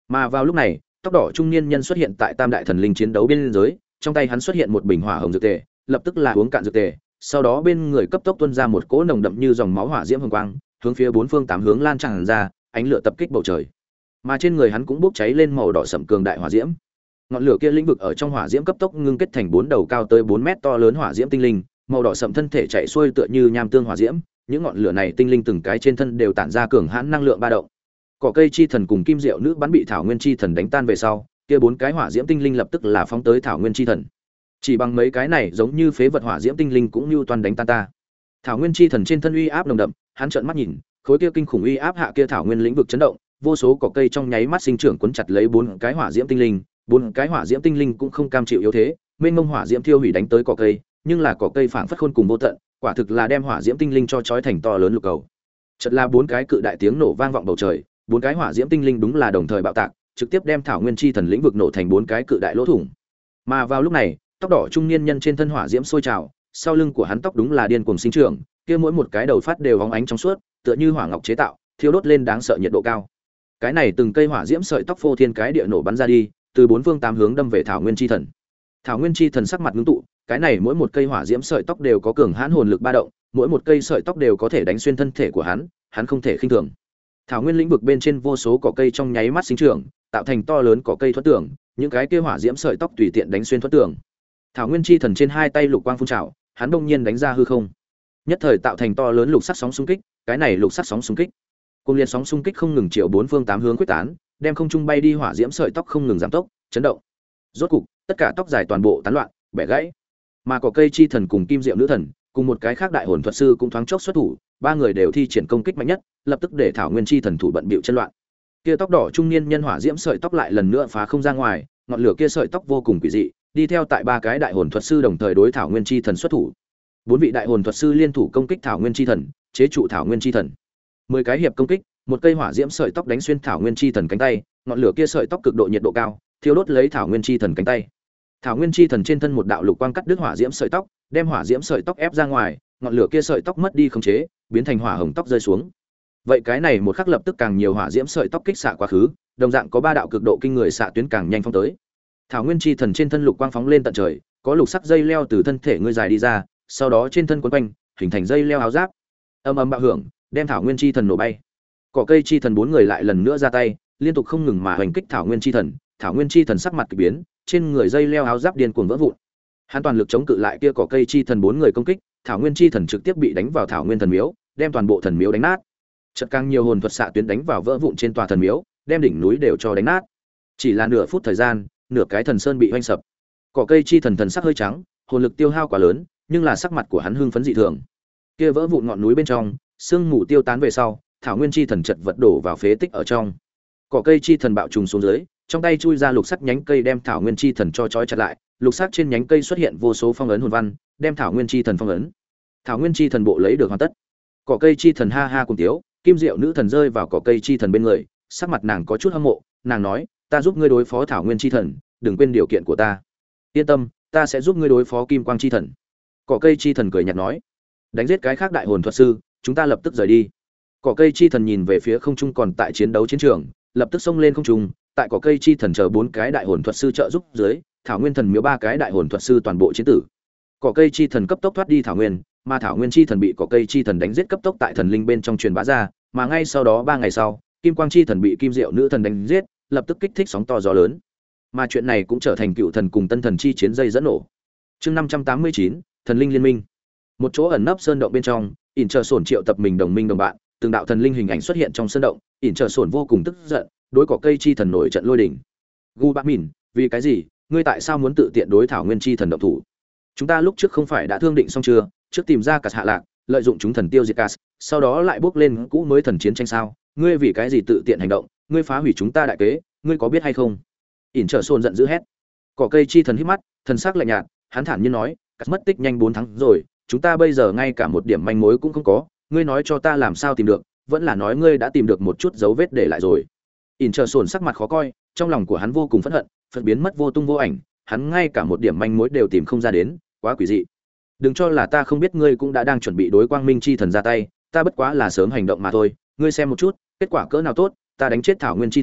Mà vào lúc này, tóc đỏ trung niên nhân xuất hiện tại Tam đại thần linh chiến đấu bên giới, trong tay hắn xuất hiện một bình hỏa hồng dược tề, lập tức là uống cạn dược tề, sau đó bên người cấp tốc tuôn ra một cỗ nồng đậm như dòng máu hỏa diễm hồng quang, hướng phía bốn phương tám hướng lan tràn ra, ánh lửa tập kích bầu trời. Mà trên người hắn cũng bốc cháy lên màu đỏ sẫm cường đại hỏa diễm. Ngọn lửa kia lĩnh vực ở trong hỏa diễm cấp tốc ngưng kết thành bốn đầu cao tới bốn mét to lớn hỏa diễm tinh linh, màu đỏ sẫm thân thể chạy xuôi tựa như nham tương hỏa diễm, những ngọn lửa này tinh linh từng cái trên thân đều tản ra cường hãn năng lượng ba động. Cỏ cây chi thần cùng kim diệu nữ bắn bị thảo nguyên chi thần đánh tan về sau, kia bốn cái hỏa diễm tinh linh lập tức là phóng tới thảo nguyên chi thần. Chỉ bằng mấy cái này giống như phế vật hỏa diễm tinh linh cũng như toàn đánh tan ta. Thảo nguyên chi thần trên thân uy áp nồng đậm, hắn trợn mắt nhìn, khối kia kinh khủng uy áp hạ kia thảo nguyên lĩnh vực chấn động, vô số cỏ cây trong nháy mắt sinh trưởng cuốn chặt lấy bốn cái hỏa diễm tinh linh, bốn cái hỏa diễm tinh linh cũng không cam chịu yếu thế, mênh mông hỏa diễm thiêu hủy đánh tới cỏ cây, nhưng là cỏ cây phảng phất khôn cùng vô tận, quả thực là đem hỏa diễm tinh linh cho chói thành to lớn lục cầu. Chợt là bốn cái cự đại tiếng nổ vang vọng bầu trời, bốn cái hỏa diễm tinh linh đúng là đồng thời bạo tạc, trực tiếp đem thảo nguyên chi thần lĩnh vực nổ thành bốn cái cự đại lỗ thủng. Mà vào lúc này, tóc đỏ trung niên nhân trên thân hỏa diễm sôi trào, sau lưng của hắn tóc đúng là điên cuồng sinh trưởng, kia mỗi một cái đầu phát đều óng ánh trong suốt, tựa như hỏa ngọc chế tạo, thiêu đốt lên đáng sợ nhiệt độ cao. Cái này từng cây hỏa diễm sợi tóc phô thiên cái địa nổ bắn ra đi, từ bốn phương tám hướng đâm về thảo nguyên chi thần. Thảo nguyên chi thần sắc mặt ngưng tụ, cái này mỗi một cây hỏa diễm sợi tóc đều có cường hãn hồn lực ba động, mỗi một cây sợi tóc đều có thể đánh xuyên thân thể của hắn, hắn không thể khinh thường. Thảo nguyên lĩnh vực bên trên vô số cỏ cây trong nháy mắt sinh trưởng, tạo thành to lớn cỏ cây thoát tường, những cái kia hỏa diễm sợi tóc tùy tiện đánh xuyên thoát tường. Thảo nguyên chi thần trên hai tay lục quang phun trào, hắn đông nhiên đánh ra hư không, nhất thời tạo thành to lớn lục sắc sóng xung kích, cái này lục sắc sóng xung kích, cùng liên sóng xung kích không ngừng chiều bốn phương tám hướng quyết tán, đem không trung bay đi hỏa diễm sợi tóc không ngừng giảm tốc, chấn động. Rốt cục, tất cả tóc dài toàn bộ tán loạn, bẻ gãy. Mà cỏ cây chi thần cùng kim diệu nữ thần, cùng một cái khác đại hồn thuật sư cũng thoáng chốc xuất thủ, ba người đều thi triển công kích mạnh nhất, lập tức để thảo nguyên chi thần thủ bận bịu chân loạn. Kia tóc đỏ trung niên nhân hỏa diễm sợi tóc lại lần nữa phá không ra ngoài, ngọn lửa kia sợi tóc vô cùng quỷ dị, đi theo tại ba cái đại hồn thuật sư đồng thời đối thảo nguyên chi thần xuất thủ. Bốn vị đại hồn thuật sư liên thủ công kích thảo nguyên chi thần, chế trụ thảo nguyên chi thần. Mười cái hiệp công kích, một cây hỏa diễm sợi tóc đánh xuyên thảo nguyên chi thần cánh tay, ngọn lửa kia sợi tóc cực độ nhiệt độ cao, thiêu đốt lấy thảo nguyên chi thần cánh tay. Thảo nguyên chi thần trên thân một đạo lục quang cắt đứt hỏa diễm sợi tóc, đem hỏa diễm sợi tóc ép ra ngoài, ngọn lửa kia sợi tóc mất đi khống chế, biến thành hỏa hồng tóc rơi xuống. Vậy cái này một khắc lập tức càng nhiều hỏa diễm sợi tóc kích xạ quá khứ, đồng dạng có ba đạo cực độ kinh người xạ tuyến càng nhanh phóng tới. Thảo nguyên chi thần trên thân lục quang phóng lên tận trời, có lục sắc dây leo từ thân thể ngươi dài đi ra, sau đó trên thân quấn quanh, hình thành dây leo áo giáp. Âm âm bạo hưởng, đem thảo nguyên chi thần nổ bay. Cỏ cây chi thần bốn người lại lần nữa ra tay, liên tục không ngừng mà hoành kích thảo nguyên chi thần, thảo nguyên chi thần sắc mặt kỳ biến, trên người dây leo áo giáp điên cuồng vỡ vụn. Hắn toàn lực chống cự lại kia cỏ cây chi thần bốn người công kích, thảo nguyên chi thần trực tiếp bị đánh vào thảo nguyên thần miếu, đem toàn bộ thần miếu đánh nát. Chợt càng nhiều hồn thuật xạ tuyến đánh vào vỡ vụn trên tòa thần miếu, đem đỉnh núi đều cho đánh nát. Chỉ là nửa phút thời gian, nửa cái thần sơn bị hoành sập. Cỏ cây chi thần thần sắc hơi trắng, hồn lực tiêu hao quá lớn, nhưng là sắc mặt của hắn hưng phấn dị thường. Kia vỡ vụn ngọn núi bên trong, sương mù tiêu tán về sau, thảo nguyên chi thần chật vật đổ vào phế tích ở trong. Cỏ cây chi thần bạo trùng xuống dưới, trong tay chui ra lục sắc nhánh cây đem thảo nguyên chi thần cho trói chặt lại, lục sắc trên nhánh cây xuất hiện vô số phong ấn hồn văn, đem thảo nguyên chi thần phong ấn. Thảo nguyên chi thần bộ lấy được hoàn tất. Cỏ cây chi thần ha ha cùng tiếu, kim diệu nữ thần rơi vào cỏ cây chi thần bên người, sắc mặt nàng có chút hâm mộ, nàng nói, ta giúp ngươi đối phó thảo nguyên chi thần, đừng quên điều kiện của ta. Yên tâm, ta sẽ giúp ngươi đối phó kim quang chi thần. Cỏ cây chi thần cười nhạt nói, đánh giết cái khác đại hồn thuật sư, chúng ta lập tức rời đi. Cỏ cây chi thần nhìn về phía không trung còn tại chiến đấu chiến trường, lập tức xông lên không trung, tại cỏ cây chi thần chờ bốn cái đại hồn thuật sư trợ giúp dưới, thảo nguyên thần miếu ba cái đại hồn thuật sư toàn bộ chiến tử. Cỏ cây chi thần cấp tốc thoát đi thảo nguyên, mà thảo nguyên chi thần bị cỏ cây chi thần đánh giết cấp tốc tại thần linh bên trong truyền bá ra, mà ngay sau đó ba ngày sau, kim quang chi thần bị kim diệu nữ thần đánh giết, lập tức kích thích sóng to gió lớn. Mà chuyện này cũng trở thành cựu thần cùng tân thần chi chiến dây dẫn nổ. Chương năm trăm tám mươi chín, thần linh liên minh. Một chỗ ẩn nấp sơn động bên trong, ỉn chờ sổn triệu tập mình đồng minh đồng bạn, từng đạo thần linh hình ảnh xuất hiện trong sơn động, ỉn chờ sổn vô cùng tức giận, đối cỏ cây chi thần nổi trận lôi đình. Gu Bác Mìn, vì cái gì, ngươi tại sao muốn tự tiện đối thảo nguyên chi thần động thủ? Chúng ta lúc trước không phải đã thương định xong chưa, trước tìm ra cả hạ lạc, lợi dụng chúng thần tiêu diệt Cas, sau đó lại bước lên cũ mới thần chiến tranh sao? Ngươi vì cái gì tự tiện hành động, ngươi phá hủy chúng ta đại kế, ngươi có biết hay không? ỉn trở sồn giận dữ hét. Cỏ cây chi thần hít mắt, thần sắc lạnh nhạt, hắn thản nhiên nói, Cas mất tích nhanh bốn tháng rồi, chúng ta bây giờ ngay cả một điểm manh mối cũng không có, ngươi nói cho ta làm sao tìm được, vẫn là nói ngươi đã tìm được một chút dấu vết để lại rồi. ỉn trở sồn sắc mặt khó coi, trong lòng của hắn vô cùng phẫn hận, phật biến mất vô tung vô ảnh, hắn ngay cả một điểm manh mối đều tìm không ra đến, quá quỷ dị. Đừng cho là ta không biết ngươi cũng đã đang chuẩn bị đối quang minh chi thần ra tay, ta bất quá là sớm hành động mà thôi, ngươi xem một chút, kết quả cỡ nào tốt, ta đánh chết thảo nguyên chi thần,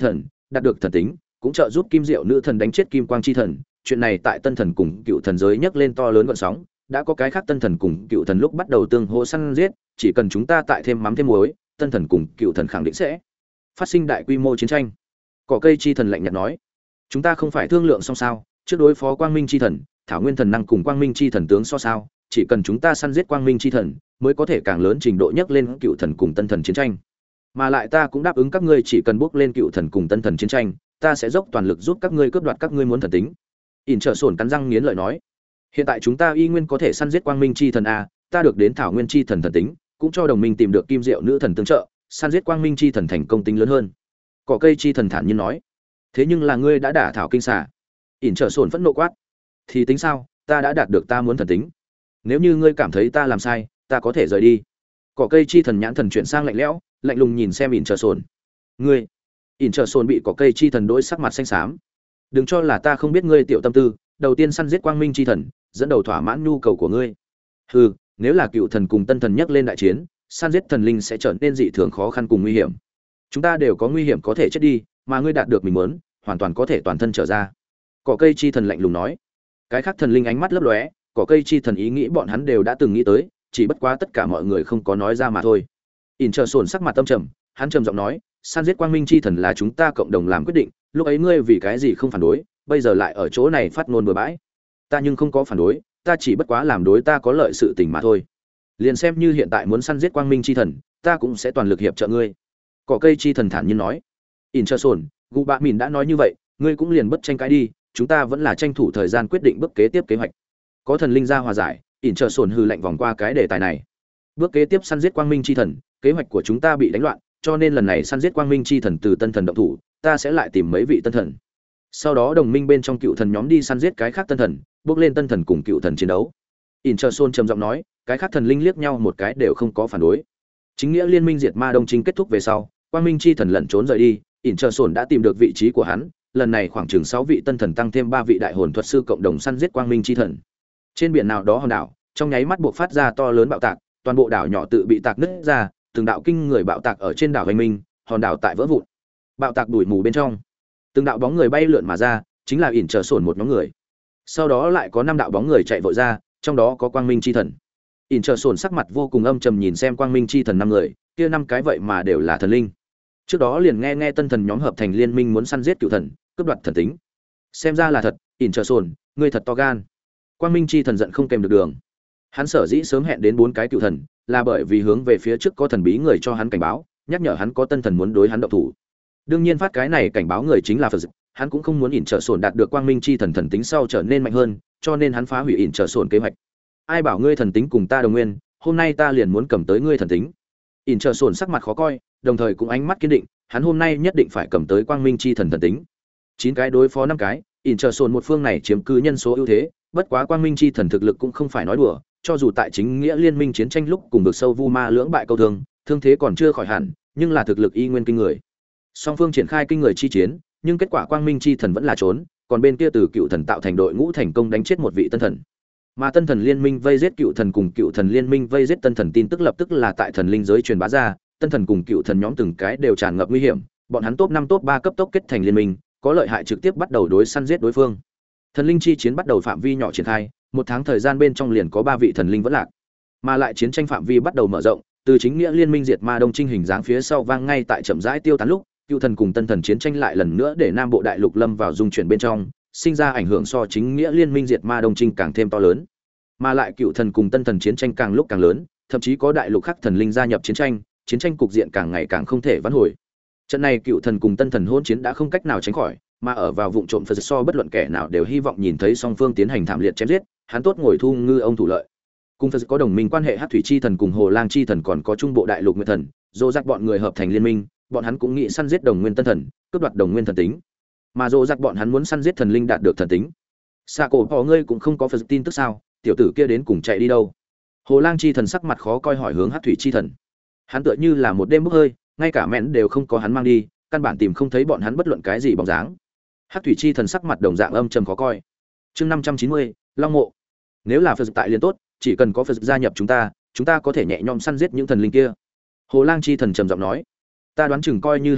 đạt được thần tính, cũng trợ giúp Kim Diệu nữ thần đánh chết Kim Quang chi thần. Chuyện này tại Tân Thần cùng Cựu Thần giới nhấc lên to lớn gợn sóng, đã có cái khác Tân Thần cùng Cựu Thần lúc bắt đầu tương hỗ săn giết, chỉ cần chúng ta tại thêm mắm thêm muối, Tân Thần cùng Cựu Thần khẳng định sẽ phát sinh đại quy mô chiến tranh. Cỏ cây chi thần lạnh nhạt nói, chúng ta không phải thương lượng xong sao? Trước đối phó Quang Minh chi thần, Thảo Nguyên thần năng cùng Quang Minh chi thần tướng so sao? Chỉ cần chúng ta săn giết Quang Minh chi thần, mới có thể càng lớn trình độ nhấc lên Cựu Thần cùng Tân Thần chiến tranh. Mà lại ta cũng đáp ứng các ngươi, chỉ cần bước lên Cựu Thần cùng Tân Thần chiến tranh, ta sẽ dốc toàn lực giúp các ngươi cướp đoạt các ngươi muốn thần tính. ỉn trợ sổn cắn răng nghiến lợi nói, hiện tại chúng ta y nguyên có thể săn giết Quang Minh chi thần a, ta được đến Thảo Nguyên chi thần thần tính, cũng cho đồng minh tìm được Kim Diệu nữ thần tương trợ, săn giết Quang Minh chi thần thành công tính lớn hơn. Cỏ cây chi thần thản nhiên nói, thế nhưng là ngươi đã đả thảo kinh xà. ỉn trợ sổn phẫn nộ quát, thì tính sao, ta đã đạt được ta muốn thần tính. Nếu như ngươi cảm thấy ta làm sai, ta có thể rời đi. Cỏ cây chi thần nhãn thần chuyển sang lạnh lẽo, lạnh lùng nhìn xem ỉn trợ sổn. Ngươi? ỉn trợ sổn bị cỏ cây chi thần đối sắc mặt xanh xám. Đừng cho là ta không biết ngươi tiểu tâm tư, đầu tiên săn giết Quang Minh chi thần, dẫn đầu thỏa mãn nhu cầu của ngươi. Hừ, nếu là Cựu Thần cùng Tân Thần nhắc lên đại chiến, săn giết thần linh sẽ trở nên dị thường khó khăn cùng nguy hiểm. Chúng ta đều có nguy hiểm có thể chết đi, mà ngươi đạt được mình muốn, hoàn toàn có thể toàn thân trở ra. Cỏ cây chi thần lạnh lùng nói. Cái khác thần linh ánh mắt lấp lóe, cỏ cây chi thần ý nghĩ bọn hắn đều đã từng nghĩ tới, chỉ bất quá tất cả mọi người không có nói ra mà thôi. ỉn trợ sổn sắc mặt tâm trầm, hắn trầm giọng nói, săn giết Quang Minh chi thần là chúng ta cộng đồng làm quyết định, lúc ấy ngươi vì cái gì không phản đối, bây giờ lại ở chỗ này phát ngôn bừa bãi. Ta nhưng không có phản đối, ta chỉ bất quá làm đối ta có lợi sự tình mà thôi. Liền xem như hiện tại muốn săn giết Quang Minh chi thần, ta cũng sẽ toàn lực hiệp trợ ngươi. Cỏ cây chi thần thản nhiên nói. ỉn trợ sổn, Gu Bạ Mìn đã nói như vậy, ngươi cũng liền bất tranh cãi đi, chúng ta vẫn là tranh thủ thời gian quyết định bước kế tiếp kế hoạch. Có thần linh ra hòa giải, ỉn trợ sổn hừ lạnh vòng qua cái đề tài này. Bước kế tiếp săn giết Quang Minh chi thần, kế hoạch của chúng ta bị đánh loạn, cho nên lần này săn giết Quang Minh chi thần từ Tân Thần động thủ, ta sẽ lại tìm mấy vị tân thần. Sau đó đồng minh bên trong Cựu Thần nhóm đi săn giết cái khác tân thần, bước lên tân thần cùng Cựu Thần chiến đấu. ỉn trợ sổn trầm giọng nói, cái khác thần linh liếc nhau một cái đều không có phản đối. Chính nghĩa liên minh diệt ma đông chính kết thúc về sau, Quang Minh chi thần lẩn trốn rời đi, ỉn trợ sổn đã tìm được vị trí của hắn, lần này khoảng chừng sáu vị tân thần tăng thêm ba vị đại hồn thuật sư cộng đồng săn giết Quang Minh chi thần. Trên biển nào đó hòn đảo, trong nháy mắt buộc phát ra to lớn bạo tạc, toàn bộ đảo nhỏ tự bị tạc nứt ra, từng đạo kinh người bạo tạc ở trên đảo hoành minh, hòn đảo tại vỡ vụn. Bạo tạc đuổi mù bên trong, từng đạo bóng người bay lượn mà ra, chính là ỉn trợ sổn một nhóm người. Sau đó lại có năm đạo bóng người chạy vội ra, trong đó có Quang Minh chi thần. ỉn trợ sổn sắc mặt vô cùng âm trầm nhìn xem Quang Minh chi thần năm người, kia năm cái vậy mà đều là thần linh. Trước đó liền nghe nghe tân thần nhóm hợp thành liên minh muốn săn giết Cựu Thần, cướp đoạt thần tính. Xem ra là thật, ỉn trợ sổn, ngươi thật to gan. Quang Minh chi thần giận không kèm được đường. Hắn sở dĩ sớm hẹn đến bốn cái Cựu Thần, là bởi vì hướng về phía trước có thần bí người cho hắn cảnh báo, nhắc nhở hắn có tân thần muốn đối hắn động thủ. Đương nhiên phát cái này cảnh báo người chính là Phật Dực, hắn cũng không muốn ỉn trợ sổn đạt được Quang Minh chi thần thần tính sau trở nên mạnh hơn, cho nên hắn phá hủy ỉn trợ sổn kế hoạch. Ai bảo ngươi thần tính cùng ta đồng nguyên, hôm nay ta liền muốn cầm tới ngươi thần tính. ỉn trợ sổn sắc mặt khó coi, đồng thời cũng ánh mắt kiên định, hắn hôm nay nhất định phải cầm tới Quang Minh chi thần thần tính. Chín cái đối phó năm cái, ỉn trợ sổn một phương này chiếm cứ nhân số ưu thế, bất quá Quang Minh chi thần thực lực cũng không phải nói đùa, cho dù tại chính nghĩa liên minh chiến tranh lúc cùng vực sâu vu ma lưỡng bại câu thương, thương thế còn chưa khỏi hẳn, nhưng là thực lực y nguyên kinh người. Song phương triển khai kinh người chi chiến, nhưng kết quả Quang Minh chi thần vẫn là trốn, còn bên kia từ Cựu Thần tạo thành đội ngũ thành công đánh chết một vị tân thần. Mà tân thần liên minh vây giết Cựu Thần cùng Cựu Thần liên minh vây giết tân thần tin tức lập tức là tại thần linh giới truyền bá ra, tân thần cùng Cựu Thần nhóm từng cái đều tràn ngập nguy hiểm, bọn hắn top năm top ba cấp tốc kết thành liên minh, có lợi hại trực tiếp bắt đầu đối săn giết đối phương. Thần linh chi chiến bắt đầu phạm vi nhỏ triển khai, một tháng thời gian bên trong liền có ba vị thần linh vẫn lạc. Mà lại chiến tranh phạm vi bắt đầu mở rộng, từ chính nghĩa liên minh diệt ma đông trinh hình dáng phía sau vang ngay tại chậm rãi tiêu tán lúc, Cựu Thần cùng tân thần chiến tranh lại lần nữa để Nam Bộ đại lục lâm vào dung chuyển bên trong, sinh ra ảnh hưởng so chính nghĩa liên minh diệt ma đông trinh càng thêm to lớn. Mà lại Cựu Thần cùng tân thần chiến tranh càng lúc càng lớn, thậm chí có đại lục khác thần linh gia nhập chiến tranh, chiến tranh cục diện càng ngày càng không thể vãn hồi. Trận này Cựu Thần cùng tân thần hỗn chiến đã không cách nào tránh khỏi, mà ở vào vụng trộm Phật so bất luận kẻ nào đều hy vọng nhìn thấy song phương tiến hành thảm liệt chém giết, hắn tốt ngồi thu ngư ông thủ lợi. Cùng Phật có đồng minh quan hệ Hắc Thủy chi thần cùng Hồ Lang chi thần còn có trung bộ đại lục Nguyệt thần, dỗ dặc bọn người hợp thành liên minh, bọn hắn cũng nghĩ săn giết đồng nguyên tân thần, cướp đoạt đồng nguyên thần tính. Mà dỗ dặc bọn hắn muốn săn giết thần linh đạt được thần tính. Xạ cổ bỏ ngươi cũng không có Phật tin tức sao? Tiểu tử kia đến cùng chạy đi đâu? Hồ Lang chi thần sắc mặt khó coi hỏi hướng Hắc Thủy chi thần. Hắn tựa như là một đêm bốc hơi, ngay cả mẹn đều không có hắn mang đi, căn bản tìm không thấy bọn hắn bất luận cái gì bóng dáng. Hắc Thủy chi thần sắc mặt đồng dạng âm trầm khó coi. Chương năm trăm chín mươi, Long mộ. Nếu là Phật tại liền tốt, chỉ cần có Phật gia nhập chúng ta, chúng ta có thể nhẹ nhõm săn giết những thần linh kia. Hồ Lang chi thần trầm giọng nói. Ta đoán chừng coi như hắn tại,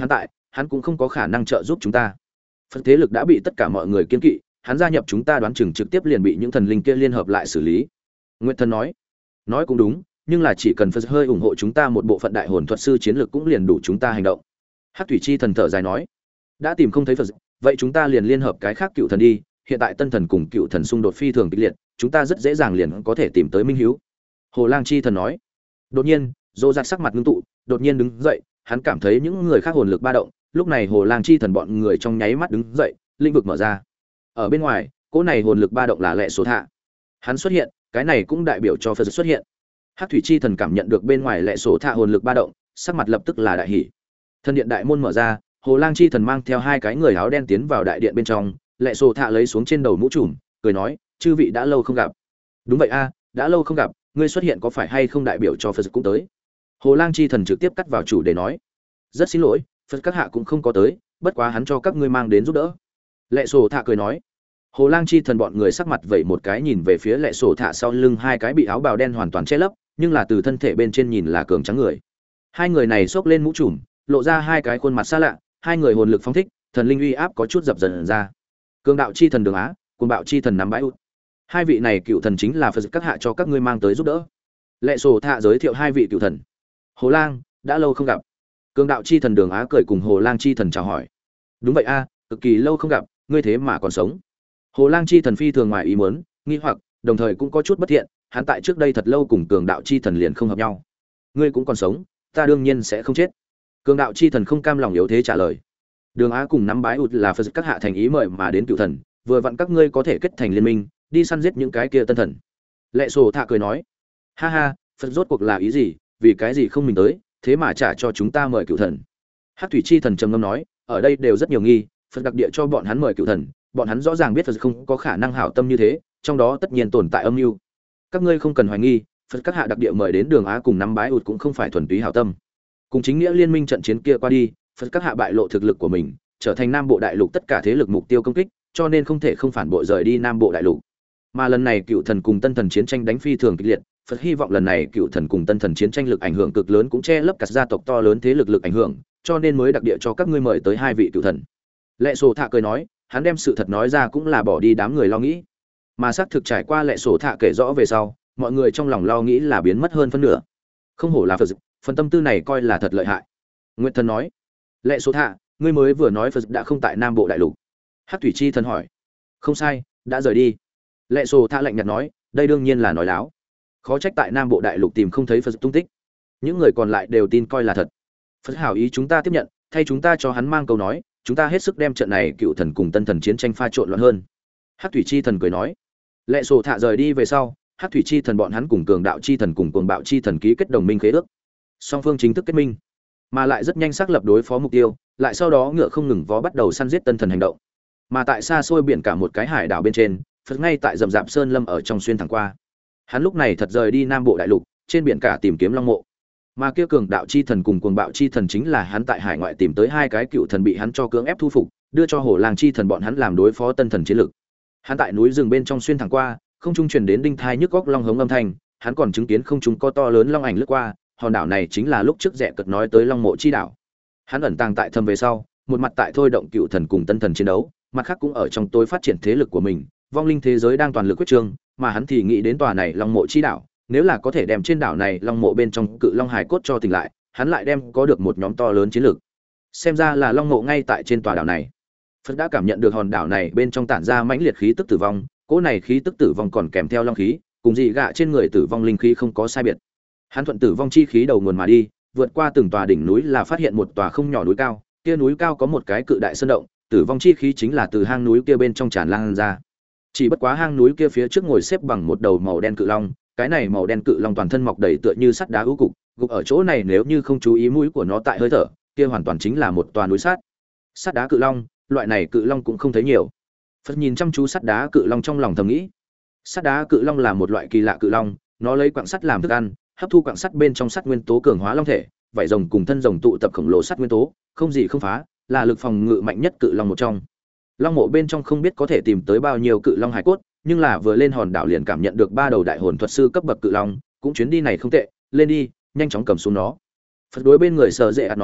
hắn cũng không có khả năng trợ giúp chúng ta. Phật thế lực đã bị tất cả mọi người kiên kỵ, hắn gia nhập chúng ta đoán chừng trực tiếp liền bị những thần linh kia liên hợp lại xử lý. Nguyệt Thần nói, nói cũng đúng, nhưng là chỉ cần Phật hơi ủng hộ chúng ta một bộ phận đại hồn thuật sư chiến lược cũng liền đủ chúng ta hành động. Hắc thủy chi thần thở dài nói, đã tìm không thấy Phật, vậy chúng ta liền liên hợp cái khác cựu thần đi. Hiện tại tân thần cùng cựu thần xung đột phi thường kịch liệt, chúng ta rất dễ dàng liền có thể tìm tới minh hiếu. Hồ Lang chi thần nói. Đột nhiên, Dỗ Dạc sắc mặt ngưng tụ, đột nhiên đứng dậy, hắn cảm thấy những người khác hồn lực ba động, lúc này Hồ Lang chi thần bọn người trong nháy mắt đứng dậy, lĩnh vực mở ra. Ở bên ngoài, cỗ này hồn lực ba động là lệ số thạ. Hắn xuất hiện, cái này cũng đại biểu cho Phật xuất hiện. Hắc thủy chi thần cảm nhận được bên ngoài lệ số thạ hồn lực ba động, sắc mặt lập tức là đại hỉ. Thần điện đại môn mở ra, Hồ Lang chi thần mang theo hai cái người áo đen tiến vào đại điện bên trong, lệ số thạ lấy xuống trên đầu mũ trùm, cười nói, chư vị đã lâu không gặp. Đúng vậy a, đã lâu không gặp, ngươi xuất hiện có phải hay không đại biểu cho Phật cũng tới. Hồ Lang chi thần trực tiếp cắt vào chủ để nói, rất xin lỗi, Phật các hạ cũng không có tới, bất quá hắn cho các ngươi mang đến giúp đỡ. Lệ sổ thạ cười nói. Hồ Lang chi thần bọn người sắc mặt vẩy một cái nhìn về phía lệ sổ thạ sau lưng hai cái bị áo bào đen hoàn toàn che lấp, nhưng là từ thân thể bên trên nhìn là cường trắng người. Hai người này xốc lên mũ trùm, lộ ra hai cái khuôn mặt xa lạ, hai người hồn lực phóng thích, thần linh uy áp có chút dập dần ra. Cường đạo chi thần Đường Á, cuồng bạo chi thần nắm bãi út. Hai vị này cựu thần chính là Phật các hạ cho các ngươi mang tới giúp đỡ. Lệ sổ thạ giới thiệu hai vị cựu thần. Hồ Lang, đã lâu không gặp. Cường đạo chi thần Đường Á cười cùng Hồ Lang chi thần chào hỏi. Đúng vậy a, cực kỳ lâu không gặp, ngươi thế mà còn sống. Hồ Lang chi thần phi thường ngoài ý muốn, nghi hoặc, đồng thời cũng có chút bất thiện, hắn tại trước đây thật lâu cùng cường đạo chi thần liền không hợp nhau. Ngươi cũng còn sống, ta đương nhiên sẽ không chết. Cường đạo chi thần không cam lòng yếu thế trả lời. Đường Á cùng nắm bái ụt là Phật các hạ thành ý mời mà đến cựu thần, vừa vặn các ngươi có thể kết thành liên minh, đi săn giết những cái kia tân thần. Lệ sổ thạ cười nói, ha ha, Phật rốt cuộc là ý gì, vì cái gì không mình tới, thế mà trả cho chúng ta mời cựu thần. Hắc thủy chi thần trầm ngâm nói, ở đây đều rất nhiều nghi, Phật đặc địa cho bọn hắn mời cựu thần, bọn hắn rõ ràng biết Phật không có khả năng hảo tâm như thế, trong đó tất nhiên tồn tại âm mưu. Các ngươi không cần hoài nghi, Phật các hạ đặc địa mời đến Đường Á cùng nắm bái ụt cũng không phải thuần túy hảo tâm. Cùng chính nghĩa liên minh trận chiến kia qua đi, Phật các hạ bại lộ thực lực của mình, trở thành Nam Bộ Đại Lục tất cả thế lực mục tiêu công kích, cho nên không thể không phản bội rời đi Nam Bộ Đại Lục. Mà lần này cựu thần cùng tân thần chiến tranh đánh phi thường kịch liệt, Phật hy vọng lần này cựu thần cùng tân thần chiến tranh lực ảnh hưởng cực lớn cũng che lấp cả gia tộc to lớn thế lực lực ảnh hưởng, cho nên mới đặc địa cho các ngươi mời tới hai vị cựu thần. Lệ sổ thạ cười nói, hắn đem sự thật nói ra cũng là bỏ đi đám người lo nghĩ. Mà xác thực trải qua lệ sổ thạ kể rõ về sau, mọi người trong lòng lo nghĩ là biến mất hơn phân nửa. Không hổ là Phật, phần tâm tư này coi là thật lợi hại. Nguyệt Thần nói, lệ sổ thạ, ngươi mới vừa nói Phật đã không tại Nam Bộ Đại Lục. Hắc thủy chi thần hỏi, không sai, đã rời đi. Lệ sổ thạ lạnh nhạt nói, đây đương nhiên là nói láo. Khó trách tại Nam Bộ Đại Lục tìm không thấy Phật tung tích. Những người còn lại đều tin coi là thật. Phật hảo ý chúng ta tiếp nhận, thay chúng ta cho hắn mang câu nói, chúng ta hết sức đem trận này cựu thần cùng tân thần chiến tranh pha trộn loạn hơn. Hắc thủy chi thần cười nói. Lệ sổ thạ rời đi về sau, Hắc thủy chi thần bọn hắn cùng cường đạo chi thần cùng cuồng bạo chi thần ký kết đồng minh khế ước. Song phương chính thức kết minh, mà lại rất nhanh xác lập đối phó mục tiêu, lại sau đó ngựa không ngừng vó bắt đầu săn giết tân thần hành động. Mà tại xa xôi biển cả một cái hải đảo bên trên, Phật ngay tại rậm rạp sơn lâm ở trong xuyên thẳng qua. Hắn lúc này thật rời đi Nam Bộ Đại Lục, trên biển cả tìm kiếm long mộ. Mà kia cường đạo chi thần cùng cuồng bạo chi thần chính là hắn tại hải ngoại tìm tới hai cái cựu thần bị hắn cho cưỡng ép thu phục, đưa cho Hồ Lang chi thần bọn hắn làm đối phó tân thần chiến lực. Hắn tại núi rừng bên trong xuyên thẳng qua, không trung truyền đến đinh thai nhức góc long hống âm thanh, hắn còn chứng kiến không trung có to lớn long ảnh lướt qua, hòn đảo này chính là lúc trước Rẽ Cật nói tới Long Mộ chi đảo. Hắn ẩn tàng tại thâm về sau, một mặt tại thôi động cựu thần cùng tân thần chiến đấu, mặt khác cũng ở trong tối phát triển thế lực của mình, vong linh thế giới đang toàn lực quyết trương, mà hắn thì nghĩ đến tòa này Long Mộ chi đảo, nếu là có thể đem trên đảo này Long Mộ bên trong cự long hài cốt cho tỉnh lại, hắn lại đem có được một nhóm to lớn chiến lực. Xem ra là Long Mộ ngay tại trên tòa đảo này. Phật đã cảm nhận được hòn đảo này bên trong tản ra mãnh liệt khí tức tử vong, cỗ này khí tức tử vong còn kèm theo long khí, cùng dị gạ trên người tử vong linh khí không có sai biệt. Hắn thuận tử vong chi khí đầu nguồn mà đi, vượt qua từng tòa đỉnh núi là phát hiện một tòa không nhỏ núi cao, kia núi cao có một cái cự đại sơn động, tử vong chi khí chính là từ hang núi kia bên trong tràn lan ra. Chỉ bất quá hang núi kia phía trước ngồi xếp bằng một đầu màu đen cự long, cái này màu đen cự long toàn thân mọc đầy tựa như sắt đá ưu cục, gục ở chỗ này nếu như không chú ý mũi của nó tại hơi thở, kia hoàn toàn chính là một tòa núi sắt. Sắt đá cự long, loại này cự long cũng không thấy nhiều. Phật nhìn chăm chú sắt đá cự long trong lòng thầm nghĩ. Sắt đá cự long là một loại kỳ lạ cự long, nó lấy quặng sắt làm thức ăn, hấp thu quặng sắt bên trong sắt nguyên tố cường hóa long thể, vảy rồng cùng thân rồng tụ tập khổng lồ sắt nguyên tố, không gì không phá, là lực phòng ngự mạnh nhất cự long một trong. Long mộ bên trong không biết có thể tìm tới bao nhiêu cự long hải cốt, nhưng là vừa lên hòn đảo liền cảm nhận được ba đầu đại hồn thuật sư cấp bậc cự long, cũng chuyến đi này không tệ, lên đi, nhanh chóng cầm xuống nó. Phật đối bên người Sở Dệ ạt nói,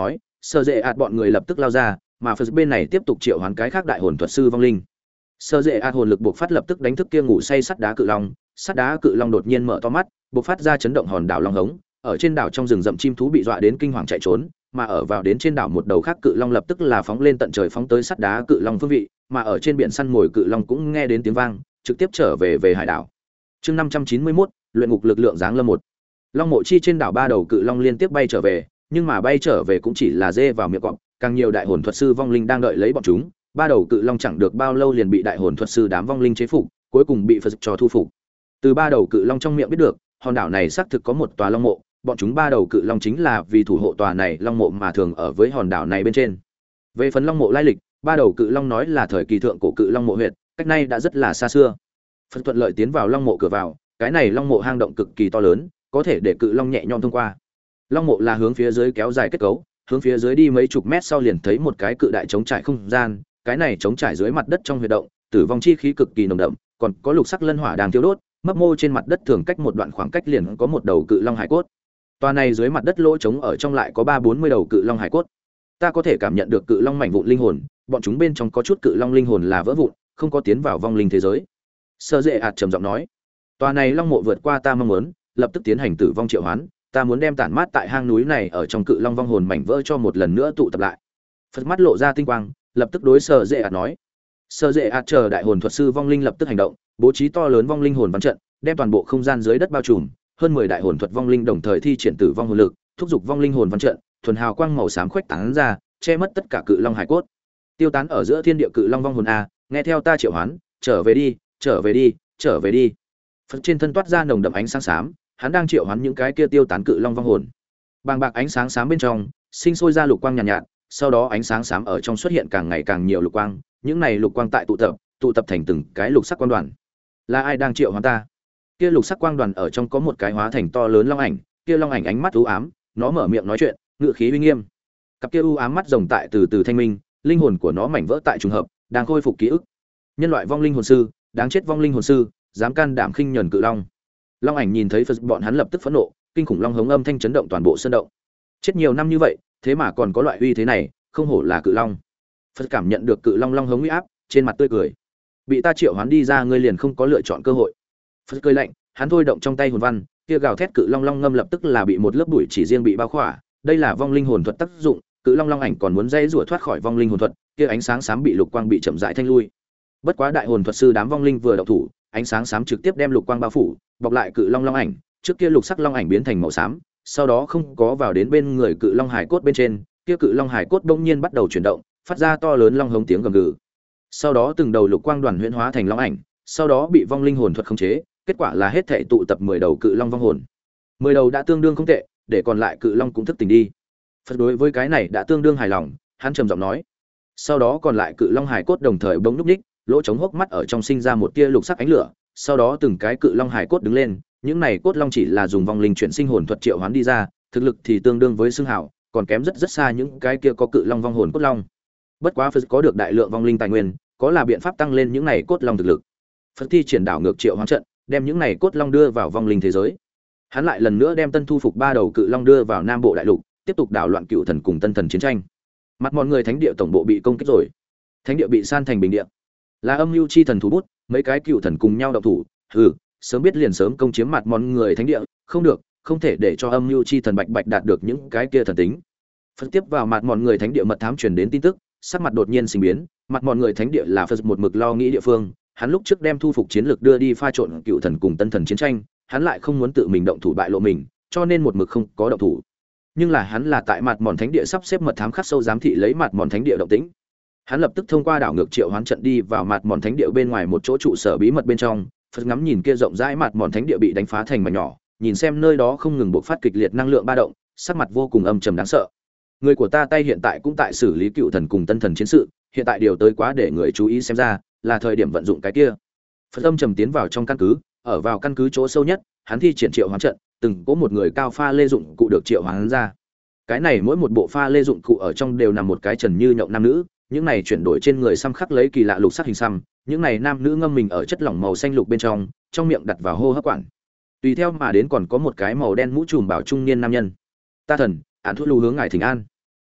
Sở Dệ ạt bọn người lập tức lao ra, mà Phật bên này tiếp tục triệu hoán cái khác đại hồn thuật sư vong linh. Sở Dệ ạt hồn lực buộc phát lập tức đánh thức kia ngủ say sắt đá cự long, sắt đá cự long đột nhiên mở to mắt, buộc phát ra chấn động hòn đảo long hống, ở trên đảo trong rừng rậm chim thú bị dọa đến kinh hoàng chạy trốn, mà ở vào đến trên đảo một đầu khác cự long lập tức là phóng lên tận trời phóng tới sắt đá cự long phương vị, mà ở trên biển săn mồi cự long cũng nghe đến tiếng vang, trực tiếp trở về về hải đảo. Chương năm trăm chín mươi mốt, luyện ngục lực lượng giáng lâm một. Long mộ chi trên đảo ba đầu cự long liên tiếp bay trở về, nhưng mà bay trở về cũng chỉ là dê vào miệng cọp, càng nhiều đại hồn thuật sư vong linh đang đợi lấy bọn chúng. Ba đầu cự long chẳng được bao lâu liền bị đại hồn thuật sư đám vong linh chế phục, cuối cùng bị Phật cho thu phục. Từ ba đầu cự long trong miệng biết được, hòn đảo này xác thực có một tòa long mộ, bọn chúng ba đầu cự long chính là vì thủ hộ tòa này long mộ mà thường ở với hòn đảo này bên trên. Về phần long mộ lai lịch, ba đầu cự long nói là thời kỳ thượng cổ cự long mộ huyệt, cách nay đã rất là xa xưa. Phật thuận lợi tiến vào long mộ cửa vào, cái này long mộ hang động cực kỳ to lớn, có thể để cự long nhẹ nhõm thông qua. Long mộ là hướng phía dưới kéo dài kết cấu, hướng phía dưới đi mấy chục mét sau liền thấy một cái cự đại trống trải không gian, cái này trống trải dưới mặt đất trong huyệt động, tử vong chi khí cực kỳ nồng đậm, còn có lục sắc lân hỏa đang thiêu đốt, mấp mô trên mặt đất thường cách một đoạn khoảng cách liền có một đầu cự long hải cốt. Toa này dưới mặt đất lỗ trống ở trong lại có ba bốn mươi đầu cự long hải cốt. Ta có thể cảm nhận được cự long mảnh vụn linh hồn, bọn chúng bên trong có chút cự long linh hồn là vỡ vụn, không có tiến vào vong linh thế giới. Sở Dệ ạt trầm giọng nói, toa này long mộ vượt qua ta mong muốn, lập tức tiến hành tử vong triệu hoán, ta muốn đem tản mát tại hang núi này ở trong cự long vong hồn mảnh vỡ cho một lần nữa tụ tập lại. Phật mắt lộ ra tinh quang, lập tức đối Sở Dệ ạt nói. Sở Dệ ạt chờ đại hồn thuật sư vong linh lập tức hành động, bố trí to lớn vong linh hồn văn trận, đem toàn bộ không gian dưới đất bao trùm, hơn mười đại hồn thuật vong linh đồng thời thi triển tử vong hồn lực, thúc giục vong linh hồn văn trận, thuần hào quang màu xám khuếch tán ra, che mất tất cả cự long hải cốt. Tiêu tán ở giữa thiên địa cự long vong hồn a, nghe theo ta triệu hoán, trở về đi, trở về đi, trở về đi. Phật trên thân toát ra nồng đậm ánh sáng xám, hắn đang triệu hoán những cái kia tiêu tán cự long vong hồn. Bàng bạc ánh sáng xám bên trong, sinh sôi ra lục quang nhàn nhạt, nhạt, sau đó ánh sáng xám ở trong xuất hiện càng ngày càng nhiều lục quang, những này lục quang tại tụ tập, tụ tập thành từng cái lục sắc quang đoàn. Là ai đang triệu hoán ta? Kia lục sắc quang đoàn ở trong có một cái hóa thành to lớn long ảnh, kia long ảnh ánh mắt u ám, nó mở miệng nói chuyện, ngựa khí uy nghiêm. Cặp kia u ám mắt rồng tại từ từ thanh minh, linh hồn của nó mảnh vỡ tại trùng hợp, đang khôi phục ký ức. Nhân loại vong linh hồn sư, đáng chết vong linh hồn sư, dám can đảm khinh nhẫn cự long. Long ảnh nhìn thấy Phật bọn hắn lập tức phẫn nộ, kinh khủng long hống âm thanh chấn động toàn bộ sơn động. Chết nhiều năm như vậy, thế mà còn có loại uy thế này, không hổ là cự long. Phật cảm nhận được cự long long hống uy áp, trên mặt tươi cười. Bị ta triệu hoán đi ra, ngươi liền không có lựa chọn cơ hội. Phật cười lạnh, hắn thôi động trong tay hồn văn, kia gào thét cự long long ngâm lập tức là bị một lớp bụi chỉ riêng bị bao khỏa, đây là vong linh hồn thuật tác dụng, cự long long ảnh còn muốn dây rủa thoát khỏi vong linh hồn thuật, kia ánh sáng xám bị lục quang bị chậm rãi thanh lui. Bất quá đại hồn thuật sư đám vong linh vừa động thủ, ánh sáng xám trực tiếp đem lục quang bao phủ, bọc lại cự long long ảnh, trước kia lục sắc long ảnh biến thành màu xám, sau đó không có vào đến bên người cự long hải cốt bên trên, kia cự long hải cốt bỗng nhiên bắt đầu chuyển động, phát ra to lớn long hống tiếng gầm gừ. Sau đó từng đầu lục quang đoàn huyễn hóa thành long ảnh, sau đó bị vong linh hồn thuật khống chế, kết quả là hết thảy tụ tập mười đầu cự long vong hồn. mười đầu đã tương đương không tệ, để còn lại cự long cũng thức tỉnh đi. Phật đối với cái này đã tương đương hài lòng, hắn trầm giọng nói. Sau đó còn lại cự long hải cốt đồng thời bỗng núp ních, lỗ trống hốc mắt ở trong sinh ra một tia lục sắc ánh lửa, sau đó từng cái cự long hải cốt đứng lên, những này cốt long chỉ là dùng vong linh chuyển sinh hồn thuật triệu hoán đi ra, thực lực thì tương đương với xương hảo, còn kém rất rất xa những cái kia có cự long vong hồn cốt long. Bất quá Phật có được đại lượng vong linh tài nguyên, có là biện pháp tăng lên những này cốt long thực lực. Phật thi triển đảo ngược triệu hoán trận, đem những này cốt long đưa vào vong linh thế giới. Hắn lại lần nữa đem tân thu phục ba đầu cự long đưa vào Nam Bộ đại lục, tiếp tục đảo loạn cựu thần cùng tân thần chiến tranh. Mặt mọi người thánh địa tổng bộ bị công kích rồi, thánh địa bị san thành bình địa. Là âm mưu chi thần thủ bút, mấy cái cựu thần cùng nhau động thủ, hừ, sớm biết liền sớm công chiếm mặt mọi người thánh địa, không được, không thể để cho âm mưu chi thần bạch bạch đạt được những cái kia thần tính. Phật tiếp vào mặt mọi người thánh địa mật thám truyền đến tin tức, sắc mặt đột nhiên sinh biến, mặt mọi người thánh địa là Phật một mực lo nghĩ địa phương, hắn lúc trước đem thu phục chiến lược đưa đi pha trộn cựu thần cùng tân thần chiến tranh, hắn lại không muốn tự mình động thủ bại lộ mình, cho nên một mực không có động thủ. Nhưng là hắn là tại mặt mòn thánh địa sắp xếp mật thám khắc sâu giám thị lấy mặt mòn thánh địa động tĩnh. Hắn lập tức thông qua đảo ngược triệu hoán trận đi vào mặt mòn thánh địa bên ngoài một chỗ trụ sở bí mật bên trong, Phật ngắm nhìn kia rộng rãi mặt mòn thánh địa bị đánh phá thành mảnh nhỏ, nhìn xem nơi đó không ngừng bộc phát kịch liệt năng lượng ba động, sắc mặt vô cùng âm trầm đáng sợ. Người của ta tay hiện tại cũng tại xử lý cựu thần cùng tân thần chiến sự, hiện tại điều tới quá để người chú ý xem ra, là thời điểm vận dụng cái kia. Phật âm trầm tiến vào trong căn cứ, ở vào căn cứ chỗ sâu nhất, hắn thi triển triệu hoán trận, từng có một người cao pha lê dụng cụ được triệu hoán ra. Cái này mỗi một bộ pha lê dụng cụ ở trong đều nằm một cái trần như nhộng nam nữ, những này chuyển đổi trên người xăm khắc lấy kỳ lạ lục sắc hình xăm, những này nam nữ ngâm mình ở chất lỏng màu xanh lục bên trong, trong miệng đặt vào hô hấp quản. Tùy theo mà đến còn có một cái màu đen mũ trùm bảo trung niên nam nhân. Ta thần, án thuốc lưu hướng ngài thỉnh an.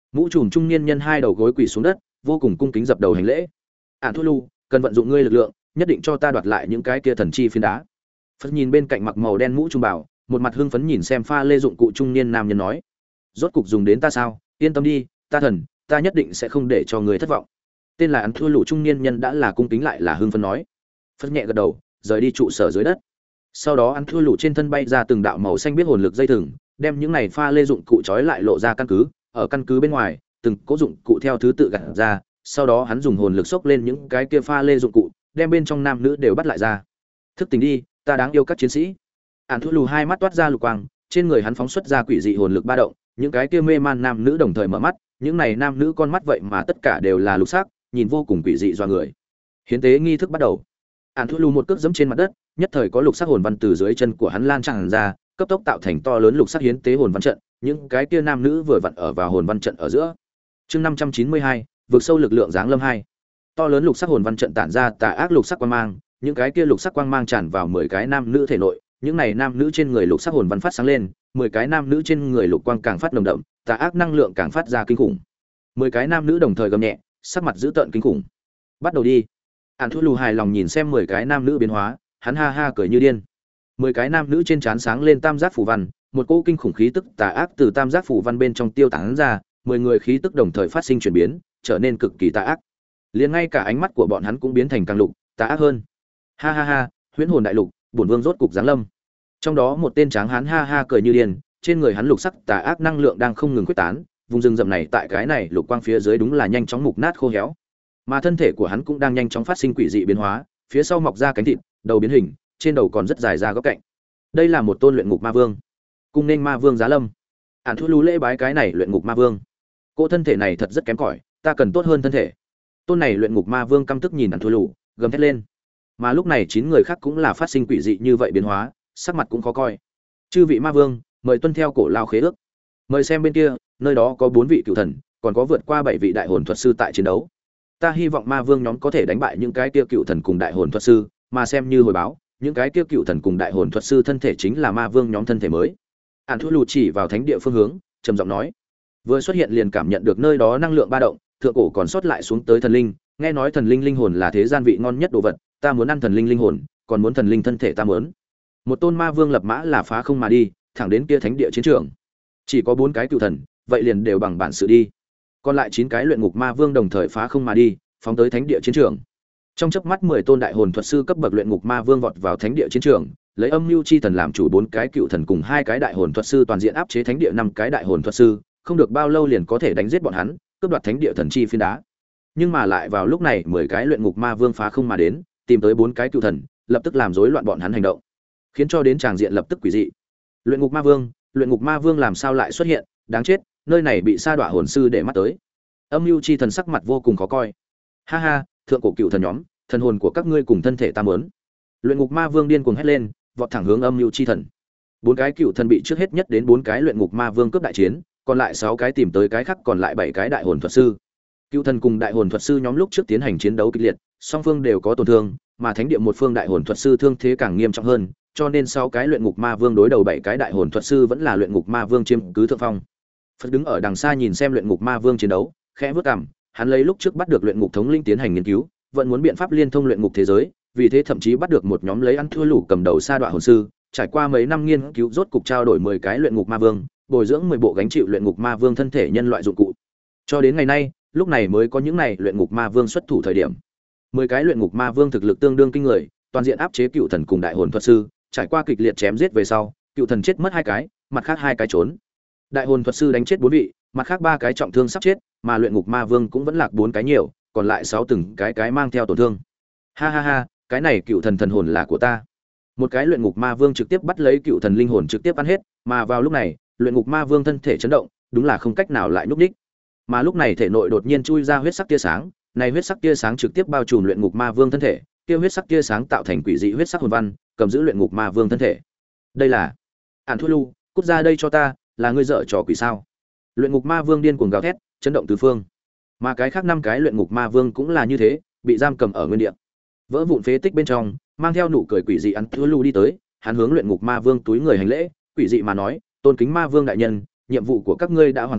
Mũ trùm trung niên nhân hai đầu gối quỳ xuống đất, vô cùng cung kính dập đầu hành lễ. Ản Thu Lu, cần vận dụng ngươi lực lượng, nhất định cho ta đoạt lại những cái kia thần chi phiến đá. Phật nhìn bên cạnh mặc màu đen mũ trùm bảo, một mặt hưng phấn nhìn xem pha lê dụng cụ trung niên nam nhân nói: rốt cục dùng đến ta sao? Yên tâm đi, ta thần, ta nhất định sẽ không để cho người thất vọng. Tên là Ản Thu Lu trung niên nhân đã là cung kính lại là hưng phấn nói. Phật nhẹ gật đầu, rời đi trụ sở dưới đất. Sau đó Ản Thu Lu trên thân bay ra từng đạo màu xanh biết hồn lực dây thừng, đem những này pha lê dụng cụ trói lại lộ ra căn cứ, ở căn cứ bên ngoài, từng cố dụng cụ theo thứ tự gặt ra, sau đó hắn dùng hồn lực xốc lên những cái kia pha lê dụng cụ, đem bên trong nam nữ đều bắt lại ra. Thức tỉnh đi, ta đáng yêu các chiến sĩ. Ản Thu Lù hai mắt toát ra lục quang, trên người hắn phóng xuất ra quỷ dị hồn lực ba động, những cái kia mê man nam nữ đồng thời mở mắt, những này nam nữ con mắt vậy mà tất cả đều là lục sắc, nhìn vô cùng quỷ dị doa người. Hiến tế nghi thức bắt đầu. Ản Thu Lù một cước giẫm trên mặt đất, nhất thời có lục sắc hồn văn từ dưới chân của hắn lan tràn ra, cấp tốc tạo thành to lớn lục sắc hiến tế hồn văn trận, những cái kia nam nữ vừa vặn ở vào hồn văn trận ở giữa. Chương năm trăm chín mươi hai, vượt sâu lực lượng giáng lâm hai. To lớn lục sắc hồn văn trận tản ra tà ác lục sắc quang mang, những cái kia lục sắc quang mang tràn vào mười cái nam nữ thể nội, những này nam nữ trên người lục sắc hồn văn phát sáng lên, mười cái nam nữ trên người lục quang càng phát nồng đậm, tà ác năng lượng càng phát ra kinh khủng. mười cái nam nữ đồng thời gầm nhẹ, sắc mặt dữ tợn kinh khủng. Bắt đầu đi. Ản Thu Lù hài lòng nhìn xem mười cái nam nữ biến hóa, hắn ha ha cười như điên. mười cái nam nữ trên trán sáng lên tam giác phù văn, một cỗ kinh khủng khí tức tà ác từ tam giác phù văn bên trong tiêu tán ra, mười người khí tức đồng thời phát sinh chuyển biến, trở nên cực kỳ tà ác. Liền ngay cả ánh mắt của bọn hắn cũng biến thành càng lục, tà ác hơn. Ha ha ha, huyễn hồn đại lục, bổn vương rốt cục giáng lâm. Trong đó một tên tráng hán ha ha cười như điên, trên người hắn lục sắc tà ác năng lượng đang không ngừng quyết tán, vùng rừng rậm này tại cái này lục quang phía dưới đúng là nhanh chóng mục nát khô héo. Mà thân thể của hắn cũng đang nhanh chóng phát sinh quỷ dị biến hóa, phía sau mọc ra cánh thịt, đầu biến hình, trên đầu còn rất dài ra góc cạnh. Đây là một tôn luyện ngục ma vương. Cung nên ma vương giá lâm. Ản Thu Lù lễ bái cái này luyện ngục ma vương. Cô thân thể này thật rất kém cỏi, ta cần tốt hơn thân thể. Tôn này luyện ngục ma vương căm tức nhìn Ản Thu Lù, gầm thét lên. Mà lúc này chín người khác cũng là phát sinh quỷ dị như vậy biến hóa, sắc mặt cũng khó coi. Chư vị ma vương, mời tuân theo cổ lao khế ước. Mời xem bên kia, nơi đó có bốn vị cựu thần, còn có vượt qua bảy vị đại hồn thuật sư tại chiến đấu. Ta hy vọng ma vương nhóm có thể đánh bại những cái kia cựu thần cùng đại hồn thuật sư, mà xem như hồi báo, những cái kia cựu thần cùng đại hồn thuật sư thân thể chính là ma vương nhóm thân thể mới. Ản Thu Lù chỉ vào thánh địa phương hướng, trầm giọng nói. Vừa xuất hiện liền cảm nhận được nơi đó năng lượng ba động, thượng cổ còn sót lại xuống tới thần linh, nghe nói thần linh linh hồn là thế gian vị ngon nhất đồ vật, ta muốn ăn thần linh linh hồn, còn muốn thần linh thân thể ta muốn. Một tôn ma vương lập mã là phá không mà đi, thẳng đến kia thánh địa chiến trường. Chỉ có bốn cái cựu thần, vậy liền đều bằng bản sự đi. Còn lại chín cái luyện ngục ma vương đồng thời phá không mà đi, phóng tới thánh địa chiến trường. Trong chớp mắt mười tôn đại hồn thuật sư cấp bậc luyện ngục ma vương vọt vào thánh địa chiến trường, lấy âm mưu chi thần làm chủ, bốn cái cựu thần cùng hai cái đại hồn thuật sư toàn diện áp chế thánh địa năm cái đại hồn thuật sư, không được bao lâu liền có thể đánh giết bọn hắn, cướp đoạt thánh địa thần chi phiến đá. Nhưng mà lại vào lúc này, mười cái luyện ngục ma vương phá không mà đến, tìm tới bốn cái cựu thần, lập tức làm rối loạn bọn hắn hành động, khiến cho đến tràng diện lập tức quỷ dị. Luyện ngục ma vương, luyện ngục ma vương làm sao lại xuất hiện? Đáng chết, nơi này bị sa đọa hồn sư để mắt tới. Âm mưu chi thần sắc mặt vô cùng khó coi. Ha ha, thượng cổ cựu thần nhóm, thần hồn của các ngươi cùng thân thể ta muốn. Luyện ngục ma vương điên cuồng hét lên, vọt thẳng hướng âm mưu chi thần. Bốn cái cựu thần bị trước hết nhất đến bốn cái luyện ngục ma vương cướp đại chiến, còn lại sáu cái tìm tới cái khác, còn lại bảy cái đại hồn thuật sư. Cựu thần cùng đại hồn thuật sư nhóm lúc trước tiến hành chiến đấu kịch liệt, song phương đều có tổn thương, mà thánh địa một phương đại hồn thuật sư thương thế càng nghiêm trọng hơn, cho nên sáu cái luyện ngục ma vương đối đầu bảy cái đại hồn thuật sư vẫn là luyện ngục ma vương chiếm cứ thượng phong. Phật đứng ở đằng xa nhìn xem luyện ngục ma vương chiến đấu, khẽ vút cằm, hắn lấy lúc trước bắt được luyện ngục thống linh tiến hành nghiên cứu, vẫn muốn biện pháp liên thông luyện ngục thế giới, vì thế thậm chí bắt được một nhóm lấy ăn thua lũ cầm đầu sa đọa hồn sư, trải qua mấy năm nghiên cứu rốt cục trao đổi mười cái luyện ngục ma vương, bồi dưỡng mười bộ gánh chịu luyện ngục ma vương thân thể nhân loại dụng cụ. Cho đến ngày nay, lúc này mới có những này luyện ngục ma vương xuất thủ thời điểm. mười cái luyện ngục ma vương thực lực tương đương kinh người, toàn diện áp chế cựu thần cùng đại hồn thuật sư, trải qua kịch liệt chém giết về sau, cựu thần chết mất hai cái, mặt khác hai cái trốn. Đại hồn thuật sư đánh chết bốn vị, mặt khác ba cái trọng thương sắp chết, mà luyện ngục ma vương cũng vẫn lạc bốn cái nhiều, còn lại sáu từng cái cái mang theo tổn thương. Ha ha ha, cái này cựu thần thần hồn là của ta. Một cái luyện ngục ma vương trực tiếp bắt lấy cựu thần linh hồn trực tiếp ăn hết, mà vào lúc này, luyện ngục ma vương thân thể chấn động, đúng là không cách nào lại nhúc nhích. Mà lúc này thể nội đột nhiên chui ra huyết sắc tia sáng, này huyết sắc tia sáng trực tiếp bao trùm luyện ngục ma vương thân thể, kia huyết sắc tia sáng tạo thành quỷ dị huyết sắc hồn văn, cầm giữ luyện ngục ma vương thân thể. Đây là Ản Thu Lu, cút ra đây cho ta, là ngươi dở trò quỷ sao? Luyện ngục ma vương điên cuồng gào thét, chấn động tứ phương. Mà cái khác năm cái luyện ngục ma vương cũng là như thế, bị giam cầm ở nguyên địa. Vỡ vụn phế tích bên trong, mang theo nụ cười quỷ dị Ản Thu Lu đi tới, hắn hướng luyện ngục ma vương túi người hành lễ, quỷ dị mà nói, tôn kính ma vương đại nhân, nhiệm vụ của các ngươi đã hoàn thành,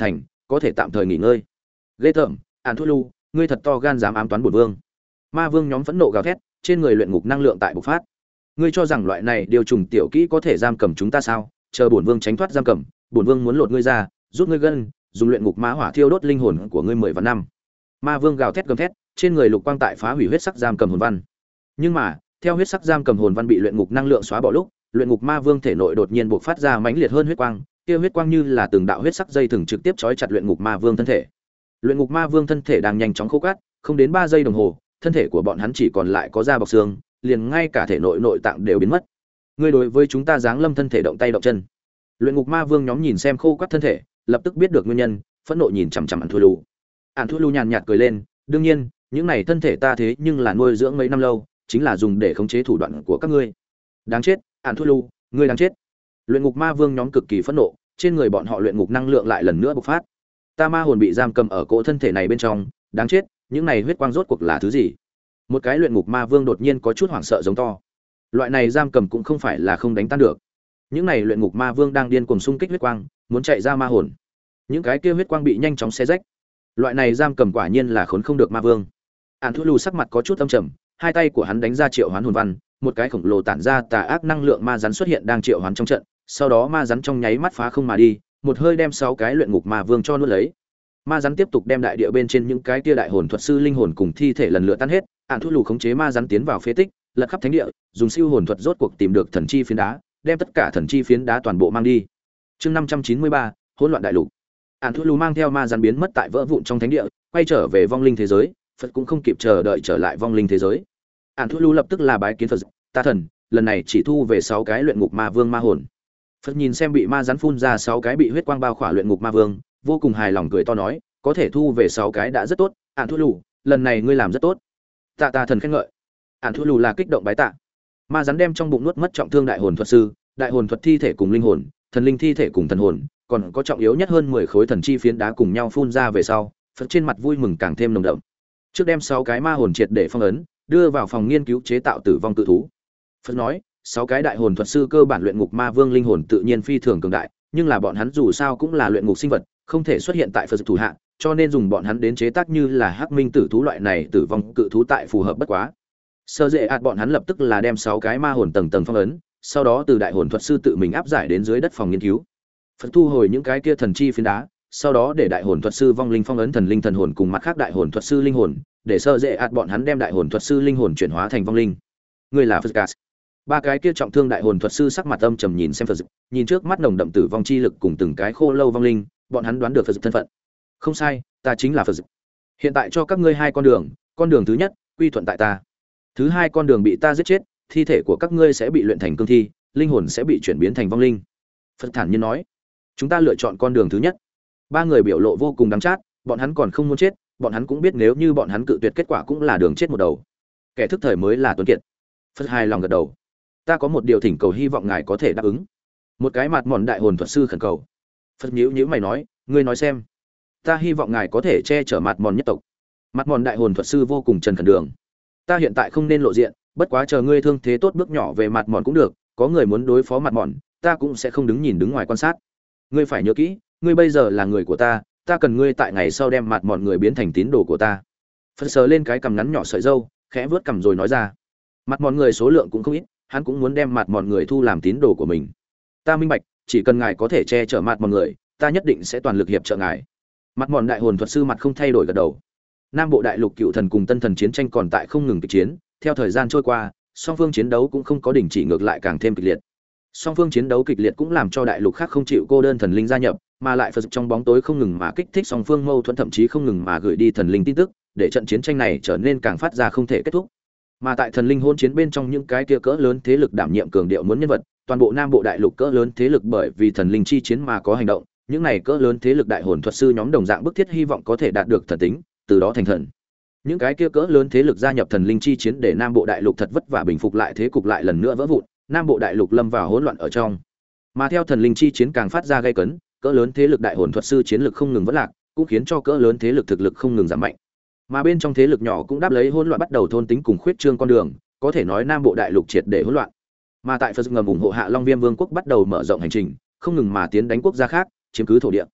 có thể tạm thời nghỉ ngơi. Ghê tởm, Ản Thu Lu, ngươi thật to gan dám ám toán bổn vương. Ma vương nhóm phẫn nộ gào thét, trên người luyện ngục năng lượng tại bộc phát. Ngươi cho rằng loại này điều trùng tiểu kỹ có thể giam cầm chúng ta sao? Chờ bổn vương tránh thoát giam cầm, bổn vương muốn lột ngươi ra, rút ngươi gân, dùng luyện ngục ma hỏa thiêu đốt linh hồn của ngươi mười vạn năm. Ma vương gào thét gầm thét, trên người lục quang tại phá hủy huyết sắc giam cầm hồn văn. Nhưng mà, theo huyết sắc giam cầm hồn văn bị luyện ngục năng lượng xóa bỏ lúc, luyện ngục ma vương thể nội đột nhiên bộc phát ra mãnh liệt hơn huyết quang, kia huyết quang như là từng đạo huyết sắc dây thừng trực tiếp trói chặt luyện ngục ma vương thân thể. Luyện ngục ma vương thân thể đang nhanh chóng khô cát, không đến ba giây đồng hồ, thân thể của bọn hắn chỉ còn lại có da bọc xương, liền ngay cả thể nội nội tạng đều biến mất. Ngươi đối với chúng ta giáng lâm thân thể động tay động chân. Luyện ngục ma vương nhóm nhìn xem khô quắt thân thể, lập tức biết được nguyên nhân, phẫn nộ nhìn chằm chằm Ản Thu Lu. Ản Thu Lu nhàn nhạt cười lên, đương nhiên, những này thân thể ta thế nhưng là nuôi dưỡng mấy năm lâu, chính là dùng để khống chế thủ đoạn của các ngươi. Đáng chết, Ản Thu Lu, ngươi đáng chết. Luyện ngục ma vương nhóm cực kỳ phẫn nộ, trên người bọn họ luyện ngục năng lượng lại lần nữa bộc phát. Ta ma hồn bị giam cầm ở cỗ thân thể này bên trong, đáng chết, những này huyết quang rốt cuộc là thứ gì? Một cái luyện ngục ma vương đột nhiên có chút hoảng sợ giống to. Loại này giam cầm cũng không phải là không đánh tan được. Những này luyện ngục ma vương đang điên cuồng xung kích huyết quang, muốn chạy ra ma hồn. Những cái kia huyết quang bị nhanh chóng xé rách. Loại này giam cầm quả nhiên là khốn không được ma vương. Ản Thu Lu sắc mặt có chút âm trầm, hai tay của hắn đánh ra triệu hoán hồn văn, một cái khổng lồ tản ra tà ác năng lượng ma rắn xuất hiện đang triệu hoán trong trận, sau đó ma rắn trong nháy mắt phá không mà đi, một hơi đem sáu cái luyện ngục ma vương cho nuốt lấy. Ma rắn tiếp tục đem đại địa bên trên những cái kia đại hồn thuật sư linh hồn cùng thi thể lần lượt tan hết. Ản Thu Lu khống chế ma rắn tiến vào phế tích, lật khắp thánh địa, dùng siêu hồn thuật rốt cuộc tìm được thần chi phiến đá, đem tất cả thần chi phiến đá toàn bộ mang đi. Chương năm trăm chín mươi ba, hỗn loạn đại lục. Ản Thu Lu mang theo ma rắn biến mất tại vỡ vụn trong thánh địa, quay trở về vong linh thế giới, Phật cũng không kịp chờ đợi trở lại vong linh thế giới. Ản Thu Lu lập tức là bái kiến Phật, ta thần, lần này chỉ thu về sáu cái luyện ngục ma vương ma hồn. Phật nhìn xem bị ma rắn phun ra sáu cái bị huyết quang bao khỏa luyện ngục ma vương, vô cùng hài lòng cười to nói, có thể thu về sáu cái đã rất tốt, Ản Thu Lu, lần này ngươi làm rất tốt. Tạ ta thần khen ngợi. Ản Thu Lu là kích động bái tạ. Ma rắn đem trong bụng nuốt mất trọng thương đại hồn thuật sư, đại hồn thuật thi thể cùng linh hồn, thần linh thi thể cùng thần hồn, còn có trọng yếu nhất hơn mười khối thần chi phiến đá cùng nhau phun ra về sau, Phật trên mặt vui mừng càng thêm nồng đậm. Trước đem sáu cái ma hồn triệt để phong ấn, đưa vào phòng nghiên cứu chế tạo tử vong cự thú. Phật nói, sáu cái đại hồn thuật sư cơ bản luyện ngục ma vương linh hồn tự nhiên phi thường cường đại, nhưng là bọn hắn dù sao cũng là luyện ngục sinh vật, không thể xuất hiện tại Phật thủ hạ, cho nên dùng bọn hắn đến chế tác như là Hắc Minh tử thú loại này tử vong cự thú tại phù hợp bất quá. Sơ dễ ạt bọn hắn lập tức là đem sáu cái ma hồn tầng tầng phong ấn, sau đó từ đại hồn thuật sư tự mình áp giải đến dưới đất phòng nghiên cứu. Phật thu hồi những cái kia thần chi phiến đá, sau đó để đại hồn thuật sư vong linh phong ấn thần linh thần hồn cùng mặt khác đại hồn thuật sư linh hồn, để sơ dễ ạt bọn hắn đem đại hồn thuật sư linh hồn chuyển hóa thành vong linh. Người là Phật Gas. Ba cái kia trọng thương đại hồn thuật sư sắc mặt âm trầm nhìn xem Phật, nhìn trước mắt nồng đậm tử vong chi lực cùng từng cái khô lâu vong linh, bọn hắn đoán được Phật thân phận. Không sai, ta chính là Phật. Hiện tại cho các ngươi hai con đường, con đường thứ nhất, quy thuận tại ta. Thứ hai con đường bị ta giết chết, thi thể của các ngươi sẽ bị luyện thành cương thi, linh hồn sẽ bị chuyển biến thành vong linh. Phật thản nhiên nói, chúng ta lựa chọn con đường thứ nhất. Ba người biểu lộ vô cùng đắng chát, bọn hắn còn không muốn chết, bọn hắn cũng biết nếu như bọn hắn cự tuyệt kết quả cũng là đường chết một đầu. Kẻ thức thời mới là tuấn kiệt. Phật hài lòng gật đầu. Ta có một điều thỉnh cầu hy vọng ngài có thể đáp ứng. Một cái mặt mòn đại hồn thuật sư khẩn cầu. Phật nhíu nhíu mày nói, ngươi nói xem. Ta hy vọng ngài có thể che chở mặt mòn nhất tộc. Mặt mòn đại hồn thuật sư vô cùng trần khẩn đường. Ta hiện tại không nên lộ diện, bất quá chờ ngươi thương thế tốt bước nhỏ về mặt mòn cũng được, có người muốn đối phó mặt mòn, ta cũng sẽ không đứng nhìn đứng ngoài quan sát. Ngươi phải nhớ kỹ, ngươi bây giờ là người của ta, ta cần ngươi tại ngày sau đem mặt mòn người biến thành tín đồ của ta. Phật sờ lên cái cằm ngắn nhỏ sợi râu, khẽ vớt cằm rồi nói ra. Mặt mòn người số lượng cũng không ít, hắn cũng muốn đem mặt mòn người thu làm tín đồ của mình. Ta minh bạch, chỉ cần ngài có thể che chở mặt mòn người, ta nhất định sẽ toàn lực hiệp trợ ngài. Mặt mòn đại hồn thuật sư mặt không thay đổi gật đầu. Nam bộ đại lục cựu thần cùng tân thần chiến tranh còn tại không ngừng kịch chiến, theo thời gian trôi qua, song phương chiến đấu cũng không có đình chỉ, ngược lại càng thêm kịch liệt. Song phương chiến đấu kịch liệt cũng làm cho đại lục khác không chịu cô đơn thần linh gia nhập, mà lại Phật trong bóng tối không ngừng mà kích thích song phương mâu thuẫn, thậm chí không ngừng mà gửi đi thần linh tin tức, để trận chiến tranh này trở nên càng phát ra không thể kết thúc. Mà tại thần linh hôn chiến bên trong, những cái kia cỡ lớn thế lực đảm nhiệm cường điệu muốn nhân vật, toàn bộ Nam bộ đại lục cỡ lớn thế lực bởi vì thần linh chi chiến mà có hành động, những này cỡ lớn thế lực đại hồn thuật sư nhóm đồng dạng bức thiết hy vọng có thể đạt được thần tính, từ đó thành thần. Những cái kia cỡ lớn thế lực gia nhập thần linh chi chiến để Nam bộ đại lục thật vất vả bình phục lại thế cục lại lần nữa vỡ vụn, Nam bộ đại lục lâm vào hỗn loạn ở trong. Mà theo thần linh chi chiến càng phát ra gay cấn, cỡ lớn thế lực đại hồn thuật sư chiến lực không ngừng vỡ lạc, cũng khiến cho cỡ lớn thế lực thực lực không ngừng giảm mạnh. Mà bên trong thế lực nhỏ cũng đáp lấy hỗn loạn bắt đầu thôn tính cùng khuyết trương con đường, có thể nói Nam bộ đại lục triệt để hỗn loạn. Mà tại Phật ngầm ủng hộ hạ, Long Viêm Vương quốc bắt đầu mở rộng hành trình, không ngừng mà tiến đánh quốc gia khác, chiếm cứ thổ địa.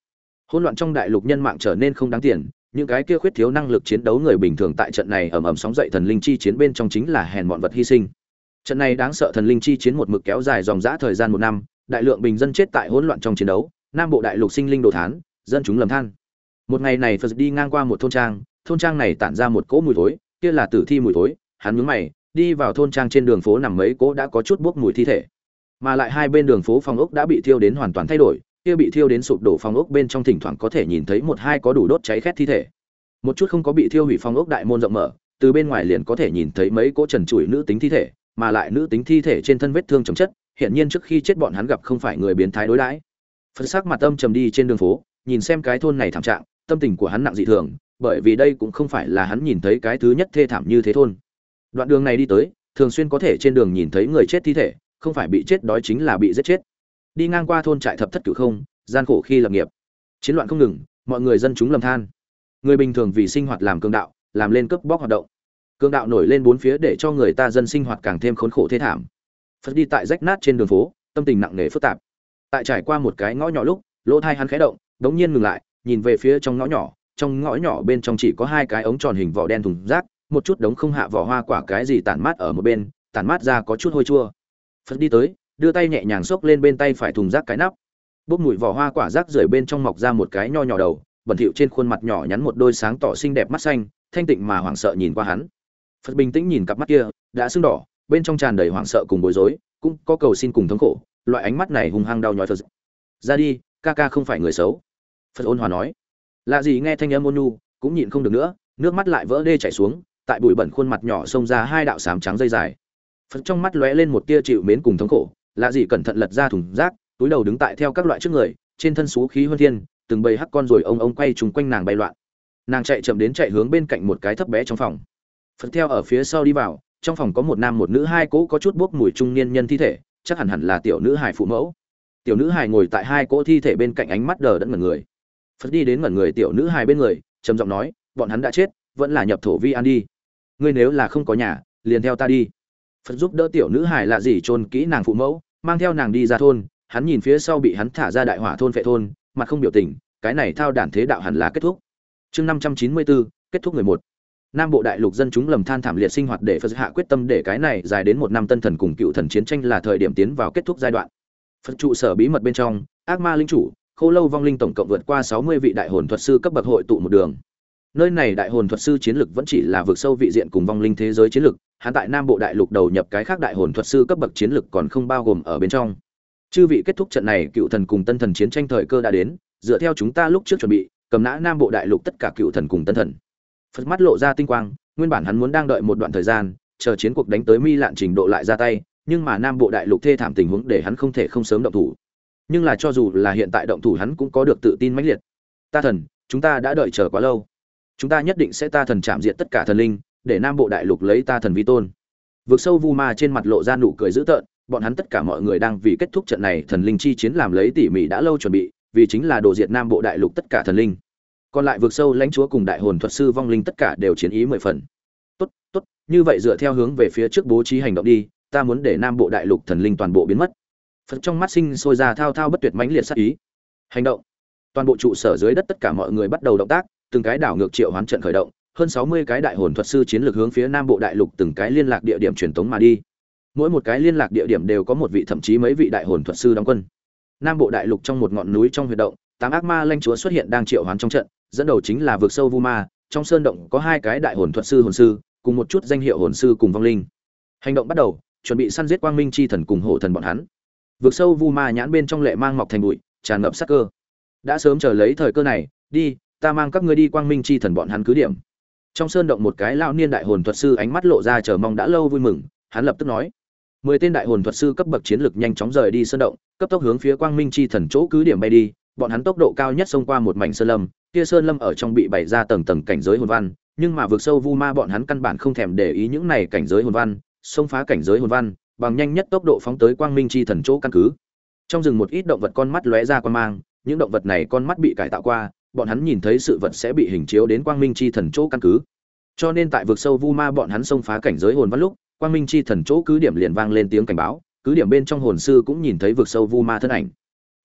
Hỗn loạn trong đại lục nhân mạng trở nên không đáng tiền, những cái kia khuyết thiếu năng lực chiến đấu người bình thường tại trận này ầm ầm sóng dậy thần linh chi chiến bên trong chính là hèn mọn vật hy sinh. Trận này đáng sợ thần linh chi chiến một mực kéo dài dòng dã thời gian một năm, đại lượng bình dân chết tại hỗn loạn trong chiến đấu, nam bộ đại lục sinh linh đồ thán, dân chúng lầm than. Một ngày này Phật đi ngang qua một thôn trang, thôn trang này tản ra một cỗ mùi thối, kia là tử thi mùi thối, hắn nhướng mày, đi vào thôn trang trên đường phố nằm mấy cỗ đã có chút bốc mùi thi thể. Mà lại hai bên đường phố phòng ốc đã bị thiêu đến hoàn toàn thay đổi, kia bị thiêu đến sụp đổ phòng ốc bên trong thỉnh thoảng có thể nhìn thấy một hai có đủ đốt cháy khét thi thể. Một chút không có bị thiêu hủy phòng ốc đại môn rộng mở, từ bên ngoài liền có thể nhìn thấy mấy cỗ trần trụi nữ tính thi thể, mà lại nữ tính thi thể trên thân vết thương chồng chất, hiện nhiên trước khi chết bọn hắn gặp không phải người biến thái đối đãi. Phật sắc mặt âm trầm đi trên đường phố, nhìn xem cái thôn này thảm trạng, tâm tình của hắn nặng dị thường, bởi vì đây cũng không phải là hắn nhìn thấy cái thứ nhất thê thảm như thế thôn. Đoạn đường này đi tới, thường xuyên có thể trên đường nhìn thấy người chết thi thể, không phải bị chết đói chính là bị giết chết. Đi ngang qua thôn trại thập thất cửu không, gian khổ khi lập nghiệp, chiến loạn không ngừng, mọi người dân chúng lầm than. Người bình thường vì sinh hoạt làm cường đạo, làm lên cướp bóc hoạt động. Cường đạo nổi lên bốn phía để cho người ta dân sinh hoạt càng thêm khốn khổ thê thảm. Phật đi tại rách nát trên đường phố, tâm tình nặng nề phức tạp. Tại trải qua một cái ngõ nhỏ lúc, lỗ tai hắn khẽ động, đống nhiên ngừng lại, nhìn về phía trong ngõ nhỏ, trong ngõ nhỏ bên trong chỉ có hai cái ống tròn hình vỏ đen thùng rác, một chút đống không hạ vỏ hoa quả cái gì tản mát ở một bên, tản mát ra có chút hôi chua. Phật đi tới, đưa tay nhẹ nhàng xốc lên bên tay phải thùng rác cái nắp. Bốc mùi vỏ hoa quả rác rưởi bên trong mọc ra một cái nho nhỏ đầu, bẩn thỉu trên khuôn mặt nhỏ nhắn một đôi sáng tỏ xinh đẹp mắt xanh, thanh tịnh mà hoảng sợ nhìn qua hắn. Phật bình tĩnh nhìn cặp mắt kia, đã sưng đỏ, bên trong tràn đầy hoảng sợ cùng bối rối, cũng có cầu xin cùng thống khổ, loại ánh mắt này hung hăng đau nhói Phật. Ra đi, ca ca không phải người xấu. Phật ôn hòa nói. Lạ gì nghe thanh âm ôn nhu, cũng nhịn không được nữa, nước mắt lại vỡ đê chảy xuống, tại bụi bẩn khuôn mặt nhỏ xông ra hai đạo xám trắng dây dài. Phật trong mắt lóe lên một tia chịu mến cùng thống khổ, lạ gì cẩn thận lật ra thùng rác, túi đầu đứng tại theo các loại trước người, trên thân xú khí huân thiên, từng bầy hắc con rồi ông ông quay trùng quanh nàng bay loạn. Nàng chạy chậm đến chạy hướng bên cạnh một cái thấp bé trong phòng. Phật theo ở phía sau đi vào, trong phòng có một nam một nữ hai cỗ có chút bốc mùi trung niên nhân thi thể, chắc hẳn hẳn là tiểu nữ hài phụ mẫu. Tiểu nữ hài ngồi tại hai cỗ thi thể bên cạnh, ánh mắt đờ đẫn ngẩn người. Phật đi đến ngẩn người tiểu nữ hài bên người, trầm giọng nói, bọn hắn đã chết, vẫn là nhập thổ vi an đi. Ngươi nếu là không có nhà, liền theo ta đi. Phật giúp đỡ tiểu nữ hài lạ gì chôn kỹ nàng phụ mẫu, mang theo nàng đi ra thôn. Hắn nhìn phía sau bị hắn thả ra đại hỏa thôn phệ thôn, mặt không biểu tình, cái này thao đản thế đạo hẳn là kết thúc. Chương năm trăm chín mươi bốn, kết thúc người một. Nam bộ đại lục dân chúng lầm than thảm liệt sinh hoạt, để Phật hạ quyết tâm để cái này dài đến một năm tân thần cùng cựu thần chiến tranh là thời điểm tiến vào kết thúc giai đoạn. Phật trụ sở bí mật bên trong, ác ma linh chủ, khô lâu vong linh tổng cộng vượt qua sáu mươi vị đại hồn thuật sư cấp bậc hội tụ một đường. Nơi này đại hồn thuật sư chiến lực vẫn chỉ là vượt sâu vị diện cùng vong linh thế giới chiến lực, hắn tại Nam bộ đại lục đầu nhập cái khác đại hồn thuật sư cấp bậc chiến lực còn không bao gồm ở bên trong. Chư vị kết thúc trận này cựu thần cùng tân thần chiến tranh thời cơ đã đến, dựa theo chúng ta lúc trước chuẩn bị, cầm nã Nam bộ đại lục tất cả cựu thần cùng tân thần. Phật mắt lộ ra tinh quang, nguyên bản hắn muốn đang đợi một đoạn thời gian, chờ chiến cuộc đánh tới mi lạn trình độ lại ra tay, nhưng mà Nam bộ đại lục thê thảm tình huống để hắn không thể không sớm động thủ. Nhưng là cho dù là hiện tại động thủ hắn cũng có được tự tin mãnh liệt. Ta thần, chúng ta đã đợi chờ quá lâu. Chúng ta nhất định sẽ ta thần chạm diện tất cả thần linh, để Nam bộ đại lục lấy ta thần vi tôn. Vực sâu vu ma trên mặt lộ ra nụ cười dữ tợn, bọn hắn tất cả mọi người đang vì kết thúc trận này thần linh chi chiến làm lấy tỉ mỉ đã lâu chuẩn bị, vì chính là đồ diệt Nam bộ đại lục tất cả thần linh. Còn lại vực sâu lãnh chúa cùng đại hồn thuật sư vong linh tất cả đều chiến ý mười phần. Tốt, tốt, như vậy dựa theo hướng về phía trước bố trí hành động đi, ta muốn để Nam bộ đại lục thần linh toàn bộ biến mất. Phật trong mắt sinh sôi ra thao thao bất tuyệt mãnh liệt sát ý. Hành động. Toàn bộ trụ sở dưới đất tất cả mọi người bắt đầu động tác, từng cái đảo ngược triệu hoán trận khởi động, hơn sáu mươi cái đại hồn thuật sư chiến lược hướng phía Nam bộ đại lục từng cái liên lạc địa điểm truyền tống mà đi. Mỗi một cái liên lạc địa điểm đều có một vị thậm chí mấy vị đại hồn thuật sư đóng quân. Nam bộ đại lục trong một ngọn núi trong huyệt động, tám ác ma lãnh chúa xuất hiện đang triệu hoán trong trận, dẫn đầu chính là vực sâu vu ma, trong sơn động có hai cái đại hồn thuật sư hồn sư, cùng một chút danh hiệu hồn sư cùng vong linh. Hành động bắt đầu, chuẩn bị săn giết quang minh chi thần cùng hổ thần bọn hắn. Vực sâu vu ma nhãn bên trong lệ mang mọc thành bụi, tràn ngập sát cơ. Đã sớm chờ lấy thời cơ này, đi, ta mang các ngươi đi quang minh chi thần bọn hắn cứ điểm. Trong sơn động một cái lão niên đại hồn thuật sư ánh mắt lộ ra chờ mong đã lâu vui mừng, hắn lập tức nói: mười tên đại hồn thuật sư cấp bậc chiến lực nhanh chóng rời đi sơn động, cấp tốc hướng phía quang minh chi thần chỗ cứ điểm bay đi. Bọn hắn tốc độ cao nhất xông qua một mảnh sơn lâm, kia sơn lâm ở trong bị bày ra tầng tầng cảnh giới hồn văn, nhưng mà vực sâu vu ma bọn hắn căn bản không thèm để ý những này cảnh giới hồn văn, xông phá cảnh giới hồn văn, bằng nhanh nhất tốc độ phóng tới quang minh chi thần chỗ căn cứ. Trong rừng một ít động vật con mắt lóe ra quan mang, những động vật này con mắt bị cải tạo qua, bọn hắn nhìn thấy sự vật sẽ bị hình chiếu đến quang minh chi thần chỗ căn cứ. Cho nên tại vực sâu vu ma bọn hắn xông phá cảnh giới hồn văn lúc, quang minh chi thần chỗ cứ điểm liền vang lên tiếng cảnh báo, cứ điểm bên trong hồn sư cũng nhìn thấy vực sâu vu ma thân ảnh.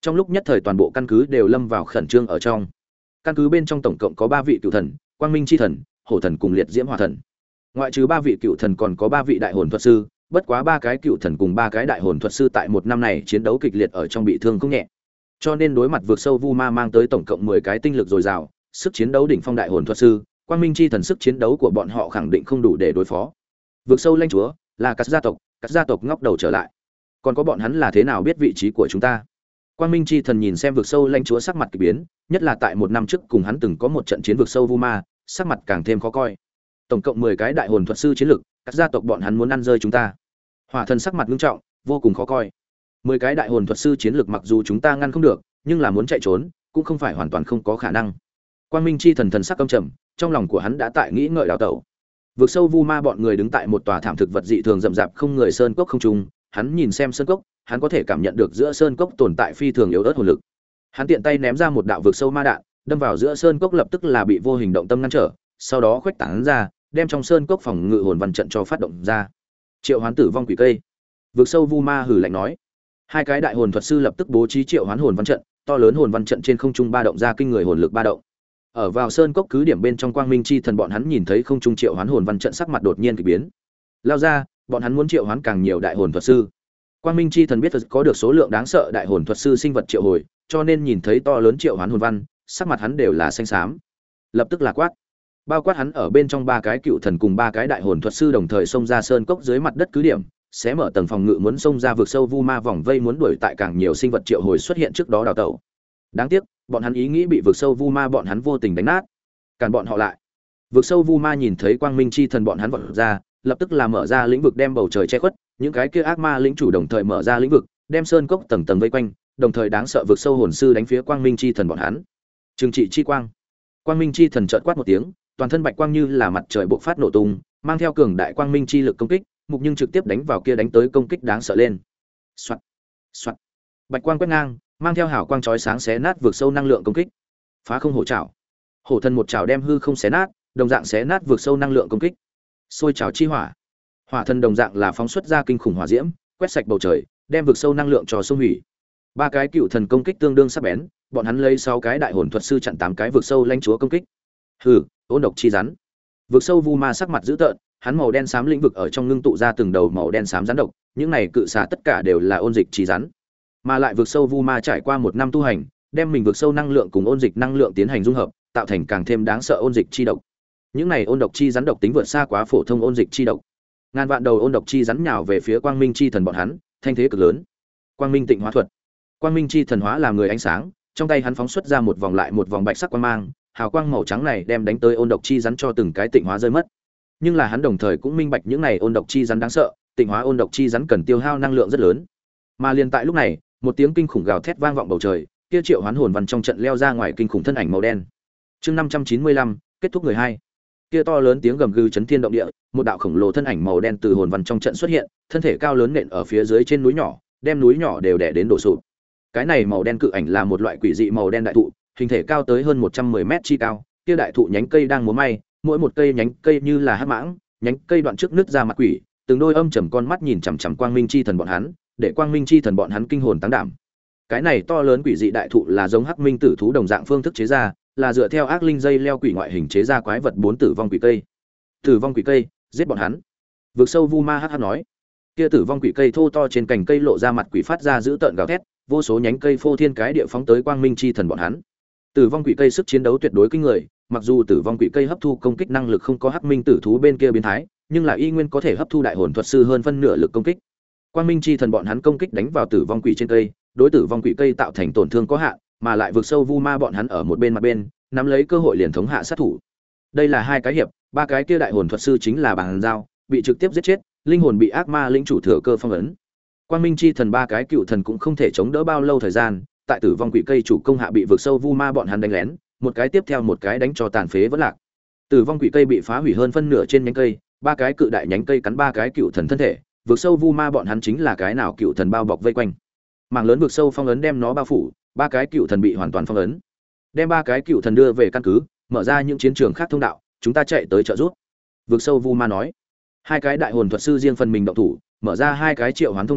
Trong lúc nhất thời toàn bộ căn cứ đều lâm vào khẩn trương ở trong. Căn cứ bên trong tổng cộng có ba vị cựu thần, Quang Minh chi thần, Hổ thần cùng Liệt Diễm Hỏa thần. Ngoại trừ ba vị cựu thần còn có ba vị đại hồn thuật sư, bất quá ba cái cựu thần cùng ba cái đại hồn thuật sư tại một năm này chiến đấu kịch liệt ở trong bị thương không nhẹ. Cho nên đối mặt vượt sâu vu ma mang tới tổng cộng mười cái tinh lực dồi dào, sức chiến đấu đỉnh phong đại hồn thuật sư, Quang Minh chi thần sức chiến đấu của bọn họ khẳng định không đủ để đối phó. Vượt sâu lãnh chúa là các gia tộc, các gia tộc ngóc đầu trở lại. Còn có bọn hắn là thế nào biết vị trí của chúng ta? Quang Minh chi thần nhìn xem vực sâu lãnh chúa sắc mặt kỳ biến, nhất là tại một năm trước cùng hắn từng có một trận chiến vực sâu vu ma, sắc mặt càng thêm khó coi. Tổng cộng mười cái đại hồn thuật sư chiến lực, các gia tộc bọn hắn muốn ăn rơi chúng ta. Hỏa thần sắc mặt nghiêm trọng, vô cùng khó coi. mười cái đại hồn thuật sư chiến lực mặc dù chúng ta ngăn không được, nhưng là muốn chạy trốn, cũng không phải hoàn toàn không có khả năng. Quang Minh chi thần thần sắc căm trầm, trong lòng của hắn đã tại nghĩ ngợi đào tẩu. Vực sâu vu ma bọn người đứng tại một tòa thảm thực vật dị thường rậm rạp không người sơn cốc không trung, hắn nhìn xem sơn cốc, hắn có thể cảm nhận được giữa sơn cốc tồn tại phi thường yếu ớt hồn lực. Hắn tiện tay ném ra một đạo vực sâu ma đạn, đâm vào giữa sơn cốc lập tức là bị vô hình động tâm ngăn trở, sau đó khuếch tán ra, đem trong sơn cốc phòng ngự hồn văn trận cho phát động ra. Triệu hoán tử vong quỷ cây. Vực sâu vu ma hừ lạnh nói. Hai cái đại hồn thuật sư lập tức bố trí triệu hoán hồn văn trận, to lớn hồn văn trận trên không trung ba động ra kinh người hồn lực ba động. Ở vào sơn cốc cứ điểm bên trong Quang Minh chi thần bọn hắn nhìn thấy không trung triệu hoán hồn văn trận sắc mặt đột nhiên kỳ biến. Lao ra, bọn hắn muốn triệu hoán càng nhiều đại hồn thuật sư. Quang Minh chi thần biết có được số lượng đáng sợ đại hồn thuật sư sinh vật triệu hồi, cho nên nhìn thấy to lớn triệu hoán hồn văn, sắc mặt hắn đều là xanh xám. Lập tức là quát. Bao quát hắn ở bên trong ba cái cựu thần cùng ba cái đại hồn thuật sư đồng thời xông ra sơn cốc dưới mặt đất cứ điểm, sẽ mở tầng phòng ngự muốn xông ra vực sâu vu ma vòng vây muốn đuổi tại càng nhiều sinh vật triệu hồi xuất hiện trước đó đào tẩu. Đáng tiếc, bọn hắn ý nghĩ bị vực sâu vu ma bọn hắn vô tình đánh nát. Cản bọn họ lại. Vực sâu vu ma nhìn thấy Quang Minh chi thần bọn hắn vọt ra, lập tức là mở ra lĩnh vực đem bầu trời che khuất, những cái kia ác ma lĩnh chủ đồng thời mở ra lĩnh vực, đem sơn cốc tầng tầng vây quanh, đồng thời đáng sợ vực sâu hồn sư đánh phía Quang Minh chi thần bọn hắn. Trừng trị chi quang. Quang Minh chi thần chợt quát một tiếng, toàn thân bạch quang như là mặt trời bộc phát nổ tung, mang theo cường đại quang minh chi lực công kích, mục nhưng trực tiếp đánh vào kia đánh tới công kích đáng sợ lên. Soạt, soạt. Bạch quang quét ngang, mang theo hào quang chói sáng xé nát vực sâu năng lượng công kích. Phá không hổ trảo. Hổ thần một trảo đem hư không xé nát, đồng dạng xé nát vực sâu năng lượng công kích. Sôi trảo chi hỏa. Hỏa thần đồng dạng là phóng xuất ra kinh khủng hỏa diễm, quét sạch bầu trời, đem vực sâu năng lượng cho xung hủy. Ba cái cựu thần công kích tương đương sắc bén, bọn hắn lấy sáu cái đại hồn thuật sư chặn tám cái vực sâu lãnh chúa công kích. Hừ, ôn độc chi rắn. Vực sâu vu ma sắc mặt dữ tợn, hắn màu đen xám lĩnh vực ở trong ngưng tụ ra từng đầu màu đen xám rắn độc, những này cự xà tất cả đều là ôn dịch chi rắn. Mà lại vực sâu vu ma trải qua một năm tu hành, đem mình vực sâu năng lượng cùng ôn dịch năng lượng tiến hành dung hợp, tạo thành càng thêm đáng sợ ôn dịch chi độc. Những này ôn độc chi rắn độc tính vượt xa quá phổ thông ôn dịch chi độc. Ngàn vạn đầu ôn độc chi rắn nhào về phía Quang Minh chi thần bọn hắn, thanh thế cực lớn. Quang Minh tịnh hóa thuật. Quang Minh chi thần hóa làm người ánh sáng, trong tay hắn phóng xuất ra một vòng lại một vòng bạch sắc quang mang, hào quang màu trắng này đem đánh tới ôn độc chi rắn cho từng cái tịnh hóa rơi mất. Nhưng là hắn đồng thời cũng minh bạch những này ôn độc chi rắn đáng sợ, tịnh hóa ôn độc chi rắn cần tiêu hao năng lượng rất lớn. Mà liền tại lúc này, một tiếng kinh khủng gào thét vang vọng bầu trời, kia triệu hoán hồn văn trong trận leo ra ngoài kinh khủng thân ảnh màu đen. Chương năm trăm chín mươi lăm, kết thúc người hai. Kia to lớn tiếng gầm gừ chấn thiên động địa, một đạo khổng lồ thân ảnh màu đen từ hồn văn trong trận xuất hiện, thân thể cao lớn nện ở phía dưới trên núi nhỏ, đem núi nhỏ đều đè đến đổ sụp. Cái này màu đen cự ảnh là một loại quỷ dị màu đen đại thụ, hình thể cao tới hơn một trăm mười mét chi cao, kia đại thụ nhánh cây đang múa may, mỗi một cây nhánh cây như là hắc mãng, nhánh cây đoạn trước nứt ra mặt quỷ, từng đôi âm trầm con mắt nhìn chằm chằm Quang Minh chi thần bọn hắn, để Quang Minh chi thần bọn hắn kinh hồn táng đảm. Cái này to lớn quỷ dị đại thụ là giống hắc minh tử thú đồng dạng phương thức chế ra, là dựa theo ác linh dây leo quỷ ngoại hình chế ra quái vật bốn tử vong quỷ cây. Tử vong quỷ cây, giết bọn hắn. Vực sâu vu ma hắc hắc nói. Kia tử vong quỷ cây thô to trên cành cây lộ ra mặt quỷ phát ra dữ tợn gào thét, vô số nhánh cây phô thiên cái địa phóng tới Quang Minh chi thần bọn hắn. Tử vong quỷ cây sức chiến đấu tuyệt đối kinh người, mặc dù tử vong quỷ cây hấp thu công kích năng lực không có hắc minh tử thú bên kia biến thái, nhưng là y nguyên có thể hấp thu đại hồn thuật sư hơn phân nửa lực công kích. Quang Minh chi thần bọn hắn công kích đánh vào tử vong quỷ trên cây, đối tử vong quỷ cây tạo thành tổn thương có hạn, mà lại vượt sâu vu ma bọn hắn ở một bên mặt bên, nắm lấy cơ hội liền thống hạ sát thủ. Đây là hai cái hiệp, ba cái kia đại hồn thuật sư chính là bàn giao, bị trực tiếp giết chết, linh hồn bị ác ma lĩnh chủ thừa cơ phong ấn. Quang Minh chi thần ba cái cựu thần cũng không thể chống đỡ bao lâu thời gian, tại tử vong quỷ cây chủ công hạ bị vượt sâu vu ma bọn hắn đánh lén, một cái tiếp theo một cái đánh cho tàn phế vỡ lạc. Tử vong quỷ cây bị phá hủy hơn phân nửa trên nhánh cây, ba cái cự đại nhánh cây cắn ba cái cựu thần thân thể, vượt sâu vu ma bọn hắn chính là cái nào cựu thần bao bọc vây quanh. Mảng lớn vượt sâu phong ấn đem nó bao phủ, ba cái cựu thần bị hoàn toàn phong ấn. Đem ba cái cựu thần đưa về căn cứ, mở ra những chiến trường khác thông đạo, chúng ta chạy tới trợ giúp. Vượt sâu vu ma nói. Hai cái đại hồn thuật sư riêng phần mình động thủ, mở ra hai cái triệu hoán thông đạo,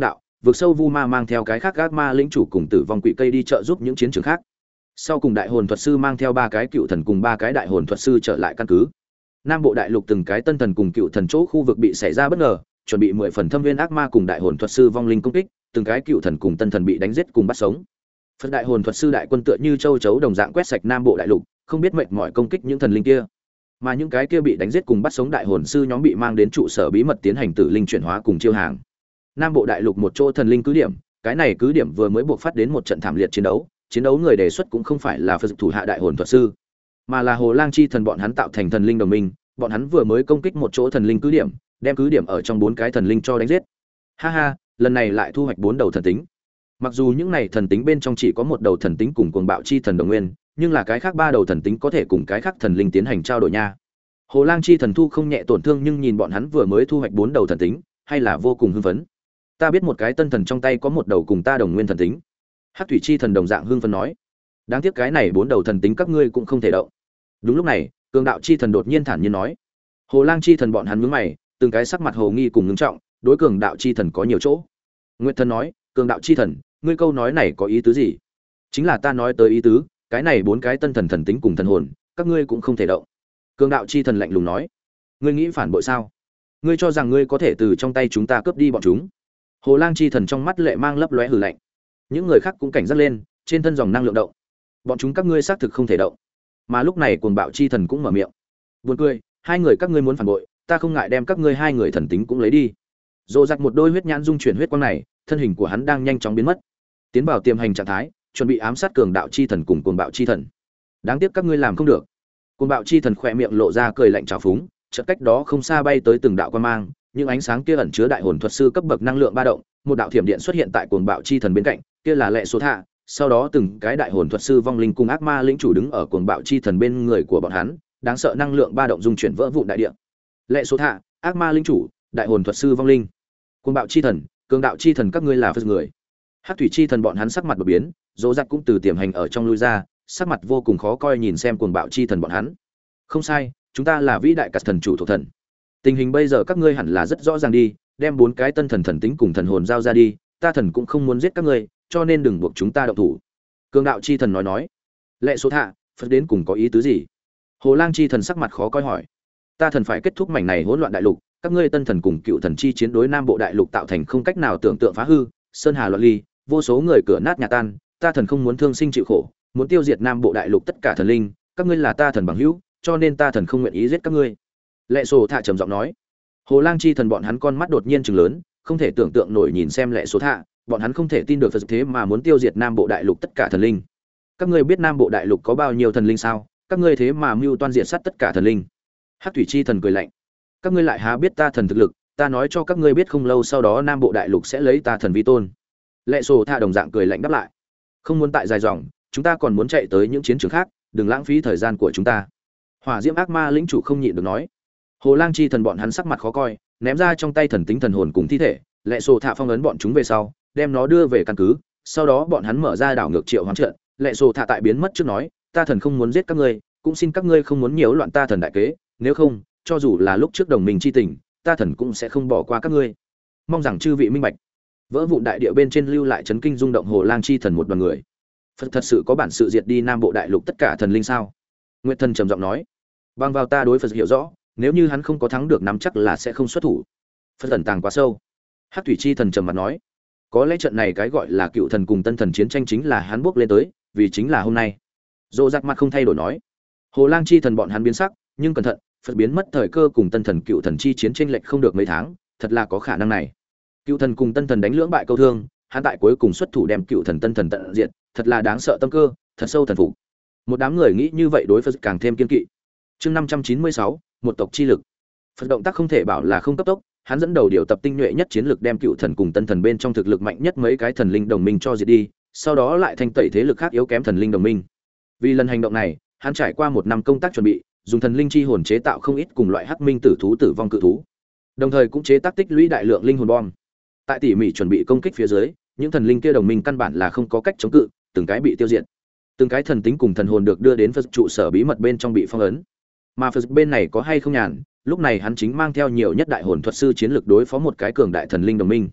vực sâu vu ma mang theo cái khác ác ma lĩnh chủ cùng tử vong quỷ cây đi trợ giúp những chiến trường khác. Sau cùng đại hồn thuật sư mang theo ba cái cựu thần cùng ba cái đại hồn thuật sư trở lại căn cứ. Nam bộ đại lục từng cái tân thần cùng cựu thần chỗ khu vực bị xảy ra bất ngờ, chuẩn bị mười phần thâm viên ác ma cùng đại hồn thuật sư vong linh công kích, từng cái cựu thần cùng tân thần bị đánh giết cùng bắt sống. Phật đại hồn thuật sư đại quân tựa như châu chấu đồng dạng quét sạch Nam bộ đại lục, không biết mệt mỏi công kích những thần linh kia. Mà những cái kia bị đánh giết cùng bắt sống đại hồn sư nhóm bị mang đến trụ sở bí mật tiến hành tử linh chuyển hóa cùng chiêu hàng. Nam bộ đại lục một chỗ thần linh cứ điểm, cái này cứ điểm vừa mới buộc phát đến một trận thảm liệt chiến đấu, chiến đấu người đề xuất cũng không phải là Phật thủ hạ đại hồn thuật sư, mà là Hồ Lang chi thần bọn hắn tạo thành thần linh đồng minh, bọn hắn vừa mới công kích một chỗ thần linh cứ điểm, đem cứ điểm ở trong bốn cái thần linh cho đánh giết. Ha ha, lần này lại thu hoạch bốn đầu thần tính. Mặc dù những này thần tính bên trong chỉ có một đầu thần tính cùng cuồng bạo chi thần đồng nguyên, nhưng là cái khác ba đầu thần tính có thể cùng cái khác thần linh tiến hành trao đổi nha. Hồ Lang chi thần thu không nhẹ tổn thương, nhưng nhìn bọn hắn vừa mới thu hoạch bốn đầu thần tính, hay là vô cùng hưng phấn. Ta biết một cái tân thần trong tay có một đầu cùng ta đồng nguyên thần tính. Hắc thủy chi thần đồng dạng hưng phấn nói. Đáng tiếc cái này bốn đầu thần tính các ngươi cũng không thể động. Đúng lúc này, cường đạo chi thần đột nhiên thản nhiên nói. Hồ Lang chi thần bọn hắn nhướng mày, từng cái sắc mặt hồ nghi cùng ngưng trọng, đối cường đạo chi thần có nhiều chỗ. Nguyệt thần nói, cường đạo chi thần, ngươi câu nói này có ý tứ gì? Chính là ta nói tới ý tứ, cái này bốn cái tân thần thần tính cùng thần hồn, các ngươi cũng không thể động. Cường đạo chi thần lạnh lùng nói, ngươi nghĩ phản bội sao? Ngươi cho rằng ngươi có thể từ trong tay chúng ta cướp đi bọn chúng? Hồ Lang chi thần trong mắt lệ mang lấp lóe hừ lạnh. Những người khác cũng cảnh giác lên, trên thân dòng năng lượng động. Bọn chúng các ngươi xác thực không thể động. Mà lúc này cuồng bạo chi thần cũng mở miệng. Buồn cười, hai người các ngươi muốn phản bội, ta không ngại đem các ngươi hai người thần tính cũng lấy đi. Rồ giặc một đôi huyết nhãn dung chuyển huyết quang này, thân hình của hắn đang nhanh chóng biến mất, tiến vào tiềm hành trạng thái, chuẩn bị ám sát cường đạo chi thần cùng cuồng bạo chi thần. Đáng tiếc các ngươi làm không được. Cuồng bạo chi thần khỏe miệng lộ ra cười lạnh trào phúng, chợt cách đó không xa bay tới từng đạo quang mang, những ánh sáng kia ẩn chứa đại hồn thuật sư cấp bậc năng lượng ba động, một đạo thiểm điện xuất hiện tại cuồng bạo chi thần bên cạnh, kia là lệ số thạ. Sau đó từng cái đại hồn thuật sư vong linh cùng ác ma lĩnh chủ đứng ở cuồng bạo chi thần bên người của bọn hắn, đáng sợ năng lượng ba động dung chuyển vỡ vụn đại địa. Lệ số thạ, ác ma lĩnh chủ, đại hồn thuật sư vong linh, cuồng bạo chi thần, cường đạo chi thần, các ngươi là phật người. Hắc thủy chi thần bọn hắn sắc mặt đột biến, dỗ dặc cũng từ tiềm hành ở trong lui ra, sắc mặt vô cùng khó coi nhìn xem cuồng bạo chi thần bọn hắn. Không sai, chúng ta là vĩ đại cát thần chủ thuộc thần. Tình hình bây giờ các ngươi hẳn là rất rõ ràng đi, đem bốn cái tân thần thần tính cùng thần hồn giao ra đi, ta thần cũng không muốn giết các ngươi, cho nên đừng buộc chúng ta động thủ. Cường đạo chi thần nói nói. Lệ số thạ, phật đến cùng có ý tứ gì? Hồ Lang chi thần sắc mặt khó coi hỏi. Ta thần phải kết thúc mảnh này hỗn loạn đại lục, các ngươi tân thần cùng cựu thần chi chiến đối Nam bộ đại lục tạo thành không cách nào tưởng tượng phá hư, sơn hà loạn ly, vô số người cửa nát nhà tan, ta thần không muốn thương sinh chịu khổ, muốn tiêu diệt Nam bộ đại lục tất cả thần linh, các ngươi là ta thần bằng hữu, cho nên ta thần không nguyện ý giết các ngươi. Lệ số thạ trầm giọng nói. Hồ Lang chi thần bọn hắn con mắt đột nhiên trừng lớn, không thể tưởng tượng nổi nhìn xem Lệ số thạ, bọn hắn không thể tin được Phật thế mà muốn tiêu diệt Nam bộ đại lục tất cả thần linh. Các ngươi biết Nam bộ đại lục có bao nhiêu thần linh sao? Các ngươi thế mà mưu toan diệt sát tất cả thần linh. Hắc thủy chi thần cười lạnh. Các ngươi lại há biết ta thần thực lực, ta nói cho các ngươi biết không lâu sau đó Nam bộ đại lục sẽ lấy ta thần vi tôn. Lệ sổ tha đồng dạng cười lạnh đáp lại. Không muốn tại dài dòng, chúng ta còn muốn chạy tới những chiến trường khác, đừng lãng phí thời gian của chúng ta. Hỏa diễm ác ma lĩnh chủ không nhịn được nói. Hồ Lang chi thần bọn hắn sắc mặt khó coi, ném ra trong tay thần tính thần hồn cùng thi thể, Lệ sổ thả phong ấn bọn chúng về sau, đem nó đưa về căn cứ, sau đó bọn hắn mở ra đảo ngược triệu hoán trận. Lệ sổ thả tại biến mất trước nói, ta thần không muốn giết các ngươi, cũng xin các ngươi không muốn nhiễu loạn ta thần đại kế, nếu không, cho dù là lúc trước đồng minh chi tình, ta thần cũng sẽ không bỏ qua các ngươi. Mong rằng chư vị minh bạch. Vỡ vụn đại địa bên trên lưu lại chấn kinh rung động Hồ Lang chi thần một đoàn người. Phật thật sự có bản sự diệt đi Nam bộ đại lục tất cả thần linh sao? Nguyệt thần trầm giọng nói. Bằng vào ta đối Phật hiểu rõ, nếu như hắn không có thắng được nắm chắc là sẽ không xuất thủ. Phật ẩn tàng quá sâu. Hắc thủy chi thần trầm mặt nói. Có lẽ trận này cái gọi là cựu thần cùng tân thần chiến tranh chính là hắn bước lên tới, vì chính là hôm nay. Dỗ giặc mặt không thay đổi nói. Hồ Lang chi thần bọn hắn biến sắc, nhưng cẩn thận, Phật biến mất thời cơ cùng tân thần cựu thần chi chiến tranh lệch không được mấy tháng, thật là có khả năng này. Cựu thần cùng tân thần đánh lưỡng bại câu thương, hắn tại cuối cùng xuất thủ đem cựu thần tân thần tận diệt, thật là đáng sợ tâm cơ, thật sâu thần phục. Một đám người nghĩ như vậy đối Phật càng thêm kiên kỵ. Chương năm trăm chín mươi sáu, một tộc chi lực. Phật động tác không thể bảo là không cấp tốc, hắn dẫn đầu điều tập tinh nhuệ nhất chiến lực đem cựu thần cùng tân thần bên trong thực lực mạnh nhất mấy cái thần linh đồng minh cho diệt đi, sau đó lại thanh tẩy thế lực khác yếu kém thần linh đồng minh. Vì lần hành động này, hắn trải qua một năm công tác chuẩn bị, dùng thần linh chi hồn chế tạo không ít cùng loại hắc minh tử thú tử vong cự thú, đồng thời cũng chế tác tích lũy đại lượng linh hồn bom. Tại tỉ mỉ chuẩn bị công kích phía dưới, những thần linh kia đồng minh căn bản là không có cách chống cự, từng cái bị tiêu diệt. Từng cái thần tính cùng thần hồn được đưa đến Phật trụ sở bí mật bên trong bị phong ấn. Mà Phật bên này có hay không nhàn, lúc này hắn chính mang theo nhiều nhất đại hồn thuật sư chiến lược đối phó một cái cường đại thần linh đồng minh.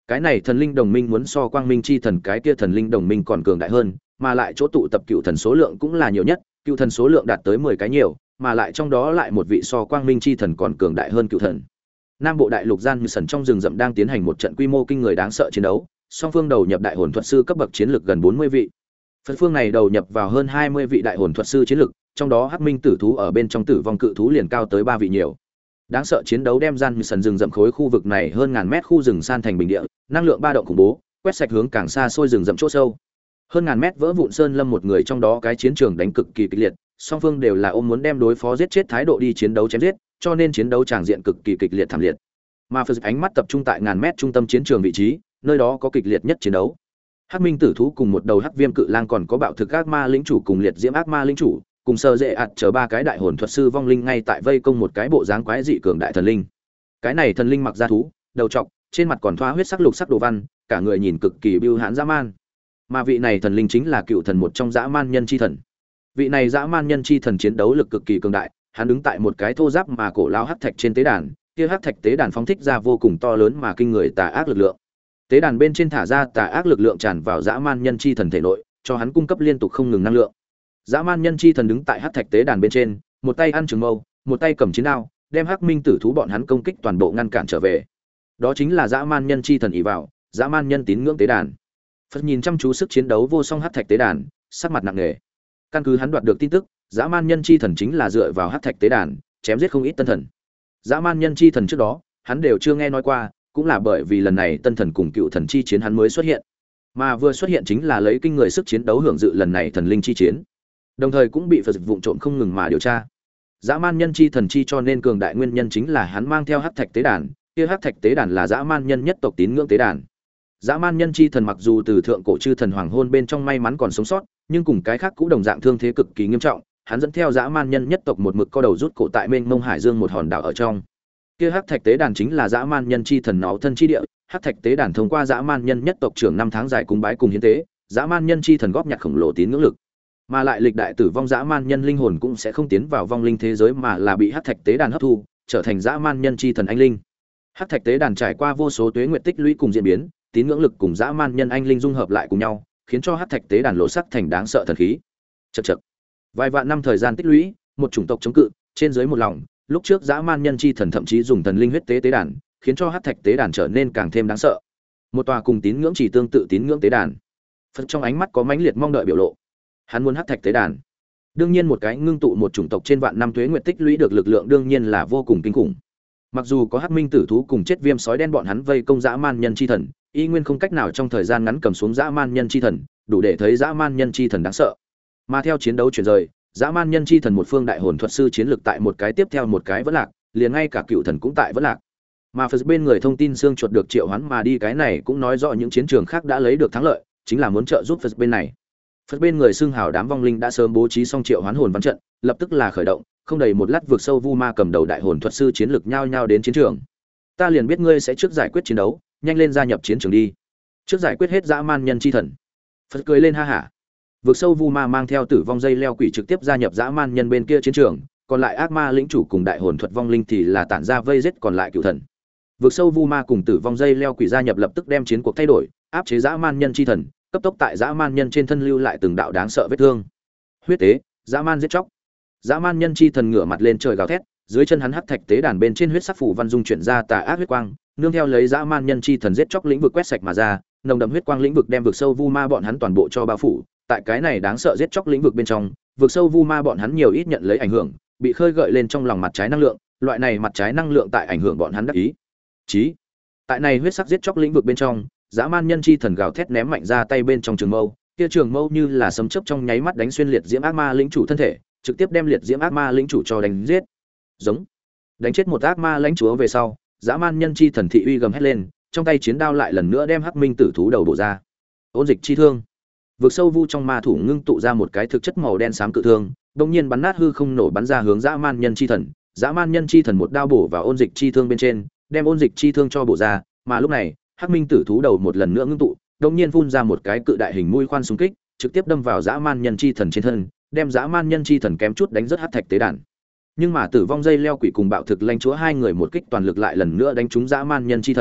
Cái này thần linh đồng minh muốn so quang minh chi thần cái kia thần linh đồng minh còn cường đại hơn, mà lại chỗ tụ tập cựu thần số lượng cũng là nhiều nhất, cựu thần số lượng đạt tới mười cái nhiều, mà lại trong đó lại một vị so quang minh chi thần còn cường đại hơn cựu thần. Nam bộ đại lục gian như sần trong rừng rậm đang tiến hành một trận quy mô kinh người đáng sợ chiến đấu, song phương đầu nhập đại hồn thuật sư cấp bậc chiến lực gần bốn mươi vị. Phần phương này đầu nhập vào hơn hai mươi vị đại hồn thuật sư chiến lực, trong đó Hắc Minh tử thú ở bên trong tử vong cự thú liền cao tới ba vị nhiều. Đáng sợ chiến đấu đem gian như sần rừng rậm khối khu vực này hơn ngàn mét khu rừng san thành bình địa, năng lượng ba động khủng bố, quét sạch hướng càng xa xôi rừng rậm chỗ sâu. Hơn ngàn mét vỡ vụn sơn lâm một người trong đó cái chiến trường đánh cực kỳ kịch liệt, song phương đều là ôm muốn đem đối phó giết chết thái độ đi chiến đấu chém giết, cho nên chiến đấu tràng diện cực kỳ kịch liệt thảm liệt. Mà Phật ánh mắt tập trung tại ngàn mét trung tâm chiến trường vị trí, nơi đó có kịch liệt nhất chiến đấu. Hắc Minh tử thú cùng một đầu Hắc Viêm cự lang còn có bạo thực ác ma lĩnh chủ cùng liệt diễm ác ma lĩnh chủ, cùng sơ dễ ạt chờ ba cái đại hồn thuật sư vong linh ngay tại vây công một cái bộ dáng quái dị cường đại thần linh. Cái này thần linh mặc da thú, đầu trọc, trên mặt còn thoa huyết sắc lục sắc đồ văn, cả người nhìn cực kỳ bưu hãn dã man. Mà vị này thần linh chính là cựu thần một trong dã man nhân chi thần. Vị này dã man nhân chi thần chiến đấu lực cực kỳ cường đại, hắn đứng tại một cái thô giáp mà cổ lao hắc thạch trên tế đàn, kia hắc thạch tế đàn phóng thích ra vô cùng to lớn mà kinh người tà ác lực lượng. Tế đàn bên trên thả ra tà ác lực lượng tràn vào dã man nhân chi thần thể nội, cho hắn cung cấp liên tục không ngừng năng lượng. Dã man nhân chi thần đứng tại hắc thạch tế đàn bên trên, một tay ăn trường mâu, một tay cầm chiến đao, đem Hắc Minh tử thú bọn hắn công kích toàn bộ ngăn cản trở về. Đó chính là dã man nhân chi thần ỷ vào, dã man nhân tín ngưỡng tế đàn. Phật nhìn chăm chú sức chiến đấu vô song hắc thạch tế đàn, sắc mặt nặng nề. Căn cứ hắn đoạt được tin tức, dã man nhân chi thần chính là dựa vào hắc thạch tế đàn, chém giết không ít tân thần. Dã man nhân chi thần trước đó, hắn đều chưa nghe nói qua, cũng là bởi vì lần này tân thần cùng cựu thần chi chiến hắn mới xuất hiện. Mà vừa xuất hiện chính là lấy kinh người sức chiến đấu hưởng dự lần này thần linh chi chiến. Đồng thời cũng bị Phật vụng trộm không ngừng mà điều tra. Dã man nhân chi thần chi cho nên cường đại nguyên nhân chính là hắn mang theo hắc thạch tế đàn, kia hắc thạch tế đàn là dã man nhân nhất tộc tín ngưỡng tế đàn. Dã man nhân chi thần mặc dù từ thượng cổ chư thần hoàng hôn bên trong may mắn còn sống sót, nhưng cùng cái khác cũng đồng dạng thương thế cực kỳ nghiêm trọng, hắn dẫn theo dã man nhân nhất tộc một mực co đầu rút cổ tại mênh mông hải dương một hòn đảo ở trong. Kia hắc thạch tế đàn chính là dã man nhân chi thần nó thân chi địa, hắc thạch tế đàn thông qua dã man nhân nhất tộc trưởng năm tháng dài cúng bái cùng hiến tế, dã man nhân chi thần góp nhặt khổng lồ tín ngưỡng lực. Mà lại lịch đại tử vong dã man nhân linh hồn cũng sẽ không tiến vào vong linh thế giới mà là bị hắc thạch tế đàn hấp thu, trở thành dã man nhân chi thần anh linh. Hắc thạch tế đàn trải qua vô số tuế nguyệt tích lũy cùng diễn biến, tín ngưỡng lực cùng dã man nhân anh linh dung hợp lại cùng nhau, khiến cho hắc thạch tế đàn lộ sắc thành đáng sợ thần khí. Chậc chậc. Vài vạn năm thời gian tích lũy, một chủng tộc chống cự, trên dưới một lòng, lúc trước dã man nhân chi thần thậm chí dùng thần linh huyết tế tế đàn, khiến cho hắc thạch tế đàn trở nên càng thêm đáng sợ. Một tòa cùng tín ngưỡng chỉ tương tự tín ngưỡng tế đàn. Phật trong ánh mắt có mãnh liệt mong đợi biểu lộ. Hắn muốn hắc thạch tế đàn. Đương nhiên một cái ngưng tụ một chủng tộc trên vạn năm tuế nguyệt tích lũy được lực lượng đương nhiên là vô cùng kinh khủng. Mặc dù có Hắc Minh tử thú cùng chết viêm sói đen bọn hắn vây công dã man nhân chi thần, y nguyên không cách nào trong thời gian ngắn cầm xuống dã man nhân chi thần, đủ để thấy dã man nhân chi thần đáng sợ. Mà theo chiến đấu chuyển rời, dã man nhân chi thần một phương đại hồn thuật sư chiến lực tại một cái tiếp theo một cái vẫn lạc, liền ngay cả cựu thần cũng tại vẫn lạc. Mà Phật bên người thông tin xương chuột được triệu hoán mà đi, cái này cũng nói rõ những chiến trường khác đã lấy được thắng lợi, chính là muốn trợ giúp Phật bên này. Phật bên người xương hào đám vong linh đã sớm bố trí xong triệu hoán hồn văn trận, lập tức là khởi động, không đầy một lát vượt sâu vu ma cầm đầu đại hồn thuật sư chiến lực nhao nhao đến chiến trường. Ta liền biết ngươi sẽ trước giải quyết chiến đấu, nhanh lên gia nhập chiến trường đi. Trước giải quyết hết dã man nhân chi thần. Phật cười lên ha hả. Vượt sâu vu ma mang theo tử vong dây leo quỷ trực tiếp gia nhập dã man nhân bên kia chiến trường, còn lại ác ma lĩnh chủ cùng đại hồn thuật vong linh thì là tản ra vây giết còn lại cựu thần. Vượt sâu vu ma cùng tử vong dây leo quỷ gia nhập lập tức đem chiến cuộc thay đổi, áp chế dã man nhân chi thần, cấp tốc tại dã man nhân trên thân lưu lại từng đạo đáng sợ vết thương. Huyết tế, dã man giết chóc. Dã man nhân chi thần ngửa mặt lên trời gào thét, dưới chân hắn hắc thạch tế đàn bên trên huyết sắc phủ văn dung chuyển ra tà ác huyết quang, nương theo lấy dã man nhân chi thần giết chóc lĩnh vực quét sạch mà ra, nồng đậm huyết quang lĩnh vực đem vực sâu vu ma bọn hắn toàn bộ cho bao phủ. Tại cái này đáng sợ giết chóc lĩnh vực bên trong, vực sâu vu ma bọn hắn nhiều ít nhận lấy ảnh hưởng, bị khơi gợi lên trong lòng mặt trái năng lượng, loại này mặt trái năng lượng tại ảnh hưởng bọn hắn đắc ý. Chí. Tại này huyết sắc giết chóc lĩnh vực bên trong, dã man nhân chi thần gào thét ném mạnh ra tay bên trong trường mâu, kia trường mâu như là sấm chớp trong nháy mắt đánh xuyên liệt diễm ác ma lĩnh chủ thân thể, trực tiếp đem liệt diễm ác ma lĩnh chủ cho đánh giết. Giống. Đánh chết một ác ma lãnh chúa về sau, dã man nhân chi thần thị uy gầm hét lên, trong tay chiến đao lại lần nữa đem Hắc Minh tử thú đầu bổ ra. Ôn dịch chi thương. Vực sâu vu trong ma thủ ngưng tụ ra một cái thực chất màu đen xám cự thương, đột nhiên bắn nát hư không nổ bắn ra hướng dã man nhân chi thần. Dã man nhân chi thần một đao bổ vào ôn dịch chi thương bên trên, đem ôn dịch chi thương cho bổ ra, mà lúc này, Hắc Minh tử thú đầu một lần nữa ngưng tụ, đột nhiên phun ra một cái cự đại hình mũi khoan xung kích, trực tiếp đâm vào dã man nhân chi thần trên thân, đem dã man nhân chi thần kém chút đánh rất hắc thạch tế đàn. Nhưng mà tử vong dây leo quỷ cùng bạo thực lãnh chúa hai người một kích toàn lực lại lần nữa đánh trúng dã man nhân chi thần,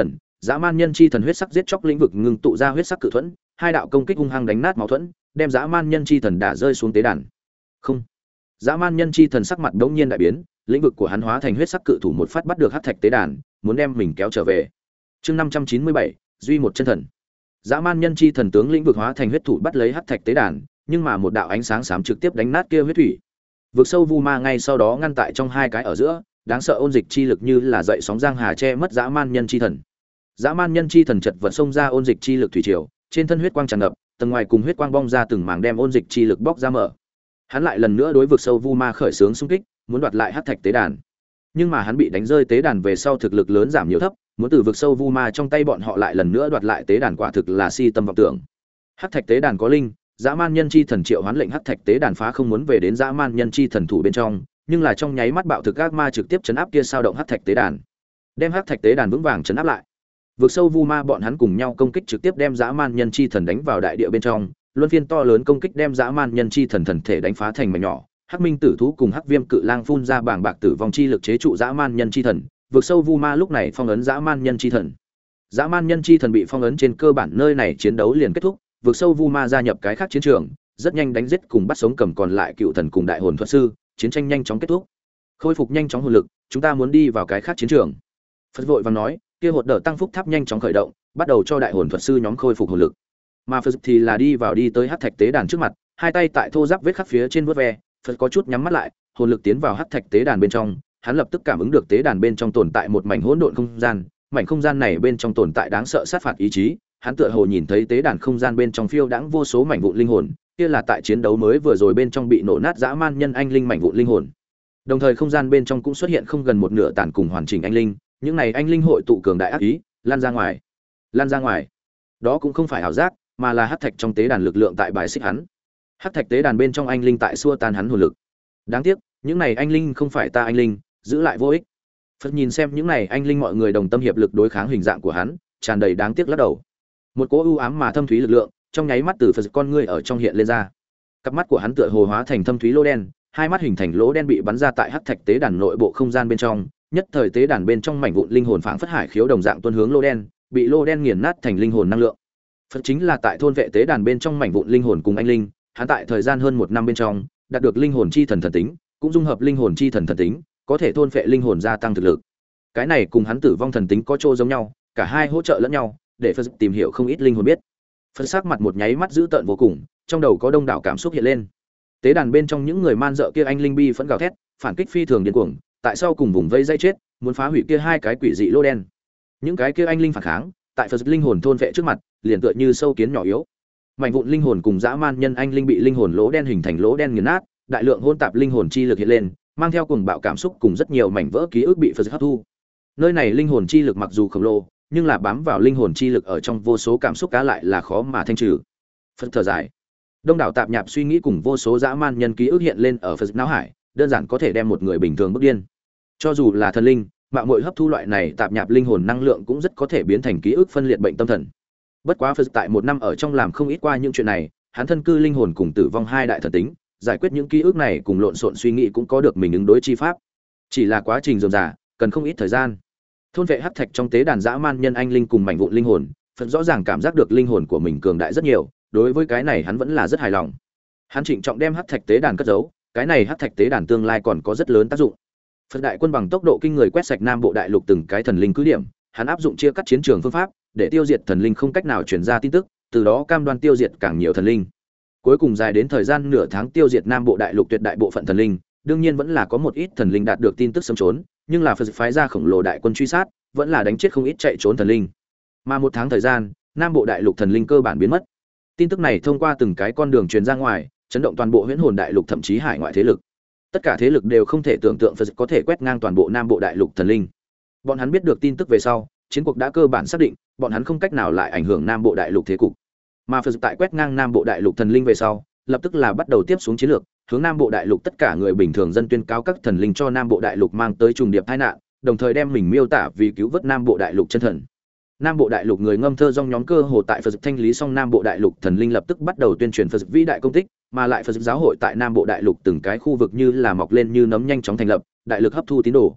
dã man nhân chi thần huyết sắc giết chóc lĩnh vực ngưng tụ ra huyết sắc cự thuẫn, hai đạo công kích hung hăng đánh nát máu thuẫn, đem dã man nhân chi thần đả rơi xuống tế đàn. Không. Dã man nhân chi thần sắc mặt đống nhiên đại biến, lĩnh vực của hắn hóa thành huyết sắc cự thủ một phát bắt được hắc thạch tế đàn, muốn đem mình kéo trở về. Chương năm trăm chín mươi bảy, duy một chân thần. Dã man nhân chi thần tướng lĩnh vực hóa thành huyết thủ bắt lấy hắc thạch tế đàn, nhưng mà một đạo ánh sáng xám trực tiếp đánh nát kia huyết thủy. Vực sâu vu ma ngay sau đó ngăn tại trong hai cái ở giữa, đáng sợ ôn dịch chi lực như là dậy sóng giang hà che mất dã man nhân chi thần. Dã man nhân chi thần chợt vật xông ra ôn dịch chi lực thủy triều, trên thân huyết quang tràn ngập, tầng ngoài cùng huyết quang bong ra từng mảng đem ôn dịch chi lực bóc ra mở. Hắn lại lần nữa đối vực sâu vu ma khởi xướng xung kích, muốn đoạt lại hắc thạch tế đàn. Nhưng mà hắn bị đánh rơi tế đàn về sau thực lực lớn giảm nhiều thấp, muốn từ vực sâu vu ma trong tay bọn họ lại lần nữa đoạt lại tế đàn quả thực là si tâm vọng tưởng. Hắc thạch tế đàn có linh, dã man nhân chi thần triệu hoán lệnh hắc thạch tế đàn phá không muốn về đến dã man nhân chi thần thủ bên trong, nhưng là trong nháy mắt bạo thực ác ma trực tiếp chấn áp kia sao động hắc thạch tế đàn, đem hắc thạch tế đàn vững vàng chấn áp lại. Vực sâu vu ma bọn hắn cùng nhau công kích trực tiếp đem dã man nhân chi thần đánh vào đại địa bên trong, luân phiên to lớn công kích đem dã man nhân chi thần thần thể đánh phá thành mảnh nhỏ. Hắc minh tử thú cùng hắc viêm cự lang phun ra bảng bạc tử vong chi lực chế trụ dã man nhân chi thần, vực sâu vu ma lúc này phong ấn dã man nhân chi thần. Dã man nhân chi thần bị phong ấn trên cơ bản nơi này chiến đấu liền kết thúc, vực sâu vu ma gia nhập cái khác chiến trường, rất nhanh đánh giết cùng bắt sống cầm còn lại cựu thần cùng đại hồn thuật sư, chiến tranh nhanh chóng kết thúc. Khôi phục nhanh chóng hồn lực, chúng ta muốn đi vào cái khác chiến trường. Phật vội vàng nói, kia hột đỡ tăng phúc tháp nhanh chóng khởi động, bắt đầu cho đại hồn thuật sư nhóm khôi phục hồn lực. Mà Phật thì là đi vào đi tới hắc thạch tế đàn trước mặt, hai tay tại thô giáp vết khắc phía trên vuốt ve, Phật có chút nhắm mắt lại, hồn lực tiến vào hắc thạch tế đàn bên trong, hắn lập tức cảm ứng được tế đàn bên trong tồn tại một mảnh hỗn độn không gian, mảnh không gian này bên trong tồn tại đáng sợ sát phạt ý chí, hắn tựa hồ nhìn thấy tế đàn không gian bên trong phiêu đãng vô số mảnh vụn linh hồn, kia là tại chiến đấu mới vừa rồi bên trong bị nổ nát dã man nhân anh linh mảnh vụn linh hồn. Đồng thời không gian bên trong cũng xuất hiện không gần một nửa tàn cùng hoàn chỉnh anh linh, những này anh linh hội tụ cường đại ác ý, lan ra ngoài. Lan ra ngoài. Đó cũng không phải ảo giác, mà là hắc thạch trong tế đàn lực lượng tại bài xích hắn. Hắc thạch tế đàn bên trong anh linh tại xua tan hắn hồn lực. Đáng tiếc, những này anh linh không phải ta anh linh, giữ lại vô ích. Phật nhìn xem những này anh linh mọi người đồng tâm hiệp lực đối kháng hình dạng của hắn, tràn đầy đáng tiếc lắc đầu. Một cỗ ưu ám mà thâm thúy lực lượng, trong nháy mắt từ Phật con ngươi ở trong hiện lên ra. Cặp mắt của hắn tựa hồ hóa thành thâm thúy lỗ đen, hai mắt hình thành lỗ đen bị bắn ra tại hắc thạch tế đàn nội bộ không gian bên trong, nhất thời tế đàn bên trong mảnh vụn linh hồn phảng phất hải khiếu đồng dạng tuôn hướng lỗ đen, bị lỗ đen nghiền nát thành linh hồn năng lượng. Phật chính là tại thôn vệ tế đàn bên trong mảnh vụn linh hồn cùng anh linh, hắn tại thời gian hơn một năm bên trong, đạt được linh hồn chi thần thần tính, cũng dung hợp linh hồn chi thần thần tính, có thể thôn phệ linh hồn gia tăng thực lực. Cái này cùng hắn tử vong thần tính có chỗ giống nhau, cả hai hỗ trợ lẫn nhau, để Phật tìm hiểu không ít linh hồn biết. Phật sắc mặt một nháy mắt dữ tợn vô cùng, trong đầu có đông đảo cảm xúc hiện lên. Tế đàn bên trong những người man dợ kia anh linh bi phẫn gào thét, phản kích phi thường điên cuồng, tại sao cùng vùng vây dây chết, muốn phá hủy kia hai cái quỷ dị lô đen. Những cái kia anh linh phản kháng, tại Phật linh hồn thôn phệ trước mặt, liền tựa như sâu kiến nhỏ yếu. Mảnh vụn linh hồn cùng dã man nhân anh linh bị linh hồn lỗ đen hình thành lỗ đen nghiền nát, đại lượng hỗn tạp linh hồn chi lực hiện lên, mang theo cuồng bạo cảm xúc cùng rất nhiều mảnh vỡ ký ức bị Phật hấp thu. Nơi này linh hồn chi lực mặc dù khổng lồ, nhưng là bám vào linh hồn chi lực ở trong vô số cảm xúc cá lại là khó mà thanh trừ. Phật thở dài. Đông đảo tạp nhạp suy nghĩ cùng vô số dã man nhân ký ức hiện lên ở Phật não hải, đơn giản có thể đem một người bình thường bức điên. Cho dù là thần linh, mạo muội hấp thu loại này tạp nhạp linh hồn năng lượng cũng rất có thể biến thành ký ức phân liệt bệnh tâm thần. Bất quá Phật tại một năm ở trong làm không ít qua những chuyện này, hắn thân cư linh hồn cùng tử vong hai đại thần tính, giải quyết những ký ức này cùng lộn xộn suy nghĩ cũng có được mình ứng đối chi pháp. Chỉ là quá trình rườm rà, cần không ít thời gian. Thôn vệ hắc thạch trong tế đàn dã man nhân anh linh cùng mảnh vụn linh hồn, Phật rõ ràng cảm giác được linh hồn của mình cường đại rất nhiều, đối với cái này hắn vẫn là rất hài lòng. Hắn trịnh trọng đem hắc thạch tế đàn cất giấu, cái này hắc thạch tế đàn tương lai còn có rất lớn tác dụng. Phật đại quân bằng tốc độ kinh người quét sạch Nam Bộ đại lục từng cái thần linh cứ điểm, hắn áp dụng chia cắt chiến trường phương pháp, để tiêu diệt thần linh không cách nào truyền ra tin tức, từ đó cam đoan tiêu diệt càng nhiều thần linh. Cuối cùng dài đến thời gian nửa tháng tiêu diệt Nam Bộ đại lục tuyệt đại bộ phận thần linh, đương nhiên vẫn là có một ít thần linh đạt được tin tức sớm trốn, nhưng là Phật phái ra khổng lồ đại quân truy sát, vẫn là đánh chết không ít chạy trốn thần linh. Mà một tháng thời gian, Nam Bộ đại lục thần linh cơ bản biến mất. Tin tức này thông qua từng cái con đường truyền ra ngoài, chấn động toàn bộ Huyễn Hồn đại lục thậm chí hải ngoại thế lực. Tất cả thế lực đều không thể tưởng tượng Phật có thể quét ngang toàn bộ Nam Bộ đại lục thần linh. Bọn hắn biết được tin tức về sau, chiến cuộc đã cơ bản xác định, bọn hắn không cách nào lại ảnh hưởng Nam Bộ đại lục thế cục. Mà Phật tại quét ngang Nam Bộ đại lục thần linh về sau, lập tức là bắt đầu tiếp xuống chiến lược, hướng Nam Bộ đại lục tất cả người bình thường dân tuyên cáo các thần linh cho Nam Bộ đại lục mang tới trùng điệp tai nạn, đồng thời đem mình miêu tả vì cứu vớt Nam Bộ đại lục chân thần. Nam Bộ đại lục người ngâm thơ dòng nhóm cơ hồ tại Phật thanh lý xong Nam Bộ đại lục thần linh lập tức bắt đầu tuyên truyền Phật vĩ đại công tích, mà lại Phật giáo hội tại Nam Bộ đại lục từng cái khu vực như là mọc lên như nấm nhanh chóng thành lập, đại lực hấp thu tín đồ.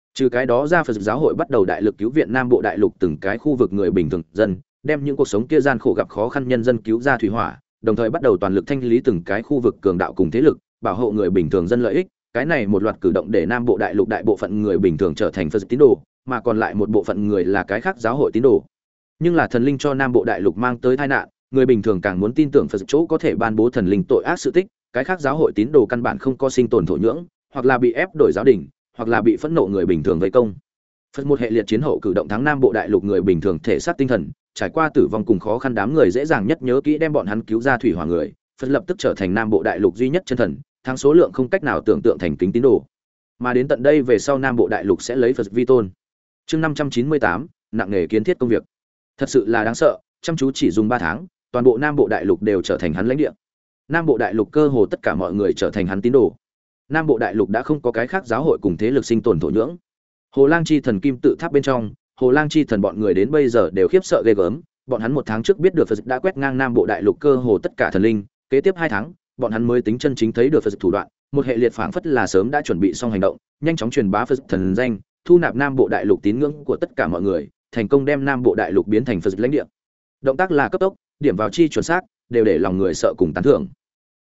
Trừ cái đó ra, Phật giáo hội bắt đầu đại lực cứu viện Nam Bộ đại lục từng cái khu vực người bình thường dân, đem những cuộc sống kia gian khổ gặp khó khăn nhân dân cứu ra thủy hỏa, đồng thời bắt đầu toàn lực thanh lý từng cái khu vực cường đạo cùng thế lực, bảo hộ người bình thường dân lợi ích. Cái này một loạt cử động để Nam Bộ đại lục đại bộ phận người bình thường trở thành Phật tín đồ, mà còn lại một bộ phận người là cái khác giáo hội tín đồ. Nhưng là thần linh cho Nam Bộ đại lục mang tới tai nạn, người bình thường càng muốn tin tưởng Phật chỗ có thể ban bố thần linh tội ác sự tích, cái khác giáo hội tín đồ căn bản không có sinh tồn thổ nhưỡng, hoặc là bị ép đổi giáo đình, hoặc là bị phẫn nộ người bình thường vây công. Phật một hệ liệt chiến hậu cử động thắng Nam Bộ đại lục người bình thường thể xác tinh thần, trải qua tử vong cùng khó khăn, đám người dễ dàng nhất nhớ kỹ đem bọn hắn cứu ra thủy hỏa người, Phật lập tức trở thành Nam Bộ đại lục duy nhất chân thần, thắng số lượng không cách nào tưởng tượng thành kính tín đồ. Mà đến tận đây về sau Nam Bộ đại lục sẽ lấy Phật vi tôn. Chương năm trăm chín mươi tám, nặng nghề kiến thiết công việc. Thật sự là đáng sợ, chăm chú chỉ dùng ba tháng, toàn bộ Nam Bộ đại lục đều trở thành hắn lãnh địa. Nam Bộ đại lục cơ hồ tất cả mọi người trở thành hắn tín đồ. Nam Bộ đại lục đã không có cái khác giáo hội cùng thế lực sinh tồn thổ nhưỡng. Hồ Lang chi thần kim tự tháp bên trong, Hồ Lang chi thần bọn người đến bây giờ đều khiếp sợ ghê gớm, bọn hắn một tháng trước biết được Phật đã quét ngang Nam Bộ đại lục cơ hồ tất cả thần linh, kế tiếp hai tháng, bọn hắn mới tính chân chính thấy được Phật thủ đoạn, một hệ liệt phảng phất là sớm đã chuẩn bị xong hành động, nhanh chóng truyền bá Phật thần danh, thu nạp Nam Bộ đại lục tín ngưỡng của tất cả mọi người, thành công đem Nam Bộ đại lục biến thành Phật lãnh địa. Động tác là cấp tốc, điểm vào chi chuẩn xác, đều để lòng người sợ cùng tán thưởng.